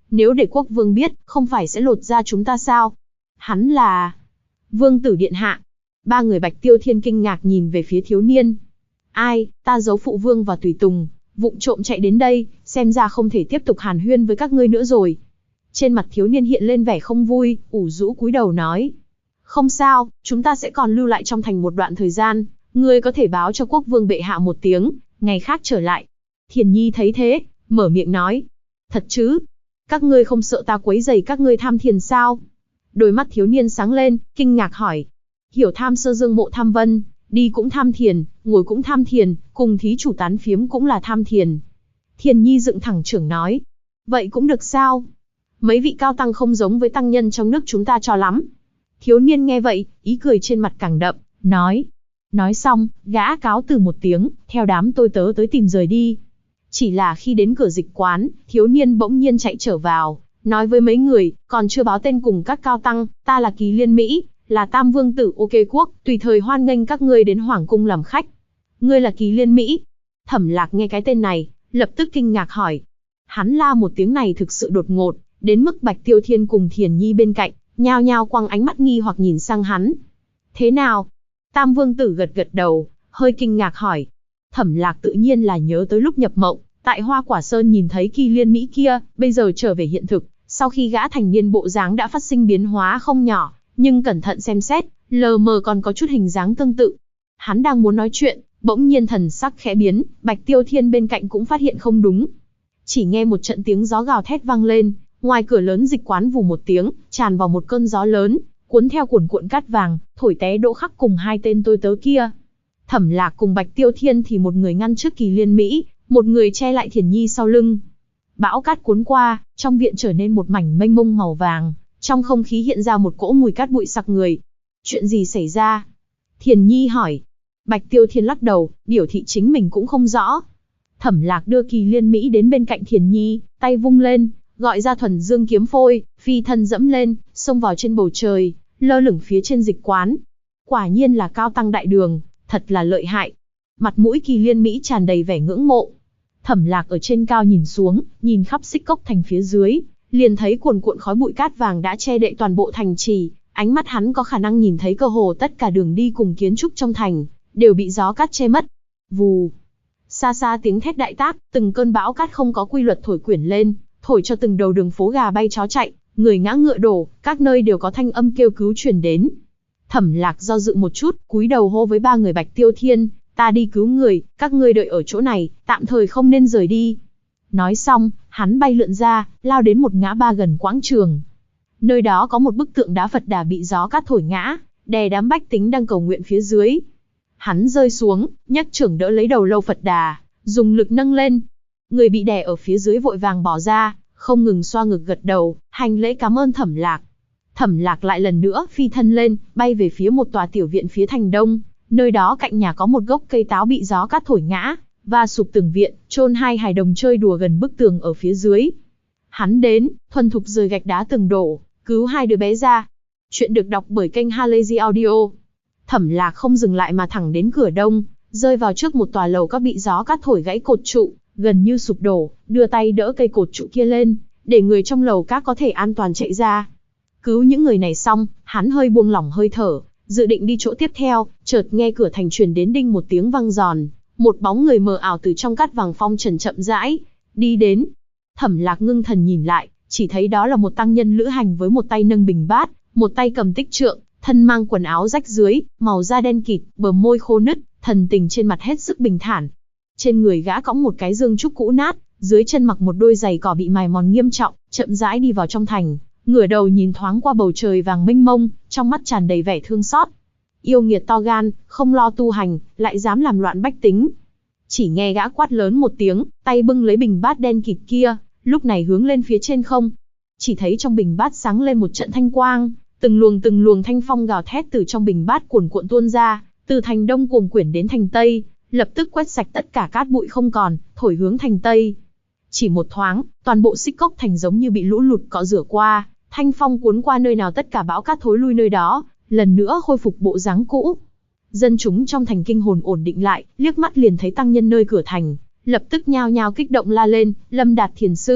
Nếu để quốc vương biết, không phải sẽ lột da chúng ta sao? Hắn là... Vương tử điện hạ. Ba người Bạch Tiêu Thiên kinh ngạc nhìn về phía thiếu niên. Ai, ta giấu phụ vương và tùy tùng, vụng trộm chạy đến đây, xem ra không thể tiếp tục hàn huyên với các ngươi nữa rồi. Trên mặt thiếu niên hiện lên vẻ không vui, ủ rũ cúi đầu nói. Không sao, chúng ta sẽ còn lưu lại trong thành một đoạn thời gian, ngươi có thể báo cho quốc vương bệ hạ một tiếng, ngày khác trở lại. Thiền Nhi thấy thế, mở miệng nói. Thật chứ? Các ngươi không sợ ta quấy rầy các ngươi tham thiền sao? Đôi mắt thiếu niên sáng lên, kinh ngạc hỏi. Hiểu tham sơ dương mộ tham vân, đi cũng tham thiền, ngồi cũng tham thiền, cùng thí chủ tán phiếm cũng là tham thiền. Thiền Nhi dựng thẳng trưởng nói. Vậy cũng được sao? Mấy vị cao tăng không giống với tăng nhân trong nước chúng ta cho lắm. Thiếu niên nghe vậy, ý cười trên mặt càng đậm, nói. Nói xong, gã cáo từ một tiếng, theo đám tôi tớ tới tìm rời đi. Chỉ là khi đến cửa dịch quán, thiếu niên bỗng nhiên chạy trở vào, nói với mấy người, còn chưa báo tên cùng các cao tăng, ta là Kỳ Liên Mỹ, là Tam Vương tử OK Quốc, tùy thời hoan nghênh các ngươi đến Hoàng cung làm khách. Ngươi là Kỳ Liên Mỹ? Thẩm Lạc nghe cái tên này, lập tức kinh ngạc hỏi. Hắn la một tiếng này thực sự đột ngột, đến mức Bạch Tiêu Thiên cùng Thiền Nhi bên cạnh, nhao nhao quăng ánh mắt nghi hoặc nhìn sang hắn. Thế nào? Tam Vương tử gật gật đầu, hơi kinh ngạc hỏi. Thẩm Lạc tự nhiên là nhớ tới lúc nhập mộng, tại Hoa Quả Sơn nhìn thấy Kỳ Liên Mỹ kia, bây giờ trở về hiện thực, sau khi gã thành niên bộ dáng đã phát sinh biến hóa không nhỏ, nhưng cẩn thận xem xét, lờ mờ còn có chút hình dáng tương tự. Hắn đang muốn nói chuyện, bỗng nhiên thần sắc khẽ biến, Bạch Tiêu Thiên bên cạnh cũng phát hiện không đúng. Chỉ nghe một trận tiếng gió gào thét vang lên, ngoài cửa lớn dịch quán vù một tiếng, tràn vào một cơn gió lớn, cuốn theo cuồn cuộn cát vàng, thổi té Đỗ Khắc cùng hai tên tôi tớ kia. Thẩm Lạc cùng Bạch Tiêu Thiên thì một người ngăn trước Kỳ Liên Mỹ, một người che lại Thiền Nhi sau lưng. Bão cát cuốn qua, trong viện trở nên một mảnh mênh mông màu vàng, trong không khí hiện ra một cỗ mùi cát bụi sặc người. Chuyện gì xảy ra? Thiền Nhi hỏi. Bạch Tiêu Thiên lắc đầu, biểu thị chính mình cũng không rõ. Thẩm Lạc đưa Kỳ Liên Mỹ đến bên cạnh Thiền Nhi, tay vung lên, gọi ra thuần dương kiếm phôi, phi thân dẫm lên, xông vào trên bầu trời, lơ lửng phía trên dịch quán. Quả nhiên là cao tăng đại đường, thật là lợi hại. Mặt mũi Kỳ Liên Mỹ tràn đầy vẻ ngưỡng mộ. Thẩm Lạc ở trên cao nhìn xuống, nhìn khắp Xích Cốc thành phía dưới, liền thấy cuồn cuộn khói bụi cát vàng đã che đậy toàn bộ thành trì, ánh mắt hắn có khả năng nhìn thấy cơ hồ tất cả đường đi cùng kiến trúc trong thành, đều bị gió cát che mất. Vù. Xa xa tiếng thét đại tác, từng cơn bão cát không có quy luật thổi quyển lên, thổi cho từng đầu đường phố gà bay chó chạy, người ngã ngựa đổ, các nơi đều có thanh âm kêu cứu truyền đến. Thẩm Lạc do dự một chút, cúi đầu hô với ba người Bạch Tiêu Thiên, ta đi cứu người, các ngươi đợi ở chỗ này, tạm thời không nên rời đi. Nói xong, hắn bay lượn ra, lao đến một ngã ba gần quảng trường. Nơi đó có một bức tượng đá Phật Đà bị gió cát thổi ngã, đè đám bách tính đang cầu nguyện phía dưới. Hắn rơi xuống, nhấc trưởng đỡ lấy đầu lâu Phật Đà, dùng lực nâng lên. Người bị đè ở phía dưới vội vàng bỏ ra, không ngừng xoa ngực gật đầu, hành lễ cảm ơn Thẩm Lạc. Thẩm Lạc lại lần nữa phi thân lên, bay về phía một tòa tiểu viện phía thành đông, nơi đó cạnh nhà có một gốc cây táo bị gió cát thổi ngã, và sụp tường viện, chôn hai hài đồng chơi đùa gần bức tường ở phía dưới. Hắn đến, thuần thục rời gạch đá tường đổ, cứu hai đứa bé ra. Chuyện được đọc bởi kênh Halazy Audio. Thẩm Lạc không dừng lại mà thẳng đến cửa đông, rơi vào trước một tòa lầu các bị gió cát thổi gãy cột trụ, gần như sụp đổ, đưa tay đỡ cây cột trụ kia lên, để người trong lầu các có thể an toàn chạy ra. Cứu những người này xong, hắn hơi buông lỏng hơi thở, dự định đi chỗ tiếp theo, chợt nghe cửa thành truyền đến đinh một tiếng vang giòn, một bóng người mờ ảo từ trong cát vàng phong trần chậm rãi đi đến. Thẩm Lạc ngưng thần nhìn lại, chỉ thấy đó là một tăng nhân lữ hành với một tay nâng bình bát, một tay cầm tích trượng, thân mang quần áo rách rưới, màu da đen kịt, bờ môi khô nứt, thần tình trên mặt hết sức bình thản. Trên người gã cõng một cái dương trúc cũ nát, dưới chân mặc một đôi giày cỏ bị mài mòn nghiêm trọng, chậm rãi đi vào trong thành, ngửa đầu nhìn thoáng qua bầu trời vàng mênh mông, trong mắt tràn đầy vẻ thương xót. Yêu nghiệt to gan, không lo tu hành, lại dám làm loạn bách tính. Chỉ nghe gã quát lớn một tiếng, tay bưng lấy bình bát đen kịt kia, lúc này hướng lên phía trên không. Chỉ thấy trong bình bát sáng lên một trận thanh quang, từng luồng thanh phong gào thét từ trong bình bát cuồn cuộn tuôn ra, từ thành đông cuồng quyển đến thành tây, lập tức quét sạch tất cả cát bụi không còn, thổi hướng thành tây. Chỉ một thoáng, toàn bộ Xích Cốc thành giống như bị lũ lụt cọ rửa qua, thanh phong cuốn qua nơi nào tất cả bão cát thối lui nơi đó, lần nữa khôi phục bộ dáng cũ. Dân chúng trong thành kinh hồn ổn định lại, liếc mắt liền thấy tăng nhân nơi cửa thành, lập tức nhao nhao kích động la lên, Lâm Đạt Thiền sư,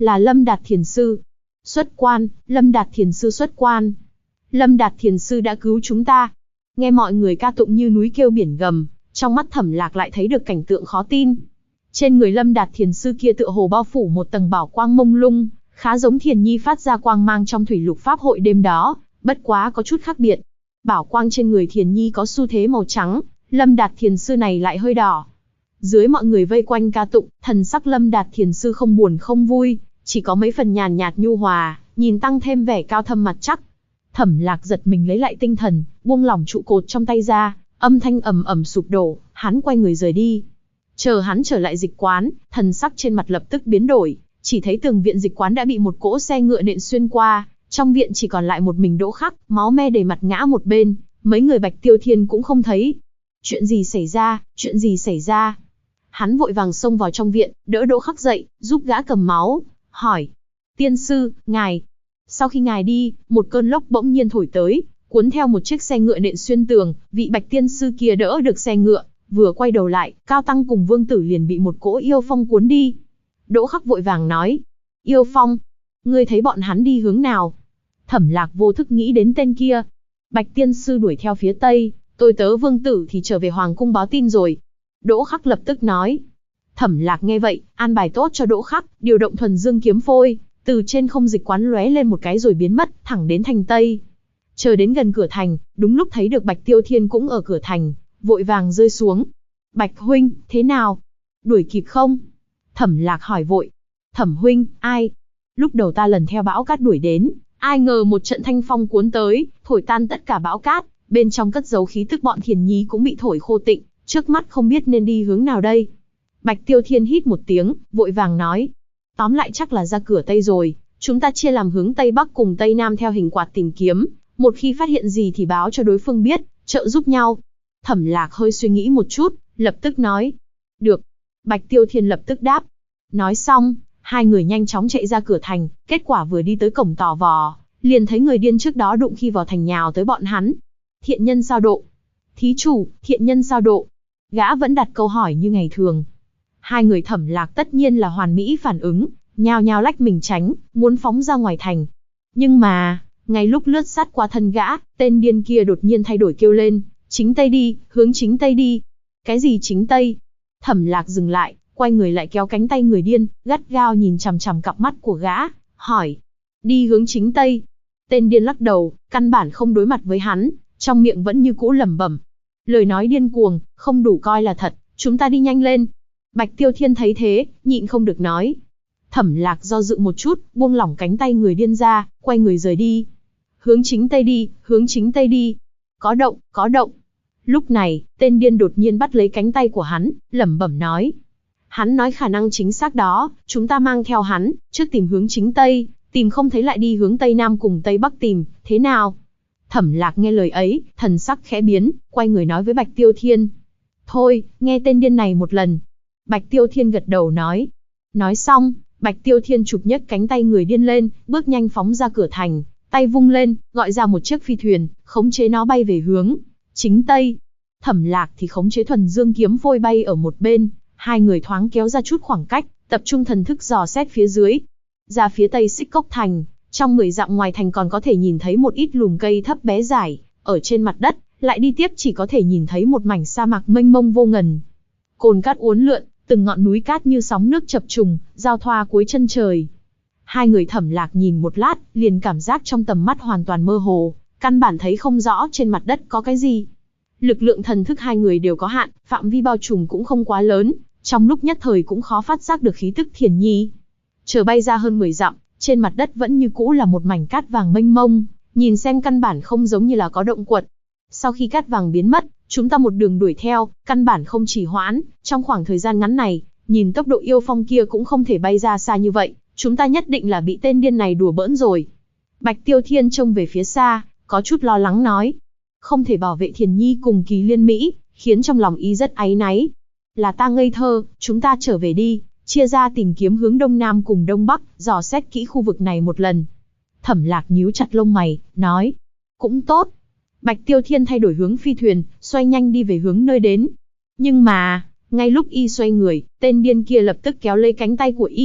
là Lâm Đạt Thiền Sư. Xuất quan, Lâm Đạt Thiền Sư xuất quan. Lâm Đạt Thiền Sư đã cứu chúng ta. Nghe mọi người ca tụng như núi kêu biển gầm, trong mắt Thẩm Lạc lại thấy được cảnh tượng khó tin. Trên người Lâm Đạt Thiền Sư kia tựa hồ bao phủ một tầng bảo quang mông lung, khá giống Thiền Nhi phát ra quang mang trong thủy lục pháp hội đêm đó, bất quá có chút khác biệt. Bảo quang trên người Thiền Nhi có xu thế màu trắng, Lâm Đạt Thiền Sư này lại hơi đỏ. Dưới mọi người vây quanh ca tụng, thần sắc Lâm Đạt Thiền Sư không buồn không vui, chỉ có mấy phần nhàn nhạt nhu hòa, nhìn tăng thêm vẻ cao thâm mặt chắc. Thẩm Lạc giật mình lấy lại tinh thần, buông lỏng trụ cột trong tay ra, âm thanh ầm ầm sụp đổ, hắn quay người rời đi. Chờ hắn trở lại dịch quán, thần sắc trên mặt lập tức biến đổi, chỉ thấy tường viện dịch quán đã bị một cỗ xe ngựa nện xuyên qua, trong viện chỉ còn lại một mình Đỗ Khắc, máu me đầy mặt ngã một bên, mấy người Bạch Tiêu Thiên cũng không thấy. Chuyện gì xảy ra, chuyện gì xảy ra? Hắn vội vàng xông vào trong viện, đỡ Đỗ Khắc dậy, giúp gã cầm máu, hỏi. Tiên sư, ngài. Sau khi ngài đi, một cơn lốc bỗng nhiên thổi tới, cuốn theo một chiếc xe ngựa nện xuyên tường, vị Bạch tiên sư kia đỡ được xe ngựa, vừa quay đầu lại, Cao Tăng cùng Vương Tử liền bị một cỗ yêu phong cuốn đi. Đỗ Khắc vội vàng nói. Yêu phong? Ngươi thấy bọn hắn đi hướng nào? Thẩm Lạc vô thức nghĩ đến tên kia. Bạch tiên sư đuổi theo phía tây, tôi tớ Vương Tử thì trở về Hoàng cung báo tin rồi. Đỗ Khắc lập tức nói. Thẩm Lạc nghe vậy, an bài tốt cho Đỗ Khắc, điều động thuần dương kiếm phôi, từ trên không dịch quán lóe lên một cái rồi biến mất, thẳng đến thành Tây. Chờ đến gần cửa thành, đúng lúc thấy được Bạch Tiêu Thiên cũng ở cửa thành, vội vàng rơi xuống. Bạch huynh, thế nào? Đuổi kịp không? Thẩm Lạc hỏi vội. Thẩm huynh, ai? Lúc đầu ta lần theo bão cát đuổi đến, ai ngờ một trận thanh phong cuốn tới, thổi tan tất cả bão cát, bên trong cất giấu khí tức bọn Thiền Nhi cũng bị thổi khô tịnh, trước mắt không biết nên đi hướng nào đây. Bạch Tiêu Thiên hít một tiếng, vội vàng nói. Tóm lại chắc là ra cửa Tây rồi, chúng ta chia làm hướng Tây Bắc cùng Tây Nam theo hình quạt tìm kiếm, một khi phát hiện gì thì báo cho đối phương biết, trợ giúp nhau. Thẩm Lạc hơi suy nghĩ một chút, lập tức nói. Được. Bạch Tiêu Thiên lập tức đáp. Nói xong, hai người nhanh chóng chạy ra cửa thành, kết quả vừa đi tới cổng tò vò, liền thấy người điên trước đó đụng khi vào thành nhào tới bọn hắn. Thiện nhân sao độ? Thí chủ, thiện nhân sao độ? Gã vẫn đặt câu hỏi như ngày thường. Hai người Thẩm Lạc tất nhiên là hoàn mỹ phản ứng, nhao nhao lách mình tránh, muốn phóng ra ngoài thành. Nhưng mà, ngay lúc lướt sát qua thân gã, tên điên kia đột nhiên thay đổi kêu lên, chính Tây đi, hướng chính Tây đi. Cái gì chính Tây? Thẩm Lạc dừng lại, quay người lại kéo cánh tay người điên, gắt gao nhìn chằm chằm cặp mắt của gã, hỏi. Đi hướng chính Tây. Tên điên lắc đầu, căn bản không đối mặt với hắn, trong miệng vẫn như cũ lẩm bẩm. Lời nói điên cuồng, không đủ coi là thật, chúng ta đi nhanh lên. Bạch Tiêu Thiên thấy thế, nhịn không được nói. Thẩm Lạc do dự một chút, buông lỏng cánh tay người điên ra, quay người rời đi. Hướng chính Tây đi, hướng chính Tây đi. Có động, có động. Lúc này, tên điên đột nhiên bắt lấy cánh tay của hắn, lẩm bẩm nói. Hắn nói khả năng chính xác đó, chúng ta mang theo hắn, trước tìm hướng chính Tây, tìm không thấy lại đi hướng Tây Nam cùng Tây Bắc tìm, thế nào? Thẩm Lạc nghe lời ấy, thần sắc khẽ biến, quay người nói với Bạch Tiêu Thiên. Thôi, nghe tên điên này một lần. Bạch Tiêu Thiên gật đầu nói. Nói xong, Bạch Tiêu Thiên chụp nhấc cánh tay người điên lên, bước nhanh phóng ra cửa thành, tay vung lên, gọi ra một chiếc phi thuyền, khống chế nó bay về hướng chính Tây. Thẩm Lạc thì khống chế thuần dương kiếm phôi bay ở một bên, hai người thoáng kéo ra chút khoảng cách, tập trung thần thức dò xét phía dưới. Ra phía Tây Xích Cốc Thành, trong 10 dặm ngoài thành còn có thể nhìn thấy một ít lùm cây thấp bé dài, ở trên mặt đất, lại đi tiếp chỉ có thể nhìn thấy một mảnh sa mạc mênh mông vô ngần. Cồn cát uốn lượn, từng ngọn núi cát như sóng nước chập trùng, giao thoa cuối chân trời. Hai người Thẩm Lạc nhìn một lát, liền cảm giác trong tầm mắt hoàn toàn mơ hồ, căn bản thấy không rõ trên mặt đất có cái gì. Lực lượng thần thức hai người đều có hạn, phạm vi bao trùm cũng không quá lớn, trong lúc nhất thời cũng khó phát giác được khí tức Thiền Nhi. Chờ bay ra hơn 10 dặm, trên mặt đất vẫn như cũ là một mảnh cát vàng mênh mông, nhìn xem căn bản không giống như là có động quật. Sau khi cát vàng biến mất, chúng ta một đường đuổi theo, căn bản không trì hoãn, trong khoảng thời gian ngắn này, nhìn tốc độ yêu phong kia cũng không thể bay ra xa như vậy, chúng ta nhất định là bị tên điên này đùa bỡn rồi. Bạch Tiêu Thiên trông về phía xa, có chút lo lắng nói. Không thể bảo vệ Thiền Nhi cùng Kỳ Liên Mỹ, khiến trong lòng y rất áy náy. Là ta ngây thơ, chúng ta trở về đi, chia ra tìm kiếm hướng Đông Nam cùng Đông Bắc, dò xét kỹ khu vực này một lần. Thẩm Lạc nhíu chặt lông mày, nói. Cũng tốt. Bạch Tiêu Thiên thay đổi hướng phi thuyền, xoay nhanh đi về hướng nơi đến. Nhưng mà, ngay lúc y xoay người, tên điên kia lập tức kéo lấy cánh tay của y,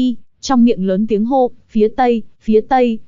trong miệng lớn tiếng hô, phía tây,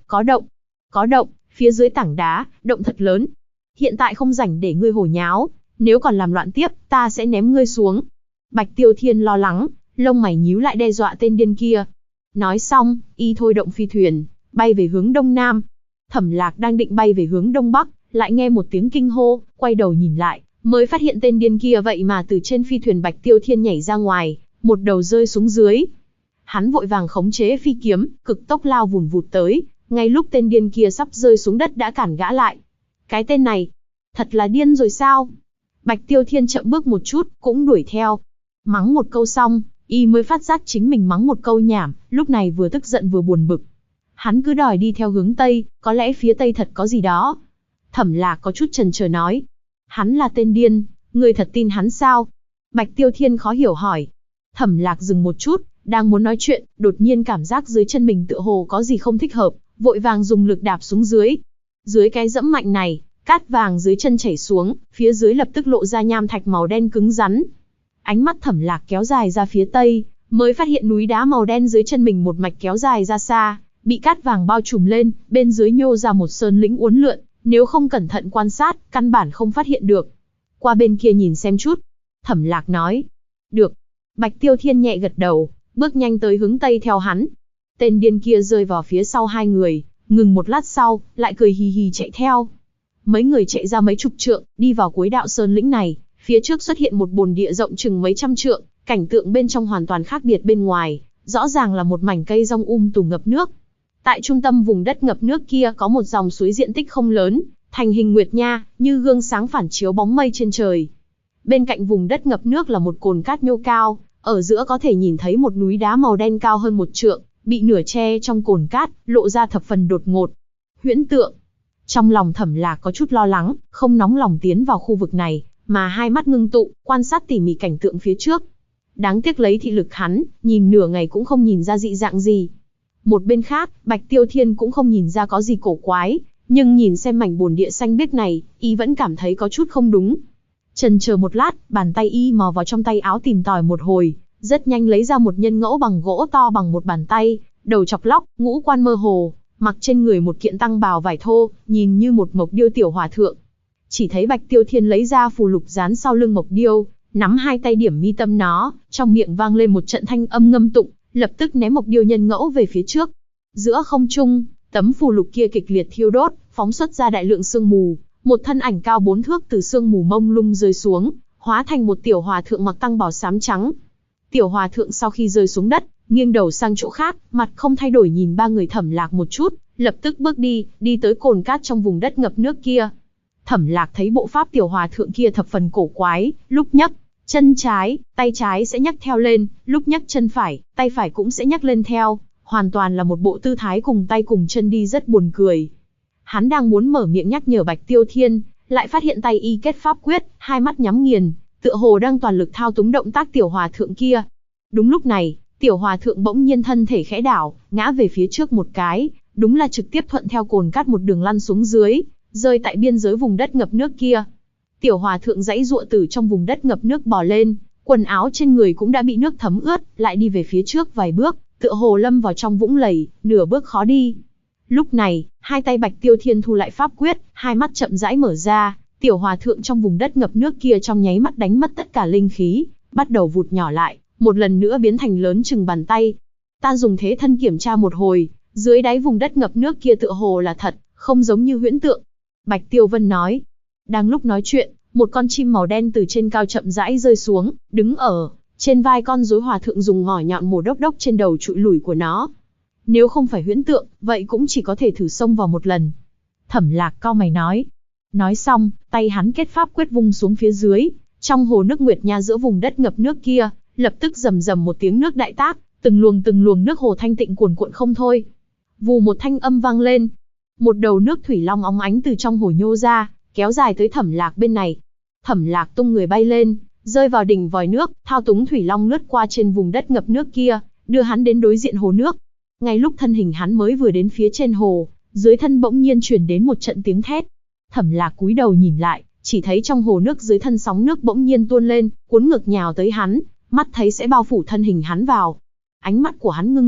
có động, phía dưới tảng đá, động thật lớn. Hiện tại không rảnh để ngươi hồ nháo, nếu còn làm loạn tiếp, ta sẽ ném ngươi xuống. Bạch Tiêu Thiên lo lắng, lông mày nhíu lại đe dọa tên điên kia. Nói xong, y thôi động phi thuyền, bay về hướng đông nam. Thẩm Lạc đang định bay về hướng đông bắc, lại nghe một tiếng kinh hô, quay đầu nhìn lại, mới phát hiện tên điên kia vậy mà từ trên phi thuyền Bạch Tiêu Thiên nhảy ra ngoài, một đầu rơi xuống dưới. Hắn vội vàng khống chế phi kiếm, cực tốc lao vùn vụt tới, ngay lúc tên điên kia sắp rơi xuống đất đã cản gã lại. Cái tên này, thật là điên rồi sao? Bạch Tiêu Thiên chậm bước một chút, cũng đuổi theo. Mắng một câu xong, y mới phát giác chính mình mắng một câu nhảm, lúc này vừa tức giận vừa buồn bực. Hắn cứ đòi đi theo hướng Tây, có lẽ phía Tây thật có gì đó. Thẩm Lạc có chút chần chờ nói. Hắn là tên điên, ngươi thật tin hắn sao? Bạch Tiêu Thiên khó hiểu hỏi. Thẩm Lạc dừng một chút, đang muốn nói chuyện, đột nhiên cảm giác dưới chân mình tựa hồ có gì không thích hợp, vội vàng dùng lực đạp xuống dưới. Dưới cái dẫm mạnh này, cát vàng dưới chân chảy xuống, phía dưới lập tức lộ ra nham thạch màu đen cứng rắn. Ánh mắt Thẩm Lạc kéo dài ra phía Tây, mới phát hiện núi đá màu đen dưới chân mình một mạch kéo dài ra xa, bị cát vàng bao trùm lên, bên dưới nhô ra một sơn lĩnh uốn lượn, nếu không cẩn thận quan sát, căn bản không phát hiện được. Qua bên kia nhìn xem chút. Thẩm Lạc nói. Được. Bạch Tiêu Thiên nhẹ gật đầu, bước nhanh tới hướng Tây theo hắn. Tên điên kia rơi vào phía sau hai người, ngừng một lát sau, lại cười hì hì chạy theo. Mấy người chạy ra mấy chục trượng, đi vào cuối đạo sơn lĩnh này, phía trước xuất hiện một bồn địa rộng chừng mấy trăm trượng, cảnh tượng bên trong hoàn toàn khác biệt bên ngoài, rõ ràng là một mảnh cây rong tùm ngập nước. Tại trung tâm vùng đất ngập nước kia có một dòng suối diện tích không lớn, thành hình nguyệt nha, như gương sáng phản chiếu bóng mây trên trời. Bên cạnh vùng đất ngập nước là một cồn cát nhô cao, ở giữa có thể nhìn thấy một núi đá màu đen cao hơn một trượng, bị nửa che trong cồn cát, lộ ra thập phần đột ngột. Huyễn tượng. Trong lòng Thẩm Lạc có chút lo lắng, không nóng lòng tiến vào khu vực này, mà hai mắt ngưng tụ, quan sát tỉ mỉ cảnh tượng phía trước. Đáng tiếc lấy thị lực hắn, nhìn nửa ngày cũng không nhìn ra dị dạng gì. Một bên khác, Bạch Tiêu Thiên cũng không nhìn ra có gì cổ quái, nhưng nhìn xem mảnh bồn địa xanh biếc này, y vẫn cảm thấy có chút không đúng. Chần chờ một lát, bàn tay y mò vào trong tay áo tìm tòi một hồi, rất nhanh lấy ra một nhân ngẫu bằng gỗ to bằng một bàn tay, đầu chọc lóc, ngũ quan mơ hồ, mặc trên người một kiện tăng bào vải thô, nhìn như một mộc điêu tiểu hòa thượng. Chỉ thấy Bạch Tiêu Thiên lấy ra phù lục dán sau lưng mộc điêu, nắm hai tay điểm mi tâm nó, trong miệng vang lên một trận thanh âm ngâm tụng, lập tức ném mộc điêu nhân ngẫu về phía trước. Giữa không trung, tấm phù lục kia kịch liệt thiêu đốt, phóng xuất ra đại lượng sương mù, một thân ảnh cao 4 thước từ sương mù mông lung rơi xuống, hóa thành một tiểu hòa thượng mặc tăng bào xám trắng. Tiểu hòa thượng sau khi rơi xuống đất, nghiêng đầu sang chỗ khác, mặt không thay đổi nhìn ba người Thẩm Lạc một chút, lập tức bước đi tới cồn cát trong vùng đất ngập nước kia. Thẩm Lạc thấy bộ pháp tiểu hòa thượng kia thập phần cổ quái, lúc nhấc chân trái, tay trái sẽ nhấc theo lên, lúc nhấc chân phải, tay phải cũng sẽ nhấc lên theo, hoàn toàn là một bộ tư thái cùng tay cùng chân đi rất buồn cười. Hắn đang muốn mở miệng nhắc nhở Bạch Tiêu Thiên, lại phát hiện tay y kết pháp quyết, hai mắt nhắm nghiền, tựa hồ đang toàn lực thao túng động tác tiểu hòa thượng kia. Đúng lúc này, tiểu hòa thượng bỗng nhiên thân thể khẽ đảo, ngã về phía trước một cái, đúng là trực tiếp thuận theo cồn cát một đường lăn xuống dưới, rơi tại biên giới vùng đất ngập nước kia. Tiểu hòa thượng giãy giụa từ trong vùng đất ngập nước bò lên, quần áo trên người cũng đã bị nước thấm ướt, lại đi về phía trước vài bước, tựa hồ lâm vào trong vũng lầy, nửa bước khó đi. Lúc này, hai tay Bạch Tiêu Thiên thu lại pháp quyết, hai mắt chậm rãi mở ra, tiểu hòa thượng trong vùng đất ngập nước kia trong nháy mắt đánh mất tất cả linh khí, bắt đầu vụt nhỏ lại, một lần nữa biến thành lớn chừng bàn tay. Ta dùng thế thân kiểm tra một hồi, dưới đáy vùng đất ngập nước kia tựa hồ là thật, không giống như huyễn tượng. Bạch Tiêu Vân nói. Đang lúc nói chuyện, một con chim màu đen từ trên cao chậm rãi rơi xuống, đứng ở trên vai con rối hòa thượng, dùng ngỏ nhọn mổ đốc đốc trên đầu trụi lủi của nó. Nếu không phải huyễn tượng, vậy cũng chỉ có thể thử xông vào một lần. Thẩm Lạc cau mày nói. Nói xong, tay hắn kết pháp quyết vung xuống phía dưới, trong hồ nước nguyệt nha giữa vùng đất ngập nước kia, lập tức rầm rầm một tiếng nước đại tác, từng luồng nước hồ thanh tịnh cuồn cuộn không thôi. Vù một thanh âm vang lên, một đầu nước thủy long óng ánh từ trong hồ nhô ra, kéo dài tới Thẩm Lạc bên này. Thẩm Lạc tung người bay lên, rơi vào đỉnh vòi nước, thao túng thủy long lướt qua trên vùng đất ngập nước kia, đưa hắn đến đối diện hồ nước. Ngay lúc thân hình hắn mới vừa đến phía trên hồ, dưới thân bỗng nhiên truyền đến một trận tiếng thét. Thẩm Lạc cúi đầu nhìn lại, chỉ thấy trong hồ nước dưới thân sóng nước bỗng nhiên tuôn lên, cuốn ngược nhào tới hắn, mắt thấy sẽ bao phủ thân hình hắn vào. Ánh mắt của hắn ngưng tụ,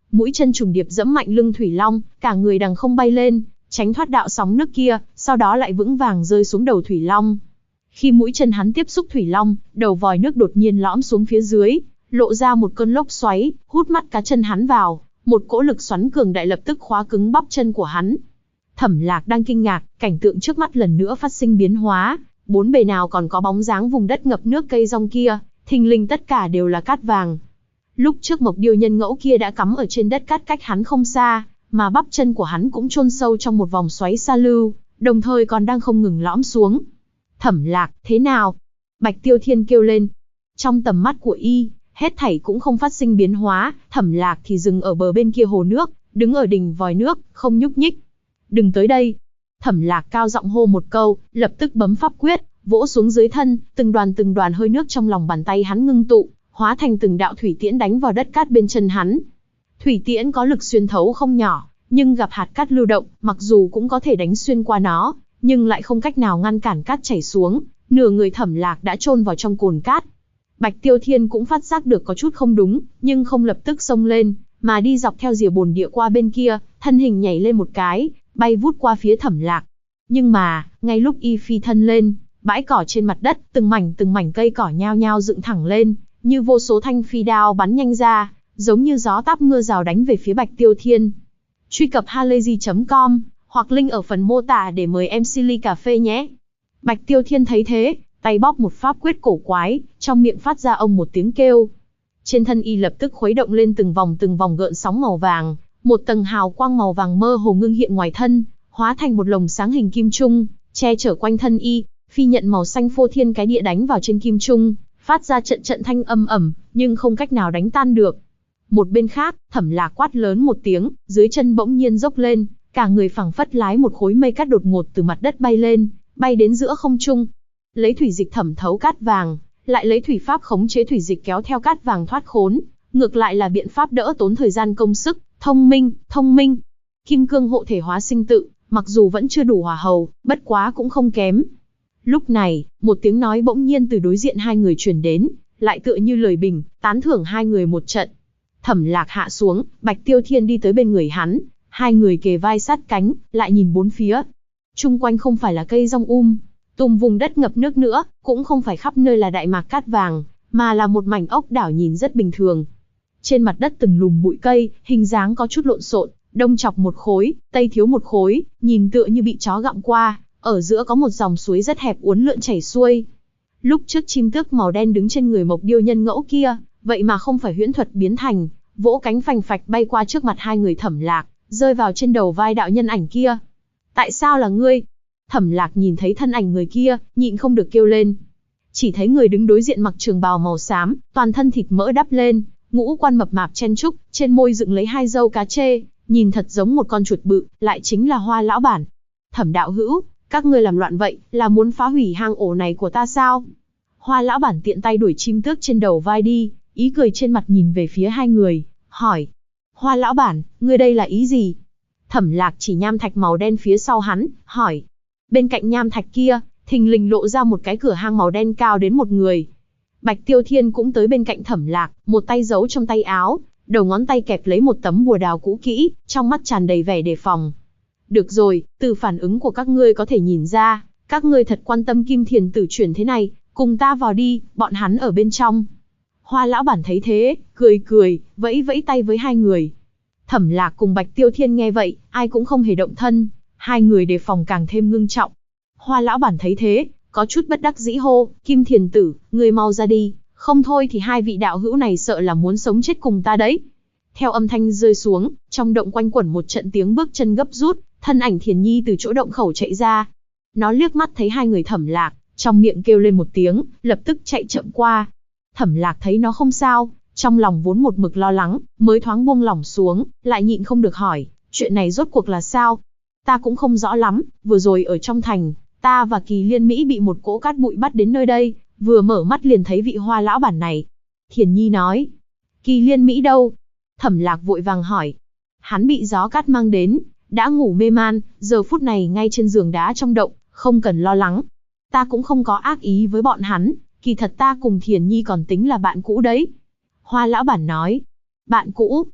mũi chân trùng điệp dẫm mạnh lưng thủy long, cả người đằng không bay lên, tránh thoát đạo sóng nước kia, sau đó lại vững vàng rơi xuống đầu thủy long. Khi mũi chân hắn tiếp xúc thủy long, đầu vòi nước đột nhiên lõm xuống phía dưới, lộ ra một cơn lốc xoáy, hút mắt cá chân hắn vào, một cỗ lực xoắn cường đại lập tức khóa cứng bắp chân của hắn. Thẩm Lạc đang kinh ngạc, cảnh tượng trước mắt lần nữa phát sinh biến hóa, bốn bề nào còn có bóng dáng vùng đất ngập nước cây rong kia, thình lình tất cả đều là cát vàng. Lúc trước Mộc Điêu Nhân Ngẫu kia đã cắm ở trên đất cát cách hắn không xa, mà bắp chân của hắn cũng chôn sâu trong một vòng xoáy sa lưu, đồng thời còn đang không ngừng lõm xuống. Thẩm Lạc, thế nào? Bạch Tiêu Thiên kêu lên. Trong tầm mắt của y, hết thảy cũng không phát sinh biến hóa, Thẩm Lạc thì dừng ở bờ bên kia hồ nước, đứng ở đỉnh vòi nước, không nhúc nhích. Đừng tới đây. Thẩm Lạc cao giọng hô một câu, lập tức bấm pháp quyết, vỗ xuống dưới thân, từng đoàn hơi nước trong lòng bàn tay hắn ngưng tụ, hóa thành từng đạo thủy tiễn đánh vào đất cát bên chân hắn. Thủy tiễn có lực xuyên thấu không nhỏ, nhưng gặp hạt cát lưu động, mặc dù cũng có thể đánh xuyên qua nó, nhưng lại không cách nào ngăn cản cát chảy xuống, nửa người Thẩm Lạc đã chôn vào trong cồn cát. Bạch Tiêu Thiên cũng phát giác được có chút không đúng, nhưng không lập tức xông lên, mà đi dọc theo rìa bồn địa qua bên kia, thân hình nhảy lên một cái, bay vút qua phía Thẩm Lạc. Nhưng mà, ngay lúc y phi thân lên, bãi cỏ trên mặt đất, từng mảnh cây cỏ nhao nhao dựng thẳng lên, như vô số thanh phi đao bắn nhanh ra, giống như gió táp mưa rào đánh về phía Bạch Tiêu Thiên. Truy cập halayzi.com hoặc link ở phần mô tả để mời em Silly Cà Phê nhé. Bạch Tiêu Thiên thấy thế, tay bóp một pháp quyết cổ quái, trong miệng phát ra ông một tiếng kêu. Trên thân y lập tức khuấy động lên từng vòng gợn sóng màu vàng, một tầng hào quang màu vàng mơ hồ ngưng hiện ngoài thân, hóa thành một lồng sáng hình kim trung, che chở quanh thân y. Phi nhận màu xanh phô thiên cái địa đánh vào trên kim trung, phát ra trận thanh âm ầm, nhưng không cách nào đánh tan được. Một bên khác, Thẩm Lạc quát lớn một tiếng, dưới chân bỗng nhiên dốc lên, cả người phảng phất lái một khối mây cát đột ngột từ mặt đất bay lên, bay đến giữa không trung. Lấy thủy dịch thẩm thấu cát vàng, lại lấy thủy pháp khống chế thủy dịch kéo theo cát vàng thoát khốn, ngược lại là biện pháp đỡ tốn thời gian công sức, thông minh. Kim cương hộ thể hóa sinh tự, mặc dù vẫn chưa đủ hỏa hầu, bất quá cũng không kém. Lúc này, một tiếng nói bỗng nhiên từ đối diện hai người truyền đến, lại tựa như lời bình, tán thưởng hai người một trận. Thẩm Lạc hạ xuống, Bạch Tiêu Thiên đi tới bên người hắn, hai người kề vai sát cánh, lại nhìn bốn phía. Chung quanh không phải là cây rong tùm vùng đất ngập nước nữa, cũng không phải khắp nơi là đại mạc cát vàng, mà là một mảnh ốc đảo nhìn rất bình thường. Trên mặt đất từng lùm bụi cây, hình dáng có chút lộn xộn, đông chọc một khối, tây thiếu một khối, nhìn tựa như bị chó gặm qua. Ở giữa có một dòng suối rất hẹp uốn lượn chảy xuôi. Lúc trước chim tước màu đen đứng trên người Mộc Điêu Nhân Ngẫu kia, vậy mà không phải huyễn thuật biến thành, vỗ cánh phành phạch bay qua trước mặt hai người Thẩm Lạc, rơi vào trên đầu vai đạo nhân ảnh kia. Tại sao là ngươi? Thẩm Lạc nhìn thấy thân ảnh người kia, nhịn không được kêu lên. Chỉ thấy người đứng đối diện mặc trường bào màu xám, toàn thân thịt mỡ đắp lên, ngũ quan mập mạp chen trúc, trên môi dựng lấy hai râu cá trê, nhìn thật giống một con chuột bự, lại chính là Hoa lão bản. Thẩm đạo hữu, các ngươi làm loạn vậy, là muốn phá hủy hang ổ này của ta sao? Hoa lão bản tiện tay đuổi chim tước trên đầu vai đi, ý cười trên mặt nhìn về phía hai người, hỏi. Hoa lão bản, ngươi đây là ý gì? Thẩm Lạc chỉ nham thạch màu đen phía sau hắn, hỏi. Bên cạnh nham thạch kia, thình lình lộ ra một cái cửa hang màu đen cao đến một người. Bạch Tiêu Thiên cũng tới bên cạnh Thẩm Lạc, một tay giấu trong tay áo, đầu ngón tay kẹp lấy một tấm bùa đào cũ kỹ, trong mắt tràn đầy vẻ đề phòng. Được rồi, từ phản ứng của các ngươi có thể nhìn ra, các ngươi thật quan tâm Kim Thiền Tử chuyển thế này, cùng ta vào đi, bọn hắn ở bên trong. Hoa lão bản thấy thế, cười, vẫy vẫy tay với hai người. Thẩm Lạc cùng Bạch Tiêu Thiên nghe vậy, ai cũng không hề động thân, hai người đề phòng càng thêm ngưng trọng. Hoa lão bản thấy thế, có chút bất đắc dĩ hô, Kim Thiền Tử, ngươi mau ra đi, không thôi thì hai vị đạo hữu này sợ là muốn sống chết cùng ta đấy. Theo âm thanh rơi xuống, trong động quanh quẩn một trận tiếng bước chân gấp rút, thân ảnh Thiền Nhi từ chỗ động khẩu chạy ra. Nó liếc mắt thấy hai người Thẩm Lạc, trong miệng kêu lên một tiếng, lập tức chạy chậm qua. Thẩm Lạc thấy nó không sao, trong lòng vốn một mực lo lắng, mới thoáng buông lỏng xuống, lại nhịn không được hỏi, chuyện này rốt cuộc là sao? Ta cũng không rõ lắm, vừa rồi ở trong thành, ta và Kỳ Liên Mỹ bị một cỗ cát bụi bắt đến nơi đây, vừa mở mắt liền thấy vị Hoa lão bản này. Thiền Nhi nói, Kỳ Liên Mỹ đâu? Thẩm Lạc vội vàng hỏi. Hắn bị gió cát mang đến, đã ngủ mê man, giờ phút này ngay trên giường đá trong động, không cần lo lắng. Ta cũng không có ác ý với bọn hắn, kỳ thật ta cùng Thiền Nhi còn tính là bạn cũ đấy. Hoa lão bản nói. Bạn cũ?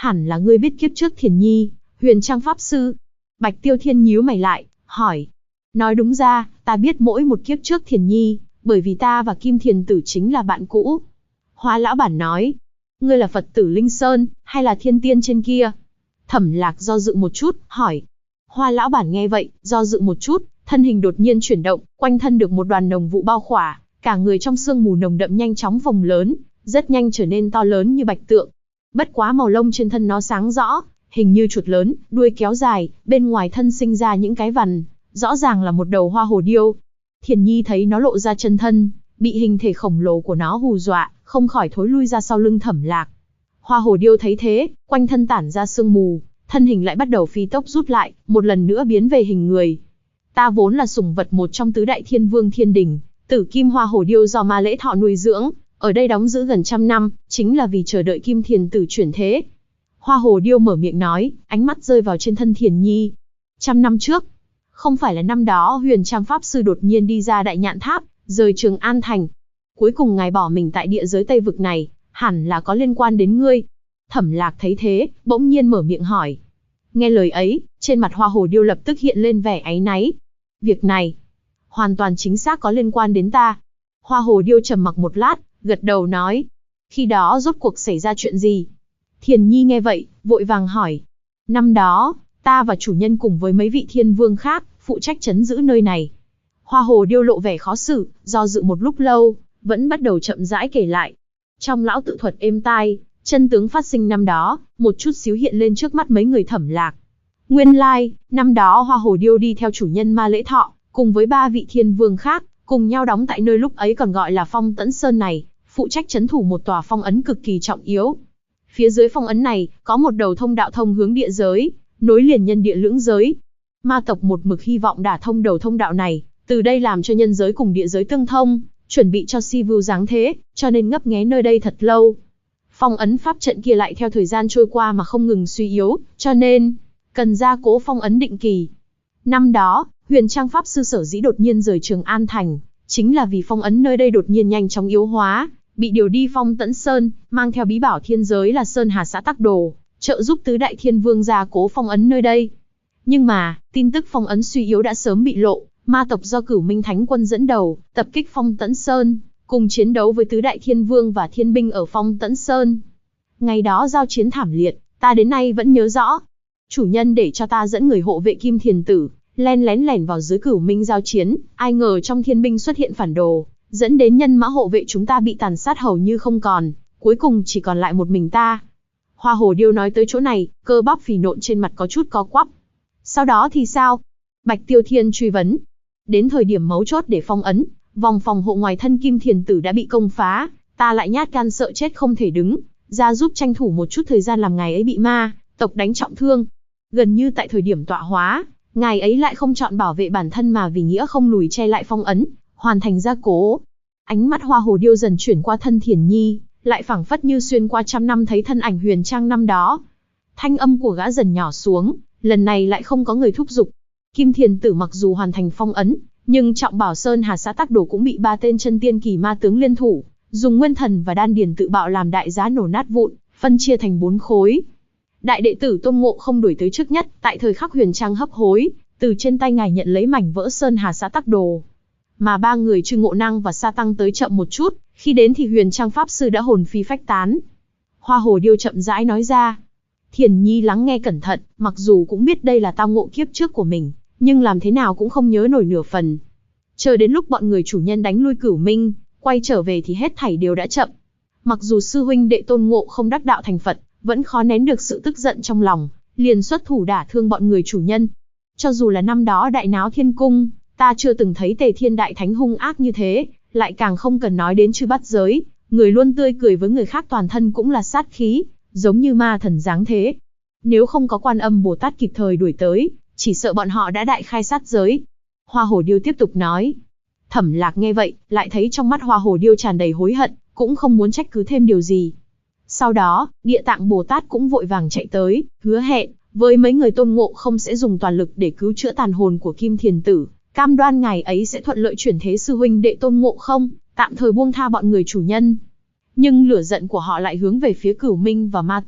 Hẳn là ngươi biết kiếp trước Thiền Nhi, Huyền Trang Pháp Sư. Bạch Tiêu Thiên nhíu mày lại, hỏi. Nói đúng ra, ta biết mỗi một kiếp trước Thiền Nhi, bởi vì ta và Kim Thiền Tử chính là bạn cũ. Hoa lão bản nói. Ngươi là Phật tử Linh Sơn, hay là thiên tiên trên kia? Thẩm Lạc do dự một chút, hỏi. Hoa lão bản nghe vậy, do dự một chút, thân hình đột nhiên chuyển động, quanh thân được một đoàn nồng vụ bao khỏa, cả người trong sương mù nồng đậm nhanh chóng phồng lớn, rất nhanh trở nên to lớn như bạch tượng. Bất quá màu lông trên thân nó sáng rõ, hình như chuột lớn, đuôi kéo dài, bên ngoài thân sinh ra những cái vằn, rõ ràng là một đầu hoa hồ điêu. Thiền Nhi thấy nó lộ ra chân thân, bị hình thể khổng lồ của nó hù dọa, không khỏi thối lui ra sau lưng Thẩm Lạc. Hoa hồ điêu thấy thế, quanh thân tản ra sương mù, thân hình lại bắt đầu phi tốc rút lại, một lần nữa biến về hình người. Ta vốn là sủng vật một trong tứ đại thiên vương thiên đình, Tử Kim Hoa Hồ Điêu do Ma Lễ Thọ nuôi dưỡng, ở đây đóng giữ gần 100 năm, chính là vì chờ đợi Kim Thiền Tử chuyển thế. Hoa Hồ Điêu mở miệng nói, ánh mắt rơi vào trên thân Thiền Nhi. 100 năm trước, không phải là năm đó Huyền Trang Pháp Sư đột nhiên đi ra Đại Nhạn Tháp, rời Trường An Thành. Cuối cùng ngài bỏ mình tại địa giới Tây Vực này, hẳn là có liên quan đến ngươi. Thẩm Lạc thấy thế, bỗng nhiên mở miệng hỏi. Nghe lời ấy, trên mặt Hoa Hồ Điêu lập tức hiện lên vẻ áy náy. Việc này, hoàn toàn chính xác có liên quan đến ta. Hoa Hồ Điêu trầm mặc một lát, gật đầu nói. Khi đó rốt cuộc xảy ra chuyện gì? Thiền Nhi nghe vậy, vội vàng hỏi. Năm đó, ta và chủ nhân cùng với mấy vị thiên vương khác, phụ trách trấn giữ nơi này. Hoa Hồ Điêu lộ vẻ khó xử, do dự một lúc lâu, vẫn bắt đầu chậm rãi kể lại. Trong lão tự thuật êm tai, chân tướng phát sinh năm đó, một chút xíu hiện lên trước mắt mấy người Thẩm Lạc. Nguyên lai, năm đó Hoa Hồ Điêu đi theo chủ nhân Ma Lễ Thọ, cùng với 3 vị thiên vương khác, cùng nhau đóng tại nơi lúc ấy còn gọi là Phong Tẫn Sơn này, phụ trách trấn thủ một tòa phong ấn cực kỳ trọng yếu. Phía dưới phong ấn này, có một đầu thông đạo thông hướng địa giới, nối liền nhân địa lưỡng giới. Ma tộc một mực hy vọng đả thông đầu thông đạo này, từ đây làm cho nhân giới cùng địa giới tương thông, chuẩn bị cho Sivu giáng thế, cho nên ngấp nghé nơi đây thật lâu. Phong ấn pháp trận kia lại theo thời gian trôi qua mà không ngừng suy yếu, cho nên cần gia cố phong ấn định kỳ. Năm đó, Huyền Trang Pháp Sư sở dĩ đột nhiên rời Trường An Thành, chính là vì phong ấn nơi đây đột nhiên nhanh chóng yếu hóa, bị điều đi Phong Tẫn Sơn, mang theo bí bảo thiên giới là Sơn Hà Xã Tắc Đồ, trợ giúp tứ đại thiên vương gia cố phong ấn nơi đây. Nhưng mà, tin tức phong ấn suy yếu đã sớm bị lộ, ma tộc do Cửu Minh Thánh Quân dẫn đầu, tập kích Phong Tẫn Sơn, cùng chiến đấu với tứ đại thiên vương và thiên binh ở Phong Tẫn Sơn. Ngày đó giao chiến thảm liệt, ta đến nay vẫn nhớ rõ. Chủ nhân để cho ta dẫn người hộ vệ Kim Thiền Tử, lén lẻn vào dưới Cửu Minh giao chiến, ai ngờ trong thiên binh xuất hiện phản đồ, dẫn đến nhân mã hộ vệ chúng ta bị tàn sát hầu như không còn, cuối cùng chỉ còn lại một mình ta. Hoa Hồ Điêu nói tới chỗ này, cơ bắp phì nộn trên mặt có chút co quắp. Sau đó thì sao? Bạch Tiêu Thiên truy vấn. Đến thời điểm mấu chốt để phong ấn, vòng phòng hộ ngoài thân Kim Thiền Tử đã bị công phá, ta lại nhát gan sợ chết không thể đứng, ra giúp tranh thủ một chút thời gian làm ngài ấy bị ma tộc đánh trọng thương. Gần như tại thời điểm tọa hóa, ngài ấy lại không chọn bảo vệ bản thân mà vì nghĩa không lùi che lại phong ấn, hoàn thành gia cố. Ánh mắt Hoa Hồ Điêu dần chuyển qua thân Thiền Nhi, lại phảng phất như xuyên qua 100 năm thấy thân ảnh Huyền Trang năm đó. Thanh âm của gã dần nhỏ xuống, lần này lại không có người thúc giục. Kim Thiền Tử mặc dù hoàn thành phong ấn, nhưng trọng bảo Sơn Hà Xã Tắc Đồ cũng bị 3 tên chân tiên kỳ ma tướng liên thủ, dùng nguyên thần và đan điền tự bạo làm đại giá nổ nát vụn, phân chia thành 4 khối. Đại đệ tử Tôn Ngộ không đuổi tới trước nhất, tại thời khắc Huyền Trang hấp hối, từ trên tay ngài nhận lấy mảnh vỡ Sơn Hà Xã Tắc Đồ. Mà 3 người Chư Ngộ Năng và Sa Tăng tới chậm một chút, khi đến thì Huyền Trang Pháp Sư đã hồn phi phách tán. Hoa Hồ Điêu chậm rãi nói ra. Thiền Nhi lắng nghe cẩn thận, mặc dù cũng biết đây là tao ngộ kiếp trước của mình, nhưng làm thế nào cũng không nhớ nổi nửa phần. Chờ đến lúc bọn người chủ nhân đánh lui Cửu Minh, quay trở về thì hết thảy đều đã chậm. Mặc dù sư huynh đệ Tôn Ngộ không đắc đạo thành Phật, vẫn khó nén được sự tức giận trong lòng, liền xuất thủ đả thương bọn người chủ nhân. Cho dù là năm đó đại náo thiên cung, ta chưa từng thấy Tề Thiên Đại Thánh hung ác như thế, lại càng không cần nói đến Chư Bát Giới, người luôn tươi cười với người khác toàn thân cũng là sát khí, giống như ma thần dáng thế. Nếu không có Quan Âm Bồ Tát kịp thời đuổi tới, chỉ sợ bọn họ đã đại khai sát giới. Hoa Hồ Điêu tiếp tục nói. Thẩm Lạc nghe vậy, lại thấy trong mắt Hoa Hồ Điêu tràn đầy hối hận, cũng không muốn trách cứ thêm điều gì. Sau đó, Địa Tạng Bồ Tát cũng vội vàng chạy tới, hứa hẹn với mấy người Tôn Ngộ không sẽ dùng toàn lực để cứu chữa tàn hồn của Kim Thiền Tử, cam đoan ngài ấy sẽ thuận lợi chuyển thế sư huynh đệ Tôn Ngộ không, tạm thời buông tha bọn người chủ nhân. Nhưng lửa giận của họ lại hướng về phía Cửu Minh và ma tộc,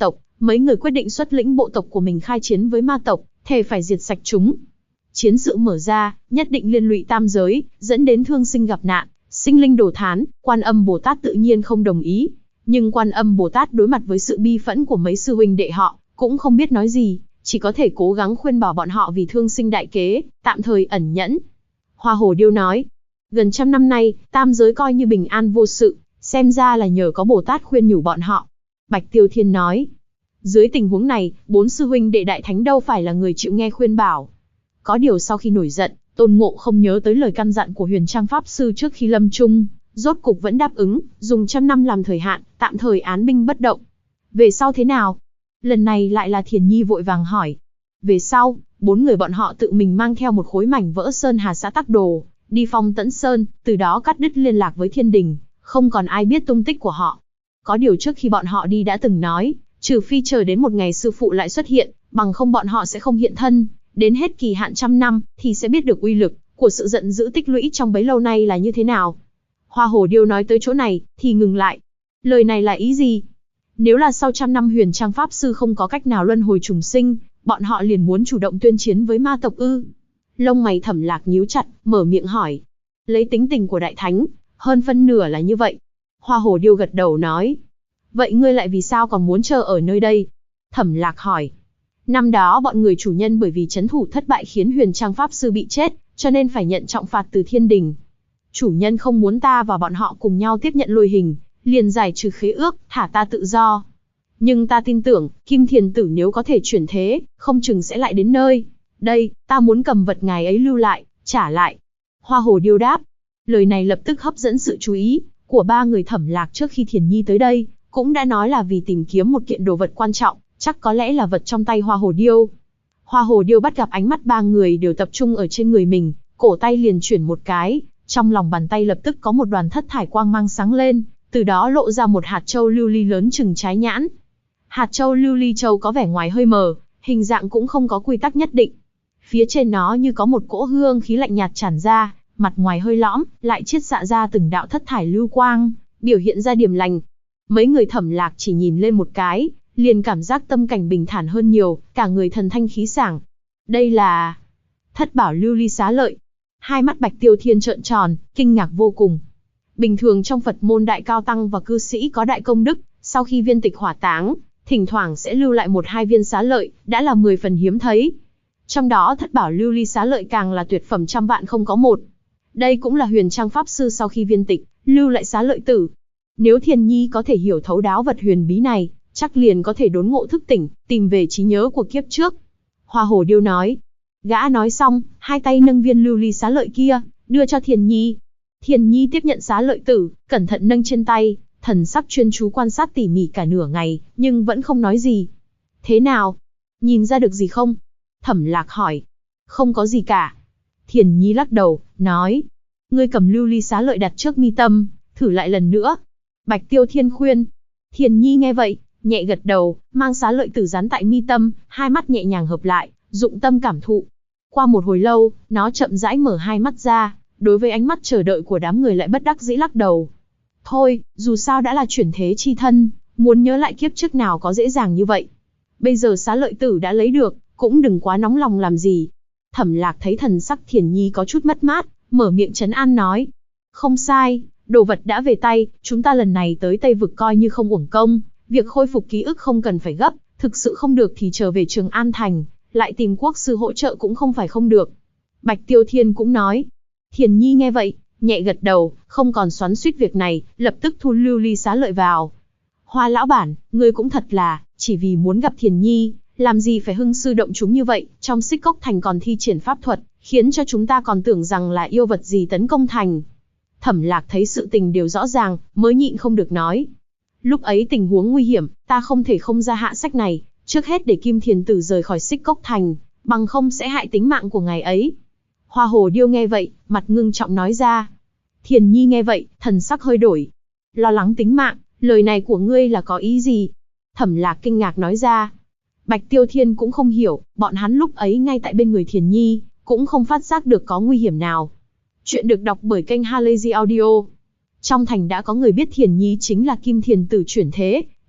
mấy người quyết định xuất lĩnh bộ tộc của mình khai chiến với ma tộc, thề phải diệt sạch chúng. Chiến sự mở ra, nhất định liên lụy tam giới, dẫn đến thương sinh gặp nạn, sinh linh đổ thán, Quan Âm Bồ Tát tự nhiên không đồng ý. Nhưng Quan Âm Bồ Tát đối mặt với sự bi phẫn của mấy sư huynh đệ họ, cũng không biết nói gì, chỉ có thể cố gắng khuyên bảo bọn họ vì thương sinh đại kế, tạm thời ẩn nhẫn. Hoa Hồ Điêu nói, gần 100 năm nay, tam giới coi như bình an vô sự, xem ra là nhờ có Bồ Tát khuyên nhủ bọn họ. Bạch Tiêu Thiên nói, dưới tình huống này, 4 sư huynh đệ đại thánh đâu phải là người chịu nghe khuyên bảo. Có điều sau khi nổi giận, Tôn Ngộ không nhớ tới lời căn dặn của Huyền Trang Pháp Sư trước khi lâm chung, rốt cục vẫn đáp ứng, dùng 100 năm làm thời hạn, tạm thời án binh bất động. Về sau thế nào? Lần này lại là Thiền Nhi vội vàng hỏi. Về sau, 4 người bọn họ tự mình mang theo một khối mảnh vỡ Sơn Hà Xã Tắc Đồ, đi Phong Tẫn Sơn, từ đó cắt đứt liên lạc với thiên đình, không còn ai biết tung tích của họ. Có điều trước khi bọn họ đi đã từng nói, trừ phi chờ đến một ngày sư phụ lại xuất hiện, bằng không bọn họ sẽ không hiện thân, đến hết kỳ hạn 100 năm, thì sẽ biết được uy lực của sự giận dữ tích lũy trong bấy lâu nay là như thế nào. Hoa Hồ Điêu nói tới chỗ này, thì ngừng lại. Lời này là ý gì? Nếu là sau 100 năm Huyền Trang Pháp Sư không có cách nào luân hồi trùng sinh, bọn họ liền muốn chủ động tuyên chiến với ma tộc ư? Lông mày Thẩm Lạc nhíu chặt, mở miệng hỏi. Lấy tính tình của Đại Thánh, hơn phân nửa là như vậy. Hoa Hồ Điêu gật đầu nói. Vậy ngươi lại vì sao còn muốn chờ ở nơi đây? Thẩm Lạc hỏi. Năm đó bọn người chủ nhân bởi vì trấn thủ thất bại khiến Huyền Trang Pháp Sư bị chết, cho nên phải nhận trọng phạt từ thiên đình. Chủ nhân không muốn ta và bọn họ cùng nhau tiếp nhận lôi hình, liền giải trừ khế ước, thả ta tự do. Nhưng ta tin tưởng, Kim Thiền Tử nếu có thể chuyển thế, không chừng sẽ lại đến nơi. Đây, ta muốn cầm vật ngài ấy lưu lại, trả lại. Hoa Hồ Điêu đáp. Lời này lập tức hấp dẫn sự chú ý của 3 người Thẩm Lạc trước khi Thiền Nhi tới đây, cũng đã nói là vì tìm kiếm một kiện đồ vật quan trọng, chắc có lẽ là vật trong tay Hoa Hồ Điêu. Hoa Hồ Điêu bắt gặp ánh mắt 3 người đều tập trung ở trên người mình, cổ tay liền chuyển một cái, trong lòng bàn tay lập tức có một đoàn thất thải quang mang sáng lên, từ đó lộ ra một hạt châu lưu ly lớn chừng trái nhãn. Hạt châu lưu ly châu có vẻ ngoài hơi mờ, hình dạng cũng không có quy tắc nhất định. Phía trên nó như có một cỗ hương khí lạnh nhạt tràn ra, mặt ngoài hơi lõm, lại chiết xạ ra từng đạo thất thải lưu quang, biểu hiện ra điềm lành. Mấy người Thẩm Lạc chỉ nhìn lên một cái, liền cảm giác tâm cảnh bình thản hơn nhiều, cả người thần thanh khí sảng. Đây là Thất Bảo Lưu Ly Xá Lợi. Hai mắt Bạch Tiêu Thiên trợn tròn, kinh ngạc vô cùng. Bình thường trong Phật môn đại cao tăng và cư sĩ có đại công đức, sau khi viên tịch hỏa táng, thỉnh thoảng sẽ lưu lại 1-2 viên xá lợi, đã là 10 phần hiếm thấy. Trong đó Thất Bảo Lưu Ly Xá Lợi càng là tuyệt phẩm trăm vạn không có một. Đây cũng là Huyền Trang Pháp Sư sau khi viên tịch, lưu lại xá lợi tử. Nếu Thiền Nhi có thể hiểu thấu đáo vật huyền bí này, chắc liền có thể đốn ngộ thức tỉnh, tìm về trí nhớ của kiếp trước. Hoa Hồ Điêu nói. Gã nói xong, hai tay nâng viên lưu ly xá lợi kia, đưa cho Thiền Nhi. Thiền Nhi tiếp nhận xá lợi tử, cẩn thận nâng trên tay, thần sắc chuyên chú quan sát tỉ mỉ cả nửa ngày, nhưng vẫn không nói gì. Thế nào? Nhìn ra được gì không? Thẩm Lạc hỏi. Không có gì cả. Thiền Nhi lắc đầu, nói. Ngươi cầm lưu ly xá lợi đặt trước mi tâm, thử lại lần nữa. Bạch Tiêu Thiên khuyên. Thiền Nhi nghe vậy, nhẹ gật đầu, mang xá lợi tử dán tại mi tâm, hai mắt nhẹ nhàng hợp lại, dụng tâm cảm thụ. Qua một hồi lâu, nó chậm rãi mở hai mắt ra, đối với ánh mắt chờ đợi của đám người lại bất đắc dĩ lắc đầu. Thôi, dù sao đã là chuyển thế chi thân, muốn nhớ lại kiếp trước nào có dễ dàng như vậy. Bây giờ xá lợi tử đã lấy được, cũng đừng quá nóng lòng làm gì. Thẩm Lạc thấy thần sắc Thiền Nhi có chút mất mát, mở miệng trấn an nói. Không sai, đồ vật đã về tay, chúng ta lần này tới Tây Vực coi như không uổng công, việc khôi phục ký ức không cần phải gấp, thực sự không được thì trở về Trường An Thành, lại tìm quốc sư hỗ trợ cũng không phải không được. Bạch Tiêu Thiên cũng nói. Thiền Nhi nghe vậy, nhẹ gật đầu, không còn xoắn xuýt việc này, lập tức thu lưu ly xá lợi vào. Hoa lão bản, ngươi cũng thật là, chỉ vì muốn gặp Thiền Nhi, làm gì phải hưng sư động chúng như vậy, trong Xích Cốc Thành còn thi triển pháp thuật, khiến cho chúng ta còn tưởng rằng là yêu vật gì tấn công thành. Thẩm Lạc thấy sự tình đều rõ ràng, mới nhịn không được nói. Lúc ấy tình huống nguy hiểm, ta không thể không ra hạ sách này, trước hết để Kim Thiền Tử rời khỏi Xích Cốc Thành, bằng không sẽ hại tính mạng của ngài ấy. Hoa Hồ Điêu nghe vậy, mặt ngưng trọng nói ra. Thiền Nhi nghe vậy, thần sắc hơi đổi. Lo lắng tính mạng, lời này của ngươi là có ý gì? Thẩm Lạc kinh ngạc nói ra. Bạch Tiêu Thiên cũng không hiểu, bọn hắn lúc ấy ngay tại bên người Thiền Nhi, cũng không phát giác được có nguy hiểm nào. Chuyện được đọc bởi kênh Halazy Audio. Trong thành đã có người biết Thiền Nhi chính là Kim Thiền Tử chuyển thế,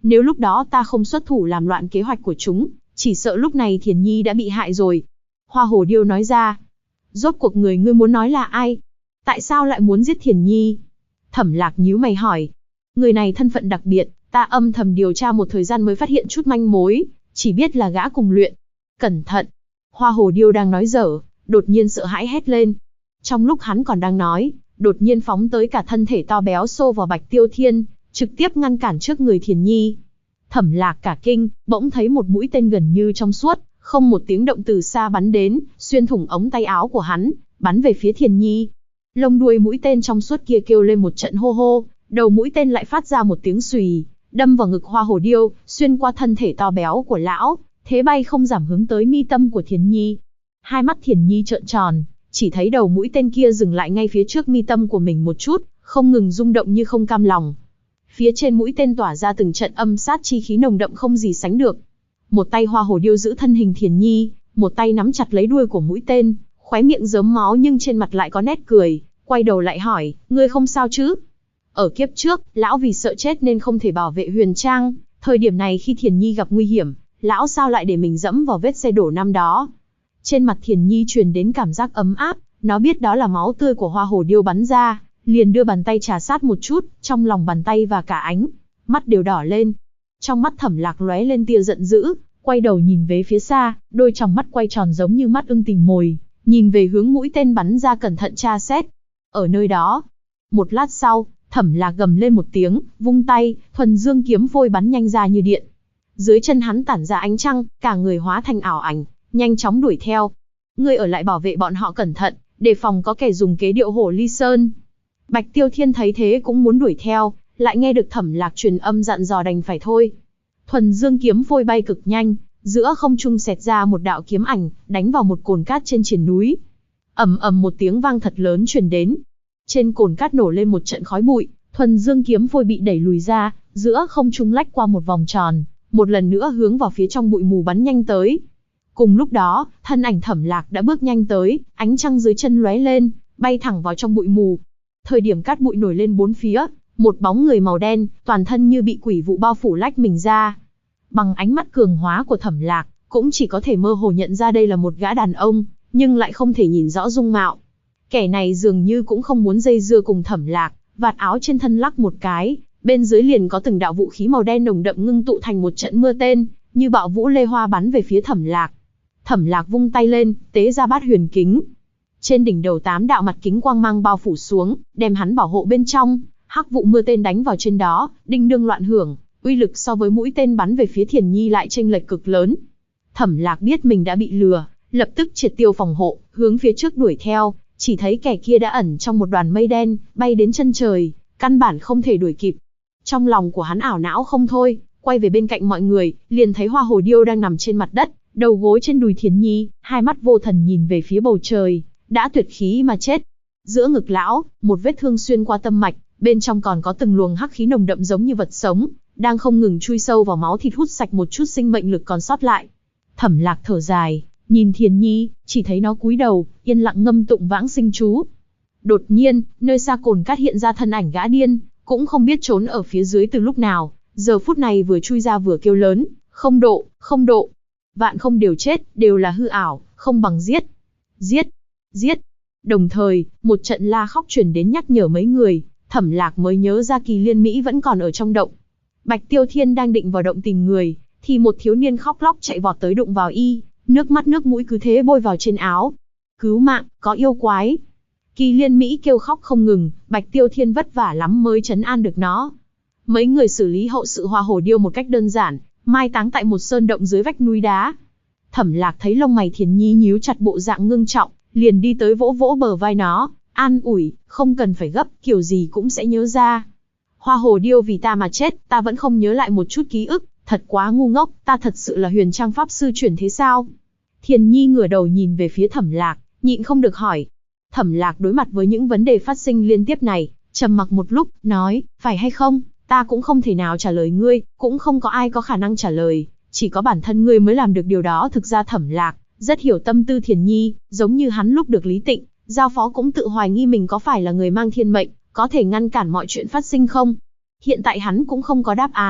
Nếu lúc đó ta không xuất thủ làm loạn kế hoạch của chúng, chỉ sợ lúc này Thiền Nhi đã bị hại rồi. Hoa Hồ Điêu nói ra. Rốt cuộc người ngươi muốn nói là ai? Tại sao lại muốn giết Thiền Nhi? Thẩm Lạc nhíu mày hỏi. Người này thân phận đặc biệt, ta âm thầm điều tra một thời gian mới phát hiện chút manh mối, chỉ biết là gã cùng luyện. Cẩn thận! Hoa Hồ Điêu đang nói dở, đột nhiên sợ hãi hét lên. Trong lúc hắn còn đang nói, đột nhiên phóng tới cả thân thể to béo xô vào Bạch Tiêu Thiên, trực tiếp ngăn cản trước người Thiền Nhi. Thẩm Lạc cả kinh, bỗng thấy một mũi tên gần như trong suốt, không một tiếng động từ xa bắn đến, xuyên thủng ống tay áo của hắn, bắn về phía Thiền Nhi. Lông đuôi mũi tên trong suốt kia kêu lên một trận hô hô, đầu mũi tên lại phát ra một tiếng xùy, đâm vào ngực Hoa Hồ Điêu, xuyên qua thân thể to béo của lão, thế bay không giảm hướng tới mi tâm của Thiền Nhi. Hai mắt Thiền Nhi trợn tròn, chỉ thấy đầu mũi tên kia dừng lại ngay phía trước mi tâm của mình một chút, không ngừng rung động như không cam lòng. Phía trên mũi tên tỏa ra từng trận âm sát chi khí nồng đậm không gì sánh được. Một tay Hoa Hồ Điêu giữ thân hình Thiền Nhi, một tay nắm chặt lấy đuôi của mũi tên, khóe miệng rớm máu nhưng trên mặt lại có nét cười, quay đầu lại hỏi, ngươi không sao chứ? Ở kiếp trước, lão vì sợ chết nên không thể bảo vệ Huyền Trang, thời điểm này khi Thiền Nhi gặp nguy hiểm, lão sao lại để mình dẫm vào vết xe đổ năm đó? Trên mặt Thiền Nhi truyền đến cảm giác ấm áp, nó biết đó là máu tươi của Hoa Hồ Điêu bắn ra, liền đưa bàn tay trà sát một chút, trong lòng bàn tay và cả ánh mắt đều đỏ lên. Trong mắt Thẩm Lạc lóe lên tia giận dữ, quay đầu nhìn về phía xa, đôi tròng mắt quay tròn giống như mắt ưng tìm mồi, nhìn về hướng mũi tên bắn ra cẩn thận tra xét. Ở nơi đó, một lát sau, Thẩm Lạc gầm lên một tiếng, vung tay, thuần dương kiếm phôi bắn nhanh ra như điện. Dưới chân hắn tản ra ánh trăng, cả người hóa thành ảo ảnh, nhanh chóng đuổi theo. Ngươi ở lại bảo vệ bọn họ cẩn thận, đề phòng có kẻ dùng kế điệu hổ ly sơn. Bạch Tiêu Thiên thấy thế cũng muốn đuổi theo, lại nghe được Thẩm Lạc truyền âm dặn dò đành phải thôi. Thuần dương kiếm phôi bay cực nhanh, giữa không trung xẹt ra một đạo kiếm ảnh, đánh vào một cồn cát trên triền núi. Ầm ầm một tiếng vang thật lớn truyền đến. Trên cồn cát nổ lên một trận khói bụi, thuần dương kiếm phôi bị đẩy lùi ra, giữa không trung lách qua một vòng tròn, một lần nữa hướng vào phía trong bụi mù bắn nhanh tới. Cùng lúc đó, thân ảnh Thẩm Lạc đã bước nhanh tới, ánh trăng dưới chân lóe lên, bay thẳng vào trong bụi mù. Thời điểm cát bụi nổi lên bốn phía, một bóng người màu đen, toàn thân như bị quỷ vụ bao phủ lách mình ra. Bằng ánh mắt cường hóa của Thẩm Lạc, cũng chỉ có thể mơ hồ nhận ra đây là một gã đàn ông, nhưng lại không thể nhìn rõ dung mạo. Kẻ này dường như cũng không muốn dây dưa cùng Thẩm Lạc, vạt áo trên thân lắc một cái, bên dưới liền có từng đạo vũ khí màu đen nồng đậm ngưng tụ thành một trận mưa tên, như bạo vũ lê hoa bắn về phía Thẩm Lạc. Thẩm Lạc vung tay lên, tế ra bát huyền kính. Trên đỉnh đầu 8 đạo mặt kính quang mang bao phủ xuống, đem hắn bảo hộ bên trong. Hắc vụ mưa tên đánh vào trên đó, đinh đương loạn hưởng, uy lực so với mũi tên bắn về phía Thiền Nhi lại chênh lệch cực lớn. Thẩm Lạc biết mình đã bị lừa, lập tức triệt tiêu phòng hộ, hướng phía trước đuổi theo, chỉ thấy kẻ kia đã ẩn trong một đoàn mây đen, bay đến chân trời, căn bản không thể đuổi kịp. Trong lòng của hắn ảo não không thôi, quay về bên cạnh mọi người, liền thấy Hoa Hồ Điêu đang nằm trên mặt đất, đầu gối trên đùi Thiền Nhi, hai mắt vô thần nhìn về phía bầu trời, đã tuyệt khí mà chết. Giữa ngực lão, một vết thương xuyên qua tâm mạch, bên trong còn có từng luồng hắc khí nồng đậm giống như vật sống, đang không ngừng chui sâu vào máu thịt hút sạch một chút sinh mệnh lực còn sót lại. Thẩm Lạc thở dài, nhìn Thiền Nhi, chỉ thấy nó cúi đầu, yên lặng ngâm tụng vãng sinh chú. Đột nhiên, nơi xa cồn cát hiện ra thân ảnh gã điên, cũng không biết trốn ở phía dưới từ lúc nào, giờ phút này vừa chui ra vừa kêu lớn, không độ, không độ. Vạn không đều chết, đều là hư ảo, không bằng giết. Giết, giết. Đồng thời, một trận la khóc truyền đến nhắc nhở mấy người, Thẩm Lạc mới nhớ ra Kỳ Liên Mỹ vẫn còn ở trong động. Bạch Tiêu Thiên đang định vào động tìm người, thì một thiếu niên khóc lóc chạy vọt tới đụng vào y, nước mắt nước mũi cứ thế bôi vào trên áo. Cứu mạng, có yêu quái. Kỳ Liên Mỹ kêu khóc không ngừng, Bạch Tiêu Thiên vất vả lắm mới trấn an được nó. Mấy người xử lý hậu sự Hoa Hồ Điêu một cách đơn giản, mai táng tại một sơn động dưới vách núi đá. Thẩm Lạc thấy lông mày Thiền Nhi nhíu chặt bộ dạng ngưng trọng, liền đi tới vỗ vỗ bờ vai nó, an ủi, không cần phải gấp, kiểu gì cũng sẽ nhớ ra. Hoa Hồ Điêu vì ta mà chết, ta vẫn không nhớ lại một chút ký ức, thật quá ngu ngốc, ta thật sự là Huyền Trang Pháp Sư chuyển thế sao? Thiền Nhi ngửa đầu nhìn về phía Thẩm Lạc, nhịn không được hỏi. Thẩm Lạc đối mặt với những vấn đề phát sinh liên tiếp này, trầm mặc một lúc, nói, phải hay không, ta cũng không thể nào trả lời ngươi, cũng không có ai có khả năng trả lời, chỉ có bản thân ngươi mới làm được điều đó. Thực ra Thẩm Lạc rất hiểu tâm tư Thiền Nhi, giống như hắn lúc được Lý Tịnh giao phó cũng tự hoài nghi mình có phải là người mang thiên mệnh, có thể ngăn cản mọi chuyện phát sinh không. Hiện tại hắn cũng không có đáp án,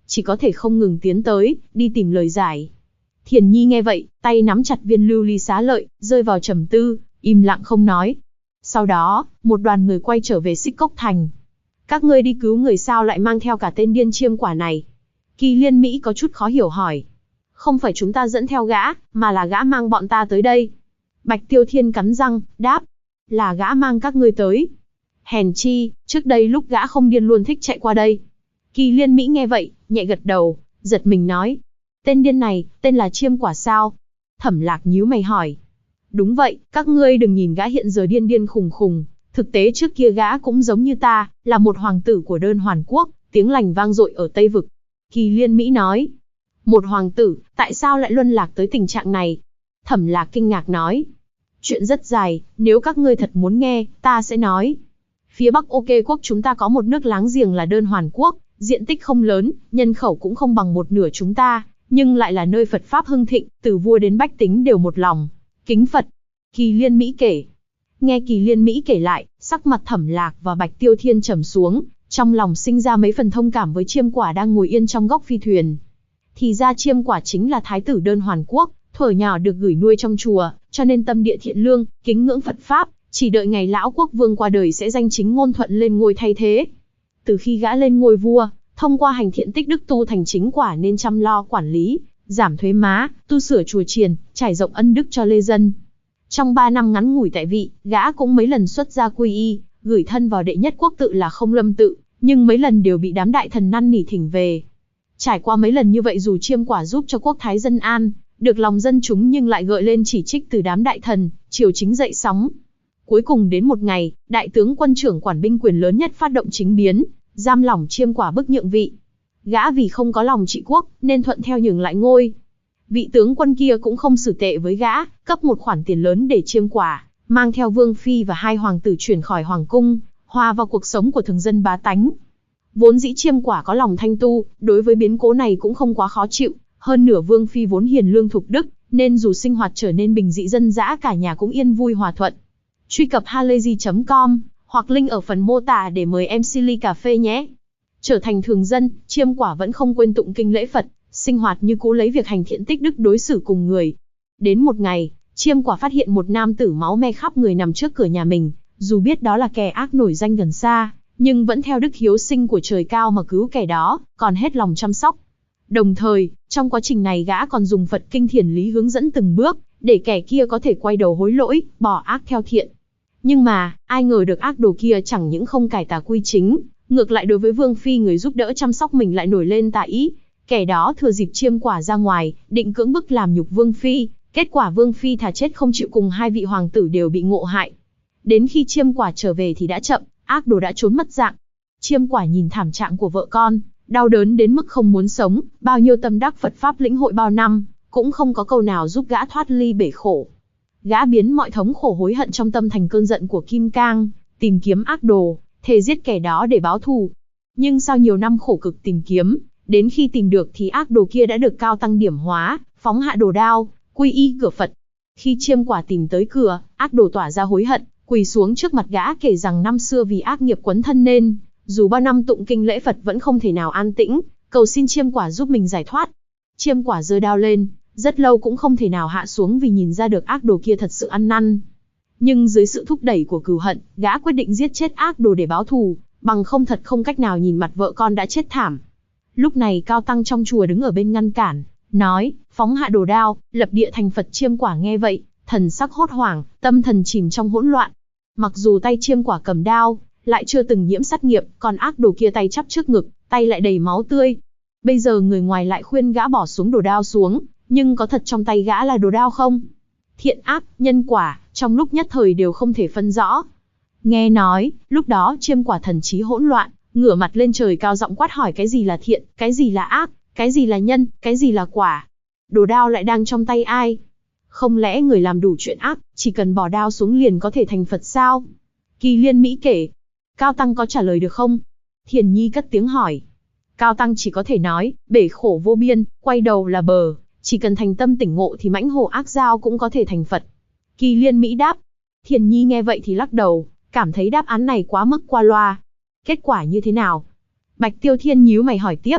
chỉ có thể không ngừng tiến tới, đi tìm lời giải. Thiền Nhi nghe vậy, tay nắm chặt viên lưu ly xá lợi, rơi vào trầm tư, im lặng không nói. Sau đó, một đoàn người quay trở về Xích Cốc Thành. Các ngươi đi cứu người sao lại mang theo cả tên điên chiêm quả này? Kỳ Liên Mỹ có chút khó hiểu hỏi. Không phải chúng ta dẫn theo gã, mà là gã mang bọn ta tới đây. Bạch Tiêu Thiên cắn răng, đáp. Là gã mang các ngươi tới. Hèn chi, trước đây lúc gã không điên luôn thích chạy qua đây. Kỳ Liên Mỹ nghe vậy, nhẹ gật đầu, giật mình nói. Tên điên này, tên là chiêm quả sao? Thẩm Lạc nhíu mày hỏi. Đúng vậy, các ngươi đừng nhìn gã hiện giờ điên điên khùng khùng. Thực tế trước kia gã cũng giống như ta, là một hoàng tử của Đơn Hoàn Quốc, tiếng lành vang dội ở Tây Vực. Kỳ Liên Mỹ nói. Một hoàng tử, tại sao lại luân lạc tới tình trạng này? Thẩm Lạc kinh ngạc nói. Chuyện rất dài, nếu các ngươi thật muốn nghe, ta sẽ nói. Phía Bắc OK quốc chúng ta có một nước láng giềng là Đơn Hoàn Quốc, diện tích không lớn, nhân khẩu cũng không bằng một nửa chúng ta, nhưng lại là nơi Phật Pháp hưng thịnh, từ vua đến bách tính đều một lòng kính Phật. Kỳ Liên Mỹ kể. Nghe Kỳ Liên Mỹ kể lại, sắc mặt Thẩm Lạc và Bạch Tiêu Thiên trầm xuống, trong lòng sinh ra mấy phần thông cảm với chiêm quả đang ngồi yên trong góc phi thuyền. Thì ra chiêm quả chính là thái tử Đơn Hoàn Quốc, thuở nhỏ được gửi nuôi trong chùa, cho nên tâm địa thiện lương, kính ngưỡng Phật Pháp, chỉ đợi ngày lão quốc vương qua đời sẽ danh chính ngôn thuận lên ngôi thay thế. Từ khi gã lên ngôi vua, thông qua hành thiện tích đức tu thành chính quả nên chăm lo quản lý, giảm thuế má, tu sửa chùa chiền, trải rộng ân đức cho lê dân. Trong 3 năm ngắn ngủi tại vị, gã cũng mấy lần xuất gia quy y, gửi thân vào đệ nhất quốc tự là Không Lâm tự, nhưng mấy lần đều bị đám đại thần năn nỉ thỉnh về. Trải qua mấy lần như vậy dù chiêm quả giúp cho quốc thái dân an, được lòng dân chúng nhưng lại gợi lên chỉ trích từ đám đại thần, triều chính dậy sóng. Cuối cùng đến một ngày, đại tướng quân trưởng quản binh quyền lớn nhất phát động chính biến, giam lỏng chiêm quả bức nhượng vị. Gã vì không có lòng trị quốc, nên thuận theo nhường lại ngôi. Vị tướng quân kia cũng không xử tệ với gã, cấp một khoản tiền lớn để chiêm quả, mang theo vương phi và 2 hoàng tử chuyển khỏi hoàng cung, hòa vào cuộc sống của thường dân bá tánh. Vốn dĩ chiêm quả có lòng thanh tu, đối với biến cố này cũng không quá khó chịu, hơn nửa vương phi vốn hiền lương thục đức, nên dù sinh hoạt trở nên bình dị dân dã cả nhà cũng yên vui hòa thuận. Truy cập halayzi.com hoặc link ở phần mô tả để mời em Silly cà phê nhé. Trở thành thường dân, chiêm quả vẫn không quên tụng kinh lễ Phật, sinh hoạt như cũ lấy việc hành thiện tích đức đối xử cùng người. Đến một ngày, chiêm quả phát hiện một nam tử máu me khắp người nằm trước cửa nhà mình, dù biết đó là kẻ ác nổi danh gần xa, nhưng vẫn theo đức hiếu sinh của trời cao mà cứu kẻ đó, còn hết lòng chăm sóc. Đồng thời, trong quá trình này gã còn dùng Phật kinh thiền lý hướng dẫn từng bước, để kẻ kia có thể quay đầu hối lỗi, bỏ ác theo thiện. Nhưng mà, ai ngờ được ác đồ kia chẳng những không cải tà quy chính, ngược lại đối với vương phi người giúp đỡ chăm sóc mình lại nổi lên tà ý. Kẻ đó thừa dịp chiêm quả ra ngoài, định cưỡng bức làm nhục vương phi, kết quả vương phi thà chết không chịu cùng 2 vị hoàng tử đều bị ngộ hại. Đến khi chiêm quả trở về thì đã chậm, ác đồ đã trốn mất dạng. Chiêm quả nhìn thảm trạng của vợ con, đau đớn đến mức không muốn sống, bao nhiêu tâm đắc Phật Pháp lĩnh hội bao năm, cũng không có câu nào giúp gã thoát ly bể khổ. Gã biến mọi thống khổ hối hận trong tâm thành cơn giận của Kim Cang, tìm kiếm ác đồ, thề giết kẻ đó để báo thù. Nhưng sau nhiều năm khổ cực tìm kiếm, đến khi tìm được thì ác đồ kia đã được cao tăng điểm hóa, phóng hạ đồ đao, quy y cửa Phật. Khi chiêm quả tìm tới cửa, ác đồ tỏa ra hối hận, quỳ xuống trước mặt gã kể rằng năm xưa vì ác nghiệp quấn thân nên, dù bao năm tụng kinh lễ Phật vẫn không thể nào an tĩnh, cầu xin chiêm quả giúp mình giải thoát. Chiêm quả giơ đao lên, rất lâu cũng không thể nào hạ xuống vì nhìn ra được ác đồ kia thật sự ăn năn. Nhưng dưới sự thúc đẩy của cừu hận, gã quyết định giết chết ác đồ để báo thù, bằng không thật không cách nào nhìn mặt vợ con đã chết thảm. Lúc này cao tăng trong chùa đứng ở bên ngăn cản, nói, phóng hạ đồ đao, lập địa thành Phật. Chiêm quả nghe vậy, thần sắc hốt hoảng, tâm thần chìm trong hỗn loạn. Mặc dù tay chiêm quả cầm đao, lại chưa từng nhiễm sát nghiệp, còn ác đồ kia tay chắp trước ngực, tay lại đầy máu tươi. Bây giờ người ngoài lại khuyên gã bỏ xuống đồ đao xuống, nhưng có thật trong tay gã là đồ đao không? Thiện ác, nhân quả, trong lúc nhất thời đều không thể phân rõ. Nghe nói, lúc đó chiêm quả thần trí hỗn loạn, ngửa mặt lên trời cao giọng quát hỏi cái gì là thiện, cái gì là ác, cái gì là nhân, cái gì là quả. Đồ đao lại đang trong tay ai? Không lẽ người làm đủ chuyện ác, chỉ cần bỏ đao xuống liền có thể thành Phật sao? Kỳ Liên Mỹ kể. Cao Tăng có trả lời được không? Thiền Nhi cất tiếng hỏi. Cao Tăng chỉ có thể nói, bể khổ vô biên, quay đầu là bờ, chỉ cần thành tâm tỉnh ngộ thì mãnh hổ ác dao cũng có thể thành Phật. Kỳ Liên Mỹ đáp. Thiền Nhi nghe vậy thì lắc đầu, cảm thấy đáp án này quá mức qua loa. Kết quả như thế nào? Bạch Tiêu Thiên nhíu mày hỏi tiếp.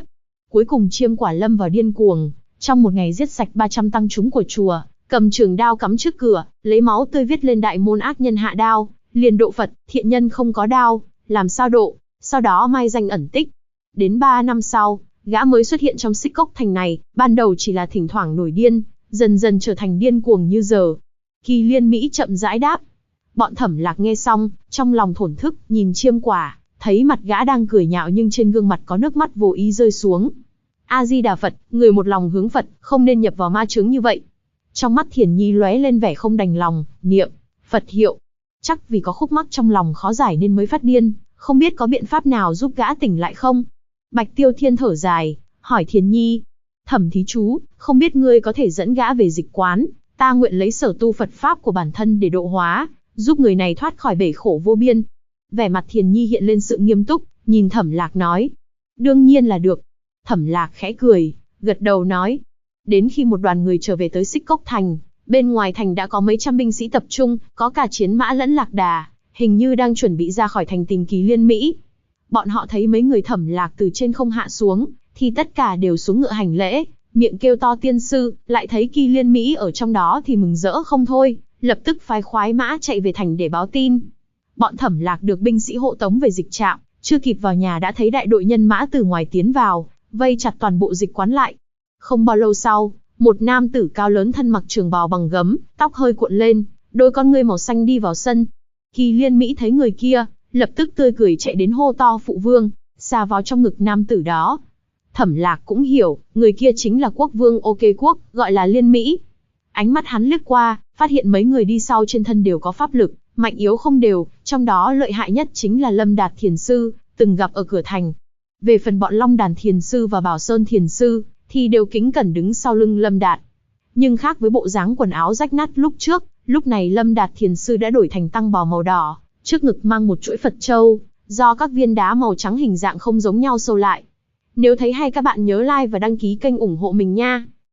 Cuối cùng Chiêm Quả lâm vào điên cuồng, trong một ngày giết sạch 300 tăng chúng của chùa, cầm trường đao cắm trước cửa, lấy máu tươi viết lên đại môn ác nhân hạ đao, liền độ Phật, thiện nhân không có đao, làm sao độ, sau đó mai danh ẩn tích. Đến 3 năm sau, gã mới xuất hiện trong Xích Cốc Thành này, ban đầu chỉ là thỉnh thoảng nổi điên, dần dần trở thành điên cuồng như giờ. Kỳ Liên Mỹ chậm rãi đáp. Bọn Thẩm Lạc nghe xong, trong lòng thổn thức, nhìn Chiêm Quả, thấy mặt gã đang cười nhạo nhưng trên gương mặt có nước mắt vô ý rơi xuống. A-di-đà Phật, người một lòng hướng Phật, không nên nhập vào ma chướng như vậy. Trong mắt Thiền Nhi lóe lên vẻ không đành lòng, niệm Phật hiệu. Chắc vì có khúc mắc trong lòng khó giải nên mới phát điên, không biết có biện pháp nào giúp gã tỉnh lại không? Bạch Tiêu Thiên thở dài, hỏi Thiền Nhi. Thẩm thí chú, không biết ngươi có thể dẫn gã về dịch quán, ta nguyện lấy sở tu Phật Pháp của bản thân để độ hóa, giúp người này thoát khỏi bể khổ vô biên. Vẻ mặt Thiền Nhi hiện lên sự nghiêm túc, nhìn Thẩm Lạc nói. Đương nhiên là được. Thẩm Lạc khẽ cười, gật đầu nói. Đến khi một đoàn người trở về tới Xích Cốc Thành, bên ngoài thành đã có mấy trăm binh sĩ tập trung, có cả chiến mã lẫn lạc đà, hình như đang chuẩn bị ra khỏi thành tìm Kỳ Liên Mỹ. Bọn họ thấy mấy người Thẩm Lạc từ trên không hạ xuống, thì tất cả đều xuống ngựa hành lễ, miệng kêu to tiên sư, lại thấy Kỳ Liên Mỹ ở trong đó thì mừng rỡ không thôi, lập tức phái khoái mã chạy về thành để báo tin. Bọn Thẩm Lạc được binh sĩ hộ tống về dịch trạm, chưa kịp vào nhà đã thấy đại đội nhân mã từ ngoài tiến vào, vây chặt toàn bộ dịch quán lại. Không bao lâu sau, một nam tử cao lớn thân mặc trường bào bằng gấm, tóc hơi cuộn lên, đôi con ngươi màu xanh đi vào sân. Kỳ Liên Mỹ thấy người kia, lập tức tươi cười chạy đến hô to phụ vương, xà vào trong ngực nam tử đó. Thẩm Lạc cũng hiểu, người kia chính là quốc vương OK Quốc, gọi là Liên Mỹ. Ánh mắt hắn lướt qua, phát hiện mấy người đi sau trên thân đều có pháp lực, mạnh yếu không đều, trong đó lợi hại nhất chính là Lâm Đạt Thiền Sư, từng gặp ở cửa thành. Về phần bọn Long Đàn Thiền Sư và Bảo Sơn Thiền Sư, thì đều kính cẩn đứng sau lưng Lâm Đạt. Nhưng khác với bộ dáng quần áo rách nát lúc trước, lúc này Lâm Đạt Thiền Sư đã đổi thành tăng bào màu đỏ, trước ngực mang một chuỗi Phật châu, do các viên đá màu trắng hình dạng không giống nhau sâu lại. Nếu thấy hay các bạn nhớ like và đăng ký kênh ủng hộ mình nha.